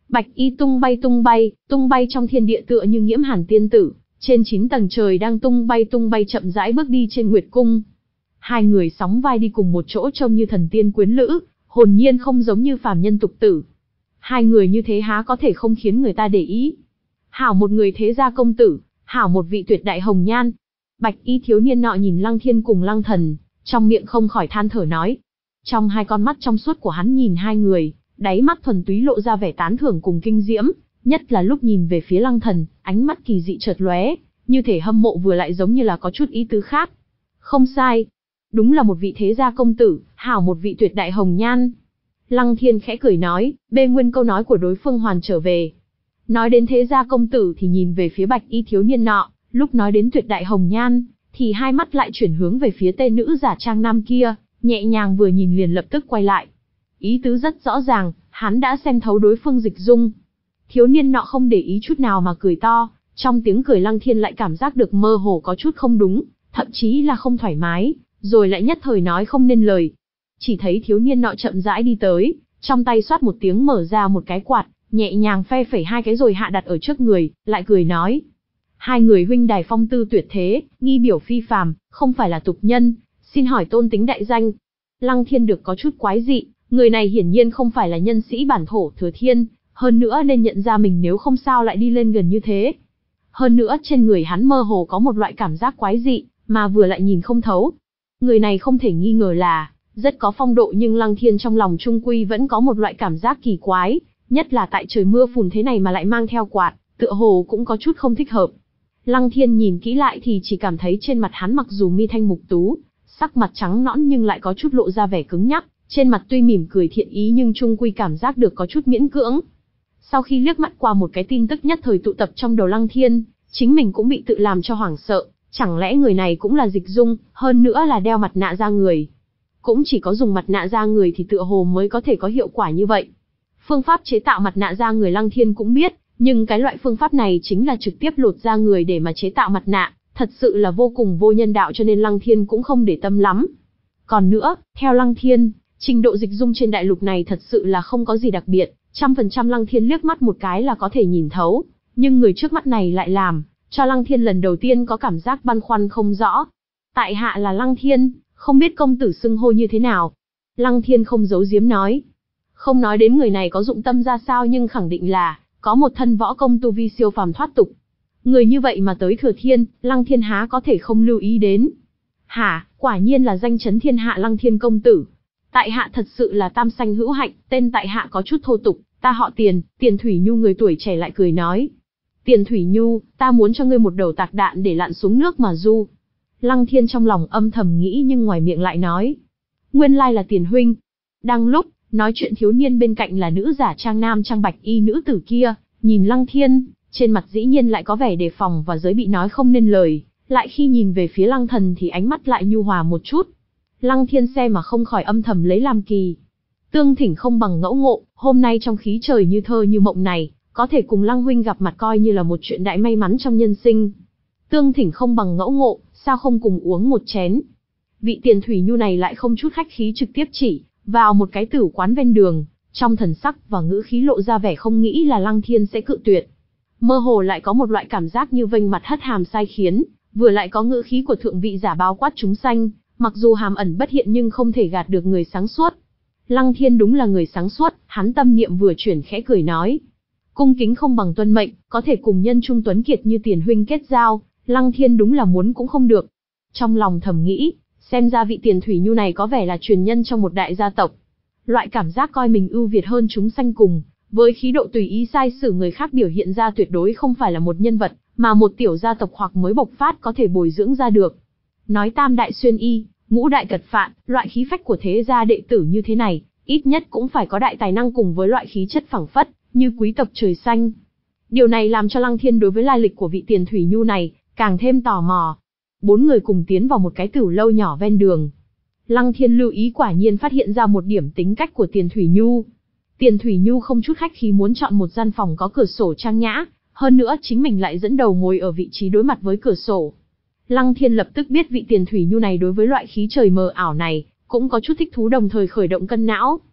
Bạch y tung bay tung bay, tung bay trong thiên địa tựa như Nghiễm Hàn tiên tử, trên chín tầng trời đang tung bay tung bay chậm rãi bước đi trên Nguyệt cung. Hai người sóng vai đi cùng một chỗ trông như thần tiên quyến lữ, hồn nhiên không giống như phàm nhân tục tử. Hai người như thế há có thể không khiến người ta để ý. Hảo một người thế gia công tử, hảo một vị tuyệt đại hồng nhan. Bạch y thiếu niên nọ nhìn Lăng Thiên cùng Lăng Thần, trong miệng không khỏi than thở nói. Trong hai con mắt trong suốt của hắn nhìn hai người, đáy mắt thuần túy lộ ra vẻ tán thưởng cùng kinh diễm, nhất là lúc nhìn về phía Lăng Thần, ánh mắt kỳ dị chợt lóe, như thể hâm mộ vừa lại giống như là có chút ý tứ khác. Không sai, đúng là một vị thế gia công tử, hảo một vị tuyệt đại hồng nhan. Lăng Thiên khẽ cười nói, bê nguyên câu nói của đối phương hoàn trở về. Nói đến thế gia công tử thì nhìn về phía bạch y thiếu niên nọ, lúc nói đến tuyệt đại hồng nhan, thì hai mắt lại chuyển hướng về phía tên nữ giả trang nam kia, nhẹ nhàng vừa nhìn liền lập tức quay lại. Ý tứ rất rõ ràng, hắn đã xem thấu đối phương dịch dung. Thiếu niên nọ không để ý chút nào mà cười to, trong tiếng cười Lăng Thiên lại cảm giác được mơ hồ có chút không đúng, thậm chí là không thoải mái, rồi lại nhất thời nói không nên lời. Chỉ thấy thiếu niên nọ chậm rãi đi tới, trong tay xoát một tiếng mở ra một cái quạt, nhẹ nhàng phe phẩy hai cái rồi hạ đặt ở trước người, lại cười nói. Hai người huynh đài phong tư tuyệt thế, nghi biểu phi phàm, không phải là tục nhân, xin hỏi tôn tính đại danh. Lăng Thiên được có chút quái dị, người này hiển nhiên không phải là nhân sĩ bản thổ thừa thiên, hơn nữa nên nhận ra mình nếu không sao lại đi lên gần như thế. Hơn nữa trên người hắn mơ hồ có một loại cảm giác quái dị, mà vừa lại nhìn không thấu. Người này không thể nghi ngờ là rất có phong độ, nhưng Lăng Thiên trong lòng trung quy vẫn có một loại cảm giác kỳ quái, nhất là tại trời mưa phùn thế này mà lại mang theo quạt, tựa hồ cũng có chút không thích hợp. Lăng Thiên nhìn kỹ lại thì chỉ cảm thấy trên mặt hắn mặc dù mi thanh mục tú, sắc mặt trắng nõn nhưng lại có chút lộ ra vẻ cứng nhắc, trên mặt tuy mỉm cười thiện ý nhưng trung quy cảm giác được có chút miễn cưỡng. Sau khi liếc mắt qua một cái tin tức nhất thời tụ tập trong đầu Lăng Thiên, chính mình cũng bị tự làm cho hoảng sợ, chẳng lẽ người này cũng là dịch dung, hơn nữa là đeo mặt nạ da người. Cũng chỉ có dùng mặt nạ da người thì tựa hồ mới có thể có hiệu quả như vậy. Phương pháp chế tạo mặt nạ da người Lăng Thiên cũng biết, nhưng cái loại phương pháp này chính là trực tiếp lột da người để mà chế tạo mặt nạ, thật sự là vô cùng vô nhân đạo, cho nên Lăng Thiên cũng không để tâm lắm. Còn nữa, theo Lăng Thiên, trình độ dịch dung trên đại lục này thật sự là không có gì đặc biệt, trăm phần trăm Lăng Thiên liếc mắt một cái là có thể nhìn thấu, nhưng người trước mắt này lại làm cho Lăng Thiên lần đầu tiên có cảm giác băn khoăn không rõ. Tại hạ là Lăng Thiên, không biết công tử xưng hô như thế nào. Lăng Thiên không giấu giếm nói. Không nói đến người này có dụng tâm ra sao, nhưng khẳng định là có một thân võ công tu vi siêu phàm thoát tục. Người như vậy mà tới Thừa Thiên, Lăng Thiên há có thể không lưu ý đến. Hả, quả nhiên là danh chấn thiên hạ Lăng Thiên công tử. Tại hạ thật sự là tam sanh hữu hạnh, tên tại hạ có chút thô tục, ta họ Tiền, Tiền Thủy Nhu. Người tuổi trẻ lại cười nói. Tiền Thủy Nhu, ta muốn cho ngươi một đầu tạc đạn để lặn xuống nước mà du. Lăng Thiên trong lòng âm thầm nghĩ nhưng ngoài miệng lại nói. Nguyên lai là Tiền huynh. Đang lúc nói chuyện, thiếu niên bên cạnh là nữ giả trang nam trang bạch y nữ tử kia, nhìn Lăng Thiên, trên mặt dĩ nhiên lại có vẻ đề phòng và giới bị nói không nên lời, lại khi nhìn về phía Lăng Thần thì ánh mắt lại nhu hòa một chút. Lăng Thiên xem mà không khỏi âm thầm lấy làm kỳ. Tương thỉnh không bằng ngẫu ngộ, hôm nay trong khí trời như thơ như mộng này, có thể cùng Lăng huynh gặp mặt coi như là một chuyện đại may mắn trong nhân sinh. Tương thỉnh không bằng ngẫu ngộ, sao không cùng uống một chén? Vị Tiền Thủy Nhu này lại không chút khách khí trực tiếp chỉ vào một cái tử quán ven đường, trong thần sắc và ngữ khí lộ ra vẻ không nghĩ là Lăng Thiên sẽ cự tuyệt. Mơ hồ lại có một loại cảm giác như vênh mặt hất hàm sai khiến, vừa lại có ngữ khí của thượng vị giả bao quát chúng sanh, mặc dù hàm ẩn bất hiện nhưng không thể gạt được người sáng suốt. Lăng Thiên đúng là người sáng suốt, hắn tâm niệm vừa chuyển khẽ cười nói. Cung kính không bằng tuân mệnh, có thể cùng nhân trung tuấn kiệt như Tiền huynh kết giao, Lăng Thiên đúng là muốn cũng không được. Trong lòng thầm nghĩ, xem ra vị Tiền Thủy Nhu này có vẻ là truyền nhân trong một đại gia tộc. Loại cảm giác coi mình ưu việt hơn chúng sanh cùng, với khí độ tùy ý sai sử người khác biểu hiện ra tuyệt đối không phải là một nhân vật, mà một tiểu gia tộc hoặc mới bộc phát có thể bồi dưỡng ra được. Nói tam đại xuyên y, ngũ đại cật phạn, loại khí phách của thế gia đệ tử như thế này, ít nhất cũng phải có đại tài năng cùng với loại khí chất phẳng phất, như quý tộc trời xanh. Điều này làm cho Lăng Thiên đối với lai lịch của vị Tiền Thủy Nhu này, càng thêm tò mò. Bốn người cùng tiến vào một cái tửu lâu nhỏ ven đường. Lăng Thiên lưu ý quả nhiên phát hiện ra một điểm tính cách của Tiền Thủy Nhu. Tiền Thủy Nhu không chút khách khí muốn chọn một gian phòng có cửa sổ trang nhã, hơn nữa chính mình lại dẫn đầu ngồi ở vị trí đối mặt với cửa sổ. Lăng Thiên lập tức biết vị Tiền Thủy Nhu này đối với loại khí trời mờ ảo này, cũng có chút thích thú, đồng thời khởi động cân não.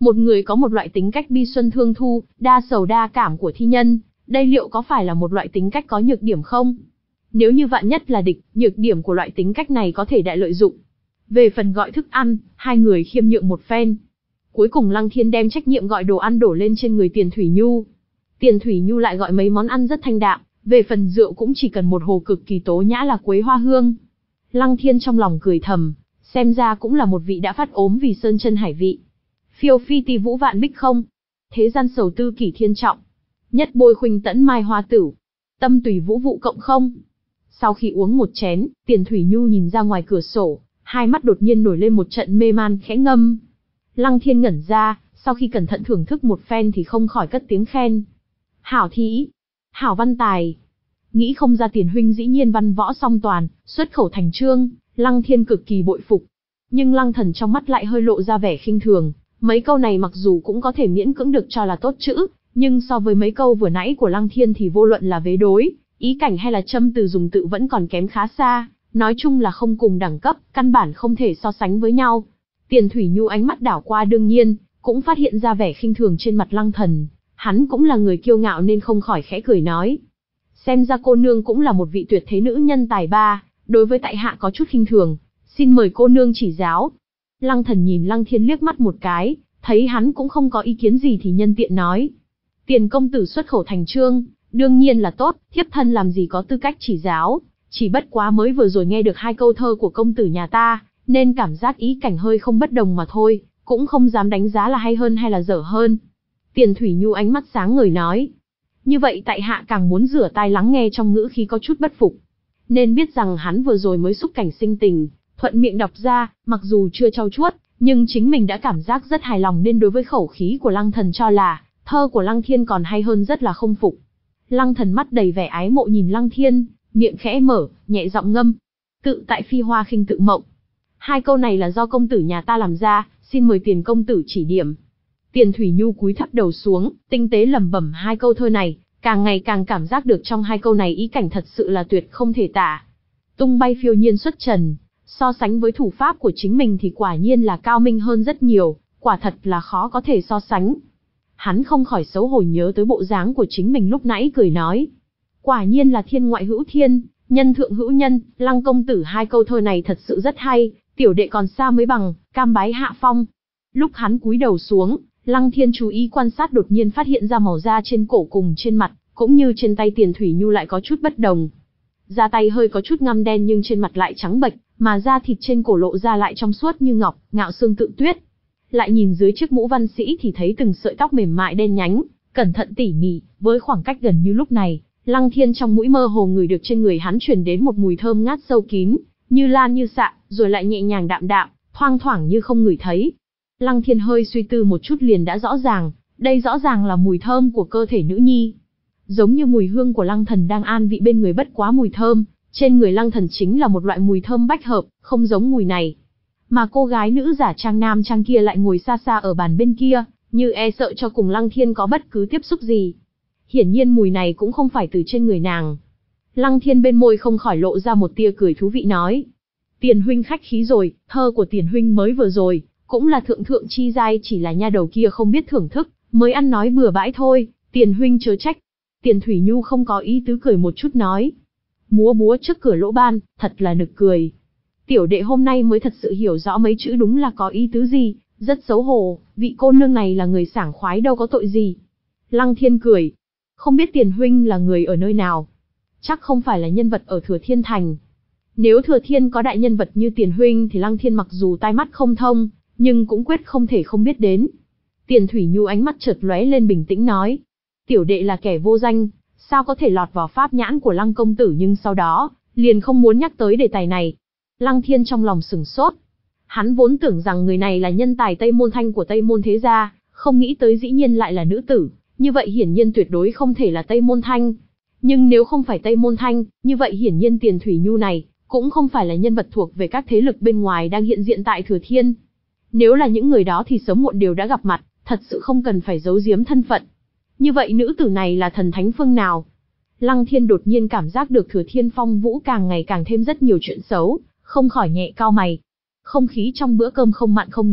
Một người có một loại tính cách bi xuân thương thu, đa sầu đa cảm của thi nhân, đây liệu có phải là một loại tính cách có nhược điểm không? Nếu như vạn nhất là địch, nhược điểm của loại tính cách này có thể đại lợi dụng. Về phần gọi thức ăn, hai người khiêm nhượng một phen. Cuối cùng Lăng Thiên đem trách nhiệm gọi đồ ăn đổ lên trên người Tiền Thủy Nhu. Tiền Thủy Nhu lại gọi mấy món ăn rất thanh đạm, về phần rượu cũng chỉ cần một hồ cực kỳ tố nhã là quế hoa hương. Lăng Thiên trong lòng cười thầm, xem ra cũng là một vị đã phát ốm vì sơn chân hải vị. Phiêu phi ti vũ vạn bích không, thế gian sầu tư kỷ thiên trọng. Nhất bôi khuynh tẫn mai hoa tử, tâm tùy vũ vụ cộng không. Sau khi uống một chén, Tiền Thủy Nhu nhìn ra ngoài cửa sổ, hai mắt đột nhiên nổi lên một trận mê man khẽ ngâm. Lăng Thiên ngẩn ra, sau khi cẩn thận thưởng thức một phen thì không khỏi cất tiếng khen. Hảo thí, hảo văn tài. Nghĩ không ra Tiền huynh dĩ nhiên văn võ song toàn, xuất khẩu thành chương, Lăng Thiên cực kỳ bội phục. Nhưng Lăng Thần trong mắt lại hơi lộ ra vẻ khinh thường, mấy câu này mặc dù cũng có thể miễn cưỡng được cho là tốt chữ, nhưng so với mấy câu vừa nãy của Lăng Thiên thì vô luận là vế đối, ý cảnh hay là châm từ dùng tự vẫn còn kém khá xa, nói chung là không cùng đẳng cấp, căn bản không thể so sánh với nhau. Tiền Thủy Nhu ánh mắt đảo qua đương nhiên, cũng phát hiện ra vẻ khinh thường trên mặt Lăng Thần, hắn cũng là người kiêu ngạo nên không khỏi khẽ cười nói. Xem ra cô nương cũng là một vị tuyệt thế nữ nhân tài ba, đối với tại hạ có chút khinh thường, xin mời cô nương chỉ giáo. Lăng Thần nhìn Lăng Thiên liếc mắt một cái, thấy hắn cũng không có ý kiến gì thì nhân tiện nói. Tiền công tử xuất khẩu thành chương, đương nhiên là tốt, thiếp thân làm gì có tư cách chỉ giáo, chỉ bất quá mới vừa rồi nghe được hai câu thơ của công tử nhà ta, nên cảm giác ý cảnh hơi không bất đồng mà thôi, cũng không dám đánh giá là hay hơn hay là dở hơn. Tiền Thủy Nhu ánh mắt sáng ngời nói. Như vậy tại hạ càng muốn rửa tai lắng nghe trong ngữ khí có chút bất phục. Nên biết rằng hắn vừa rồi mới xúc cảnh sinh tình, thuận miệng đọc ra, mặc dù chưa trau chuốt, nhưng chính mình đã cảm giác rất hài lòng nên đối với khẩu khí của Lăng Thần cho là, thơ của Lăng Thiên còn hay hơn rất là không phục. Lăng Thần mắt đầy vẻ ái mộ nhìn Lăng Thiên, miệng khẽ mở, nhẹ giọng ngâm. Tự tại phi hoa khinh tự mộng. Hai câu này là do công tử nhà ta làm ra, xin mời Tiền công tử chỉ điểm. Tiền Thủy Nhu cúi thấp đầu xuống, tinh tế lẩm bẩm hai câu thơ này, càng ngày càng cảm giác được trong hai câu này ý cảnh thật sự là tuyệt không thể tả. Tung bay phiêu nhiên xuất trần, so sánh với thủ pháp của chính mình thì quả nhiên là cao minh hơn rất nhiều, quả thật là khó có thể so sánh. Hắn không khỏi xấu hổ nhớ tới bộ dáng của chính mình lúc nãy cười nói. Quả nhiên là thiên ngoại hữu thiên, nhân thượng hữu nhân, Lăng công tử hai câu thơ này thật sự rất hay, tiểu đệ còn xa mới bằng, cam bái hạ phong. Lúc hắn cúi đầu xuống, Lăng Thiên chú ý quan sát đột nhiên phát hiện ra màu da trên cổ cùng trên mặt, cũng như trên tay Tiền Thủy Nhu lại có chút bất đồng. Da tay hơi có chút ngăm đen nhưng trên mặt lại trắng bệch, mà da thịt trên cổ lộ ra lại trong suốt như ngọc, ngạo xương tự tuyết. Lại nhìn dưới chiếc mũ văn sĩ thì thấy từng sợi tóc mềm mại đen nhánh, cẩn thận tỉ mỉ, với khoảng cách gần như lúc này, Lăng Thiên trong mũi mơ hồ ngửi được trên người hắn truyền đến một mùi thơm ngát sâu kín, như lan như xạ, rồi lại nhẹ nhàng đạm đạm, thoang thoảng như không ngửi thấy. Lăng Thiên hơi suy tư một chút liền đã rõ ràng, đây rõ ràng là mùi thơm của cơ thể nữ nhi. Giống như mùi hương của Lăng Thần đang an vị bên người bất quá mùi thơm, trên người Lăng Thần chính là một loại mùi thơm bách hợp, không giống mùi này. Mà cô gái nữ giả trang nam trang kia lại ngồi xa xa ở bàn bên kia, như e sợ cho cùng Lăng Thiên có bất cứ tiếp xúc gì. Hiển nhiên mùi này cũng không phải từ trên người nàng. Lăng Thiên bên môi không khỏi lộ ra một tia cười thú vị nói. Tiền huynh khách khí rồi, thơ của Tiền huynh mới vừa rồi, cũng là thượng thượng chi giai, chỉ là nha đầu kia không biết thưởng thức, mới ăn nói bừa bãi thôi, Tiền huynh chớ trách. Tiền Thủy Nhu không có ý tứ cười một chút nói. Múa búa trước cửa lỗ ban, thật là nực cười. Tiểu đệ hôm nay mới thật sự hiểu rõ mấy chữ đúng là có ý tứ gì, rất xấu hổ, vị cô nương này là người sảng khoái đâu có tội gì. Lăng Thiên cười. Không biết Tiền huynh là người ở nơi nào? Chắc không phải là nhân vật ở Thừa Thiên Thành. Nếu Thừa Thiên có đại nhân vật như Tiền huynh thì Lăng Thiên mặc dù tai mắt không thông, nhưng cũng quyết không thể không biết đến. Tiền Thủy Nhu ánh mắt chợt lóe lên bình tĩnh nói. Tiểu đệ là kẻ vô danh, sao có thể lọt vào pháp nhãn của Lăng công tử, nhưng sau đó, liền không muốn nhắc tới đề tài này. Lăng Thiên trong lòng sửng sốt. Hắn vốn tưởng rằng người này là nhân tài Tây Môn Thanh của Tây Môn thế gia, không nghĩ tới dĩ nhiên lại là nữ tử, như vậy hiển nhiên tuyệt đối không thể là Tây Môn Thanh. Nhưng nếu không phải Tây Môn Thanh, như vậy hiển nhiên Tiền Thủy Nhu này, cũng không phải là nhân vật thuộc về các thế lực bên ngoài đang hiện diện tại Thừa Thiên. Nếu là những người đó thì sớm muộn đều đã gặp mặt, thật sự không cần phải giấu giếm thân phận. Như vậy nữ tử này là thần thánh phương nào? Lăng Thiên đột nhiên cảm giác được Thừa Thiên phong vũ càng ngày càng thêm rất nhiều chuyện xấu, không khỏi nhẹ cau mày. Không khí trong bữa cơm không mặn không nhạt,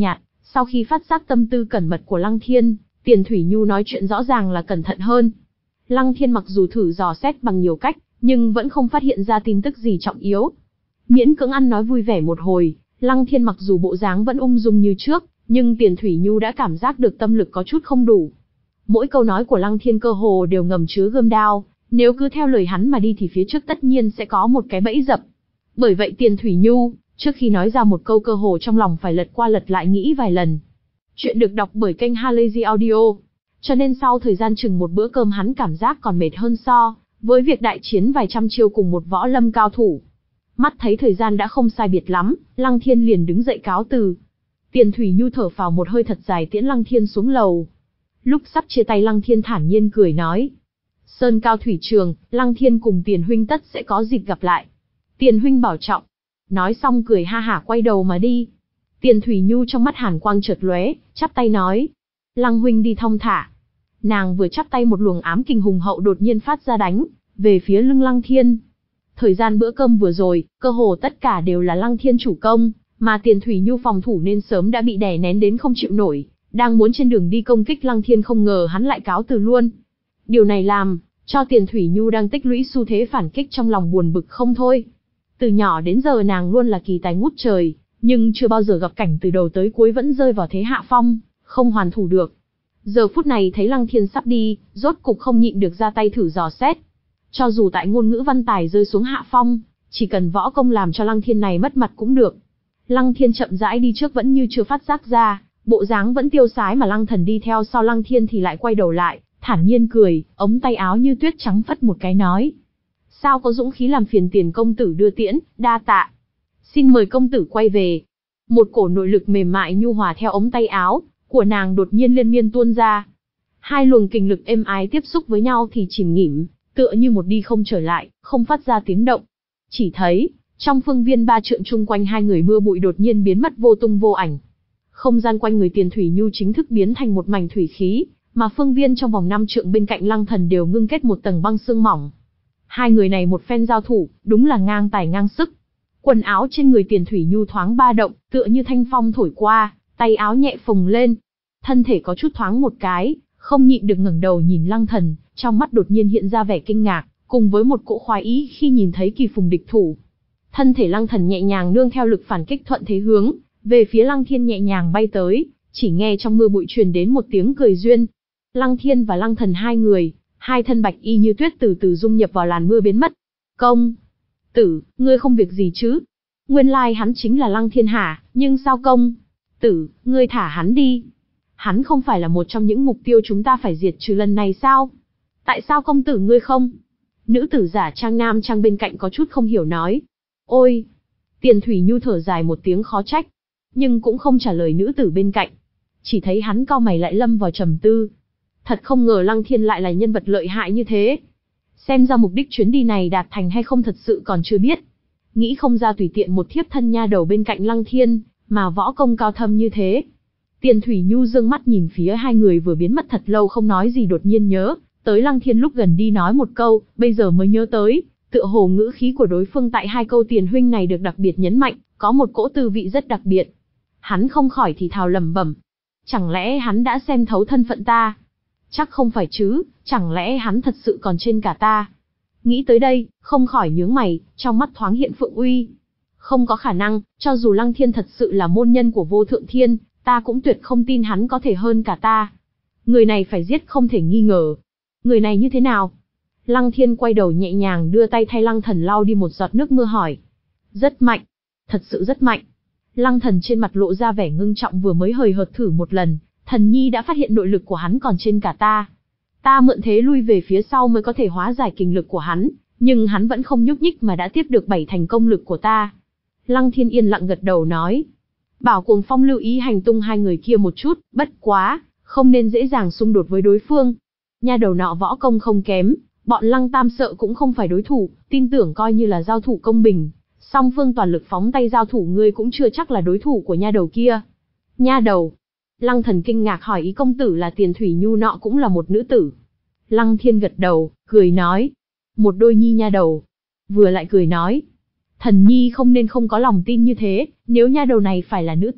Sau khi phát giác tâm tư cẩn mật của Lăng Thiên, Tiền Thủy Nhu nói chuyện rõ ràng là cẩn thận hơn. Lăng Thiên mặc dù thử dò xét bằng nhiều cách, nhưng vẫn không phát hiện ra tin tức gì trọng yếu. Miễn cưỡng ăn nói vui vẻ một hồi, Lăng Thiên mặc dù bộ dáng vẫn ung dung như trước, nhưng Tiền Thủy Nhu đã cảm giác được tâm lực có chút không đủ. Mỗi câu nói của Lăng Thiên cơ hồ đều ngầm chứa gươm đao, nếu cứ theo lời hắn mà đi thì phía trước tất nhiên sẽ có một cái bẫy dập. Bởi vậy Tiền Thủy Nhu, trước khi nói ra một câu cơ hồ trong lòng phải lật qua lật lại nghĩ vài lần. Chuyện được đọc bởi kênh Halazy Audio. Cho nên sau thời gian chừng một bữa cơm hắn cảm giác còn mệt hơn so với việc đại chiến vài trăm chiêu cùng một võ lâm cao thủ. Mắt thấy thời gian đã không sai biệt lắm, Lăng Thiên liền đứng dậy cáo từ. Tiền Thủy Nhu thở phào một hơi thật dài tiễn Lăng Thiên xuống lầu. Lúc sắp chia tay Lăng Thiên thản nhiên cười nói. Sơn cao thủy trường, Lăng Thiên cùng Tiền huynh tất sẽ có dịp gặp lại. Tiền huynh bảo trọng. Nói xong cười ha hả quay đầu mà đi. Tiền Thủy Nhu trong mắt hàn quang chợt lóe, chắp tay nói. Lăng huynh đi thong thả. Nàng vừa chắp tay một luồng ám kình hùng hậu đột nhiên phát ra đánh về phía lưng Lăng Thiên. Thời gian bữa cơm vừa rồi, cơ hồ tất cả đều là Lăng Thiên chủ công, mà Tiền Thủy Nhu phòng thủ nên sớm đã bị đè nén đến không chịu nổi, đang muốn trên đường đi công kích Lăng Thiên không ngờ hắn lại cáo từ luôn. Điều này làm cho Tiền Thủy Nhu đang tích lũy xu thế phản kích trong lòng buồn bực không thôi. Từ nhỏ đến giờ nàng luôn là kỳ tài ngút trời, nhưng chưa bao giờ gặp cảnh từ đầu tới cuối vẫn rơi vào thế hạ phong, không hoàn thủ được. Giờ phút này thấy Lăng Thiên sắp đi, rốt cục không nhịn được ra tay thử dò xét. Cho dù tại ngôn ngữ văn tài rơi xuống hạ phong, chỉ cần võ công làm cho Lăng Thiên này mất mặt cũng được. Lăng Thiên chậm rãi đi trước vẫn như chưa phát giác ra, bộ dáng vẫn tiêu sái mà Lăng Thần đi theo sau Lăng Thiên thì lại quay đầu lại, thản nhiên cười, ống tay áo như tuyết trắng phất một cái nói. Sao có dũng khí làm phiền Tiền công tử đưa tiễn, đa tạ. Xin mời công tử quay về. Một cổ nội lực mềm mại nhu hòa theo ống tay áo của nàng đột nhiên liên miên tuôn ra. Hai luồng kình lực êm ái tiếp xúc với nhau thì chìm nghỉm, tựa như một đi không trở lại, không phát ra tiếng động. Chỉ thấy, trong phương viên ba trượng chung quanh hai người mưa bụi đột nhiên biến mất vô tung vô ảnh. Không gian quanh người Tiền Thủy Nhu chính thức biến thành một mảnh thủy khí, mà phương viên trong vòng năm trượng bên cạnh Lăng Thần đều ngưng kết một tầng băng sương mỏng. Hai người này một phen giao thủ, đúng là ngang tài ngang sức. Quần áo trên người Tiền Thủy Nhu thoáng ba động, tựa như thanh phong thổi qua, tay áo nhẹ phồng lên. Thân thể có chút thoáng một cái, không nhịn được ngẩng đầu nhìn Lăng Thần, trong mắt đột nhiên hiện ra vẻ kinh ngạc, cùng với một cỗ khoái ý khi nhìn thấy kỳ phùng địch thủ. Thân thể Lăng Thần nhẹ nhàng nương theo lực phản kích thuận thế hướng, về phía Lăng Thiên nhẹ nhàng bay tới, chỉ nghe trong mưa bụi truyền đến một tiếng cười duyên. Lăng Thiên và Lăng Thần hai người, hai thân bạch y như tuyết từ từ dung nhập vào làn mưa biến mất. Công tử, ngươi không việc gì chứ? Nguyên lai hắn chính là Lăng Thiên hả? Nhưng sao công tử, ngươi thả hắn đi? Hắn không phải là một trong những mục tiêu chúng ta phải diệt trừ lần này sao? Tại sao công tử ngươi không? Nữ tử giả trang nam trang bên cạnh có chút không hiểu nói. Ôi! Tiền Thủy Nhu thở dài một tiếng khó trách, nhưng cũng không trả lời nữ tử bên cạnh. Chỉ thấy hắn cau mày lại lâm vào trầm tư. Thật không ngờ Lăng Thiên lại là nhân vật lợi hại như thế. Xem ra mục đích chuyến đi này đạt thành hay không thật sự còn chưa biết. Nghĩ không ra tùy tiện một thiếp thân nha đầu bên cạnh Lăng Thiên, mà võ công cao thâm như thế. Tiền Thủy Nhu dương mắt nhìn phía hai người vừa biến mất thật lâu không nói gì đột nhiên nhớ tới Lăng Thiên lúc gần đi nói một câu, bây giờ mới nhớ tới, tựa hồ ngữ khí của đối phương tại hai câu Tiền huynh này được đặc biệt nhấn mạnh, có một cỗ tư vị rất đặc biệt. Hắn không khỏi thì thào lẩm bẩm, chẳng lẽ hắn đã xem thấu thân phận ta? Chắc không phải chứ, chẳng lẽ hắn thật sự còn trên cả ta? Nghĩ tới đây, không khỏi nhướng mày, trong mắt thoáng hiện phượng uy. Không có khả năng, cho dù Lăng Thiên thật sự là môn nhân của Vô Thượng Thiên, ta cũng tuyệt không tin hắn có thể hơn cả ta. Người này phải giết không thể nghi ngờ. Người này như thế nào? Lăng Thiên quay đầu nhẹ nhàng đưa tay thay Lăng Thần lau đi một giọt nước mưa hỏi. Rất mạnh. Thật sự rất mạnh. Lăng Thần trên mặt lộ ra vẻ ngưng trọng vừa mới hời hợt thử một lần, Thần Nhi đã phát hiện nội lực của hắn còn trên cả ta. Ta mượn thế lui về phía sau mới có thể hóa giải kình lực của hắn, nhưng hắn vẫn không nhúc nhích mà đã tiếp được bảy thành công lực của ta. Lăng Thiên yên lặng gật đầu nói. Bảo Cuồng Phong lưu ý hành tung hai người kia một chút, bất quá, không nên dễ dàng xung đột với đối phương. Nha đầu nọ võ công không kém, bọn Lăng Tam sợ cũng không phải đối thủ, tin tưởng coi như là giao thủ công bình. Song phương toàn lực phóng tay giao thủ ngươi cũng chưa chắc là đối thủ của nha đầu kia. Nha đầu. Lăng Thần kinh ngạc hỏi ý công tử là Tiền Thủy Nhu nọ cũng là một nữ tử. Lăng Thiên gật đầu, cười nói. Một đôi nhi nha đầu. Vừa lại cười nói. Thần Nhi không nên không có lòng tin như thế, nếu nha đầu này phải là nữ tử,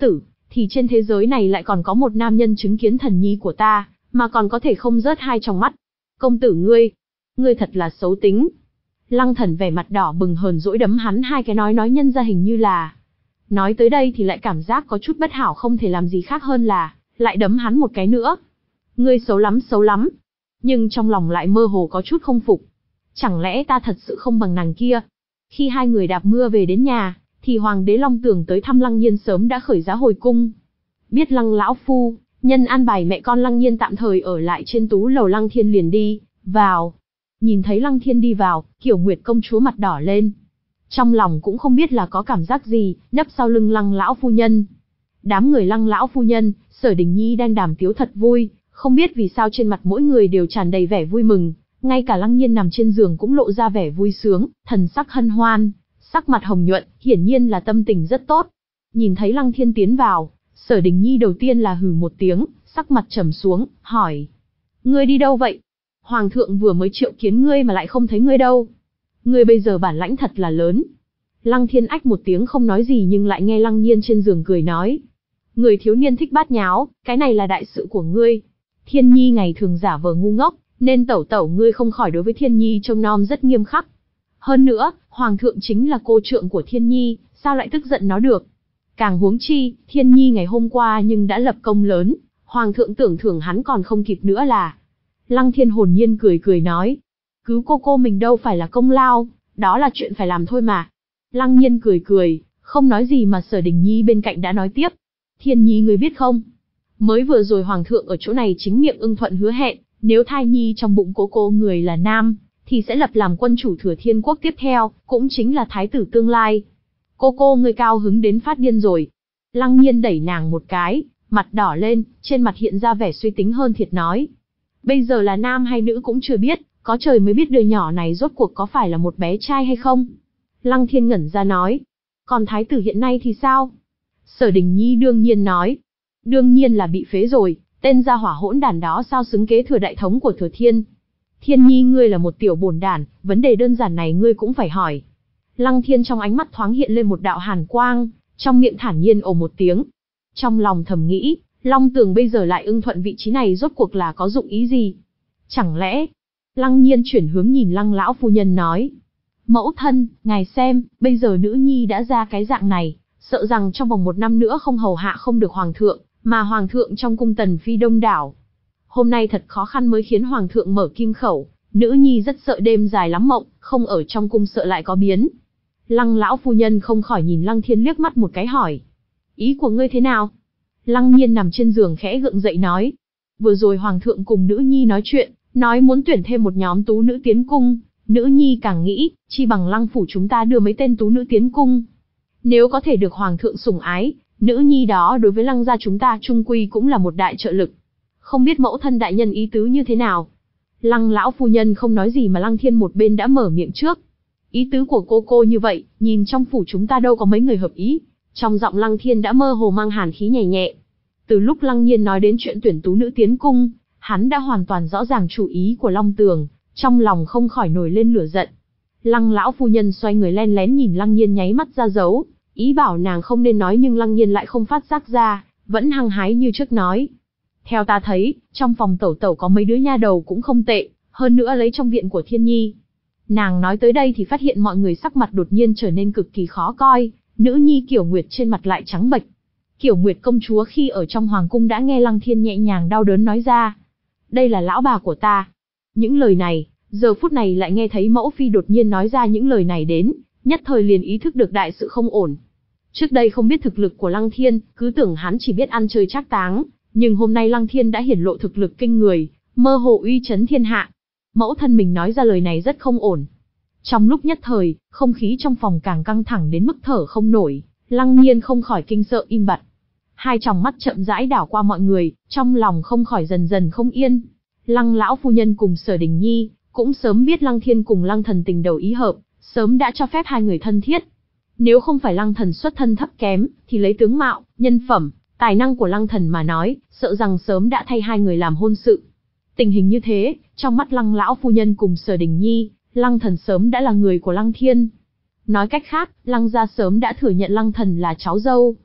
thì trên thế giới này lại còn có một nam nhân chứng kiến thần nhi của ta, mà còn có thể không rớt hai trong mắt. Công tử ngươi, ngươi thật là xấu tính. Lăng Thần vẻ mặt đỏ bừng hờn dỗi đấm hắn hai cái, nói nói nhân ra hình như là. Nói tới đây thì lại cảm giác có chút bất hảo, không thể làm gì khác hơn là lại đấm hắn một cái nữa. Ngươi xấu lắm, xấu lắm. Nhưng trong lòng lại mơ hồ có chút không phục. Chẳng lẽ ta thật sự không bằng nàng kia? Khi hai người đạp mưa về đến nhà, thì Hoàng đế Long Tường tới thăm Lăng Nhiên sớm đã khởi giá hồi cung. Biết Lăng lão phu nhân an bài mẹ con Lăng Nhiên tạm thời ở lại trên tú lầu, Lăng Thiên liền đi vào. Nhìn thấy Lăng Thiên đi vào, Kiều Nguyệt công chúa mặt đỏ lên. Trong lòng cũng không biết là có cảm giác gì, nấp sau lưng Lăng lão phu nhân. Đám người Lăng lão phu nhân, Sở Đình Nhi đang đàm tiếu thật vui, không biết vì sao trên mặt mỗi người đều tràn đầy vẻ vui mừng, ngay cả Lăng Nhiên nằm trên giường cũng lộ ra vẻ vui sướng, thần sắc hân hoan, sắc mặt hồng nhuận, hiển nhiên là tâm tình rất tốt. Nhìn thấy Lăng Thiên tiến vào, Sở Đình Nhi đầu tiên là hừ một tiếng, sắc mặt trầm xuống, hỏi: Ngươi đi đâu vậy? Hoàng thượng vừa mới triệu kiến ngươi mà lại không thấy ngươi đâu. Ngươi bây giờ bản lãnh thật là lớn. Lăng Thiên ách một tiếng không nói gì, nhưng lại nghe Lăng Nhiên trên giường cười nói: Người thiếu niên thích bát nháo, cái này là đại sự của ngươi. Thiên Nhi ngày thường giả vờ ngu ngốc, nên tẩu tẩu ngươi không khỏi đối với Thiên Nhi trông nom rất nghiêm khắc. Hơn nữa, Hoàng thượng chính là cô trượng của Thiên Nhi, sao lại tức giận nó được? Càng huống chi, Thiên Nhi ngày hôm qua nhưng đã lập công lớn, Hoàng thượng tưởng thưởng hắn còn không kịp nữa là. Lăng Thiên hồn nhiên cười cười nói: Cứu cô cô mình đâu phải là công lao, đó là chuyện phải làm thôi mà. Lăng Nhiên cười cười, không nói gì, mà Sở Đình Nhi bên cạnh đã nói tiếp: Thiên Nhi ngươi biết không? Mới vừa rồi Hoàng thượng ở chỗ này chính miệng ưng thuận hứa hẹn, nếu thai nhi trong bụng cô cô người là nam, thì sẽ lập làm quân chủ thừa Thiên quốc tiếp theo, cũng chính là thái tử tương lai. Cô cô người cao hứng đến phát điên rồi. Lăng Nhiên đẩy nàng một cái, mặt đỏ lên, trên mặt hiện ra vẻ suy tính hơn thiệt, nói: Bây giờ là nam hay nữ cũng chưa biết, có trời mới biết đứa nhỏ này rốt cuộc có phải là một bé trai hay không. Lăng Thiên ngẩn ra nói: Còn thái tử hiện nay thì sao? Sở Đình Nhi đương nhiên nói: Đương nhiên là bị phế rồi, tên gia hỏa hỗn đản đó sao xứng kế thừa đại thống của Thừa Thiên. Thiên Nhi ngươi là một tiểu bổn đản, vấn đề đơn giản này ngươi cũng phải hỏi. Lăng Thiên trong ánh mắt thoáng hiện lên một đạo hàn quang, trong miệng thản nhiên ồ một tiếng. Trong lòng thầm nghĩ, Long Tường bây giờ lại ưng thuận vị trí này rốt cuộc là có dụng ý gì? Chẳng lẽ... Lăng Nhiên chuyển hướng nhìn Lăng lão phu nhân nói: Mẫu thân, ngài xem, bây giờ nữ nhi đã ra cái dạng này, sợ rằng trong vòng một năm nữa không hầu hạ không được Hoàng thượng, mà Hoàng thượng trong cung tần phi đông đảo. Hôm nay thật khó khăn mới khiến Hoàng thượng mở kim khẩu, nữ nhi rất sợ đêm dài lắm mộng, không ở trong cung sợ lại có biến. Lăng lão phu nhân không khỏi nhìn Lăng Thiên liếc mắt một cái, hỏi: Ý của ngươi thế nào? Lăng Nhiên nằm trên giường khẽ gượng dậy nói: Vừa rồi Hoàng thượng cùng nữ nhi nói chuyện, nói muốn tuyển thêm một nhóm tú nữ tiến cung, nữ nhi càng nghĩ, chi bằng Lăng phủ chúng ta đưa mấy tên tú nữ tiến cung. Nếu có thể được Hoàng thượng sủng ái, nữ nhi đó đối với Lăng gia chúng ta trung quy cũng là một đại trợ lực. Không biết mẫu thân đại nhân ý tứ như thế nào? Lăng lão phu nhân không nói gì, mà Lăng Thiên một bên đã mở miệng trước. Ý tứ của cô cô như vậy, nhìn trong phủ chúng ta đâu có mấy người hợp ý. Trong giọng Lăng Thiên đã mơ hồ mang hàn khí nhẹ nhẹ. Từ lúc Lăng Nhiên nói đến chuyện tuyển tú nữ tiến cung, hắn đã hoàn toàn rõ ràng chủ ý của Long Tường, trong lòng không khỏi nổi lên lửa giận. Lăng lão phu nhân xoay người len lén nhìn Lăng Nhiên, nháy mắt ra dấu, ý bảo nàng không nên nói, nhưng Lăng Nhiên lại không phát giác ra, vẫn hăng hái như trước nói: Theo ta thấy, trong phòng tẩu tẩu có mấy đứa nha đầu cũng không tệ, hơn nữa lấy trong viện của Thiên Nhi. Nàng nói tới đây thì phát hiện mọi người sắc mặt đột nhiên trở nên cực kỳ khó coi, nữ nhi Kiều Nguyệt trên mặt lại trắng bệch. Kiều Nguyệt công chúa khi ở trong hoàng cung đã nghe Lăng Thiên nhẹ nhàng đau đớn nói ra: Đây là lão bà của ta. Những lời này, giờ phút này lại nghe thấy mẫu phi đột nhiên nói ra những lời này đến, nhất thời liền ý thức được đại sự không ổn. Trước đây không biết thực lực của Lăng Thiên, cứ tưởng hắn chỉ biết ăn chơi trác táng, nhưng hôm nay Lăng Thiên đã hiển lộ thực lực kinh người, mơ hồ uy chấn thiên hạ. Mẫu thân mình nói ra lời này rất không ổn. Trong lúc nhất thời, không khí trong phòng càng căng thẳng đến mức thở không nổi, Lăng Nhiên không khỏi kinh sợ im bặt. Hai tròng mắt chậm rãi đảo qua mọi người, trong lòng không khỏi dần dần không yên. Lăng lão phu nhân cùng Sở Đình Nhi cũng sớm biết Lăng Thiên cùng Lăng Thần tình đầu ý hợp, sớm đã cho phép hai người thân thiết. Nếu không phải Lăng Thần xuất thân thấp kém, thì lấy tướng mạo, nhân phẩm, tài năng của Lăng Thần mà nói, sợ rằng sớm đã thay hai người làm hôn sự. Tình hình như thế, trong mắt Lăng lão phu nhân cùng Sở Đình Nhi, Lăng Thần sớm đã là người của Lăng Thiên. Nói cách khác, Lăng gia sớm đã thừa nhận Lăng Thần là cháu dâu.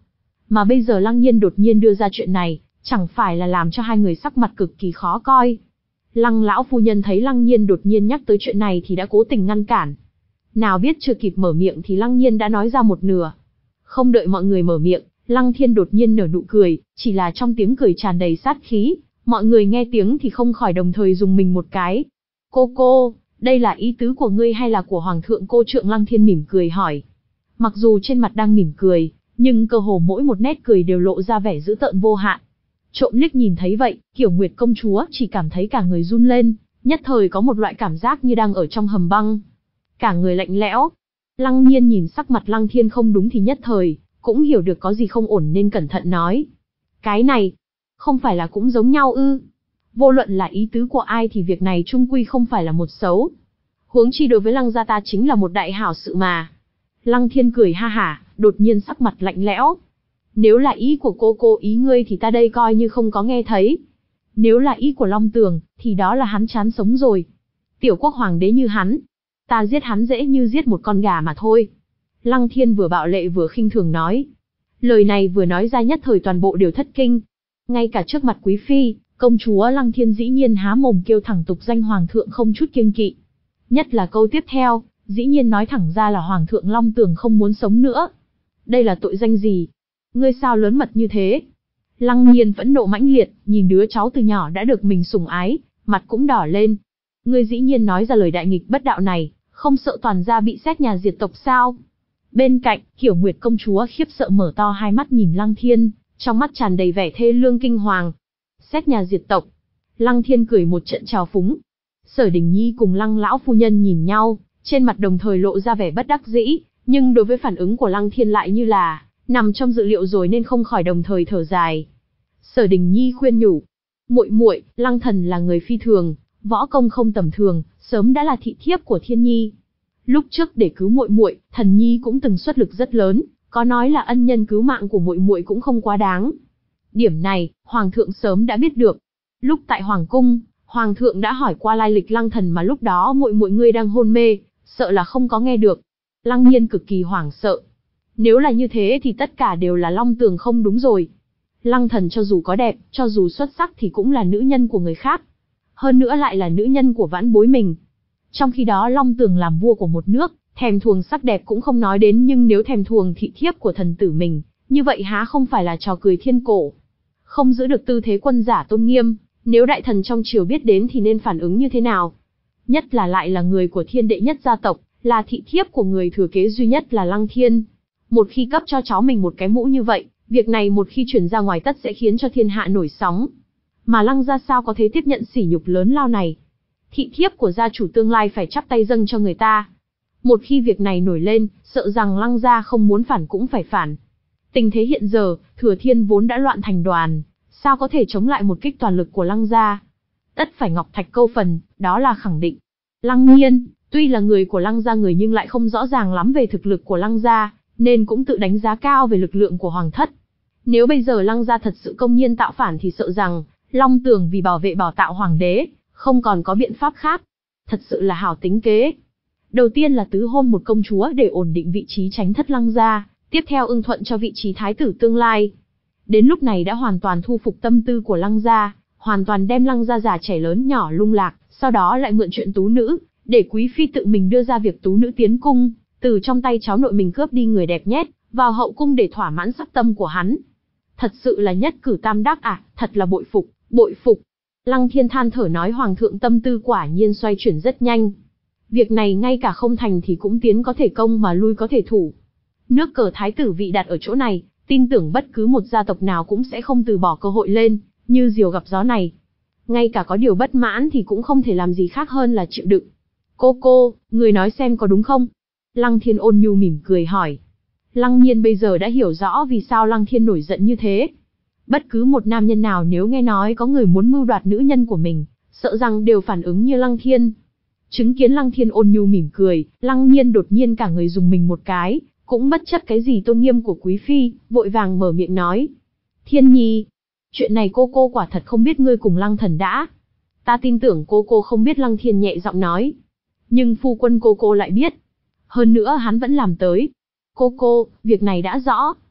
Mà bây giờ Lăng Nhiên đột nhiên đưa ra chuyện này, chẳng phải là làm cho hai người sắc mặt cực kỳ khó coi. Lăng lão phu nhân thấy Lăng Nhiên đột nhiên nhắc tới chuyện này thì đã cố tình ngăn cản. Nào biết chưa kịp mở miệng thì Lăng Nhiên đã nói ra một nửa. Không đợi mọi người mở miệng, Lăng Thiên đột nhiên nở nụ cười, chỉ là trong tiếng cười tràn đầy sát khí, mọi người nghe tiếng thì không khỏi đồng thời dùng mình một cái. Cô cô, đây là ý tứ của ngươi hay là của Hoàng thượng? Cô Trượng Lăng Thiên mỉm cười hỏi. Mặc dù trên mặt đang mỉm cười, nhưng cơ hồ mỗi một nét cười đều lộ ra vẻ dữ tợn vô hạn. Trộm liếc nhìn thấy vậy, Kiểu Nguyệt công chúa chỉ cảm thấy cả người run lên, nhất thời có một loại cảm giác như đang ở trong hầm băng. Cả người lạnh lẽo. Lăng Nhiên nhìn sắc mặt Lăng Thiên không đúng thì nhất thời cũng hiểu được có gì không ổn nên cẩn thận nói. Cái này, không phải là cũng giống nhau ư? Vô luận là ý tứ của ai thì việc này chung quy không phải là một xấu. Huống chi đối với Lăng gia ta chính là một đại hảo sự mà. Lăng Thiên cười ha hả, đột nhiên sắc mặt lạnh lẽo. Nếu là ý của cô cô ý ngươi thì ta đây coi như không có nghe thấy. Nếu là ý của Long Tường, thì đó là hắn chán sống rồi. Tiểu quốc hoàng đế như hắn, ta giết hắn dễ như giết một con gà mà thôi. Lăng Thiên vừa bạo lệ vừa khinh thường nói. Lời này vừa nói ra nhất thời toàn bộ đều thất kinh. Ngay cả trước mặt quý phi, công chúa Lăng Thiên dĩ nhiên há mồm kêu thẳng tục danh hoàng thượng không chút kiêng kỵ. Nhất là câu tiếp theo, dĩ nhiên nói thẳng ra là hoàng thượng Long Tường không muốn sống nữa. Đây là tội danh gì? Ngươi sao lớn mật như thế? Lăng Nhiên phẫn nộ mãnh liệt, nhìn đứa cháu từ nhỏ đã được mình sủng ái, mặt cũng đỏ lên. Ngươi dĩ nhiên nói ra lời đại nghịch bất đạo này, không sợ toàn gia bị xét nhà diệt tộc sao? Bên cạnh, Kiểu Nguyệt công chúa khiếp sợ mở to hai mắt nhìn Lăng Thiên, trong mắt tràn đầy vẻ thê lương kinh hoàng. Xét nhà diệt tộc. Lăng Thiên cười một trận trào phúng. Sở Đình Nhi cùng Lăng lão phu nhân nhìn nhau, trên mặt đồng thời lộ ra vẻ bất đắc dĩ, nhưng đối với phản ứng của Lăng Thiên lại như là nằm trong dự liệu rồi nên không khỏi đồng thời thở dài. Sở Đình Nhi khuyên nhủ, muội muội, Lăng thần là người phi thường, võ công không tầm thường, sớm đã là thị thiếp của Thiên Nhi. Lúc trước để cứu muội muội, Thần Nhi cũng từng xuất lực rất lớn, có nói là ân nhân cứu mạng của muội muội cũng không quá đáng. Điểm này, hoàng thượng sớm đã biết được. Lúc tại hoàng cung, hoàng thượng đã hỏi qua lai lịch Lăng thần mà lúc đó muội muội ngươi đang hôn mê, sợ là không có nghe được. Lăng Nhiên cực kỳ hoảng sợ. Nếu là như thế thì tất cả đều là Long Tường không đúng rồi. Lăng thần cho dù có đẹp, cho dù xuất sắc thì cũng là nữ nhân của người khác. Hơn nữa lại là nữ nhân của vãn bối mình. Trong khi đó Long Tường làm vua của một nước, thèm thuồng sắc đẹp cũng không nói đến, nhưng nếu thèm thuồng thị thiếp của thần tử mình, như vậy há không phải là trò cười thiên cổ. Không giữ được tư thế quân giả tôn nghiêm, nếu đại thần trong triều biết đến thì nên phản ứng như thế nào? Nhất là lại là người của thiên đệ nhất gia tộc, là thị thiếp của người thừa kế duy nhất là Lăng Thiên. Một khi cấp cho cháu mình một cái mũ như vậy, việc này một khi truyền ra ngoài tất sẽ khiến cho thiên hạ nổi sóng. Mà Lăng gia sao có thể tiếp nhận sỉ nhục lớn lao này? Thị thiếp của gia chủ tương lai phải chắp tay dâng cho người ta. Một khi việc này nổi lên, sợ rằng Lăng gia không muốn phản cũng phải phản. Tình thế hiện giờ, Thừa Thiên vốn đã loạn thành đoàn, sao có thể chống lại một kích toàn lực của Lăng gia? Tất phải ngọc thạch câu phần, đó là khẳng định. Lăng Nhiên, tuy là người của Lăng gia người nhưng lại không rõ ràng lắm về thực lực của Lăng gia, nên cũng tự đánh giá cao về lực lượng của hoàng thất. Nếu bây giờ Lăng gia thật sự công nhiên tạo phản thì sợ rằng Long Tường vì bảo vệ bảo tạo hoàng đế, không còn có biện pháp khác. Thật sự là hảo tính kế. Đầu tiên là tứ hôn một công chúa để ổn định vị trí tránh thất Lăng gia, tiếp theo ưng thuận cho vị trí thái tử tương lai. Đến lúc này đã hoàn toàn thu phục tâm tư của Lăng gia, hoàn toàn đem Lăng gia già trẻ lớn nhỏ lung lạc, sau đó lại mượn chuyện tú nữ, để quý phi tự mình đưa ra việc tú nữ tiến cung, từ trong tay cháu nội mình cướp đi người đẹp nhất, vào hậu cung để thỏa mãn sắc tâm của hắn. Thật sự là nhất cử tam đắc à, thật là bội phục, bội phục. Lăng Thiên than thở nói hoàng thượng tâm tư quả nhiên xoay chuyển rất nhanh. Việc này ngay cả không thành thì cũng tiến có thể công mà lui có thể thủ. Nước cờ thái tử vị đặt ở chỗ này, tin tưởng bất cứ một gia tộc nào cũng sẽ không từ bỏ cơ hội lên, như diều gặp gió này. Ngay cả có điều bất mãn thì cũng không thể làm gì khác hơn là chịu đựng. Cô cô, người nói xem có đúng không? Lăng Thiên ôn nhu mỉm cười hỏi. Lăng Nhiên bây giờ đã hiểu rõ vì sao Lăng Thiên nổi giận như thế. Bất cứ một nam nhân nào nếu nghe nói có người muốn mưu đoạt nữ nhân của mình, sợ rằng đều phản ứng như Lăng Thiên. Chứng kiến Lăng Thiên ôn nhu mỉm cười, Lăng Nhiên đột nhiên cả người dùng mình một cái, cũng bất chấp cái gì tôn nghiêm của quý phi, vội vàng mở miệng nói. Thiên Nhi, chuyện này cô cô quả thật không biết ngươi cùng Lăng thần đã. Ta tin tưởng cô cô không biết. Lăng Thiên nhẹ giọng nói. Nhưng phu quân cô cô lại biết. Hơn nữa hắn vẫn làm tới. Cô cô, việc này đã rõ.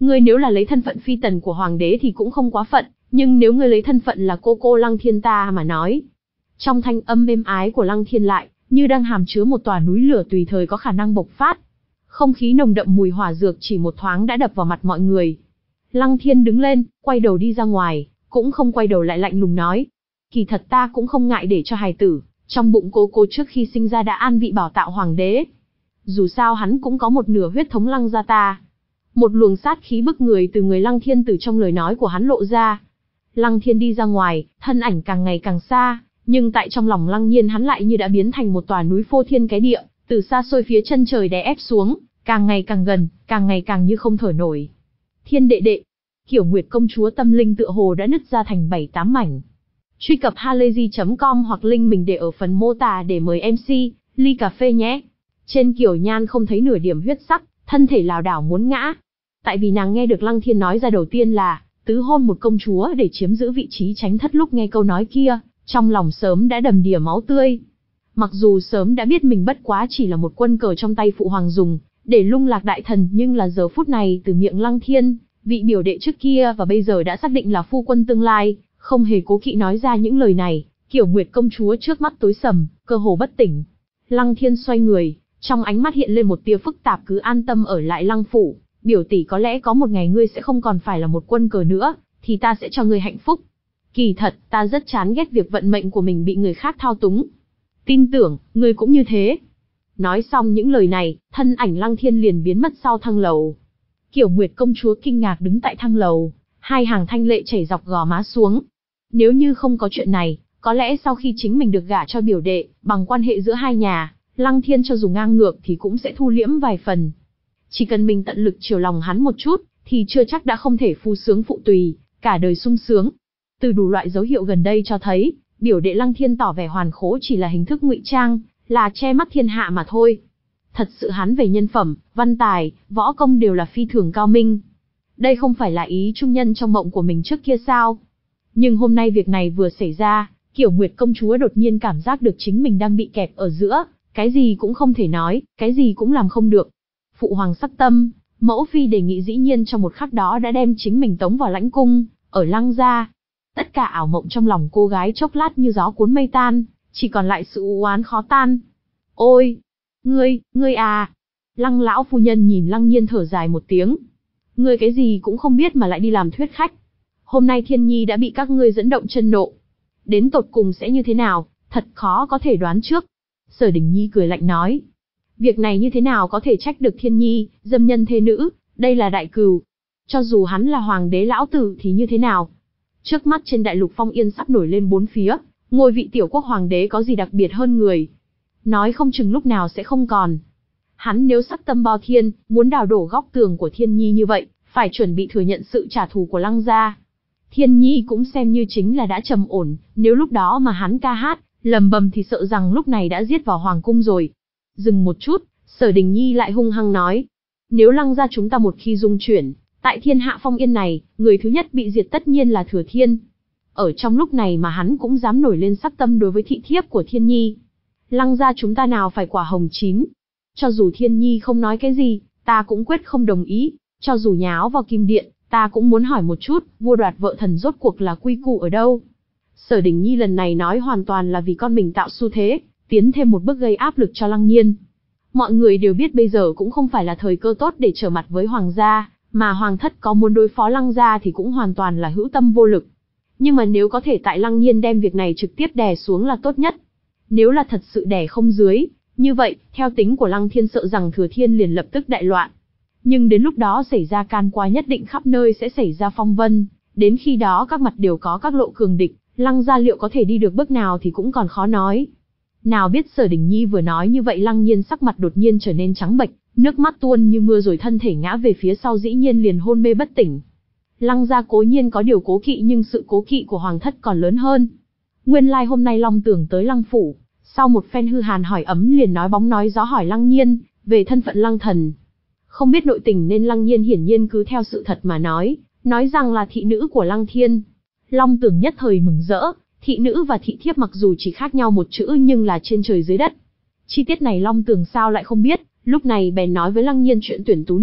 Ngươi nếu là lấy thân phận phi tần của hoàng đế thì cũng không quá phận, nhưng nếu ngươi lấy thân phận là cô cô Lăng Thiên ta mà nói. Trong thanh âm êm ái của Lăng Thiên lại, như đang hàm chứa một tòa núi lửa tùy thời có khả năng bộc phát. Không khí nồng đậm mùi hỏa dược chỉ một thoáng đã đập vào mặt mọi người. Lăng Thiên đứng lên, quay đầu đi ra ngoài, cũng không quay đầu lại lạnh lùng nói. Kỳ thật ta cũng không ngại để cho hài tử, trong bụng cô cô trước khi sinh ra đã an vị bảo tạo hoàng đế. Dù sao hắn cũng có một nửa huyết thống Lăng gia ta. Một luồng sát khí bức người từ người Lăng Thiên từ trong lời nói của hắn lộ ra. Lăng Thiên đi ra ngoài, thân ảnh càng ngày càng xa, nhưng tại trong lòng Lăng Nhiên hắn lại như đã biến thành một tòa núi phô thiên cái địa, từ xa xôi phía chân trời đè ép xuống, càng ngày càng gần, càng ngày càng như không thở nổi. Thiên đệ đệ, Kiểu Nguyệt công chúa tâm linh tựa hồ đã nứt ra thành bảy tám mảnh. Truy cập halayzi chấm com hoặc link mình để ở phần mô tả để mời em xê, ly cà phê nhé. Trên Kiều Nhan không thấy nửa điểm huyết sắc, thân thể lảo đảo muốn ngã. Tại vì nàng nghe được Lăng Thiên nói ra đầu tiên là, tứ hôn một công chúa để chiếm giữ vị trí chánh thất, lúc nghe câu nói kia, trong lòng sớm đã đầm đìa máu tươi. Mặc dù sớm đã biết mình bất quá chỉ là một quân cờ trong tay phụ hoàng dùng, để lung lạc đại thần, nhưng là giờ phút này từ miệng Lăng Thiên, vị biểu đệ trước kia và bây giờ đã xác định là phu quân tương lai, không hề cố kỵ nói ra những lời này, Kiểu Nguyệt công chúa trước mắt tối sầm, cơ hồ bất tỉnh. Lăng Thiên xoay người, trong ánh mắt hiện lên một tia phức tạp. Cứ an tâm ở lại Lăng phủ, biểu tỷ, có lẽ có một ngày ngươi sẽ không còn phải là một quân cờ nữa, thì ta sẽ cho ngươi hạnh phúc. Kỳ thật, ta rất chán ghét việc vận mệnh của mình bị người khác thao túng. Tin tưởng, ngươi cũng như thế. Nói xong những lời này, thân ảnh Lăng Thiên liền biến mất sau thang lầu. Kiểu Nguyệt công chúa kinh ngạc đứng tại thang lầu, hai hàng thanh lệ chảy dọc gò má xuống. Nếu như không có chuyện này, có lẽ sau khi chính mình được gả cho biểu đệ, bằng quan hệ giữa hai nhà, Lăng Thiên cho dù ngang ngược thì cũng sẽ thu liễm vài phần. Chỉ cần mình tận lực chiều lòng hắn một chút, thì chưa chắc đã không thể phu sướng phụ tùy, cả đời sung sướng. Từ đủ loại dấu hiệu gần đây cho thấy, biểu đệ Lăng Thiên tỏ vẻ hoàn khố chỉ là hình thức ngụy trang, là che mắt thiên hạ mà thôi. Thật sự hắn về nhân phẩm, văn tài, võ công đều là phi thường cao minh. Đây không phải là ý trung nhân trong mộng của mình trước kia sao? Nhưng hôm nay việc này vừa xảy ra, Kiểu Nguyệt công chúa đột nhiên cảm giác được chính mình đang bị kẹp ở giữa, cái gì cũng không thể nói, cái gì cũng làm không được. Phụ hoàng sắc tâm, mẫu phi đề nghị dĩ nhiên trong một khắc đó đã đem chính mình tống vào lãnh cung, ở Lăng gia. Tất cả ảo mộng trong lòng cô gái chốc lát như gió cuốn mây tan, chỉ còn lại sự u oán khó tan. Ôi! Ngươi, ngươi à! Lăng lão phu nhân nhìn Lăng Nhiên thở dài một tiếng. Ngươi cái gì cũng không biết mà lại đi làm thuyết khách. Hôm nay Thiên Nhi đã bị các ngươi dẫn động chân nộ. Đến tột cùng sẽ như thế nào, thật khó có thể đoán trước. Sở Đình Nhi cười lạnh nói. Việc này như thế nào có thể trách được Thiên Nhi, dâm nhân thê nữ, đây là đại cừu. Cho dù hắn là hoàng đế lão tử thì như thế nào? Trước mắt trên đại lục phong yên sắp nổi lên bốn phía, ngôi vị tiểu quốc hoàng đế có gì đặc biệt hơn người? Nói không chừng lúc nào sẽ không còn. Hắn nếu sắc tâm bao thiên, muốn đào đổ góc tường của Thiên Nhi như vậy, phải chuẩn bị thừa nhận sự trả thù của Lăng gia. Thiên Nhi cũng xem như chính là đã trầm ổn, nếu lúc đó mà hắn ca hát, lầm bầm thì sợ rằng lúc này đã giết vào hoàng cung rồi. Dừng một chút, Sở Đình Nhi lại hung hăng nói. Nếu Lăng gia chúng ta một khi dung chuyển, tại thiên hạ phong yên này, người thứ nhất bị diệt tất nhiên là Thừa Thiên. Ở trong lúc này mà hắn cũng dám nổi lên sắc tâm đối với thị thiếp của Thiên Nhi. Lăng gia chúng ta nào phải quả hồng chín. Cho dù Thiên Nhi không nói cái gì, ta cũng quyết không đồng ý. Cho dù nháo vào kim điện, ta cũng muốn hỏi một chút, vua đoạt vợ thần rốt cuộc là quy củ ở đâu? Sở Đình Nhi lần này nói hoàn toàn là vì con mình tạo xu thế, tiến thêm một bước gây áp lực cho Lăng Nhiên. Mọi người đều biết bây giờ cũng không phải là thời cơ tốt để trở mặt với hoàng gia, mà hoàng thất có muốn đối phó Lăng gia thì cũng hoàn toàn là hữu tâm vô lực. Nhưng mà nếu có thể tại Lăng Nhiên đem việc này trực tiếp đè xuống là tốt nhất. Nếu là thật sự đè không dưới, như vậy, theo tính của Lăng Thiên sợ rằng Thừa Thiên liền lập tức đại loạn. Nhưng đến lúc đó xảy ra can qua nhất định khắp nơi sẽ xảy ra phong vân, đến khi đó các mặt đều có các lộ cường địch, Lăng gia liệu có thể đi được bước nào thì cũng còn khó nói. Nào biết Sở Đình Nhi vừa nói như vậy Lăng Nhiên sắc mặt đột nhiên trở nên trắng bệch, nước mắt tuôn như mưa rồi thân thể ngã về phía sau dĩ nhiên liền hôn mê bất tỉnh. Lăng gia cố nhiên có điều cố kỵ nhưng sự cố kỵ của hoàng thất còn lớn hơn. Nguyên lai like hôm nay Long Tưởng tới Lăng phủ, sau một phen hư hàn hỏi ấm liền nói bóng nói gió hỏi Lăng Nhiên về thân phận Lăng thần. Không biết nội tình nên Lăng Nhiên hiển nhiên cứ theo sự thật mà nói, nói rằng là thị nữ của Lăng Thiên. Long Tưởng nhất thời mừng rỡ, thị nữ và thị thiếp mặc dù chỉ khác nhau một chữ nhưng là trên trời dưới đất. Chi tiết này Long Tưởng sao lại không biết, lúc này bèn nói với Lăng Nhiên chuyện tuyển tú nữ,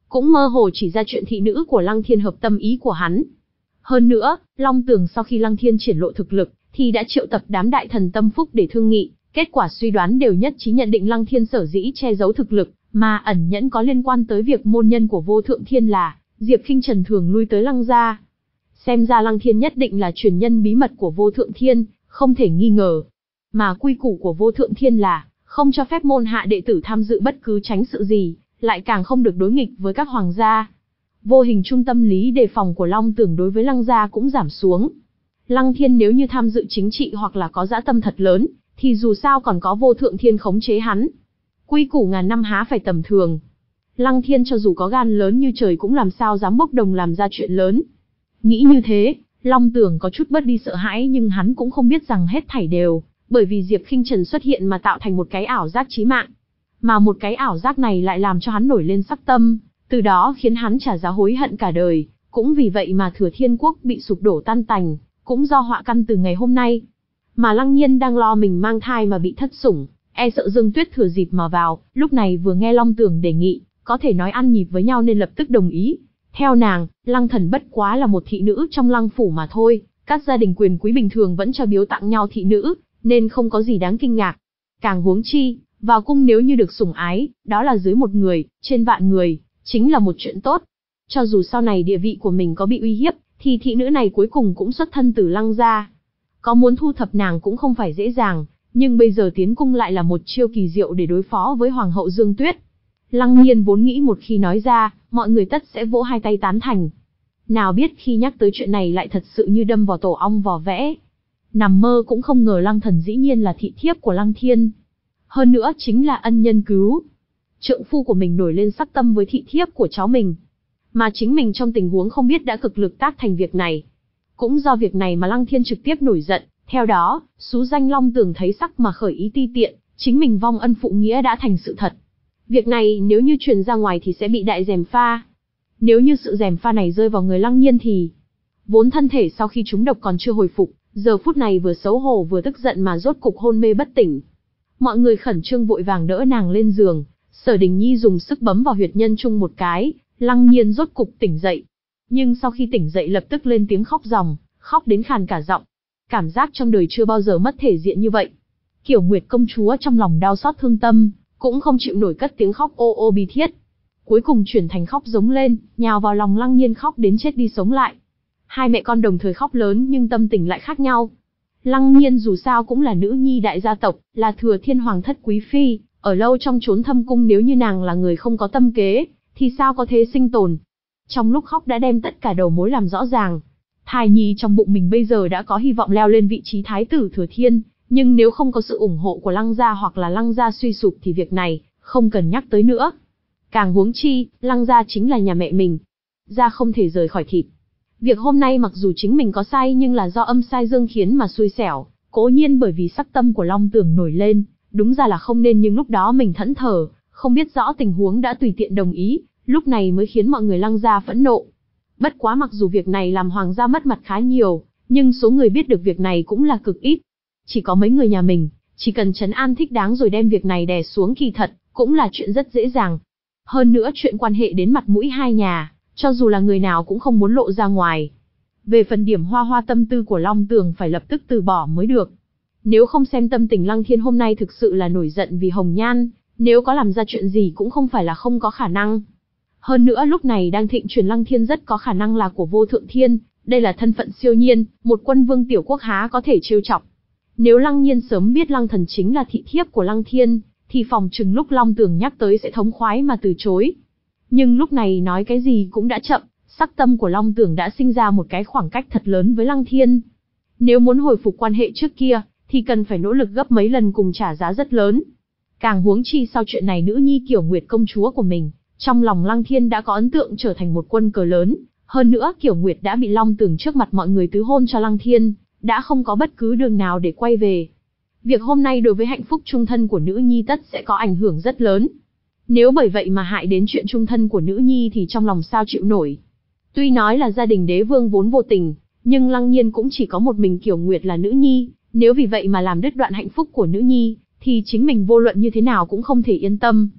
cũng mơ hồ chỉ ra chuyện thị nữ của Lăng Thiên hợp tâm ý của hắn. Hơn nữa, Long Tường sau khi Lăng Thiên triển lộ thực lực, thì đã triệu tập đám đại thần tâm phúc để thương nghị, kết quả suy đoán đều nhất trí nhận định Lăng Thiên sở dĩ che giấu thực lực, mà ẩn nhẫn có liên quan tới việc môn nhân của Vô Thượng Thiên là Diệp Khinh Trần thường lui tới Lăng gia. Xem ra Lăng Thiên nhất định là truyền nhân bí mật của Vô Thượng Thiên, không thể nghi ngờ. Mà quy củ của Vô Thượng Thiên là không cho phép môn hạ đệ tử tham dự bất cứ chánh sự gì, lại càng không được đối nghịch với các hoàng gia. Vô hình trung tâm lý đề phòng của Long Tường đối với Lăng gia cũng giảm xuống. Lăng Thiên nếu như tham dự chính trị hoặc là có dã tâm thật lớn, thì dù sao còn có Vô Thượng Thiên khống chế hắn. Quy củ ngàn năm há phải tầm thường. Lăng Thiên cho dù có gan lớn như trời cũng làm sao dám bốc đồng làm ra chuyện lớn. Nghĩ như thế, Long Tường có chút bớt đi sợ hãi, nhưng hắn cũng không biết rằng hết thảy đều bởi vì Diệp Khinh Trần xuất hiện mà tạo thành một cái ảo giác chí mạng. Mà một cái ảo giác này lại làm cho hắn nổi lên sắc tâm, từ đó khiến hắn trả giá hối hận cả đời. Cũng vì vậy mà Thừa Thiên Quốc bị sụp đổ tan tành, cũng do họa căn từ ngày hôm nay. Mà Lăng Nhiên đang lo mình mang thai mà bị thất sủng, e sợ Dương Tuyết thừa dịp mà vào, lúc này vừa nghe Long Tường đề nghị, có thể nói ăn nhịp với nhau nên lập tức đồng ý. Theo nàng, Lăng Thần bất quá là một thị nữ trong Lăng phủ mà thôi, các gia đình quyền quý bình thường vẫn cho biếu tặng nhau thị nữ, nên không có gì đáng kinh ngạc. Càng huống chi, vào cung nếu như được sủng ái, đó là dưới một người, trên vạn người, chính là một chuyện tốt. Cho dù sau này địa vị của mình có bị uy hiếp, thì thị nữ này cuối cùng cũng xuất thân từ Lăng gia. Có muốn thu thập nàng cũng không phải dễ dàng, nhưng bây giờ tiến cung lại là một chiêu kỳ diệu để đối phó với Hoàng hậu Dương Tuyết. Lăng Nhiên vốn nghĩ một khi nói ra, mọi người tất sẽ vỗ hai tay tán thành. Nào biết khi nhắc tới chuyện này lại thật sự như đâm vào tổ ong vò vẽ. Nằm mơ cũng không ngờ Lăng Thần dĩ nhiên là thị thiếp của Lăng Thiên. Hơn nữa chính là ân nhân cứu. Trượng phu của mình nổi lên sắc tâm với thị thiếp của cháu mình. Mà chính mình trong tình huống không biết đã cực lực tác thành việc này. Cũng do việc này mà Lăng Thiên trực tiếp nổi giận, theo đó, xú danh Long Tường thấy sắc mà khởi ý ti tiện, chính mình vong ân phụ nghĩa đã thành sự thật. Việc này nếu như truyền ra ngoài thì sẽ bị đại gièm pha. Nếu như sự gièm pha này rơi vào người Lăng Nhiên thì, vốn thân thể sau khi trúng độc còn chưa hồi phục, giờ phút này vừa xấu hổ vừa tức giận mà rốt cục hôn mê bất tỉnh. Mọi người khẩn trương vội vàng đỡ nàng lên giường, Sở Đình Nhi dùng sức bấm vào huyệt nhân trung một cái, Lăng Nhiên rốt cục tỉnh dậy. Nhưng sau khi tỉnh dậy lập tức lên tiếng khóc ròng, khóc đến khàn cả giọng. Cảm giác trong đời chưa bao giờ mất thể diện như vậy. Kiểu Nguyệt công chúa trong lòng đau xót thương tâm, cũng không chịu nổi cất tiếng khóc ô ô bi thiết. Cuối cùng chuyển thành khóc giống lên, nhào vào lòng Lăng Nhiên khóc đến chết đi sống lại. Hai mẹ con đồng thời khóc lớn nhưng tâm tình lại khác nhau. Lăng Nhiên dù sao cũng là nữ nhi đại gia tộc, là Thừa Thiên hoàng thất quý phi, ở lâu trong chốn thâm cung, nếu như nàng là người không có tâm kế, thì sao có thế sinh tồn. Trong lúc khóc đã đem tất cả đầu mối làm rõ ràng. Thai nhi trong bụng mình bây giờ đã có hy vọng leo lên vị trí thái tử Thừa Thiên, nhưng nếu không có sự ủng hộ của Lăng gia hoặc là Lăng gia suy sụp thì việc này không cần nhắc tới nữa. Càng huống chi, Lăng gia chính là nhà mẹ mình, da không thể rời khỏi thịt. Việc hôm nay mặc dù chính mình có sai nhưng là do âm sai dương khiến mà xui xẻo, cố nhiên bởi vì sắc tâm của Long Tường nổi lên, đúng ra là không nên, nhưng lúc đó mình thẫn thờ, không biết rõ tình huống đã tùy tiện đồng ý, lúc này mới khiến mọi người Lăng gia phẫn nộ. Bất quá mặc dù việc này làm hoàng gia mất mặt khá nhiều, nhưng số người biết được việc này cũng là cực ít. Chỉ có mấy người nhà mình, chỉ cần trấn an thích đáng rồi đem việc này đè xuống kỳ thật, cũng là chuyện rất dễ dàng. Hơn nữa chuyện quan hệ đến mặt mũi hai nhà, cho dù là người nào cũng không muốn lộ ra ngoài. Về phần điểm hoa hoa tâm tư của Long Tường phải lập tức từ bỏ mới được. Nếu không xem tâm tình Lăng Thiên hôm nay thực sự là nổi giận vì Hồng Nhan, nếu có làm ra chuyện gì cũng không phải là không có khả năng. Hơn nữa lúc này đang thịnh truyền Lăng Thiên rất có khả năng là của Vô Thượng Thiên, đây là thân phận siêu nhiên, một quân vương tiểu quốc há có thể trêu chọc. Nếu Lăng Nhiên sớm biết Lăng Thần chính là thị thiếp của Lăng Thiên, thì phòng chừng lúc Long Tường nhắc tới sẽ thống khoái mà từ chối. Nhưng lúc này nói cái gì cũng đã chậm, sắc tâm của Long Tường đã sinh ra một cái khoảng cách thật lớn với Lăng Thiên. Nếu muốn hồi phục quan hệ trước kia, thì cần phải nỗ lực gấp mấy lần cùng trả giá rất lớn. Càng huống chi sau chuyện này nữ nhi Kiểu Nguyệt công chúa của mình, trong lòng Lăng Thiên đã có ấn tượng trở thành một quân cờ lớn, hơn nữa Kiểu Nguyệt đã bị Long Tường trước mặt mọi người tứ hôn cho Lăng Thiên, đã không có bất cứ đường nào để quay về. Việc hôm nay đối với hạnh phúc chung thân của nữ nhi tất sẽ có ảnh hưởng rất lớn. Nếu bởi vậy mà hại đến chuyện chung thân của nữ nhi thì trong lòng sao chịu nổi. Tuy nói là gia đình đế vương vốn vô tình, nhưng Lăng Nhiên cũng chỉ có một mình Kiểu Nguyệt là nữ nhi, nếu vì vậy mà làm đứt đoạn hạnh phúc của nữ nhi, thì chính mình vô luận như thế nào cũng không thể yên tâm.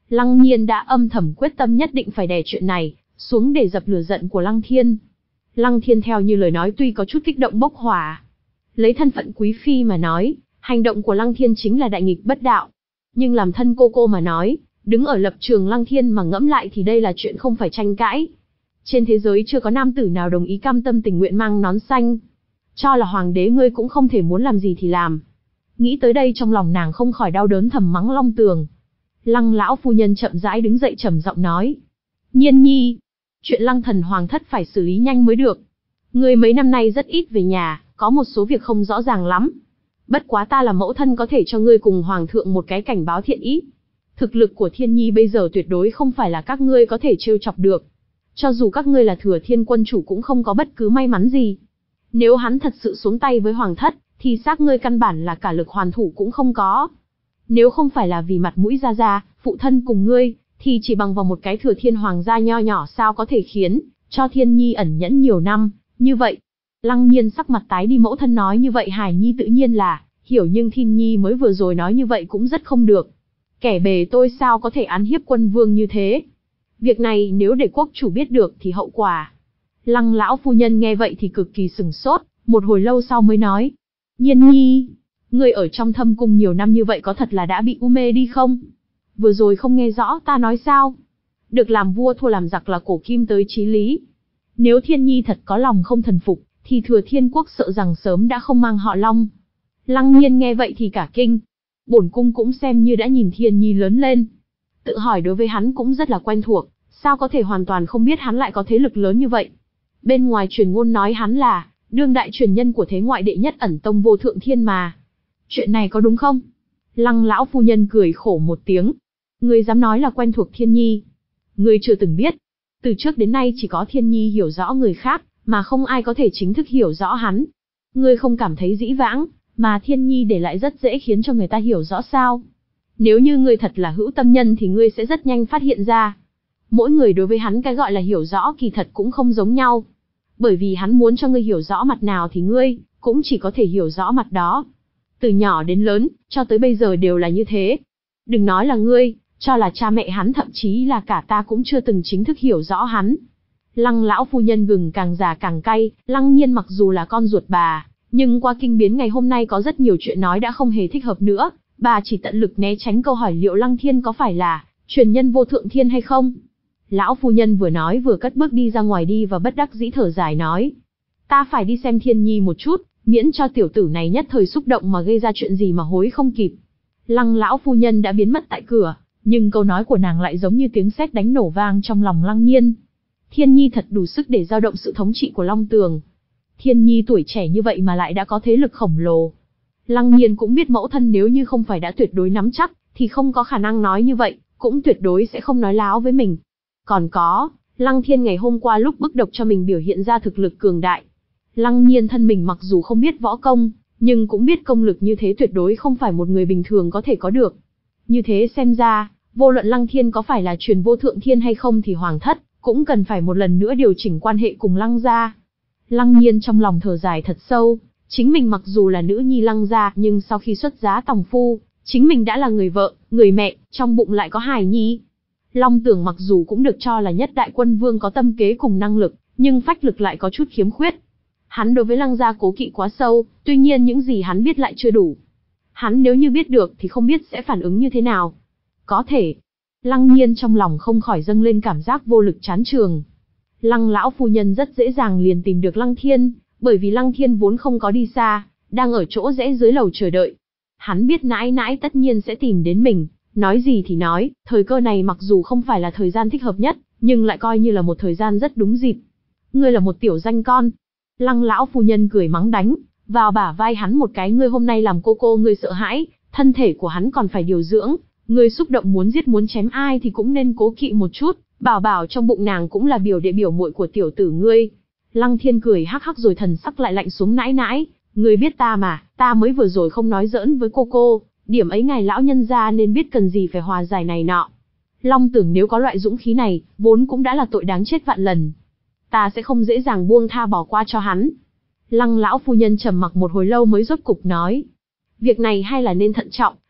Lăng Nhiên đã âm thầm quyết tâm nhất định phải đè chuyện này xuống để dập lửa giận của Lăng Thiên. Lăng Thiên theo như lời nói tuy có chút kích động bốc hỏa. Lấy thân phận quý phi mà nói, hành động của Lăng Thiên chính là đại nghịch bất đạo. Nhưng làm thân cô cô mà nói, đứng ở lập trường Lăng Thiên mà ngẫm lại thì đây là chuyện không phải tranh cãi. Trên thế giới chưa có nam tử nào đồng ý cam tâm tình nguyện mang nón xanh. Cho là hoàng đế ngươi cũng không thể muốn làm gì thì làm. Nghĩ tới đây trong lòng nàng không khỏi đau đớn thầm mắng Long Tường. Lăng lão phu nhân chậm rãi đứng dậy trầm giọng nói. Nhiên nhi, chuyện Lăng thần hoàng thất phải xử lý nhanh mới được. Ngươi mấy năm nay rất ít về nhà, có một số việc không rõ ràng lắm. Bất quá ta là mẫu thân có thể cho ngươi cùng hoàng thượng một cái cảnh báo thiện ý. Thực lực của Thiên Nhi bây giờ tuyệt đối không phải là các ngươi có thể trêu chọc được. Cho dù các ngươi là Thừa Thiên quân chủ cũng không có bất cứ may mắn gì. Nếu hắn thật sự xuống tay với hoàng thất, thì xác ngươi căn bản là cả lực hoàn thủ cũng không có. Nếu không phải là vì mặt mũi gia gia, phụ thân cùng ngươi, thì chỉ bằng vào một cái Thừa Thiên hoàng gia nho nhỏ sao có thể khiến cho Thiên Nhi ẩn nhẫn nhiều năm, như vậy. Lăng Nhiên sắc mặt tái đi, mẫu thân nói như vậy Hải Nhi tự nhiên là hiểu, nhưng Thiên Nhi mới vừa rồi nói như vậy cũng rất không được. Kẻ bề tôi sao có thể án hiếp quân vương như thế? Việc này nếu để quốc chủ biết được thì hậu quả. Lăng lão phu nhân nghe vậy thì cực kỳ sừng sốt, một hồi lâu sau mới nói. Nhiên nhi, ngươi ở trong thâm cung nhiều năm như vậy có thật là đã bị u mê đi không? Vừa rồi không nghe rõ ta nói sao? Được làm vua thua làm giặc là cổ kim tới chí lý. Nếu Thiên Nhi thật có lòng không thần phục, thì Thừa Thiên quốc sợ rằng sớm đã không mang họ Long. Lăng Nhiên nghe vậy thì cả kinh. Bổn cung cũng xem như đã nhìn Thiên Nhi lớn lên. Tự hỏi đối với hắn cũng rất là quen thuộc, sao có thể hoàn toàn không biết hắn lại có thế lực lớn như vậy. Bên ngoài truyền ngôn nói hắn là đương đại truyền nhân của thế ngoại đệ nhất ẩn tông Vô Thượng Thiên mà. Chuyện này có đúng không? Lăng lão phu nhân cười khổ một tiếng. Ngươi dám nói là quen thuộc Thiên Nhi. Ngươi chưa từng biết. Từ trước đến nay chỉ có Thiên Nhi hiểu rõ người khác, mà không ai có thể chính thức hiểu rõ hắn. Ngươi không cảm thấy dĩ vãng, mà Thiên Nhi để lại rất dễ khiến cho người ta hiểu rõ sao? Nếu như ngươi thật là hữu tâm nhân thì ngươi sẽ rất nhanh phát hiện ra. Mỗi người đối với hắn cái gọi là hiểu rõ kỳ thật cũng không giống nhau. Bởi vì hắn muốn cho ngươi hiểu rõ mặt nào thì ngươi cũng chỉ có thể hiểu rõ mặt đó. Từ nhỏ đến lớn, cho tới bây giờ đều là như thế. Đừng nói là ngươi, cho là cha mẹ hắn thậm chí là cả ta cũng chưa từng chính thức hiểu rõ hắn. Lăng lão phu nhân gừng càng già càng cay, Lăng Nhiên mặc dù là con ruột bà, nhưng qua kinh biến ngày hôm nay có rất nhiều chuyện nói đã không hề thích hợp nữa. Bà chỉ tận lực né tránh câu hỏi liệu Lăng Thiên có phải là truyền nhân Vô Thượng Thiên hay không. Lão phu nhân vừa nói vừa cất bước đi ra ngoài, đi và bất đắc dĩ thở dài nói. Ta phải đi xem Thiên Nhi một chút, miễn cho tiểu tử này nhất thời xúc động mà gây ra chuyện gì mà hối không kịp. Lăng lão phu nhân đã biến mất tại cửa, nhưng câu nói của nàng lại giống như tiếng sét đánh nổ vang trong lòng Lăng Nhiên. Thiên Nhi thật đủ sức để dao động sự thống trị của Long Tường. Thiên Nhi tuổi trẻ như vậy mà lại đã có thế lực khổng lồ. Lăng Nhiên cũng biết mẫu thân nếu như không phải đã tuyệt đối nắm chắc, thì không có khả năng nói như vậy, cũng tuyệt đối sẽ không nói láo với mình. Còn có, Lăng Thiên ngày hôm qua lúc bức độc cho mình biểu hiện ra thực lực cường đại. Lăng Nhiên thân mình mặc dù không biết võ công, nhưng cũng biết công lực như thế tuyệt đối không phải một người bình thường có thể có được. Như thế xem ra, vô luận Lăng Thiên có phải là truyền Vô Thượng Thiên hay không thì hoàng thất cũng cần phải một lần nữa điều chỉnh quan hệ cùng Lăng gia. Lăng Nhiên trong lòng thở dài thật sâu, chính mình mặc dù là nữ nhi Lăng gia, nhưng sau khi xuất giá tòng phu, chính mình đã là người vợ, người mẹ, trong bụng lại có hài nhi. Long Tường mặc dù cũng được cho là nhất đại quân vương có tâm kế cùng năng lực, nhưng phách lực lại có chút khiếm khuyết. Hắn đối với Lăng gia cố kỵ quá sâu, tuy nhiên những gì hắn biết lại chưa đủ. Hắn nếu như biết được thì không biết sẽ phản ứng như thế nào. Có thể, Lăng Nhiên trong lòng không khỏi dâng lên cảm giác vô lực chán trường. Lăng lão phu nhân rất dễ dàng liền tìm được Lăng Thiên, bởi vì Lăng Thiên vốn không có đi xa, đang ở chỗ rẽ dưới lầu chờ đợi. Hắn biết nãi nãi tất nhiên sẽ tìm đến mình, nói gì thì nói, thời cơ này mặc dù không phải là thời gian thích hợp nhất, nhưng lại coi như là một thời gian rất đúng dịp. Ngươi là một tiểu danh con. Lăng lão phu nhân cười mắng đánh vào bả vai hắn một cái, ngươi hôm nay làm cô cô ngươi sợ hãi, thân thể của hắn còn phải điều dưỡng, ngươi xúc động muốn giết muốn chém ai thì cũng nên cố kỵ một chút, bảo bảo trong bụng nàng cũng là biểu đệ biểu muội của tiểu tử ngươi. Lăng Thiên cười hắc hắc rồi thần sắc lại lạnh xuống, nãi nãi, ngươi biết ta mà, ta mới vừa rồi không nói giỡn với cô cô, điểm ấy ngài lão nhân gia nên biết cần gì phải hòa giải này nọ. Long Tưởng nếu có loại dũng khí này, vốn cũng đã là tội đáng chết vạn lần. Ta sẽ không dễ dàng buông tha bỏ qua cho hắn. Lăng lão phu nhân trầm mặc một hồi lâu mới rốt cục nói. Việc này hay là nên thận trọng,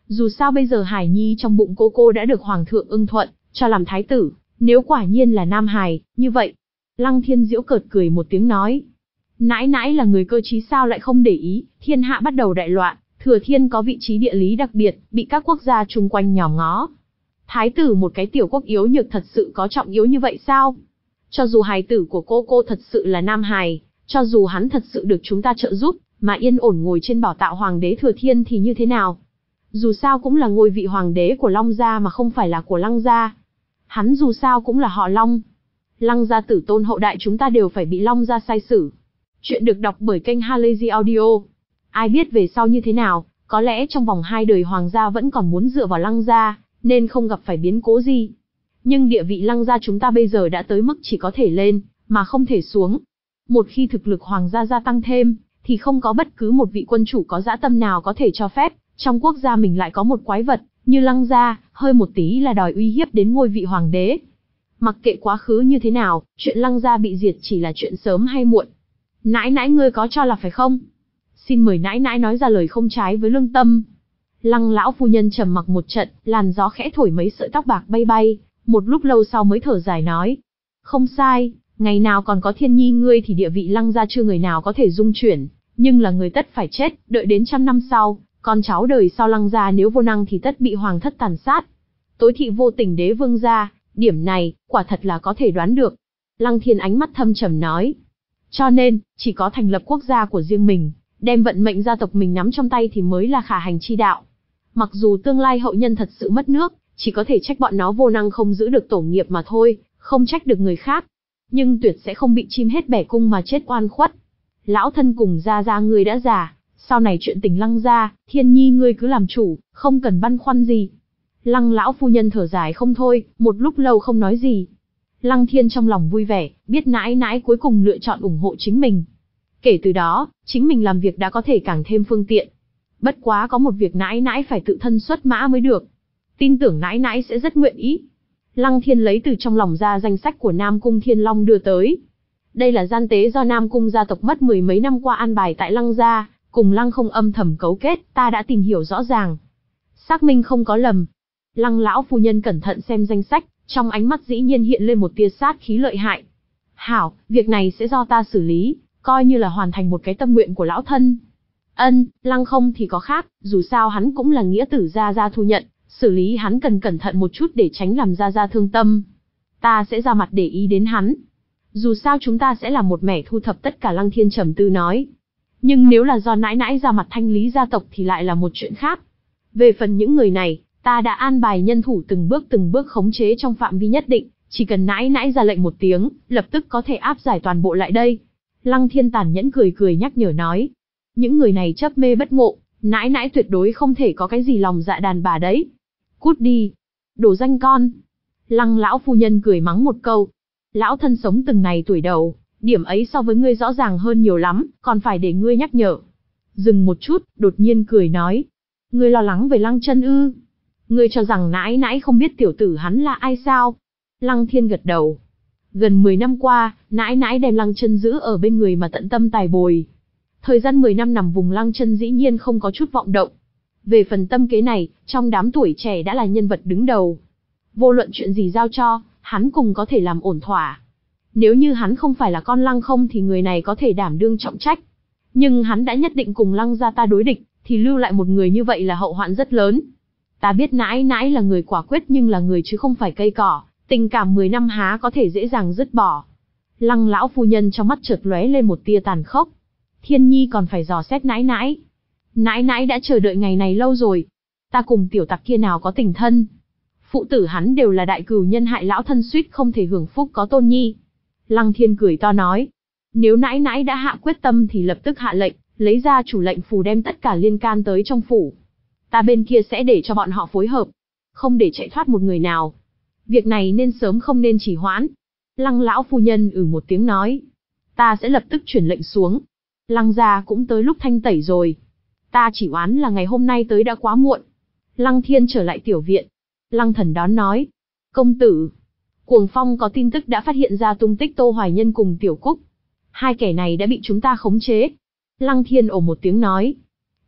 Dù sao bây giờ hài nhi trong bụng cô cô đã được hoàng thượng ưng thuận, cho làm thái tử, nếu quả nhiên là nam hài, như vậy. Lăng Thiên giễu cợt cười một tiếng nói. Nãi nãi là người cơ trí sao lại không để ý, thiên hạ bắt đầu đại loạn, Thừa Thiên có vị trí địa lý đặc biệt, bị các quốc gia chung quanh nhòm ngó. Thái tử một cái tiểu quốc yếu nhược thật sự có trọng yếu như vậy sao? Cho dù hài tử của cô cô thật sự là nam hài, cho dù hắn thật sự được chúng ta trợ giúp, mà yên ổn ngồi trên bảo tọa hoàng đế Thừa Thiên thì như thế nào? Dù sao cũng là ngôi vị hoàng đế của Long gia mà không phải là của Lăng gia. Hắn dù sao cũng là họ Long. Lăng gia tử tôn hậu đại chúng ta đều phải bị Long gia sai xử. Chuyện được đọc bởi kênh Halazy Audio. Ai biết về sau như thế nào, có lẽ trong vòng hai đời hoàng gia vẫn còn muốn dựa vào Lăng gia, nên không gặp phải biến cố gì. Nhưng địa vị Lăng gia chúng ta bây giờ đã tới mức chỉ có thể lên, mà không thể xuống. Một khi thực lực hoàng gia gia tăng thêm, thì không có bất cứ một vị quân chủ có dã tâm nào có thể cho phép, trong quốc gia mình lại có một quái vật, như Lăng gia, hơi một tí là đòi uy hiếp đến ngôi vị hoàng đế. Mặc kệ quá khứ như thế nào, chuyện Lăng gia bị diệt chỉ là chuyện sớm hay muộn. Nãi nãi ngươi có cho là phải không? Xin mời nãi nãi nói ra lời không trái với lương tâm. Lăng lão phu nhân trầm mặc một trận, làn gió khẽ thổi mấy sợi tóc bạc bay bay, một lúc lâu sau mới thở dài nói. Không sai, ngày nào còn có Thiên Nhi ngươi thì địa vị Lăng gia chưa người nào có thể dung chuyển, nhưng là người tất phải chết, đợi đến trăm năm sau, con cháu đời sau Lăng gia nếu vô năng thì tất bị hoàng thất tàn sát. Tối thị vô tình đế vương gia, điểm này, quả thật là có thể đoán được. Lăng Thiên ánh mắt thâm trầm nói. Cho nên, chỉ có thành lập quốc gia của riêng mình, đem vận mệnh gia tộc mình nắm trong tay thì mới là khả hành chi đạo. Mặc dù tương lai hậu nhân thật sự mất nước, chỉ có thể trách bọn nó vô năng không giữ được tổ nghiệp mà thôi, không trách được người khác. Nhưng tuyệt sẽ không bị chim hết bẻ cung mà chết oan khuất. Lão thân cùng gia gia ngươi đã già, sau này chuyện tình Lăng gia, Thiên Nhi ngươi cứ làm chủ, không cần băn khoăn gì. Lăng lão phu nhân thở dài không thôi, một lúc lâu không nói gì. Lăng Thiên trong lòng vui vẻ, biết nãi nãi cuối cùng lựa chọn ủng hộ chính mình. Kể từ đó, chính mình làm việc đã có thể càng thêm phương tiện. Bất quá có một việc nãi nãi phải tự thân xuất mã mới được. Tin tưởng nãi nãi sẽ rất nguyện ý. Lăng Thiên lấy từ trong lòng ra danh sách của Nam Cung Thiên Long đưa tới. Đây là gian tế do Nam Cung gia tộc mất mười mấy năm qua an bài tại Lăng gia, cùng Lăng không âm thầm cấu kết, ta đã tìm hiểu rõ ràng. Xác minh không có lầm. Lăng lão phu nhân cẩn thận xem danh sách, trong ánh mắt dĩ nhiên hiện lên một tia sát khí lợi hại. Hảo, việc này sẽ do ta xử lý, coi như là hoàn thành một cái tâm nguyện của lão thân. Ân, Lăng không thì có khác, dù sao hắn cũng là nghĩa tử gia gia thu nhận, xử lý hắn cần cẩn thận một chút để tránh làm gia gia thương tâm. Ta sẽ ra mặt để ý đến hắn. Dù sao chúng ta sẽ là một mẻ thu thập tất cả. Lăng Thiên trầm tư nói. Nhưng nếu là do nãi nãi ra mặt thanh lý gia tộc thì lại là một chuyện khác. Về phần những người này, ta đã an bài nhân thủ từng bước từng bước khống chế trong phạm vi nhất định, chỉ cần nãi nãi ra lệnh một tiếng, lập tức có thể áp giải toàn bộ lại đây. Lăng Thiên tàn nhẫn cười cười nhắc nhở nói. Những người này chấp mê bất ngộ, nãi nãi tuyệt đối không thể có cái gì lòng dạ đàn bà đấy. Cút đi, đồ danh con. Lăng lão phu nhân cười mắng một câu. Lão thân sống từng này tuổi đầu, điểm ấy so với ngươi rõ ràng hơn nhiều lắm, còn phải để ngươi nhắc nhở. Dừng một chút, đột nhiên cười nói. Ngươi lo lắng về Lăng chân ư? Ngươi cho rằng nãi nãi không biết tiểu tử hắn là ai sao? Lăng Thiên gật đầu. Gần mười năm qua, nãi nãi đem Lăng chân giữ ở bên người mà tận tâm tài bồi. Thời gian mười năm nằm vùng Lăng chân dĩ nhiên không có chút vọng động. Về phần tâm kế này, trong đám tuổi trẻ đã là nhân vật đứng đầu. Vô luận chuyện gì giao cho, hắn cùng có thể làm ổn thỏa. Nếu như hắn không phải là con Lăng không thì người này có thể đảm đương trọng trách. Nhưng hắn đã nhất định cùng Lăng gia ta đối địch, thì lưu lại một người như vậy là hậu hoạn rất lớn. Ta biết nãi nãi là người quả quyết nhưng là người chứ không phải cây cỏ, tình cảm mười năm há có thể dễ dàng dứt bỏ. Lăng lão phu nhân trong mắt chợt lóe lên một tia tàn khốc. Thiên Nhi còn phải dò xét nãi nãi. Nãi nãi đã chờ đợi ngày này lâu rồi. Ta cùng tiểu tặc kia nào có tình thân. Phụ tử hắn đều là đại cừu nhân hại lão thân suýt không thể hưởng phúc có tôn nhi. Lăng Thiên cười to nói. Nếu nãi nãi đã hạ quyết tâm thì lập tức hạ lệnh, lấy ra chủ lệnh phù đem tất cả liên can tới trong phủ. Ta bên kia sẽ để cho bọn họ phối hợp. Không để chạy thoát một người nào. Việc này nên sớm không nên trì hoãn. Lăng lão phu nhân ừ một tiếng nói. Ta sẽ lập tức chuyển lệnh xuống. Lăng gia cũng tới lúc thanh tẩy rồi. Ta chỉ oán là ngày hôm nay tới đã quá muộn. Lăng Thiên trở lại tiểu viện. Lăng Thần đón nói. Công tử. Cuồng Phong có tin tức đã phát hiện ra tung tích Tô Hoài Nhân cùng Tiểu Cúc. Hai kẻ này đã bị chúng ta khống chế. Lăng Thiên ồ một tiếng nói.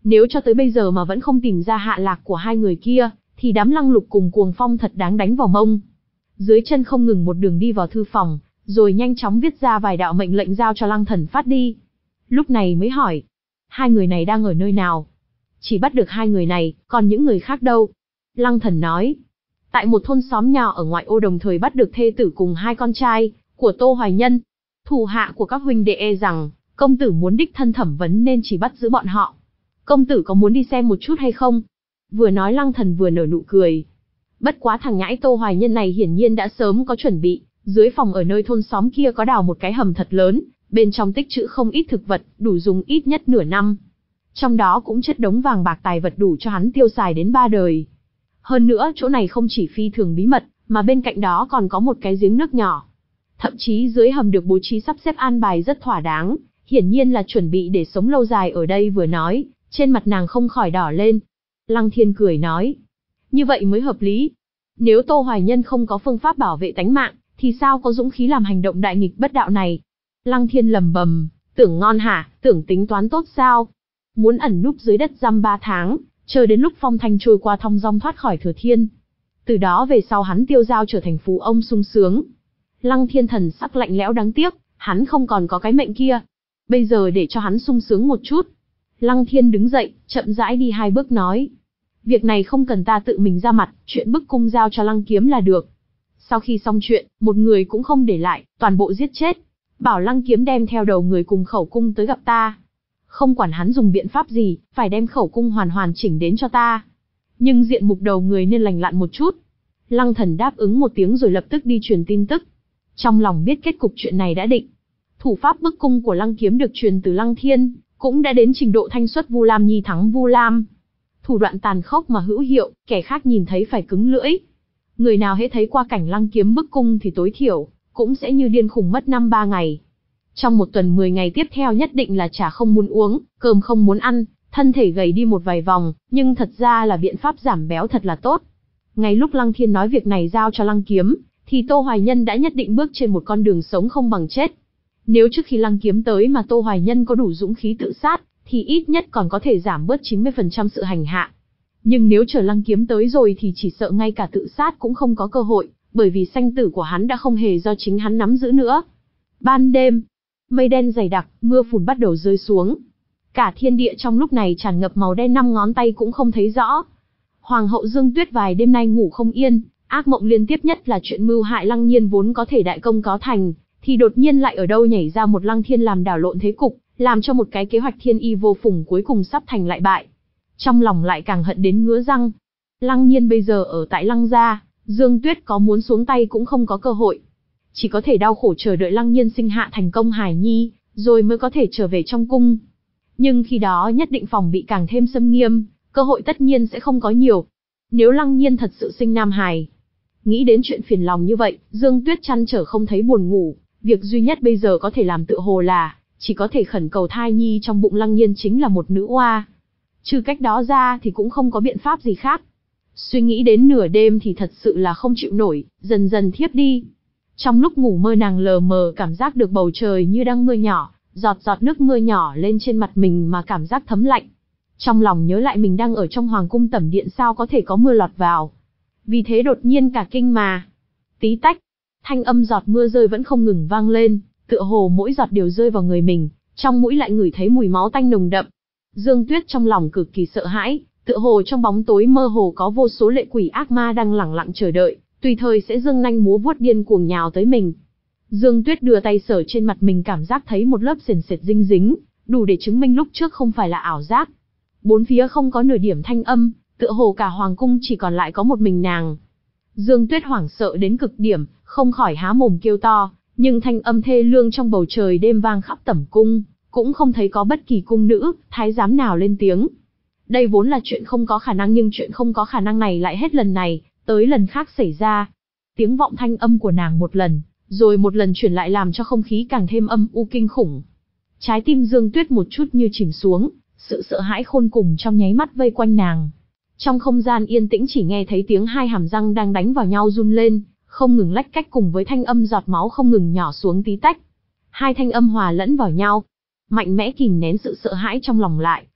Nếu cho tới bây giờ mà vẫn không tìm ra hạ lạc của hai người kia, thì đám Lăng Lục cùng Cuồng Phong thật đáng đánh vào mông. Dưới chân không ngừng một đường đi vào thư phòng, rồi nhanh chóng viết ra vài đạo mệnh lệnh giao cho Lăng Thần phát đi. Lúc này mới hỏi, hai người này đang ở nơi nào? Chỉ bắt được hai người này, còn những người khác đâu? Lăng Thần nói, tại một thôn xóm nhỏ ở ngoại ô đồng thời bắt được thê tử cùng hai con trai của Tô Hoài Nhân. Thủ hạ của các huynh đệ e rằng công tử muốn đích thân thẩm vấn nên chỉ bắt giữ bọn họ. Công tử có muốn đi xem một chút hay không? Vừa nói Lăng Thần vừa nở nụ cười. Bất quá thằng nhãi Tô Hoài Nhân này hiển nhiên đã sớm có chuẩn bị, dưới phòng ở nơi thôn xóm kia có đào một cái hầm thật lớn, bên trong tích trữ không ít thực vật, đủ dùng ít nhất nửa năm. Trong đó cũng chất đống vàng bạc tài vật đủ cho hắn tiêu xài đến ba đời. Hơn nữa chỗ này không chỉ phi thường bí mật, mà bên cạnh đó còn có một cái giếng nước nhỏ. Thậm chí dưới hầm được bố trí sắp xếp an bài rất thỏa đáng, hiển nhiên là chuẩn bị để sống lâu dài ở đây. Vừa nói, trên mặt nàng không khỏi đỏ lên. Lăng Thiên cười nói, như vậy mới hợp lý. Nếu Tô Hoài Nhân không có phương pháp bảo vệ tánh mạng, thì sao có dũng khí làm hành động đại nghịch bất đạo này? Lăng Thiên lầm bầm, tưởng ngon hả, tưởng tính toán tốt sao? Muốn ẩn núp dưới đất giam ba tháng, chờ đến lúc phong thanh trôi qua thong dong thoát khỏi Thừa Thiên. Từ đó về sau hắn tiêu dao trở thành phú ông sung sướng. Lăng Thiên thần sắc lạnh lẽo đáng tiếc, hắn không còn có cái mệnh kia. Bây giờ để cho hắn sung sướng một chút. Lăng Thiên đứng dậy, chậm rãi đi hai bước nói. Việc này không cần ta tự mình ra mặt, chuyện bức cung giao cho Lăng Kiếm là được. Sau khi xong chuyện, một người cũng không để lại, toàn bộ giết chết. Bảo Lăng Kiếm đem theo đầu người cùng khẩu cung tới gặp ta. Không quản hắn dùng biện pháp gì, phải đem khẩu cung hoàn hoàn chỉnh đến cho ta. Nhưng diện mục đầu người nên lành lặn một chút. Lăng Thần đáp ứng một tiếng rồi lập tức đi truyền tin tức. Trong lòng biết kết cục chuyện này đã định. Thủ pháp bức cung của Lăng Kiếm được truyền từ Lăng Thiên, cũng đã đến trình độ thanh xuất Vu Lam Nhi thắng Vu Lam. Thủ đoạn tàn khốc mà hữu hiệu, kẻ khác nhìn thấy phải cứng lưỡi. Người nào hễ thấy qua cảnh Lăng Kiếm bức cung thì tối thiểu cũng sẽ như điên khùng mất năm ba ngày. Trong một tuần mười ngày tiếp theo nhất định là trà không muốn uống, cơm không muốn ăn, thân thể gầy đi một vài vòng, nhưng thật ra là biện pháp giảm béo thật là tốt. Ngay lúc Lăng Thiên nói việc này giao cho Lăng Kiếm, thì Tô Hoài Nhân đã nhất định bước trên một con đường sống không bằng chết. Nếu trước khi Lăng Kiếm tới mà Tô Hoài Nhân có đủ dũng khí tự sát, thì ít nhất còn có thể giảm bớt chín mươi phần trăm sự hành hạ. Nhưng nếu chờ Lăng Kiếm tới rồi thì chỉ sợ ngay cả tự sát cũng không có cơ hội, bởi vì sanh tử của hắn đã không hề do chính hắn nắm giữ nữa. Ban đêm, mây đen dày đặc, mưa phùn bắt đầu rơi xuống. Cả thiên địa trong lúc này tràn ngập màu đen, năm ngón tay cũng không thấy rõ. Hoàng hậu Dương Tuyết vài đêm nay ngủ không yên, ác mộng liên tiếp, nhất là chuyện mưu hại Lăng Nhiên vốn có thể đại công có thành, thì đột nhiên lại ở đâu nhảy ra một Lăng Thiên làm đảo lộn thế cục, làm cho một cái kế hoạch thiên y vô phùng cuối cùng sắp thành lại bại. Trong lòng lại càng hận đến ngứa răng. Lăng Nhiên bây giờ ở tại Lăng gia, Dương Tuyết có muốn xuống tay cũng không có cơ hội. Chỉ có thể đau khổ chờ đợi Lăng Nhiên sinh hạ thành công hài nhi, rồi mới có thể trở về trong cung. Nhưng khi đó nhất định phòng bị càng thêm xâm nghiêm, cơ hội tất nhiên sẽ không có nhiều. Nếu Lăng Nhiên thật sự sinh nam hài, nghĩ đến chuyện phiền lòng như vậy, Dương Tuyết chăn trở không thấy buồn ngủ. Việc duy nhất bây giờ có thể làm tựa hồ là chỉ có thể khẩn cầu thai nhi trong bụng Lăng Nhiên chính là một nữ oa. Trừ cách đó ra thì cũng không có biện pháp gì khác. Suy nghĩ đến nửa đêm thì thật sự là không chịu nổi, dần dần thiếp đi. Trong lúc ngủ mơ nàng lờ mờ cảm giác được bầu trời như đang mưa nhỏ, giọt giọt nước mưa nhỏ lên trên mặt mình mà cảm giác thấm lạnh. Trong lòng nhớ lại mình đang ở trong hoàng cung tẩm điện, sao có thể có mưa lọt vào. Vì thế đột nhiên cả kinh mà. Tí tách, thanh âm giọt mưa rơi vẫn không ngừng vang lên, tựa hồ mỗi giọt đều rơi vào người mình, trong mũi lại ngửi thấy mùi máu tanh nồng đậm. Dương Tuyết trong lòng cực kỳ sợ hãi, tựa hồ trong bóng tối mơ hồ có vô số lệ quỷ ác ma đang lẳng lặng chờ đợi, tùy thời sẽ giương nanh múa vuốt điên cuồng nhào tới mình. Dương Tuyết đưa tay sờ trên mặt mình, cảm giác thấy một lớp sền sệt dinh dính, đủ để chứng minh lúc trước không phải là ảo giác. Bốn phía không có nửa điểm thanh âm, tựa hồ cả hoàng cung chỉ còn lại có một mình nàng. Dương Tuyết hoảng sợ đến cực điểm, không khỏi há mồm kêu to, nhưng thanh âm thê lương trong bầu trời đêm vang khắp tẩm cung, cũng không thấy có bất kỳ cung nữ, thái giám nào lên tiếng. Đây vốn là chuyện không có khả năng, nhưng chuyện không có khả năng này lại hết lần này tới lần khác xảy ra. Tiếng vọng thanh âm của nàng một lần, rồi một lần chuyển lại, làm cho không khí càng thêm âm u kinh khủng. Trái tim Dương Tuyết một chút như chìm xuống, sự sợ hãi khôn cùng trong nháy mắt vây quanh nàng. Trong không gian yên tĩnh chỉ nghe thấy tiếng hai hàm răng đang đánh vào nhau run lên, không ngừng lách cách, cùng với thanh âm giọt máu không ngừng nhỏ xuống tí tách. Hai thanh âm hòa lẫn vào nhau, mạnh mẽ kìm nén sự sợ hãi trong lòng lại,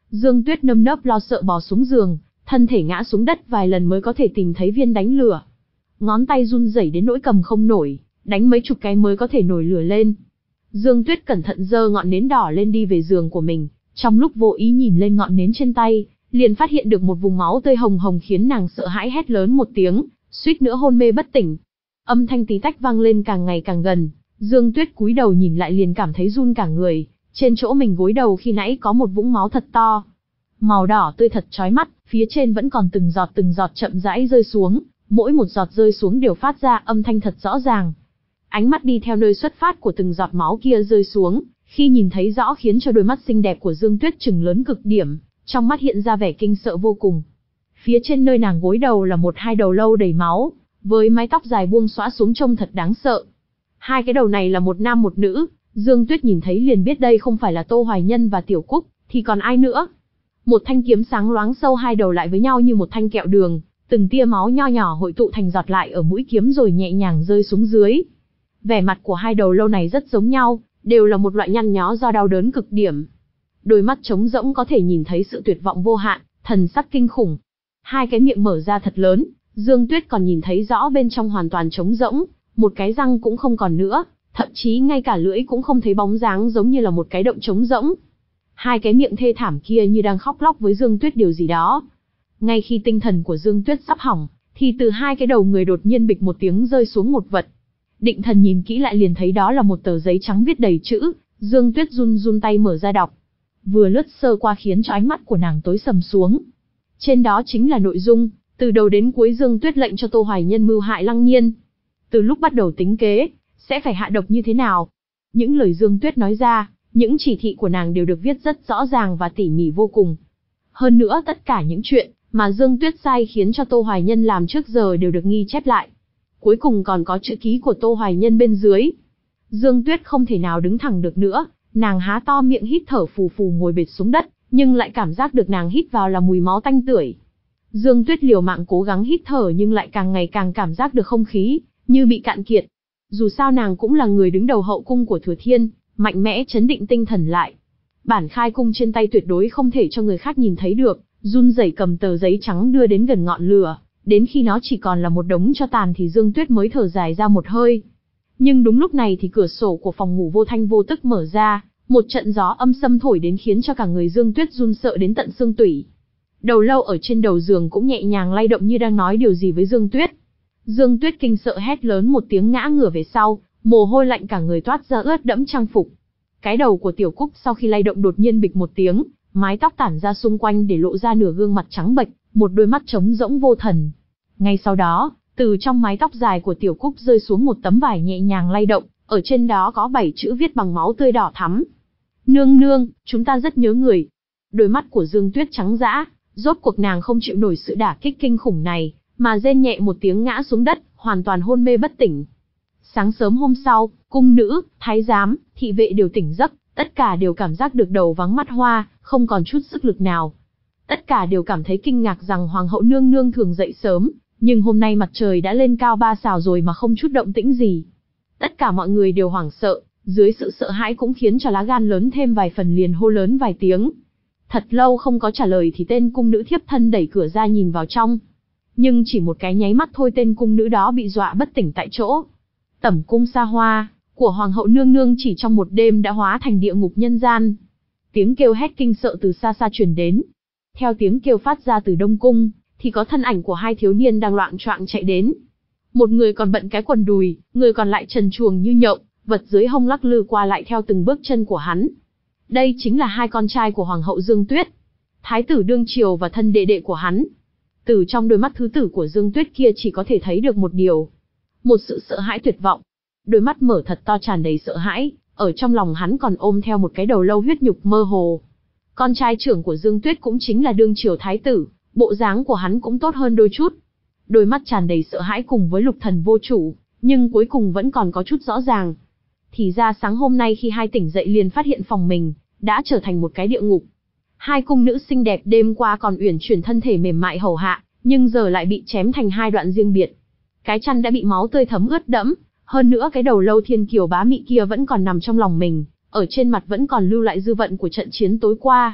Dương Tuyết nơm nớp lo sợ bò xuống giường, thân thể ngã xuống đất vài lần mới có thể tìm thấy viên đánh lửa. Ngón tay run rẩy đến nỗi cầm không nổi, đánh mấy chục cái mới có thể nổi lửa lên. Dương Tuyết cẩn thận giơ ngọn nến đỏ lên đi về giường của mình, trong lúc vô ý nhìn lên ngọn nến trên tay, liền phát hiện được một vùng máu tươi hồng hồng khiến nàng sợ hãi hét lớn một tiếng, suýt nữa hôn mê bất tỉnh. Âm thanh tí tách vang lên càng ngày càng gần, Dương Tuyết cúi đầu nhìn lại liền cảm thấy run cả người, trên chỗ mình gối đầu khi nãy có một vũng máu thật to. Màu đỏ tươi thật chói mắt, phía trên vẫn còn từng giọt từng giọt chậm rãi rơi xuống, mỗi một giọt rơi xuống đều phát ra âm thanh thật rõ ràng. Ánh mắt đi theo nơi xuất phát của từng giọt máu kia rơi xuống, khi nhìn thấy rõ khiến cho đôi mắt xinh đẹp của Dương Tuyết trừng lớn cực điểm, trong mắt hiện ra vẻ kinh sợ vô cùng. Phía trên nơi nàng gối đầu là một hai đầu lâu đầy máu, với mái tóc dài buông xõa xuống trông thật đáng sợ. Hai cái đầu này là một nam một nữ, Dương Tuyết nhìn thấy liền biết đây không phải là Tô Hoài Nhân và Tiểu Cúc, thì còn ai nữa. Một thanh kiếm sáng loáng sâu hai đầu lại với nhau như một thanh kẹo đường, từng tia máu nho nhỏ hội tụ thành giọt lại ở mũi kiếm rồi nhẹ nhàng rơi xuống dưới. Vẻ mặt của hai đầu lâu này rất giống nhau, đều là một loại nhăn nhó do đau đớn cực điểm. Đôi mắt trống rỗng có thể nhìn thấy sự tuyệt vọng vô hạn, thần sắc kinh khủng. Hai cái miệng mở ra thật lớn, Dương Tuyết còn nhìn thấy rõ bên trong hoàn toàn trống rỗng, một cái răng cũng không còn nữa, thậm chí ngay cả lưỡi cũng không thấy bóng dáng, giống như là một cái động trống rỗng. Hai cái miệng thê thảm kia như đang khóc lóc với Dương Tuyết điều gì đó. Ngay khi tinh thần của Dương Tuyết sắp hỏng, thì từ hai cái đầu người đột nhiên bịch một tiếng rơi xuống một vật. Định thần nhìn kỹ lại liền thấy đó là một tờ giấy trắng viết đầy chữ, Dương Tuyết run run tay mở ra đọc. Vừa lướt sơ qua khiến cho ánh mắt của nàng tối sầm xuống. Trên đó chính là nội dung, từ đầu đến cuối Dương Tuyết lệnh cho Tô Hoài Nhân mưu hại Lăng Nhiên. Từ lúc bắt đầu tính kế, sẽ phải hạ độc như thế nào. Những lời Dương Tuyết nói ra, những chỉ thị của nàng đều được viết rất rõ ràng và tỉ mỉ vô cùng. Hơn nữa tất cả những chuyện mà Dương Tuyết sai khiến cho Tô Hoài Nhân làm trước giờ đều được ghi chép lại. Cuối cùng còn có chữ ký của Tô Hoài Nhân bên dưới. Dương Tuyết không thể nào đứng thẳng được nữa, nàng há to miệng hít thở phù phù ngồi bệt xuống đất, nhưng lại cảm giác được nàng hít vào là mùi máu tanh tưởi. Dương Tuyết liều mạng cố gắng hít thở nhưng lại càng ngày càng cảm giác được không khí như bị cạn kiệt. Dù sao nàng cũng là người đứng đầu hậu cung của Thừa Thiên, mạnh mẽ chấn định tinh thần lại. Bản khai cung trên tay tuyệt đối không thể cho người khác nhìn thấy được, run rẩy cầm tờ giấy trắng đưa đến gần ngọn lửa, đến khi nó chỉ còn là một đống tro tàn thì Dương Tuyết mới thở dài ra một hơi. Nhưng đúng lúc này thì cửa sổ của phòng ngủ vô thanh vô tức mở ra, một trận gió âm xâm thổi đến khiến cho cả người Dương Tuyết run sợ đến tận xương tủy. Đầu lâu ở trên đầu giường cũng nhẹ nhàng lay động như đang nói điều gì với Dương Tuyết. Dương Tuyết kinh sợ hét lớn một tiếng ngã ngửa về sau, mồ hôi lạnh cả người toát ra ướt đẫm trang phục. Cái đầu của Tiểu Cúc sau khi lay động đột nhiên bịch một tiếng, mái tóc tản ra xung quanh để lộ ra nửa gương mặt trắng bệch, một đôi mắt trống rỗng vô thần. Ngay sau đó, từ trong mái tóc dài của Tiểu Cúc rơi xuống một tấm vải nhẹ nhàng lay động, ở trên đó có bảy chữ viết bằng máu tươi đỏ thắm. Nương nương, chúng ta rất nhớ người. Đôi mắt của Dương Tuyết trắng dã, rốt cuộc nàng không chịu nổi sự đả kích kinh khủng này, mà rên nhẹ một tiếng ngã xuống đất, hoàn toàn hôn mê bất tỉnh. Sáng sớm hôm sau, cung nữ, thái giám, thị vệ đều tỉnh giấc, tất cả đều cảm giác được đầu vắng mắt hoa, không còn chút sức lực nào. Tất cả đều cảm thấy kinh ngạc rằng Hoàng hậu nương nương thường dậy sớm, nhưng hôm nay mặt trời đã lên cao ba sào rồi mà không chút động tĩnh gì. Tất cả mọi người đều hoảng sợ, dưới sự sợ hãi cũng khiến cho lá gan lớn thêm vài phần liền hô lớn vài tiếng. Thật lâu không có trả lời thì tên cung nữ thiếp thân đẩy cửa ra nhìn vào trong. Nhưng chỉ một cái nháy mắt thôi tên cung nữ đó bị dọa bất tỉnh tại chỗ. Tẩm cung xa hoa của Hoàng hậu nương nương chỉ trong một đêm đã hóa thành địa ngục nhân gian. Tiếng kêu hét kinh sợ từ xa xa truyền đến. Theo tiếng kêu phát ra từ Đông cung, thì có thân ảnh của hai thiếu niên đang loạng choạng chạy đến. Một người còn bận cái quần đùi, người còn lại trần truồng như nhộng, vật dưới hông lắc lư qua lại theo từng bước chân của hắn. Đây chính là hai con trai của Hoàng hậu Dương Tuyết, thái tử đương triều và thân đệ đệ của hắn. Từ trong đôi mắt thứ tử của Dương Tuyết kia chỉ có thể thấy được một điều, một sự sợ hãi tuyệt vọng. Đôi mắt mở thật to tràn đầy sợ hãi, ở trong lòng hắn còn ôm theo một cái đầu lâu huyết nhục mơ hồ. Con trai trưởng của Dương Tuyết cũng chính là đương triều thái tử, bộ dáng của hắn cũng tốt hơn đôi chút. Đôi mắt tràn đầy sợ hãi cùng với lục thần vô chủ, nhưng cuối cùng vẫn còn có chút rõ ràng. Thì ra sáng hôm nay khi hai tỉnh dậy liền phát hiện phòng mình đã trở thành một cái địa ngục. Hai cung nữ xinh đẹp đêm qua còn uyển chuyển thân thể mềm mại hầu hạ, nhưng giờ lại bị chém thành hai đoạn riêng biệt. Cái chăn đã bị máu tươi thấm ướt đẫm, hơn nữa cái đầu lâu thiên kiều bá mị kia vẫn còn nằm trong lòng mình, ở trên mặt vẫn còn lưu lại dư vận của trận chiến tối qua.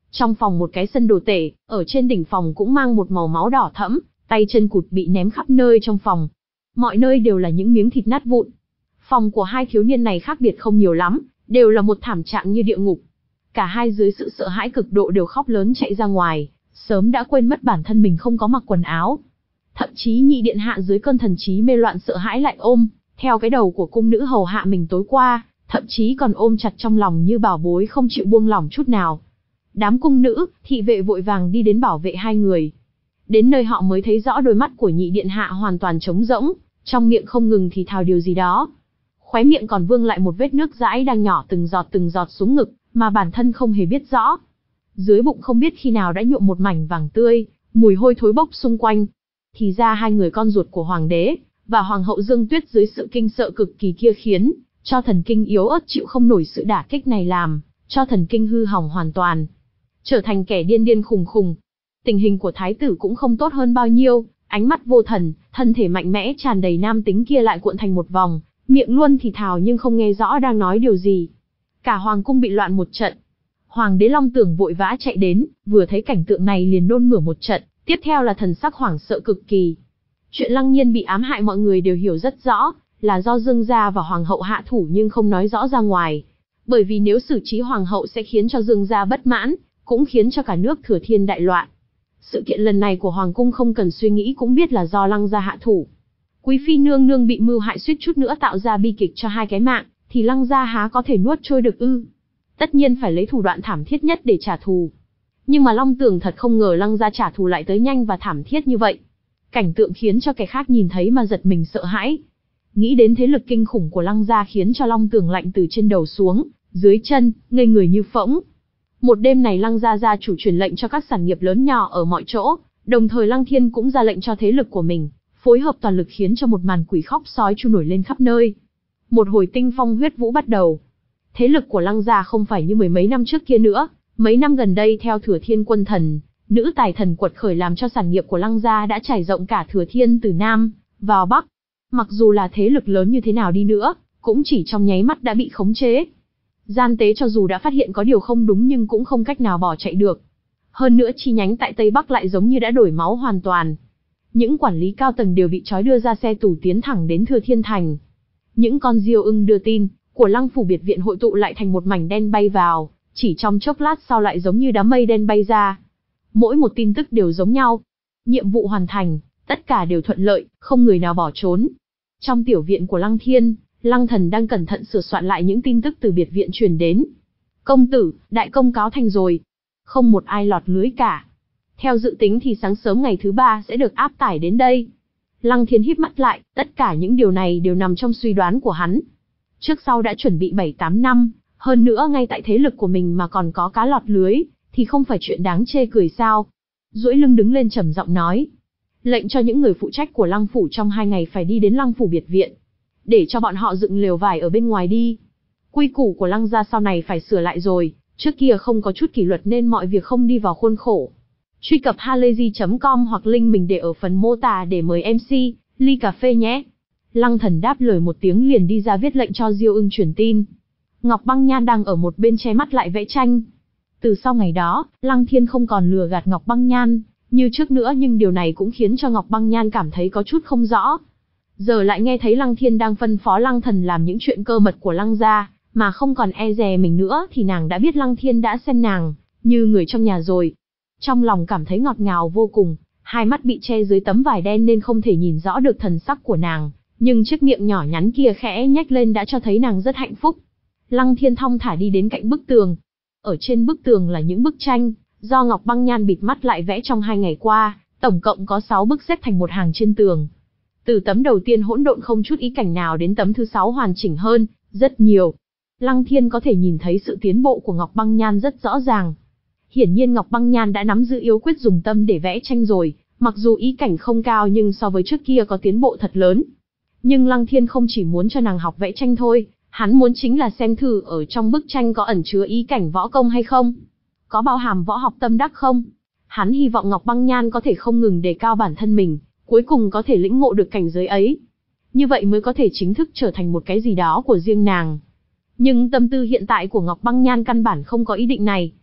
Trong phòng một cái sân đồ tể, ở trên đỉnh phòng cũng mang một màu máu đỏ thẫm, tay chân cụt bị ném khắp nơi trong phòng. Mọi nơi đều là những miếng thịt nát vụn. Phòng của hai thiếu niên này khác biệt không nhiều lắm, đều là một thảm trạng như địa ngục. Cả hai dưới sự sợ hãi cực độ đều khóc lớn chạy ra ngoài, sớm đã quên mất bản thân mình không có mặc quần áo. Thậm chí nhị điện hạ dưới cơn thần trí mê loạn sợ hãi lại ôm theo cái đầu của cung nữ hầu hạ mình tối qua, thậm chí còn ôm chặt trong lòng như bảo bối không chịu buông lỏng chút nào. Đám cung nữ, thị vệ vội vàng đi đến bảo vệ hai người. Đến nơi họ mới thấy rõ đôi mắt của nhị điện hạ hoàn toàn trống rỗng, trong miệng không ngừng thì thào điều gì đó. Khóe miệng còn vương lại một vết nước dãi đang nhỏ từng giọt từng giọt xuống ngực, mà bản thân không hề biết rõ. Dưới bụng không biết khi nào đã nhuộm một mảnh vàng tươi, mùi hôi thối bốc xung quanh. Thì ra hai người con ruột của hoàng đế và hoàng hậu Dương Tuyết dưới sự kinh sợ cực kỳ kia khiến cho thần kinh yếu ớt chịu không nổi sự đả kích này, làm cho thần kinh hư hỏng hoàn toàn, trở thành kẻ điên điên khùng khùng. Tình hình của thái tử cũng không tốt hơn bao nhiêu, ánh mắt vô thần, thân thể mạnh mẽ tràn đầy nam tính kia lại cuộn thành một vòng, miệng luôn thì thào nhưng không nghe rõ đang nói điều gì. Cả hoàng cung bị loạn một trận. Hoàng đế Long Tưởng vội vã chạy đến, vừa thấy cảnh tượng này liền nôn mửa một trận, tiếp theo là thần sắc hoảng sợ cực kỳ. Chuyện Lăng Nhiên bị ám hại mọi người đều hiểu rất rõ, là do Dương gia và hoàng hậu hạ thủ nhưng không nói rõ ra ngoài. Bởi vì nếu xử trí hoàng hậu sẽ khiến cho Dương gia bất mãn, cũng khiến cho cả nước Thừa Thiên đại loạn. Sự kiện lần này của hoàng cung không cần suy nghĩ cũng biết là do Lăng gia hạ thủ. Quý phi nương nương bị mưu hại suýt chút nữa tạo ra bi kịch cho hai cái mạng, thì Lăng gia há có thể nuốt trôi được ư? Tất nhiên phải lấy thủ đoạn thảm thiết nhất để trả thù. Nhưng mà Long Tưởng thật không ngờ Lăng gia trả thù lại tới nhanh và thảm thiết như vậy. Cảnh tượng khiến cho kẻ khác nhìn thấy mà giật mình sợ hãi. Nghĩ đến thế lực kinh khủng của Lăng gia khiến cho Long Tưởng lạnh từ trên đầu xuống, dưới chân, ngây người như phỗng. Một đêm này Lăng gia gia chủ truyền lệnh cho các sản nghiệp lớn nhỏ ở mọi chỗ, đồng thời Lăng Thiên cũng ra lệnh cho thế lực của mình, phối hợp toàn lực khiến cho một màn quỷ khóc sói chu nổi lên khắp nơi. Một hồi tinh phong huyết vũ bắt đầu. Thế lực của Lăng gia không phải như mười mấy năm trước kia nữa, mấy năm gần đây theo Thừa Thiên quân thần, nữ tài thần quật khởi làm cho sản nghiệp của Lăng gia đã trải rộng cả Thừa Thiên từ Nam vào Bắc. Mặc dù là thế lực lớn như thế nào đi nữa, cũng chỉ trong nháy mắt đã bị khống chế. Gian tế cho dù đã phát hiện có điều không đúng nhưng cũng không cách nào bỏ chạy được. Hơn nữa chi nhánh tại Tây Bắc lại giống như đã đổi máu hoàn toàn. Những quản lý cao tầng đều bị trói đưa ra xe tù tiến thẳng đến Thừa Thiên Thành. Những con diêu ưng đưa tin của Lăng phủ biệt viện hội tụ lại thành một mảnh đen bay vào, chỉ trong chốc lát sau lại giống như đám mây đen bay ra. Mỗi một tin tức đều giống nhau. Nhiệm vụ hoàn thành, tất cả đều thuận lợi, không người nào bỏ trốn. Trong tiểu viện của Lăng Thiên, Lăng Thần đang cẩn thận sửa soạn lại những tin tức từ biệt viện truyền đến. Công tử, đại công cáo thành rồi. Không một ai lọt lưới cả. Theo dự tính thì sáng sớm ngày thứ ba sẽ được áp tải đến đây. Lăng Thiên híp mắt lại, tất cả những điều này đều nằm trong suy đoán của hắn. Trước sau đã chuẩn bị bảy tám năm, hơn nữa ngay tại thế lực của mình mà còn có cá lọt lưới, thì không phải chuyện đáng chê cười sao. Duỗi lưng đứng lên trầm giọng nói. Lệnh cho những người phụ trách của Lăng phủ trong hai ngày phải đi đến Lăng phủ biệt viện. Để cho bọn họ dựng lều vải ở bên ngoài đi. Quy củ của Lăng gia sau này phải sửa lại rồi, trước kia không có chút kỷ luật nên mọi việc không đi vào khuôn khổ. Truy cập halayzi chấm com hoặc link mình để ở phần mô tả để mời em xê, ly cà phê nhé. Lăng Thần đáp lời một tiếng liền đi ra viết lệnh cho Diêu Ưng truyền tin. Ngọc Băng Nhan đang ở một bên che mắt lại vẽ tranh. Từ sau ngày đó, Lăng Thiên không còn lừa gạt Ngọc Băng Nhan như trước nữa, nhưng điều này cũng khiến cho Ngọc Băng Nhan cảm thấy có chút không rõ. Giờ lại nghe thấy Lăng Thiên đang phân phó Lăng Thần làm những chuyện cơ mật của Lăng gia, mà không còn e dè mình nữa thì nàng đã biết Lăng Thiên đã xem nàng như người trong nhà rồi. Trong lòng cảm thấy ngọt ngào vô cùng, hai mắt bị che dưới tấm vải đen nên không thể nhìn rõ được thần sắc của nàng, nhưng chiếc miệng nhỏ nhắn kia khẽ nhếch lên đã cho thấy nàng rất hạnh phúc. Lăng Thiên thong thả đi đến cạnh bức tường. Ở trên bức tường là những bức tranh do Ngọc Băng Nhan bịt mắt lại vẽ trong hai ngày qua, tổng cộng có sáu bức xếp thành một hàng trên tường. Từ tấm đầu tiên hỗn độn không chút ý cảnh nào đến tấm thứ sáu hoàn chỉnh hơn rất nhiều. Lăng Thiên có thể nhìn thấy sự tiến bộ của Ngọc Băng Nhan rất rõ ràng. Hiển nhiên Ngọc Băng Nhan đã nắm giữ yếu quyết dùng tâm để vẽ tranh rồi, mặc dù ý cảnh không cao nhưng so với trước kia có tiến bộ thật lớn. Nhưng Lăng Thiên không chỉ muốn cho nàng học vẽ tranh thôi, hắn muốn chính là xem thử ở trong bức tranh có ẩn chứa ý cảnh võ công hay không, có bao hàm võ học tâm đắc không. Hắn hy vọng Ngọc Băng Nhan có thể không ngừng đề cao bản thân mình, cuối cùng có thể lĩnh ngộ được cảnh giới ấy. Như vậy mới có thể chính thức trở thành một cái gì đó của riêng nàng. Nhưng tâm tư hiện tại của Ngọc Băng Nhan căn bản không có ý định này.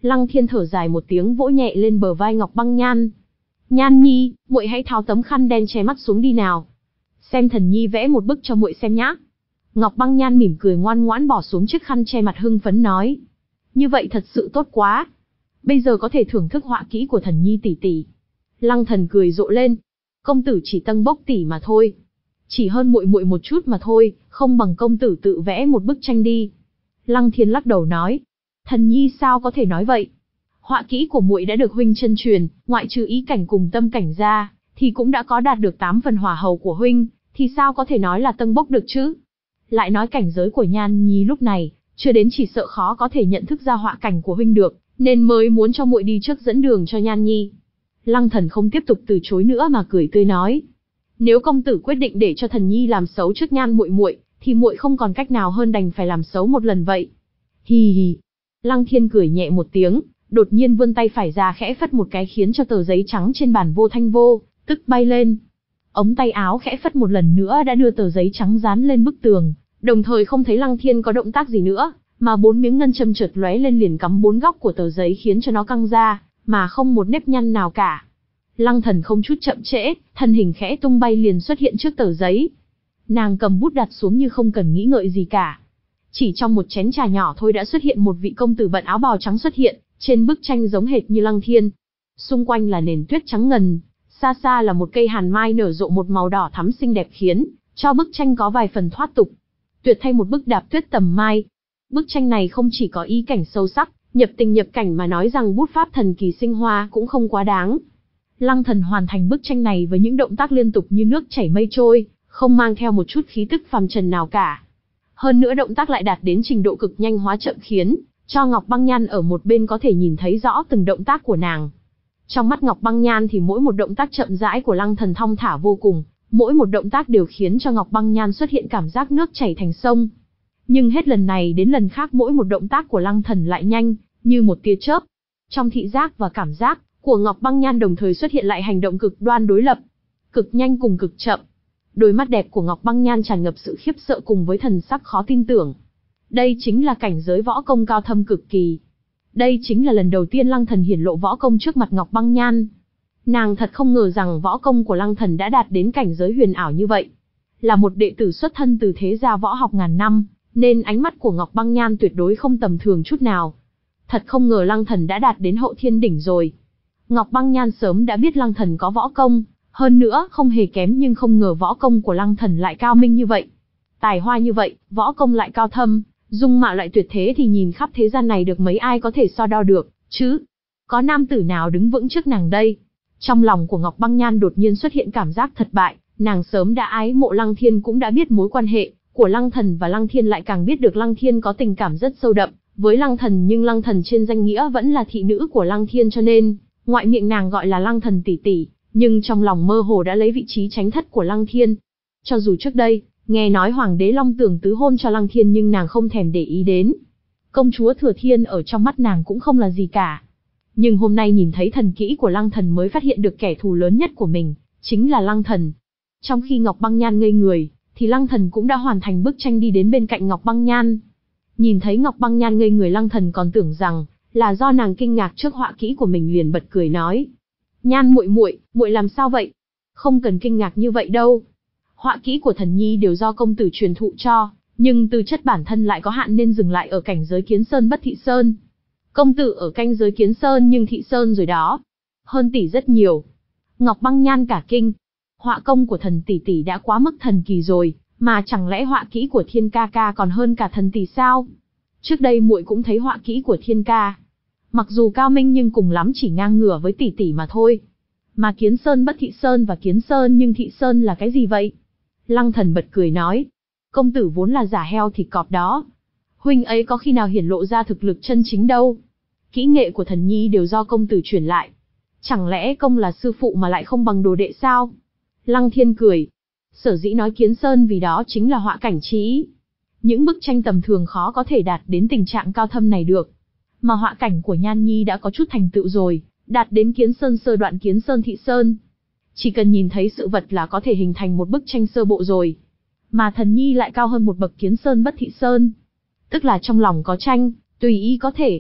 Lăng Thiên thở dài một tiếng vỗ nhẹ lên bờ vai Ngọc Băng Nhan. Nhan Nhi, muội hãy tháo tấm khăn đen che mắt xuống đi nào. Xem thần nhi vẽ một bức cho muội xem nhá. Ngọc Băng Nhan mỉm cười ngoan ngoãn bỏ xuống chiếc khăn che mặt hưng phấn nói. Như vậy thật sự tốt quá. Bây giờ có thể thưởng thức họa kỹ của thần nhi tỷ tỷ. Lăng Thần cười rộ lên. Công tử chỉ tâng bốc tỷ mà thôi. Chỉ hơn muội muội một chút mà thôi, không bằng công tử tự vẽ một bức tranh đi. Lăng Thiên lắc đầu nói. Thần nhi sao có thể nói vậy? Họa kỹ của muội đã được huynh chân truyền, ngoại trừ ý cảnh cùng tâm cảnh ra, thì cũng đã có đạt được tám phần hỏa hầu của huynh, thì sao có thể nói là tâng bốc được chứ? Lại nói cảnh giới của Nhan Nhi lúc này, chưa đến chỉ sợ khó có thể nhận thức ra họa cảnh của huynh được, nên mới muốn cho muội đi trước dẫn đường cho Nhan Nhi. Lăng Thần không tiếp tục từ chối nữa mà cười tươi nói. Nếu công tử quyết định để cho thần nhi làm xấu trước Nhan muội muội, thì muội không còn cách nào hơn đành phải làm xấu một lần vậy. Hì hì. Lăng Thiên cười nhẹ một tiếng, đột nhiên vươn tay phải ra khẽ phất một cái khiến cho tờ giấy trắng trên bàn vô thanh vô tức bay lên. Ống tay áo khẽ phất một lần nữa đã đưa tờ giấy trắng dán lên bức tường, đồng thời không thấy Lăng Thiên có động tác gì nữa, mà bốn miếng ngân châm chợt lóe lên liền cắm bốn góc của tờ giấy khiến cho nó căng ra, mà không một nếp nhăn nào cả. Lăng Thần không chút chậm trễ, thân hình khẽ tung bay liền xuất hiện trước tờ giấy. Nàng cầm bút đặt xuống như không cần nghĩ ngợi gì cả. Chỉ trong một chén trà nhỏ thôi đã xuất hiện một vị công tử bận áo bào trắng xuất hiện, trên bức tranh giống hệt như Lăng Thiên. Xung quanh là nền tuyết trắng ngần, xa xa là một cây hàn mai nở rộ một màu đỏ thắm xinh đẹp khiến cho bức tranh có vài phần thoát tục. Tuyệt thay một bức đạp tuyết tầm mai. Bức tranh này không chỉ có ý cảnh sâu sắc, nhập tình nhập cảnh mà nói rằng bút pháp thần kỳ sinh hoa cũng không quá đáng. Lăng Thần hoàn thành bức tranh này với những động tác liên tục như nước chảy mây trôi, không mang theo một chút khí tức phàm trần nào cả. Hơn nữa động tác lại đạt đến trình độ cực nhanh hóa chậm khiến cho Ngọc Băng Nhan ở một bên có thể nhìn thấy rõ từng động tác của nàng. Trong mắt Ngọc Băng Nhan thì mỗi một động tác chậm rãi của Lăng Thần thong thả vô cùng, mỗi một động tác đều khiến cho Ngọc Băng Nhan xuất hiện cảm giác nước chảy thành sông. Nhưng hết lần này đến lần khác mỗi một động tác của Lăng Thần lại nhanh, như một tia chớp. Trong thị giác và cảm giác của Ngọc Băng Nhan đồng thời xuất hiện lại hành động cực đoan đối lập, cực nhanh cùng cực chậm. Đôi mắt đẹp của Ngọc Băng Nhan tràn ngập sự khiếp sợ cùng với thần sắc khó tin tưởng. Đây chính là cảnh giới võ công cao thâm cực kỳ. Đây chính là lần đầu tiên Lăng Thần hiển lộ võ công trước mặt Ngọc Băng Nhan. Nàng thật không ngờ rằng võ công của Lăng Thần đã đạt đến cảnh giới huyền ảo như vậy. Là một đệ tử xuất thân từ thế gia võ học ngàn năm, nên ánh mắt của Ngọc Băng Nhan tuyệt đối không tầm thường chút nào. Thật không ngờ Lăng Thần đã đạt đến hậu thiên đỉnh rồi. Ngọc Băng Nhan sớm đã biết Lăng Thần có võ công, hơn nữa không hề kém, nhưng không ngờ võ công của Lăng Thần lại cao minh như vậy. Tài hoa như vậy, võ công lại cao thâm, dung mạo lại tuyệt thế thì nhìn khắp thế gian này được mấy ai có thể so đo được, chứ? Có nam tử nào đứng vững trước nàng đây? Trong lòng của Ngọc Băng Nhan đột nhiên xuất hiện cảm giác thất bại, nàng sớm đã ái mộ Lăng Thiên, cũng đã biết mối quan hệ của Lăng Thần và Lăng Thiên, lại càng biết được Lăng Thiên có tình cảm rất sâu đậm với Lăng Thần, nhưng Lăng Thần trên danh nghĩa vẫn là thị nữ của Lăng Thiên, cho nên ngoại miệng nàng gọi là Lăng Thần tỷ tỷ, nhưng trong lòng mơ hồ đã lấy vị trí tránh thất của Lăng Thiên. Cho dù trước đây nghe nói Hoàng đế Long Tưởng tứ hôn cho Lăng Thiên, nhưng nàng không thèm để ý đến. Công chúa Thừa Thiên ở trong mắt nàng cũng không là gì cả. Nhưng hôm nay nhìn thấy thần kỹ của Lăng Thần mới phát hiện được kẻ thù lớn nhất của mình chính là Lăng Thần. Trong khi Ngọc Băng Nhan ngây người, thì Lăng Thần cũng đã hoàn thành bức tranh đi đến bên cạnh Ngọc Băng Nhan. Nhìn thấy Ngọc Băng Nhan ngây người, Lăng Thần còn tưởng rằng là do nàng kinh ngạc trước họa kỹ của mình, liền bật cười nói: "Nhan muội muội, muội làm sao vậy? Không cần kinh ngạc như vậy đâu. Họa kỹ của thần nhi đều do công tử truyền thụ cho, nhưng tư chất bản thân lại có hạn nên dừng lại ở cảnh giới Kiến Sơn Bất Thị Sơn. Công tử ở cảnh giới Kiến Sơn nhưng Thị Sơn rồi đó. Hơn tỷ rất nhiều." Ngọc Băng Nhan cả kinh. Họa công của thần tỷ tỷ đã quá mức thần kỳ rồi, mà chẳng lẽ họa kỹ của Thiên ca ca còn hơn cả thần tỷ sao? Trước đây muội cũng thấy họa kỹ của Thiên ca. Mặc dù cao minh nhưng cùng lắm chỉ ngang ngửa với tỷ tỷ mà thôi. Mà Kiến Sơn Bất Thị Sơn và Kiến Sơn nhưng Thị Sơn là cái gì vậy? Lăng Thần bật cười nói: "Công tử vốn là giả heo thịt cọp đó. Huynh ấy có khi nào hiển lộ ra thực lực chân chính đâu. Kỹ nghệ của thần nhi đều do công tử truyền lại. Chẳng lẽ công là sư phụ mà lại không bằng đồ đệ sao?" Lăng Thiên cười. Sở dĩ nói Kiến Sơn vì đó chính là họa cảnh trí. Những bức tranh tầm thường khó có thể đạt đến tình trạng cao thâm này được. Mà họa cảnh của Nhan Nhi đã có chút thành tựu rồi, đạt đến Kiến Sơn sơ đoạn Kiến Sơn Thị Sơn. Chỉ cần nhìn thấy sự vật là có thể hình thành một bức tranh sơ bộ rồi. Mà thần nhi lại cao hơn một bậc Kiến Sơn Bất Thị Sơn. Tức là trong lòng có tranh, tùy ý có thể.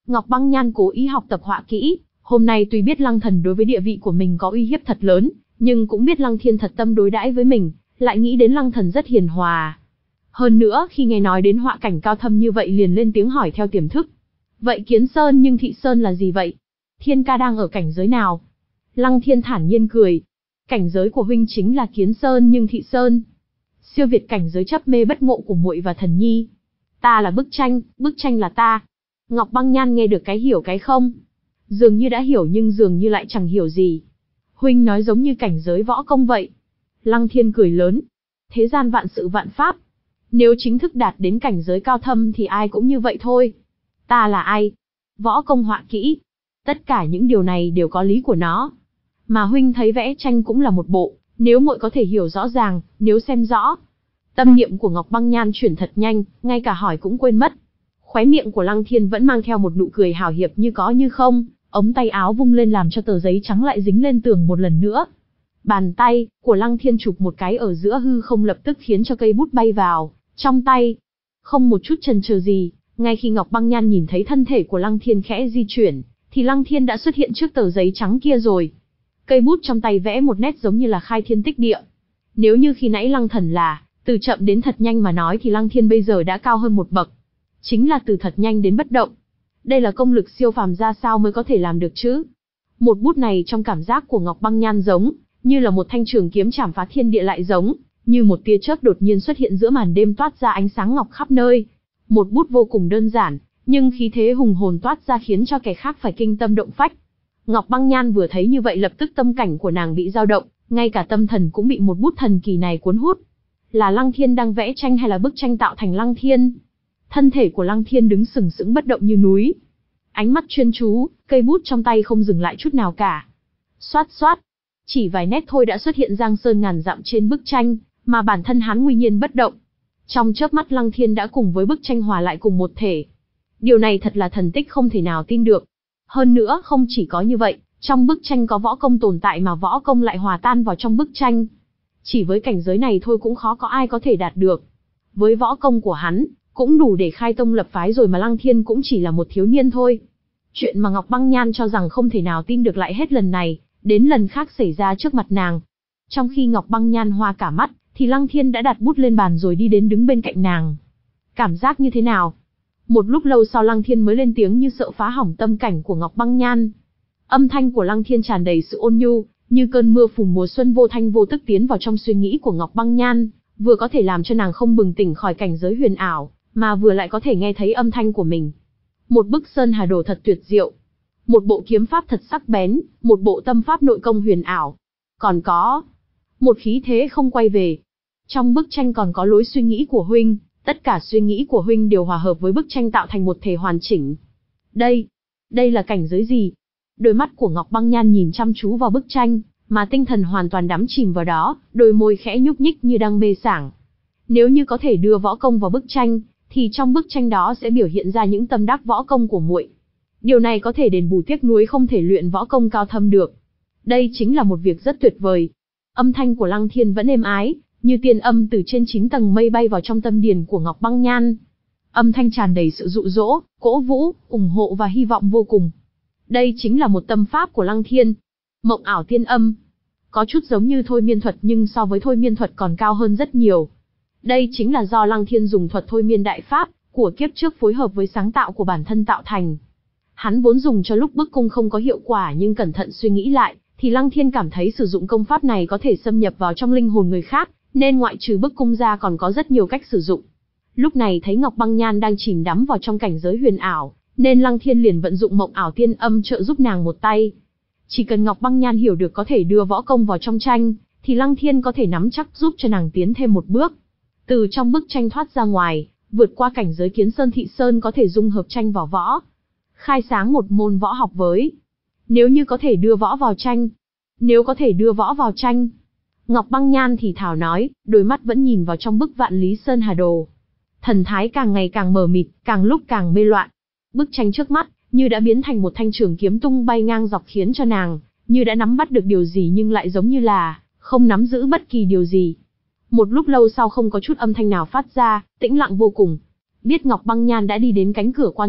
Ngọc Băng Nhan cố ý học tập họa kỹ, hôm nay tuy biết Lăng Thần đối với địa vị của mình có uy hiếp thật lớn, nhưng cũng biết Lăng Thiên thật tâm đối đãi với mình, lại nghĩ đến Lăng Thần rất hiền hòa. Hơn nữa, khi nghe nói đến họa cảnh cao thâm như vậy liền lên tiếng hỏi theo tiềm thức. Vậy Kiến Sơn nhưng Thị Sơn là gì vậy? Thiên ca đang ở cảnh giới nào? Lăng Thiên thản nhiên cười. Cảnh giới của huynh chính là Kiến Sơn nhưng Thị Sơn. Siêu việt cảnh giới chấp mê bất ngộ của muội và Thần Nhi. Ta là bức tranh, bức tranh là ta. Ngọc Băng Nhan nghe được cái hiểu cái không. Dường như đã hiểu nhưng dường như lại chẳng hiểu gì. Huynh nói giống như cảnh giới võ công vậy. Lăng Thiên cười lớn. Thế gian vạn sự vạn pháp. Nếu chính thức đạt đến cảnh giới cao thâm thì ai cũng như vậy thôi. Ta là ai? Võ công họa kỹ. Tất cả những điều này đều có lý của nó. Mà huynh thấy vẽ tranh cũng là một bộ, nếu muội có thể hiểu rõ ràng, nếu xem rõ. Tâm niệm của Ngọc Băng Nhan chuyển thật nhanh, ngay cả hỏi cũng quên mất. Khóe miệng của Lăng Thiên vẫn mang theo một nụ cười hào hiệp như có như không, ống tay áo vung lên làm cho tờ giấy trắng lại dính lên tường một lần nữa. Bàn tay của Lăng Thiên chụp một cái ở giữa hư không lập tức khiến cho cây bút bay vào trong tay. Không một chút chần chừ gì, ngay khi Ngọc Băng Nhan nhìn thấy thân thể của Lăng Thiên khẽ di chuyển, thì Lăng Thiên đã xuất hiện trước tờ giấy trắng kia rồi. Cây bút trong tay vẽ một nét giống như là khai thiên tích địa. Nếu như khi nãy Lăng Thần là từ chậm đến thật nhanh mà nói thì Lăng Thiên bây giờ đã cao hơn một bậc. Chính là từ thật nhanh đến bất động. Đây là công lực siêu phàm ra sao mới có thể làm được chứ? Một bút này trong cảm giác của Ngọc Băng Nhan giống như là một thanh trường kiếm chảm phá thiên địa, lại giống như một tia chớp đột nhiên xuất hiện giữa màn đêm toát ra ánh sáng ngọc khắp nơi. Một bút vô cùng đơn giản, nhưng khí thế hùng hồn toát ra khiến cho kẻ khác phải kinh tâm động phách. Ngọc Băng Nhan vừa thấy như vậy lập tức tâm cảnh của nàng bị dao động, ngay cả tâm thần cũng bị một bút thần kỳ này cuốn hút. Là Lăng Thiên đang vẽ tranh hay là bức tranh tạo thành Lăng Thiên? Thân thể của Lăng Thiên đứng sừng sững bất động như núi. Ánh mắt chuyên chú, cây bút trong tay không dừng lại chút nào cả. Xoát xoát, chỉ vài nét thôi đã xuất hiện giang sơn ngàn dặm trên bức tranh, mà bản thân hắn nguy nhiên bất động. Trong chớp mắt Lăng Thiên đã cùng với bức tranh hòa lại cùng một thể. Điều này thật là thần tích không thể nào tin được. Hơn nữa không chỉ có như vậy, trong bức tranh có võ công tồn tại mà võ công lại hòa tan vào trong bức tranh. Chỉ với cảnh giới này thôi cũng khó có ai có thể đạt được. Với võ công của hắn, cũng đủ để khai tông lập phái rồi mà Lăng Thiên cũng chỉ là một thiếu niên thôi. Chuyện mà Ngọc Băng Nhan cho rằng không thể nào tin được lại hết lần này, đến lần khác xảy ra trước mặt nàng. Trong khi Ngọc Băng Nhan hoa cả mắt, thì Lăng Thiên đã đặt bút lên bàn rồi đi đến đứng bên cạnh nàng. Cảm giác như thế nào? Một lúc lâu sau Lăng Thiên mới lên tiếng như sợ phá hỏng tâm cảnh của Ngọc Băng Nhan. Âm thanh của Lăng Thiên tràn đầy sự ôn nhu, như cơn mưa phùn mùa xuân vô thanh vô tức tiến vào trong suy nghĩ của Ngọc Băng Nhan, vừa có thể làm cho nàng không bừng tỉnh khỏi cảnh giới huyền ảo, mà vừa lại có thể nghe thấy âm thanh của mình. Một bức sơn hà đồ thật tuyệt diệu, một bộ kiếm pháp thật sắc bén, một bộ tâm pháp nội công huyền ảo, còn có một khí thế không quay về. Trong bức tranh còn có lối suy nghĩ của huynh, tất cả suy nghĩ của huynh đều hòa hợp với bức tranh tạo thành một thể hoàn chỉnh. Đây, đây là cảnh giới gì? Đôi mắt của Ngọc Băng Nhan nhìn chăm chú vào bức tranh, mà tinh thần hoàn toàn đắm chìm vào đó, đôi môi khẽ nhúc nhích như đang mê sảng. Nếu như có thể đưa võ công vào bức tranh, thì trong bức tranh đó sẽ biểu hiện ra những tâm đắc võ công của muội. Điều này có thể đền bù tiếc nuối không thể luyện võ công cao thâm được. Đây chính là một việc rất tuyệt vời. Âm thanh của Lăng Thiên vẫn êm ái, như tiên âm từ trên chín tầng mây bay vào trong tâm điền của Ngọc Băng Nhan. Âm thanh tràn đầy sự dụ dỗ, cổ vũ, ủng hộ và hy vọng vô cùng. Đây chính là một tâm pháp của Lăng Thiên. Mộng ảo tiên âm. Có chút giống như thôi miên thuật nhưng so với thôi miên thuật còn cao hơn rất nhiều. Đây chính là do Lăng Thiên dùng thuật thôi miên đại pháp của kiếp trước phối hợp với sáng tạo của bản thân tạo thành. Hắn vốn dùng cho lúc bức cung không có hiệu quả, nhưng cẩn thận suy nghĩ lại, thì Lăng Thiên cảm thấy sử dụng công pháp này có thể xâm nhập vào trong linh hồn người khác, nên ngoại trừ bức cung ra còn có rất nhiều cách sử dụng. Lúc này thấy Ngọc Băng Nhan đang chìm đắm vào trong cảnh giới huyền ảo, nên Lăng Thiên liền vận dụng mộng ảo tiên âm trợ giúp nàng một tay. Chỉ cần Ngọc Băng Nhan hiểu được có thể đưa võ công vào trong tranh, thì Lăng Thiên có thể nắm chắc giúp cho nàng tiến thêm một bước. Từ trong bức tranh thoát ra ngoài, vượt qua cảnh giới Kiến Sơn Thị Sơn, có thể dung hợp tranh vào võ. Khai sáng một môn võ học với. Nếu như có thể đưa võ vào tranh. Nếu có thể đưa võ vào tranh. Ngọc Băng Nhan thì thào nói, đôi mắt vẫn nhìn vào trong bức Vạn Lý Sơn Hà Đồ. Thần thái càng ngày càng mờ mịt, càng lúc càng mê loạn. Bức tranh trước mắt, như đã biến thành một thanh trường kiếm tung bay ngang dọc, khiến cho nàng, như đã nắm bắt được điều gì nhưng lại giống như là, không nắm giữ bất kỳ điều gì. Một lúc lâu sau không có chút âm thanh nào phát ra, tĩnh lặng vô cùng. Biết Ngọc Băng Nhan đã đi đến cánh cửa quan trọng,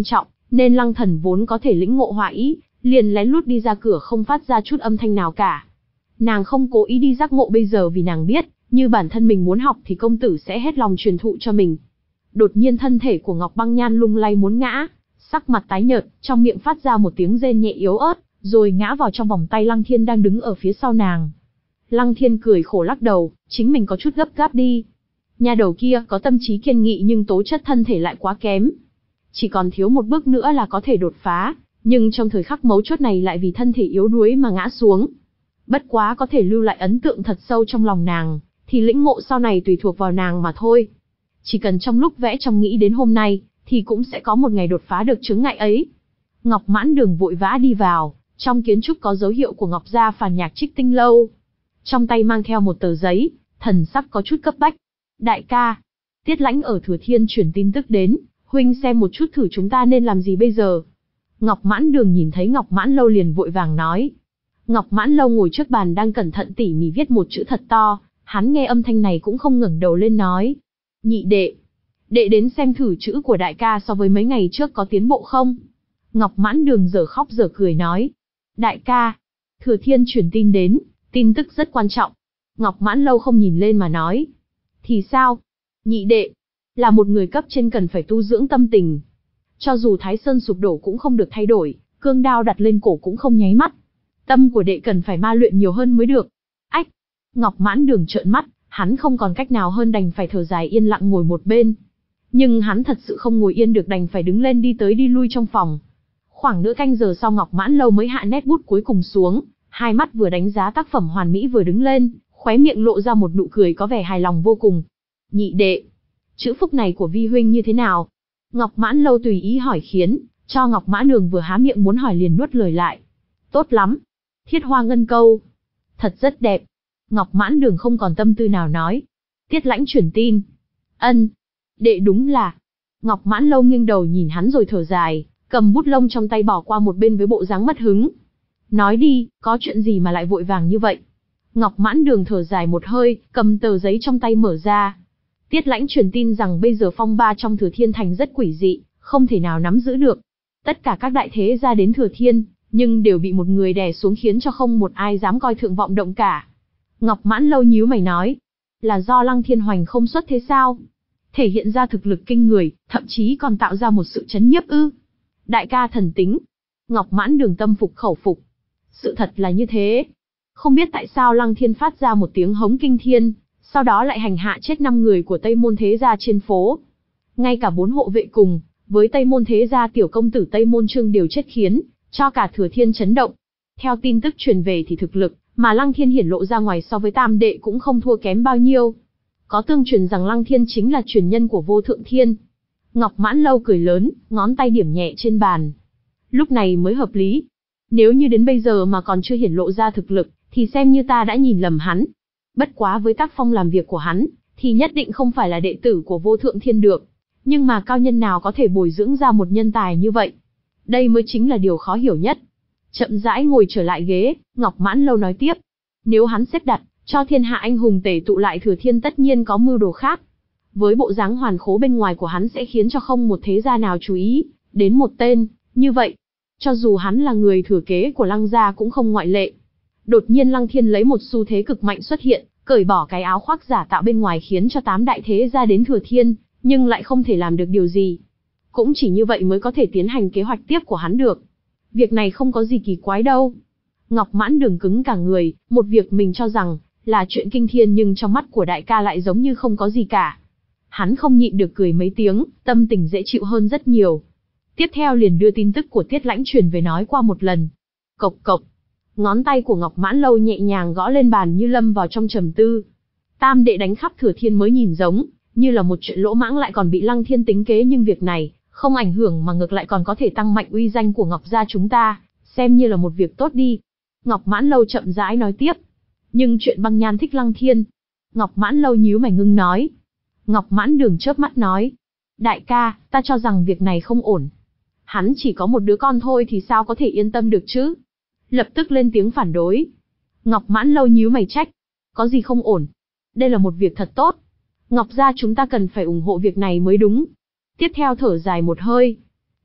nên Lăng Thần vốn có thể lĩnh ngộ họa ý, liền lén lút đi ra cửa không phát ra chút âm thanh nào cả. Nàng không cố ý đi giác ngộ bây giờ vì nàng biết, như bản thân mình muốn học thì công tử sẽ hết lòng truyền thụ cho mình. Đột nhiên thân thể của Ngọc Băng Nhan lung lay muốn ngã, sắc mặt tái nhợt, trong miệng phát ra một tiếng rên nhẹ yếu ớt, rồi ngã vào trong vòng tay Lăng Thiên đang đứng ở phía sau nàng. Lăng Thiên cười khổ lắc đầu, chính mình có chút gấp gáp đi. Nhà đầu kia có tâm trí kiên nghị nhưng tố chất thân thể lại quá kém. Chỉ còn thiếu một bước nữa là có thể đột phá, nhưng trong thời khắc mấu chốt này lại vì thân thể yếu đuối mà ngã xuống. Bất quá có thể lưu lại ấn tượng thật sâu trong lòng nàng, thì lĩnh ngộ sau này tùy thuộc vào nàng mà thôi. Chỉ cần trong lúc vẽ trong nghĩ đến hôm nay, thì cũng sẽ có một ngày đột phá được chướng ngại ấy. Ngọc Mãn Đường vội vã đi vào, trong kiến trúc có dấu hiệu của Ngọc gia Phàn Nhạc Trích Tinh lâu. Trong tay mang theo một tờ giấy, thần sắc có chút cấp bách. Đại ca, Tiết Lãnh ở Thừa Thiên chuyển tin tức đến, huynh xem một chút thử chúng ta nên làm gì bây giờ. Ngọc Mãn Đường nhìn thấy Ngọc Mãn Lâu liền vội vàng nói. Ngọc Mãn Lâu ngồi trước bàn đang cẩn thận tỉ mỉ viết một chữ thật to, hắn nghe âm thanh này cũng không ngẩng đầu lên nói. Nhị đệ, đệ đến xem thử chữ của đại ca so với mấy ngày trước có tiến bộ không? Ngọc Mãn Đường giờ khóc giờ cười nói. Đại ca, Thừa Thiên chuyển tin đến, tin tức rất quan trọng. Ngọc Mãn Lâu không nhìn lên mà nói. Thì sao? Nhị đệ, là một người cấp trên cần phải tu dưỡng tâm tình. Cho dù Thái Sơn sụp đổ cũng không được thay đổi, cương đao đặt lên cổ cũng không nháy mắt. Tâm của đệ cần phải ma luyện nhiều hơn mới được. Ách! Ngọc Mãn Đường trợn mắt, hắn không còn cách nào hơn đành phải thở dài yên lặng ngồi một bên. Nhưng hắn thật sự không ngồi yên được đành phải đứng lên đi tới đi lui trong phòng. Khoảng nửa canh giờ sau Ngọc Mãn Lâu mới hạ nét bút cuối cùng xuống, hai mắt vừa đánh giá tác phẩm hoàn mỹ vừa đứng lên, khóe miệng lộ ra một nụ cười có vẻ hài lòng vô cùng. Nhị đệ, chữ phúc này của vi huynh như thế nào? Ngọc Mãn Lâu tùy ý hỏi khiến, cho Ngọc Mãn Đường vừa há miệng muốn hỏi liền nuốt lời lại. Tốt lắm. Thiết hoa ngân câu. Thật rất đẹp. Ngọc Mãn Đường không còn tâm tư nào nói. Tiết Lãnh chuyển tin. Ân. Đệ đúng là. Ngọc Mãn Lâu nghiêng đầu nhìn hắn rồi thở dài, cầm bút lông trong tay bỏ qua một bên với bộ dáng mất hứng. Nói đi, có chuyện gì mà lại vội vàng như vậy? Ngọc Mãn Đường thở dài một hơi, cầm tờ giấy trong tay mở ra. Tiết Lãnh truyền tin rằng bây giờ phong ba trong Thừa Thiên Thành rất quỷ dị, không thể nào nắm giữ được. Tất cả các đại thế gia đến Thừa Thiên, nhưng đều bị một người đè xuống khiến cho không một ai dám coi thượng vọng động cả. Ngọc Mãn Lâu nhíu mày nói, là do Lăng Thiên Hoành không xuất thế sao? Thể hiện ra thực lực kinh người, thậm chí còn tạo ra một sự chấn nhiếp ư? Đại ca thần tính. Ngọc Mãn Đường tâm phục khẩu phục. Sự thật là như thế. Không biết tại sao Lăng Thiên phát ra một tiếng hống kinh thiên, sau đó lại hành hạ chết năm người của Tây Môn thế gia trên phố. Ngay cả bốn hộ vệ cùng, với Tây Môn thế gia tiểu công tử Tây Môn Trương đều chết khiến cho cả Thừa Thiên chấn động. Theo tin tức truyền về thì thực lực mà Lăng Thiên hiển lộ ra ngoài so với tam đệ cũng không thua kém bao nhiêu. Có tương truyền rằng Lăng Thiên chính là truyền nhân của Vô Thượng Thiên. Ngọc Mãn Lâu cười lớn, ngón tay điểm nhẹ trên bàn. Lúc này mới hợp lý. Nếu như đến bây giờ mà còn chưa hiển lộ ra thực lực, thì xem như ta đã nhìn lầm hắn. Bất quá với tác phong làm việc của hắn, thì nhất định không phải là đệ tử của Vô Thượng Thiên được. Nhưng mà cao nhân nào có thể bồi dưỡng ra một nhân tài như vậy? Đây mới chính là điều khó hiểu nhất. Chậm rãi ngồi trở lại ghế, Ngọc Mãn Lâu nói tiếp. Nếu hắn xếp đặt, cho thiên hạ anh hùng tề tụ lại Thừa Thiên tất nhiên có mưu đồ khác. Với bộ dáng hoàn khố bên ngoài của hắn sẽ khiến cho không một thế gia nào chú ý đến một tên như vậy. Cho dù hắn là người thừa kế của Lăng gia cũng không ngoại lệ. Đột nhiên Lăng Thiên lấy một xu thế cực mạnh xuất hiện, cởi bỏ cái áo khoác giả tạo bên ngoài khiến cho tám đại thế gia đến Thừa Thiên, nhưng lại không thể làm được điều gì. Cũng chỉ như vậy mới có thể tiến hành kế hoạch tiếp của hắn được. Việc này không có gì kỳ quái đâu. Ngọc Mãn Đường cứng cả người, một việc mình cho rằng là chuyện kinh thiên nhưng trong mắt của đại ca lại giống như không có gì cả. Hắn không nhịn được cười mấy tiếng, tâm tình dễ chịu hơn rất nhiều. Tiếp theo liền đưa tin tức của Tiết Lãnh truyền về nói qua một lần. Cộc cộc. Ngón tay của Ngọc Mãn Lâu nhẹ nhàng gõ lên bàn như lâm vào trong trầm tư. Tam đệ đánh khắp Thừa Thiên mới nhìn giống như là một chuyện lỗ mãng lại còn bị Lăng Thiên tính kế, nhưng việc này không ảnh hưởng mà ngược lại còn có thể tăng mạnh uy danh của Ngọc gia chúng ta, xem như là một việc tốt đi. Ngọc Mãn Lâu chậm rãi nói tiếp. Nhưng chuyện Băng Nhan thích Lăng Thiên. Ngọc Mãn Lâu nhíu mày ngưng nói. Ngọc Mãn Đường chớp mắt nói. Đại ca, ta cho rằng việc này không ổn. Hắn chỉ có một đứa con thôi thì sao có thể yên tâm được chứ? Lập tức lên tiếng phản đối. Ngọc Mãn Lâu nhíu mày trách. Có gì không ổn? Đây là một việc thật tốt. Ngọc gia chúng ta cần phải ủng hộ việc này mới đúng. Tiếp theo thở dài một hơi.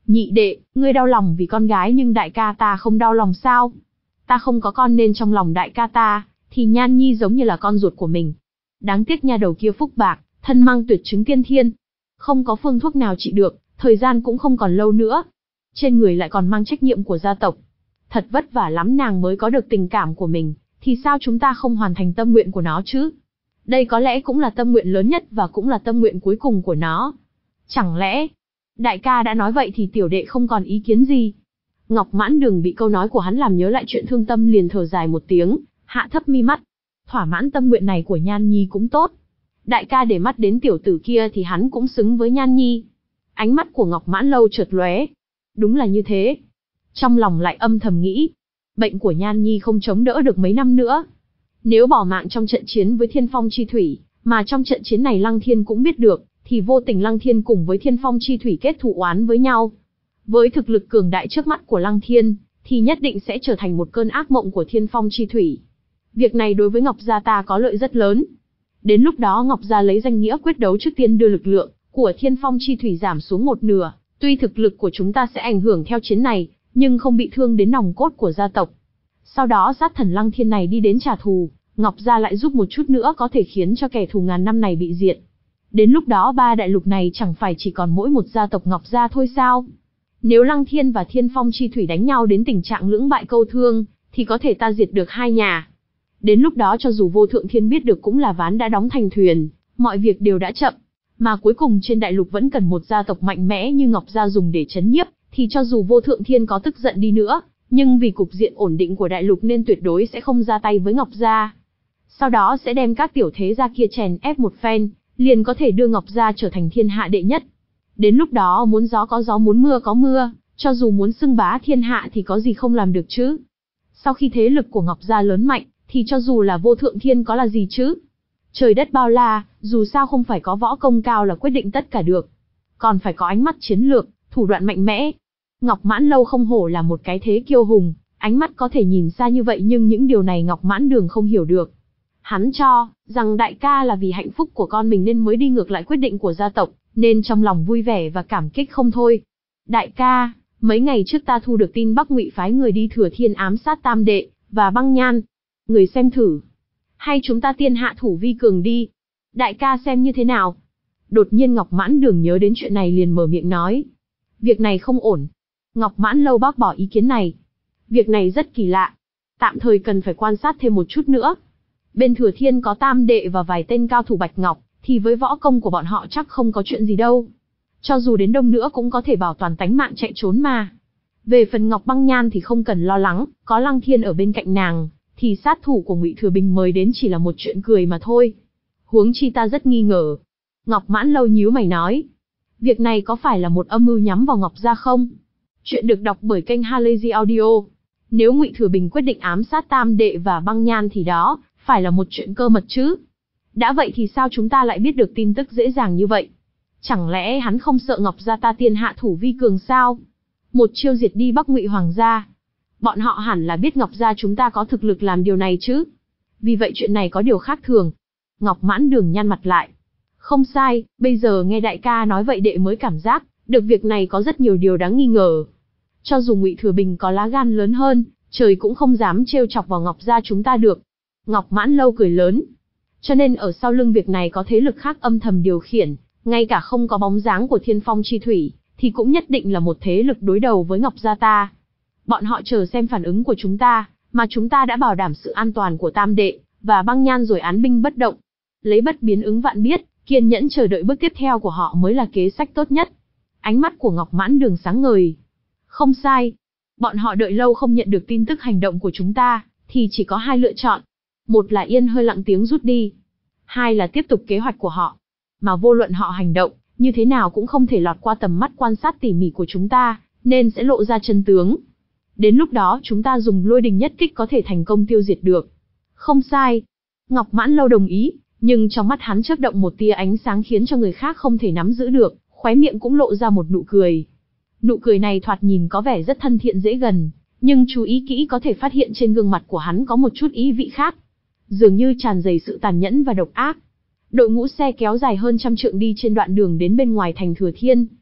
Nhị đệ, ngươi đau lòng vì con gái nhưng đại ca ta không đau lòng sao? Ta không có con nên trong lòng đại ca ta, thì Nhan Nhi giống như là con ruột của mình. Đáng tiếc nha đầu kia phúc bạc, thân mang tuyệt chứng tiên thiên. Không có phương thuốc nào trị được, thời gian cũng không còn lâu nữa. Trên người lại còn mang trách nhiệm của gia tộc. Thật vất vả lắm nàng mới có được tình cảm của mình, thì sao chúng ta không hoàn thành tâm nguyện của nó chứ? Đây có lẽ cũng là tâm nguyện lớn nhất và cũng là tâm nguyện cuối cùng của nó. Chẳng lẽ, đại ca đã nói vậy thì tiểu đệ không còn ý kiến gì? Ngọc Mãn Đường bị câu nói của hắn làm nhớ lại chuyện thương tâm liền thở dài một tiếng, hạ thấp mi mắt. Thỏa mãn tâm nguyện này của Nhan Nhi cũng tốt. Đại ca để mắt đến tiểu tử kia thì hắn cũng xứng với Nhan Nhi. Ánh mắt của Ngọc Mãn Lâu chợt lóe. Đúng là như thế. Trong lòng lại âm thầm nghĩ, bệnh của Nhan Nhi không chống đỡ được mấy năm nữa. Nếu bỏ mạng trong trận chiến với Thiên Phong Chi Thủy, mà trong trận chiến này Lăng Thiên cũng biết được, thì vô tình Lăng Thiên cùng với Thiên Phong Chi Thủy kết thù oán với nhau. Với thực lực cường đại trước mắt của Lăng Thiên, thì nhất định sẽ trở thành một cơn ác mộng của Thiên Phong Chi Thủy. Việc này đối với Ngọc Gia ta có lợi rất lớn. Đến lúc đó Ngọc Gia lấy danh nghĩa quyết đấu trước tiên đưa lực lượng của Thiên Phong Chi Thủy giảm xuống một nửa. Tuy thực lực của chúng ta sẽ ảnh hưởng theo chiến này, nhưng không bị thương đến nòng cốt của gia tộc. Sau đó sát thần Lăng Thiên này đi đến trả thù, Ngọc Gia lại giúp một chút nữa có thể khiến cho kẻ thù ngàn năm này bị diệt. Đến lúc đó ba đại lục này chẳng phải chỉ còn mỗi một gia tộc Ngọc Gia thôi sao? Nếu Lăng Thiên và Thiên Phong Chi Thủy đánh nhau đến tình trạng lưỡng bại câu thương, thì có thể ta diệt được hai nhà. Đến lúc đó cho dù Vô Thượng Thiên biết được cũng là ván đã đóng thành thuyền, mọi việc đều đã chậm. Mà cuối cùng trên đại lục vẫn cần một gia tộc mạnh mẽ như Ngọc Gia dùng để chấn nhiếp, thì cho dù Vô Thượng Thiên có tức giận đi nữa, nhưng vì cục diện ổn định của đại lục nên tuyệt đối sẽ không ra tay với Ngọc Gia. Sau đó sẽ đem các tiểu thế gia kia chèn ép một phen, liền có thể đưa Ngọc Gia trở thành thiên hạ đệ nhất. Đến lúc đó muốn gió có gió muốn mưa có mưa, cho dù muốn xưng bá thiên hạ thì có gì không làm được chứ. Sau khi thế lực của Ngọc Gia lớn mạnh, thì cho dù là Vô Thượng Thiên có là gì chứ. Trời đất bao la, dù sao không phải có võ công cao là quyết định tất cả được. Còn phải có ánh mắt chiến lược, thủ đoạn mạnh mẽ. Ngọc Mãn Lâu không hổ là một cái thế kiêu hùng, ánh mắt có thể nhìn xa như vậy nhưng những điều này Ngọc Mãn Đường không hiểu được. Hắn cho rằng đại ca là vì hạnh phúc của con mình nên mới đi ngược lại quyết định của gia tộc, nên trong lòng vui vẻ và cảm kích không thôi. Đại ca, mấy ngày trước ta thu được tin Bắc Ngụy phái người đi Thừa Thiên ám sát Tam Đệ và Băng Nhan. Người xem thử. Hay chúng ta tiên hạ thủ vi cường đi. Đại ca xem như thế nào? Đột nhiên Ngọc Mãn Đường nhớ đến chuyện này liền mở miệng nói. Việc này không ổn. Ngọc Mãn Lâu bác bỏ ý kiến này. Việc này rất kỳ lạ. Tạm thời cần phải quan sát thêm một chút nữa. Bên Thừa Thiên có Tam Đệ và vài tên cao thủ Bạch Ngọc, thì với võ công của bọn họ chắc không có chuyện gì đâu. Cho dù đến đông nữa cũng có thể bảo toàn tánh mạng chạy trốn mà. Về phần Ngọc Băng Nhan thì không cần lo lắng, có Lăng Thiên ở bên cạnh nàng, thì sát thủ của Ngụy Thừa Bình mời đến chỉ là một chuyện cười mà thôi. Huống chi ta rất nghi ngờ. Ngọc Mãn Lâu nhíu mày nói. Việc này có phải là một âm mưu nhắm vào Ngọc Gia không? Chuyện được đọc bởi kênh Halazy Audio. Nếu Ngụy Thừa Bình quyết định ám sát Tam Đệ và Băng Nhan thì đó, phải là một chuyện cơ mật chứ. Đã vậy thì sao chúng ta lại biết được tin tức dễ dàng như vậy? Chẳng lẽ hắn không sợ Ngọc Gia ta tiên hạ thủ vi cường sao? Một chiêu diệt đi Bắc Ngụy Hoàng gia. Bọn họ hẳn là biết Ngọc Gia chúng ta có thực lực làm điều này chứ. Vì vậy chuyện này có điều khác thường. Ngọc Mãn Đường nhăn mặt lại. Không sai, bây giờ nghe đại ca nói vậy đệ mới cảm giác được việc này có rất nhiều điều đáng nghi ngờ. Cho dù Ngụy Thừa Bình có lá gan lớn hơn, trời cũng không dám trêu chọc vào Ngọc Gia chúng ta được. Ngọc Mãn Lâu cười lớn. Cho nên ở sau lưng việc này có thế lực khác âm thầm điều khiển, ngay cả không có bóng dáng của Thiên Phong Chi Thủy, thì cũng nhất định là một thế lực đối đầu với Ngọc Gia ta. Bọn họ chờ xem phản ứng của chúng ta, mà chúng ta đã bảo đảm sự an toàn của Tam Đệ và Băng Nhan rồi án binh bất động. Lấy bất biến ứng vạn biết, kiên nhẫn chờ đợi bước tiếp theo của họ mới là kế sách tốt nhất. Ánh mắt của Ngọc Mãn Đường sáng ngời. Không sai. Bọn họ đợi lâu không nhận được tin tức hành động của chúng ta, thì chỉ có hai lựa chọn. Một là yên hơi lặng tiếng rút đi. Hai là tiếp tục kế hoạch của họ. Mà vô luận họ hành động, như thế nào cũng không thể lọt qua tầm mắt quan sát tỉ mỉ của chúng ta, nên sẽ lộ ra chân tướng. Đến lúc đó chúng ta dùng lôi đình nhất kích có thể thành công tiêu diệt được. Không sai. Ngọc Mãn Lâu đồng ý, nhưng trong mắt hắn chớp động một tia ánh sáng khiến cho người khác không thể nắm giữ được, khóe miệng cũng lộ ra một nụ cười. Nụ cười này thoạt nhìn có vẻ rất thân thiện dễ gần, nhưng chú ý kỹ có thể phát hiện trên gương mặt của hắn có một chút ý vị khác. Dường như tràn đầy sự tàn nhẫn và độc ác. Đội ngũ xe kéo dài hơn trăm trượng đi trên đoạn đường đến bên ngoài thành Thừa Thiên.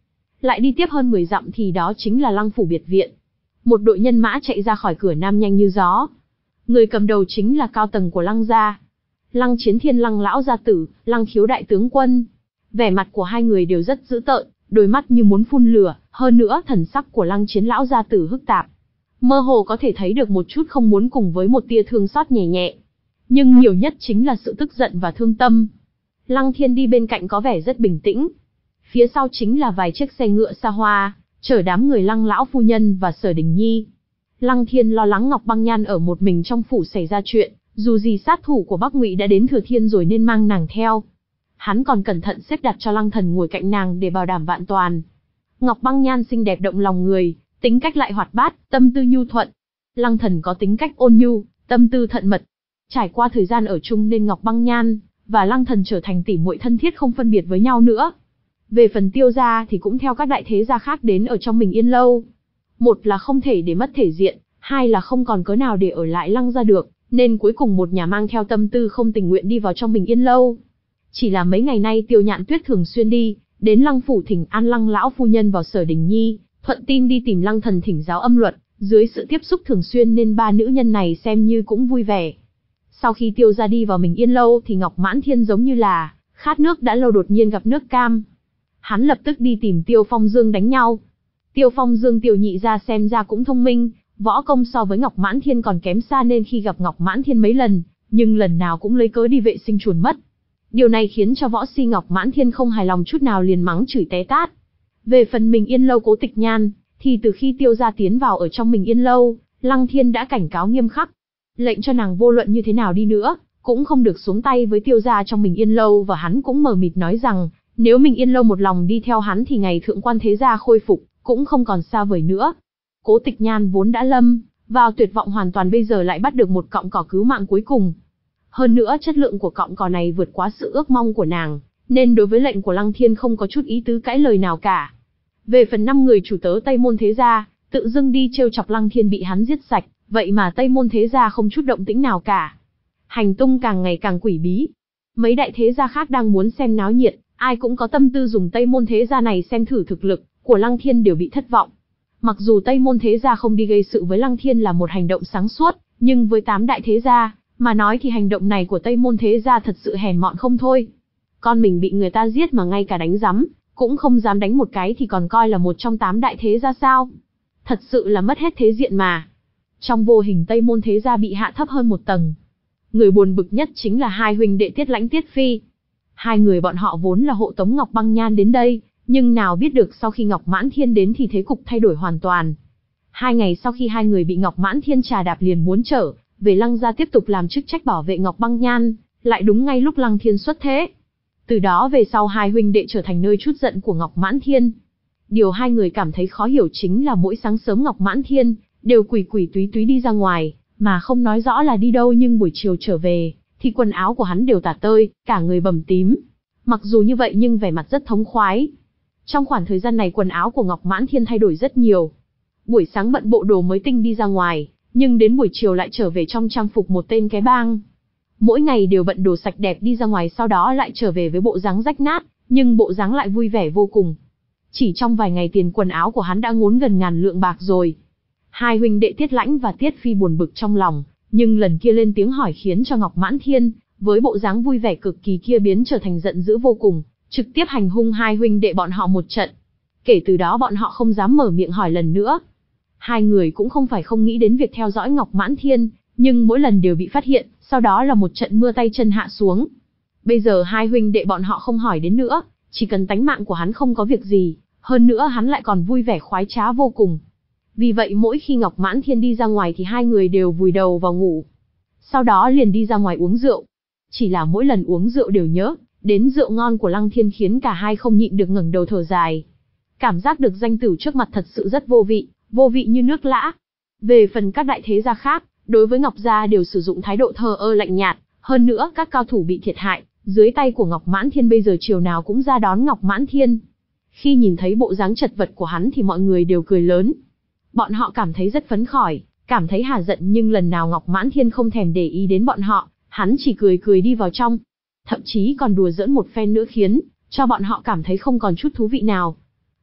Lại đi tiếp hơn mười dặm thì đó chính là Lăng phủ biệt viện. Một đội nhân mã chạy ra khỏi cửa Nam nhanh như gió. Người cầm đầu chính là cao tầng của Lăng gia. Lăng Chiến Thiên Lăng lão gia tử, Lăng Khiếu đại tướng quân. Vẻ mặt của hai người đều rất dữ tợn, đôi mắt như muốn phun lửa, hơn nữa thần sắc của Lăng Chiến lão gia tử hức tạp. Mơ hồ có thể thấy được một chút không muốn cùng với một tia thương xót nhẹ nhẹ. Nhưng nhiều nhất chính là sự tức giận và thương tâm. Lăng Thiên đi bên cạnh có vẻ rất bình tĩnh. Phía sau chính là vài chiếc xe ngựa xa hoa, chở đám người Lăng lão phu nhân và Sở Đình Nhi. Lăng Thiên lo lắng Ngọc Băng Nhan ở một mình trong phủ xảy ra chuyện, dù gì sát thủ của Bắc Ngụy đã đến Thừa Thiên rồi nên mang nàng theo. Hắn còn cẩn thận xếp đặt cho Lăng Thần ngồi cạnh nàng để bảo đảm vạn toàn. Ngọc Băng Nhan xinh đẹp động lòng người, tính cách lại hoạt bát, tâm tư nhu thuận. Lăng Thần có tính cách ôn nhu, tâm tư thận mật. Trải qua thời gian ở chung nên Ngọc Băng Nhan và Lăng Thần trở thành tỉ muội thân thiết không phân biệt với nhau nữa. Về phần Tiêu gia thì cũng theo các đại thế gia khác đến ở trong Mình Yên lâu. Một là không thể để mất thể diện, hai là không còn cớ nào để ở lại Lăng gia được, nên cuối cùng một nhà mang theo tâm tư không tình nguyện đi vào trong Mình Yên lâu. Chỉ là mấy ngày nay Tiêu Nhạn Tuyết thường xuyên đi đến Lăng phủ thỉnh an Lăng lão phu nhân vào Sở Đình Nhi, thuận tin đi tìm Lăng Thần thỉnh giáo âm luật, dưới sự tiếp xúc thường xuyên nên ba nữ nhân này xem như cũng vui vẻ. Sau khi Tiêu gia đi vào Mình Yên lâu thì Ngọc Mãn Thiên giống như là khát nước đã lâu đột nhiên gặp nước cam. Hắn lập tức đi tìm Tiêu Phong Dương đánh nhau. Tiêu Phong Dương Tiêu nhị gia xem ra cũng thông minh, võ công so với Ngọc Mãn Thiên còn kém xa nên khi gặp Ngọc Mãn Thiên mấy lần, nhưng lần nào cũng lấy cớ đi vệ sinh chuồn mất. Điều này khiến cho võ si Ngọc Mãn Thiên không hài lòng chút nào liền mắng chửi té tát. Về phần Mình Yên lâu Cố Tịch Nhan, thì từ khi Tiêu gia tiến vào ở trong Mình Yên lâu, Lăng Thiên đã cảnh cáo nghiêm khắc, lệnh cho nàng vô luận như thế nào đi nữa, cũng không được xuống tay với Tiêu gia trong Mình Yên lâu, và hắn cũng mờ mịt nói rằng, nếu Mình Yên lâu một lòng đi theo hắn thì ngày thượng quan thế gia khôi phục cũng không còn xa vời nữa. Cố Tịch Nhan vốn đã lâm vào tuyệt vọng hoàn toàn, bây giờ lại bắt được một cọng cỏ cứu mạng cuối cùng. Hơn nữa chất lượng của cọng cỏ này vượt quá sự ước mong của nàng, nên đối với lệnh của Lăng Thiên không có chút ý tứ cãi lời nào cả. Về phần năm người chủ tớ Tây Môn thế gia, tự dưng đi trêu chọc Lăng Thiên bị hắn giết sạch, vậy mà Tây Môn thế gia không chút động tĩnh nào cả. Hành tung càng ngày càng quỷ bí. Mấy đại thế gia khác đang muốn xem náo nhiệt, ai cũng có tâm tư dùng Tây Môn thế gia này xem thử thực lực của Lăng Thiên, đều bị thất vọng. Mặc dù Tây Môn thế gia không đi gây sự với Lăng Thiên là một hành động sáng suốt, nhưng với tám đại thế gia mà nói thì hành động này của Tây Môn thế gia thật sự hèn mọn không thôi. Con mình bị người ta giết mà ngay cả đánh rắm cũng không dám đánh một cái thì còn coi là một trong tám đại thế gia sao? Thật sự là mất hết thế diện mà. Trong vô hình Tây Môn thế gia bị hạ thấp hơn một tầng. Người buồn bực nhất chính là hai huynh đệ Tiết Lãnh Tiết Phi. Hai người bọn họ vốn là hộ tống Ngọc Băng Nhan đến đây, nhưng nào biết được sau khi Ngọc Mãn Thiên đến thì thế cục thay đổi hoàn toàn. Hai ngày sau khi hai người bị Ngọc Mãn Thiên trà đạp liền muốn trở về Lăng gia tiếp tục làm chức trách bảo vệ Ngọc Băng Nhan, lại đúng ngay lúc Lăng Thiên xuất thế. Từ đó về sau hai huynh đệ trở thành nơi trút giận của Ngọc Mãn Thiên. Điều hai người cảm thấy khó hiểu chính là mỗi sáng sớm Ngọc Mãn Thiên đều quỷ quỷ túy túy đi ra ngoài, mà không nói rõ là đi đâu, nhưng buổi chiều trở về thì quần áo của hắn đều tả tơi, cả người bầm tím. Mặc dù như vậy nhưng vẻ mặt rất thống khoái. Trong khoảng thời gian này quần áo của Ngọc Mãn Thiên thay đổi rất nhiều. Buổi sáng bận bộ đồ mới tinh đi ra ngoài, nhưng đến buổi chiều lại trở về trong trang phục một tên cái bang. Mỗi ngày đều bận đồ sạch đẹp đi ra ngoài, sau đó lại trở về với bộ dáng rách nát, nhưng bộ dáng lại vui vẻ vô cùng. Chỉ trong vài ngày tiền quần áo của hắn đã ngốn gần ngàn lượng bạc rồi. Hai huynh đệ Tiết Lãnh và Tiết Phi buồn bực trong lòng, nhưng lần kia lên tiếng hỏi khiến cho Ngọc Mãn Thiên, với bộ dáng vui vẻ cực kỳ kia biến trở thành giận dữ vô cùng, trực tiếp hành hung hai huynh đệ bọn họ một trận. Kể từ đó bọn họ không dám mở miệng hỏi lần nữa. Hai người cũng không phải không nghĩ đến việc theo dõi Ngọc Mãn Thiên, nhưng mỗi lần đều bị phát hiện, sau đó là một trận mưa tay chân hạ xuống. Bây giờ hai huynh đệ bọn họ không hỏi đến nữa, chỉ cần tánh mạng của hắn không có việc gì, hơn nữa hắn lại còn vui vẻ khoái trá vô cùng. Vì vậy mỗi khi Ngọc Mãn Thiên đi ra ngoài thì hai người đều vùi đầu vào ngủ. Sau đó liền đi ra ngoài uống rượu. Chỉ là mỗi lần uống rượu đều nhớ đến rượu ngon của Lăng Thiên, khiến cả hai không nhịn được ngẩng đầu thở dài. Cảm giác được danh tử trước mặt thật sự rất vô vị, vô vị như nước lã. Về phần các đại thế gia khác, đối với Ngọc gia đều sử dụng thái độ thờ ơ lạnh nhạt, hơn nữa các cao thủ bị thiệt hại, dưới tay của Ngọc Mãn Thiên bây giờ chiều nào cũng ra đón Ngọc Mãn Thiên. Khi nhìn thấy bộ dáng chật vật của hắn thì mọi người đều cười lớn. Bọn họ cảm thấy rất phấn khởi, cảm thấy hả giận, nhưng lần nào Ngọc Mãn Thiên không thèm để ý đến bọn họ, hắn chỉ cười cười đi vào trong. Thậm chí còn đùa giỡn một phen nữa khiến cho bọn họ cảm thấy không còn chút thú vị nào.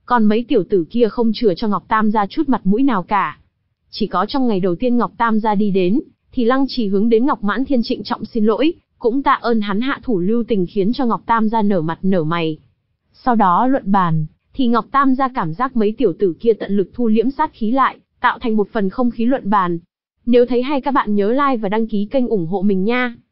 Còn mấy tiểu tử kia không chừa cho Ngọc Tam gia chút mặt mũi nào cả. Chỉ có trong ngày đầu tiên Ngọc Tam gia đi đến, thì Lăng Trì hướng đến Ngọc Mãn Thiên trịnh trọng xin lỗi, cũng tạ ơn hắn hạ thủ lưu tình khiến cho Ngọc Tam gia nở mặt nở mày. Sau đó luận bàn, thì Ngọc Tam gia cảm giác mấy tiểu tử kia tận lực thu liễm sát khí lại, tạo thành một phần không khí luận bàn. Nếu thấy hay các bạn nhớ like và đăng ký kênh ủng hộ mình nha.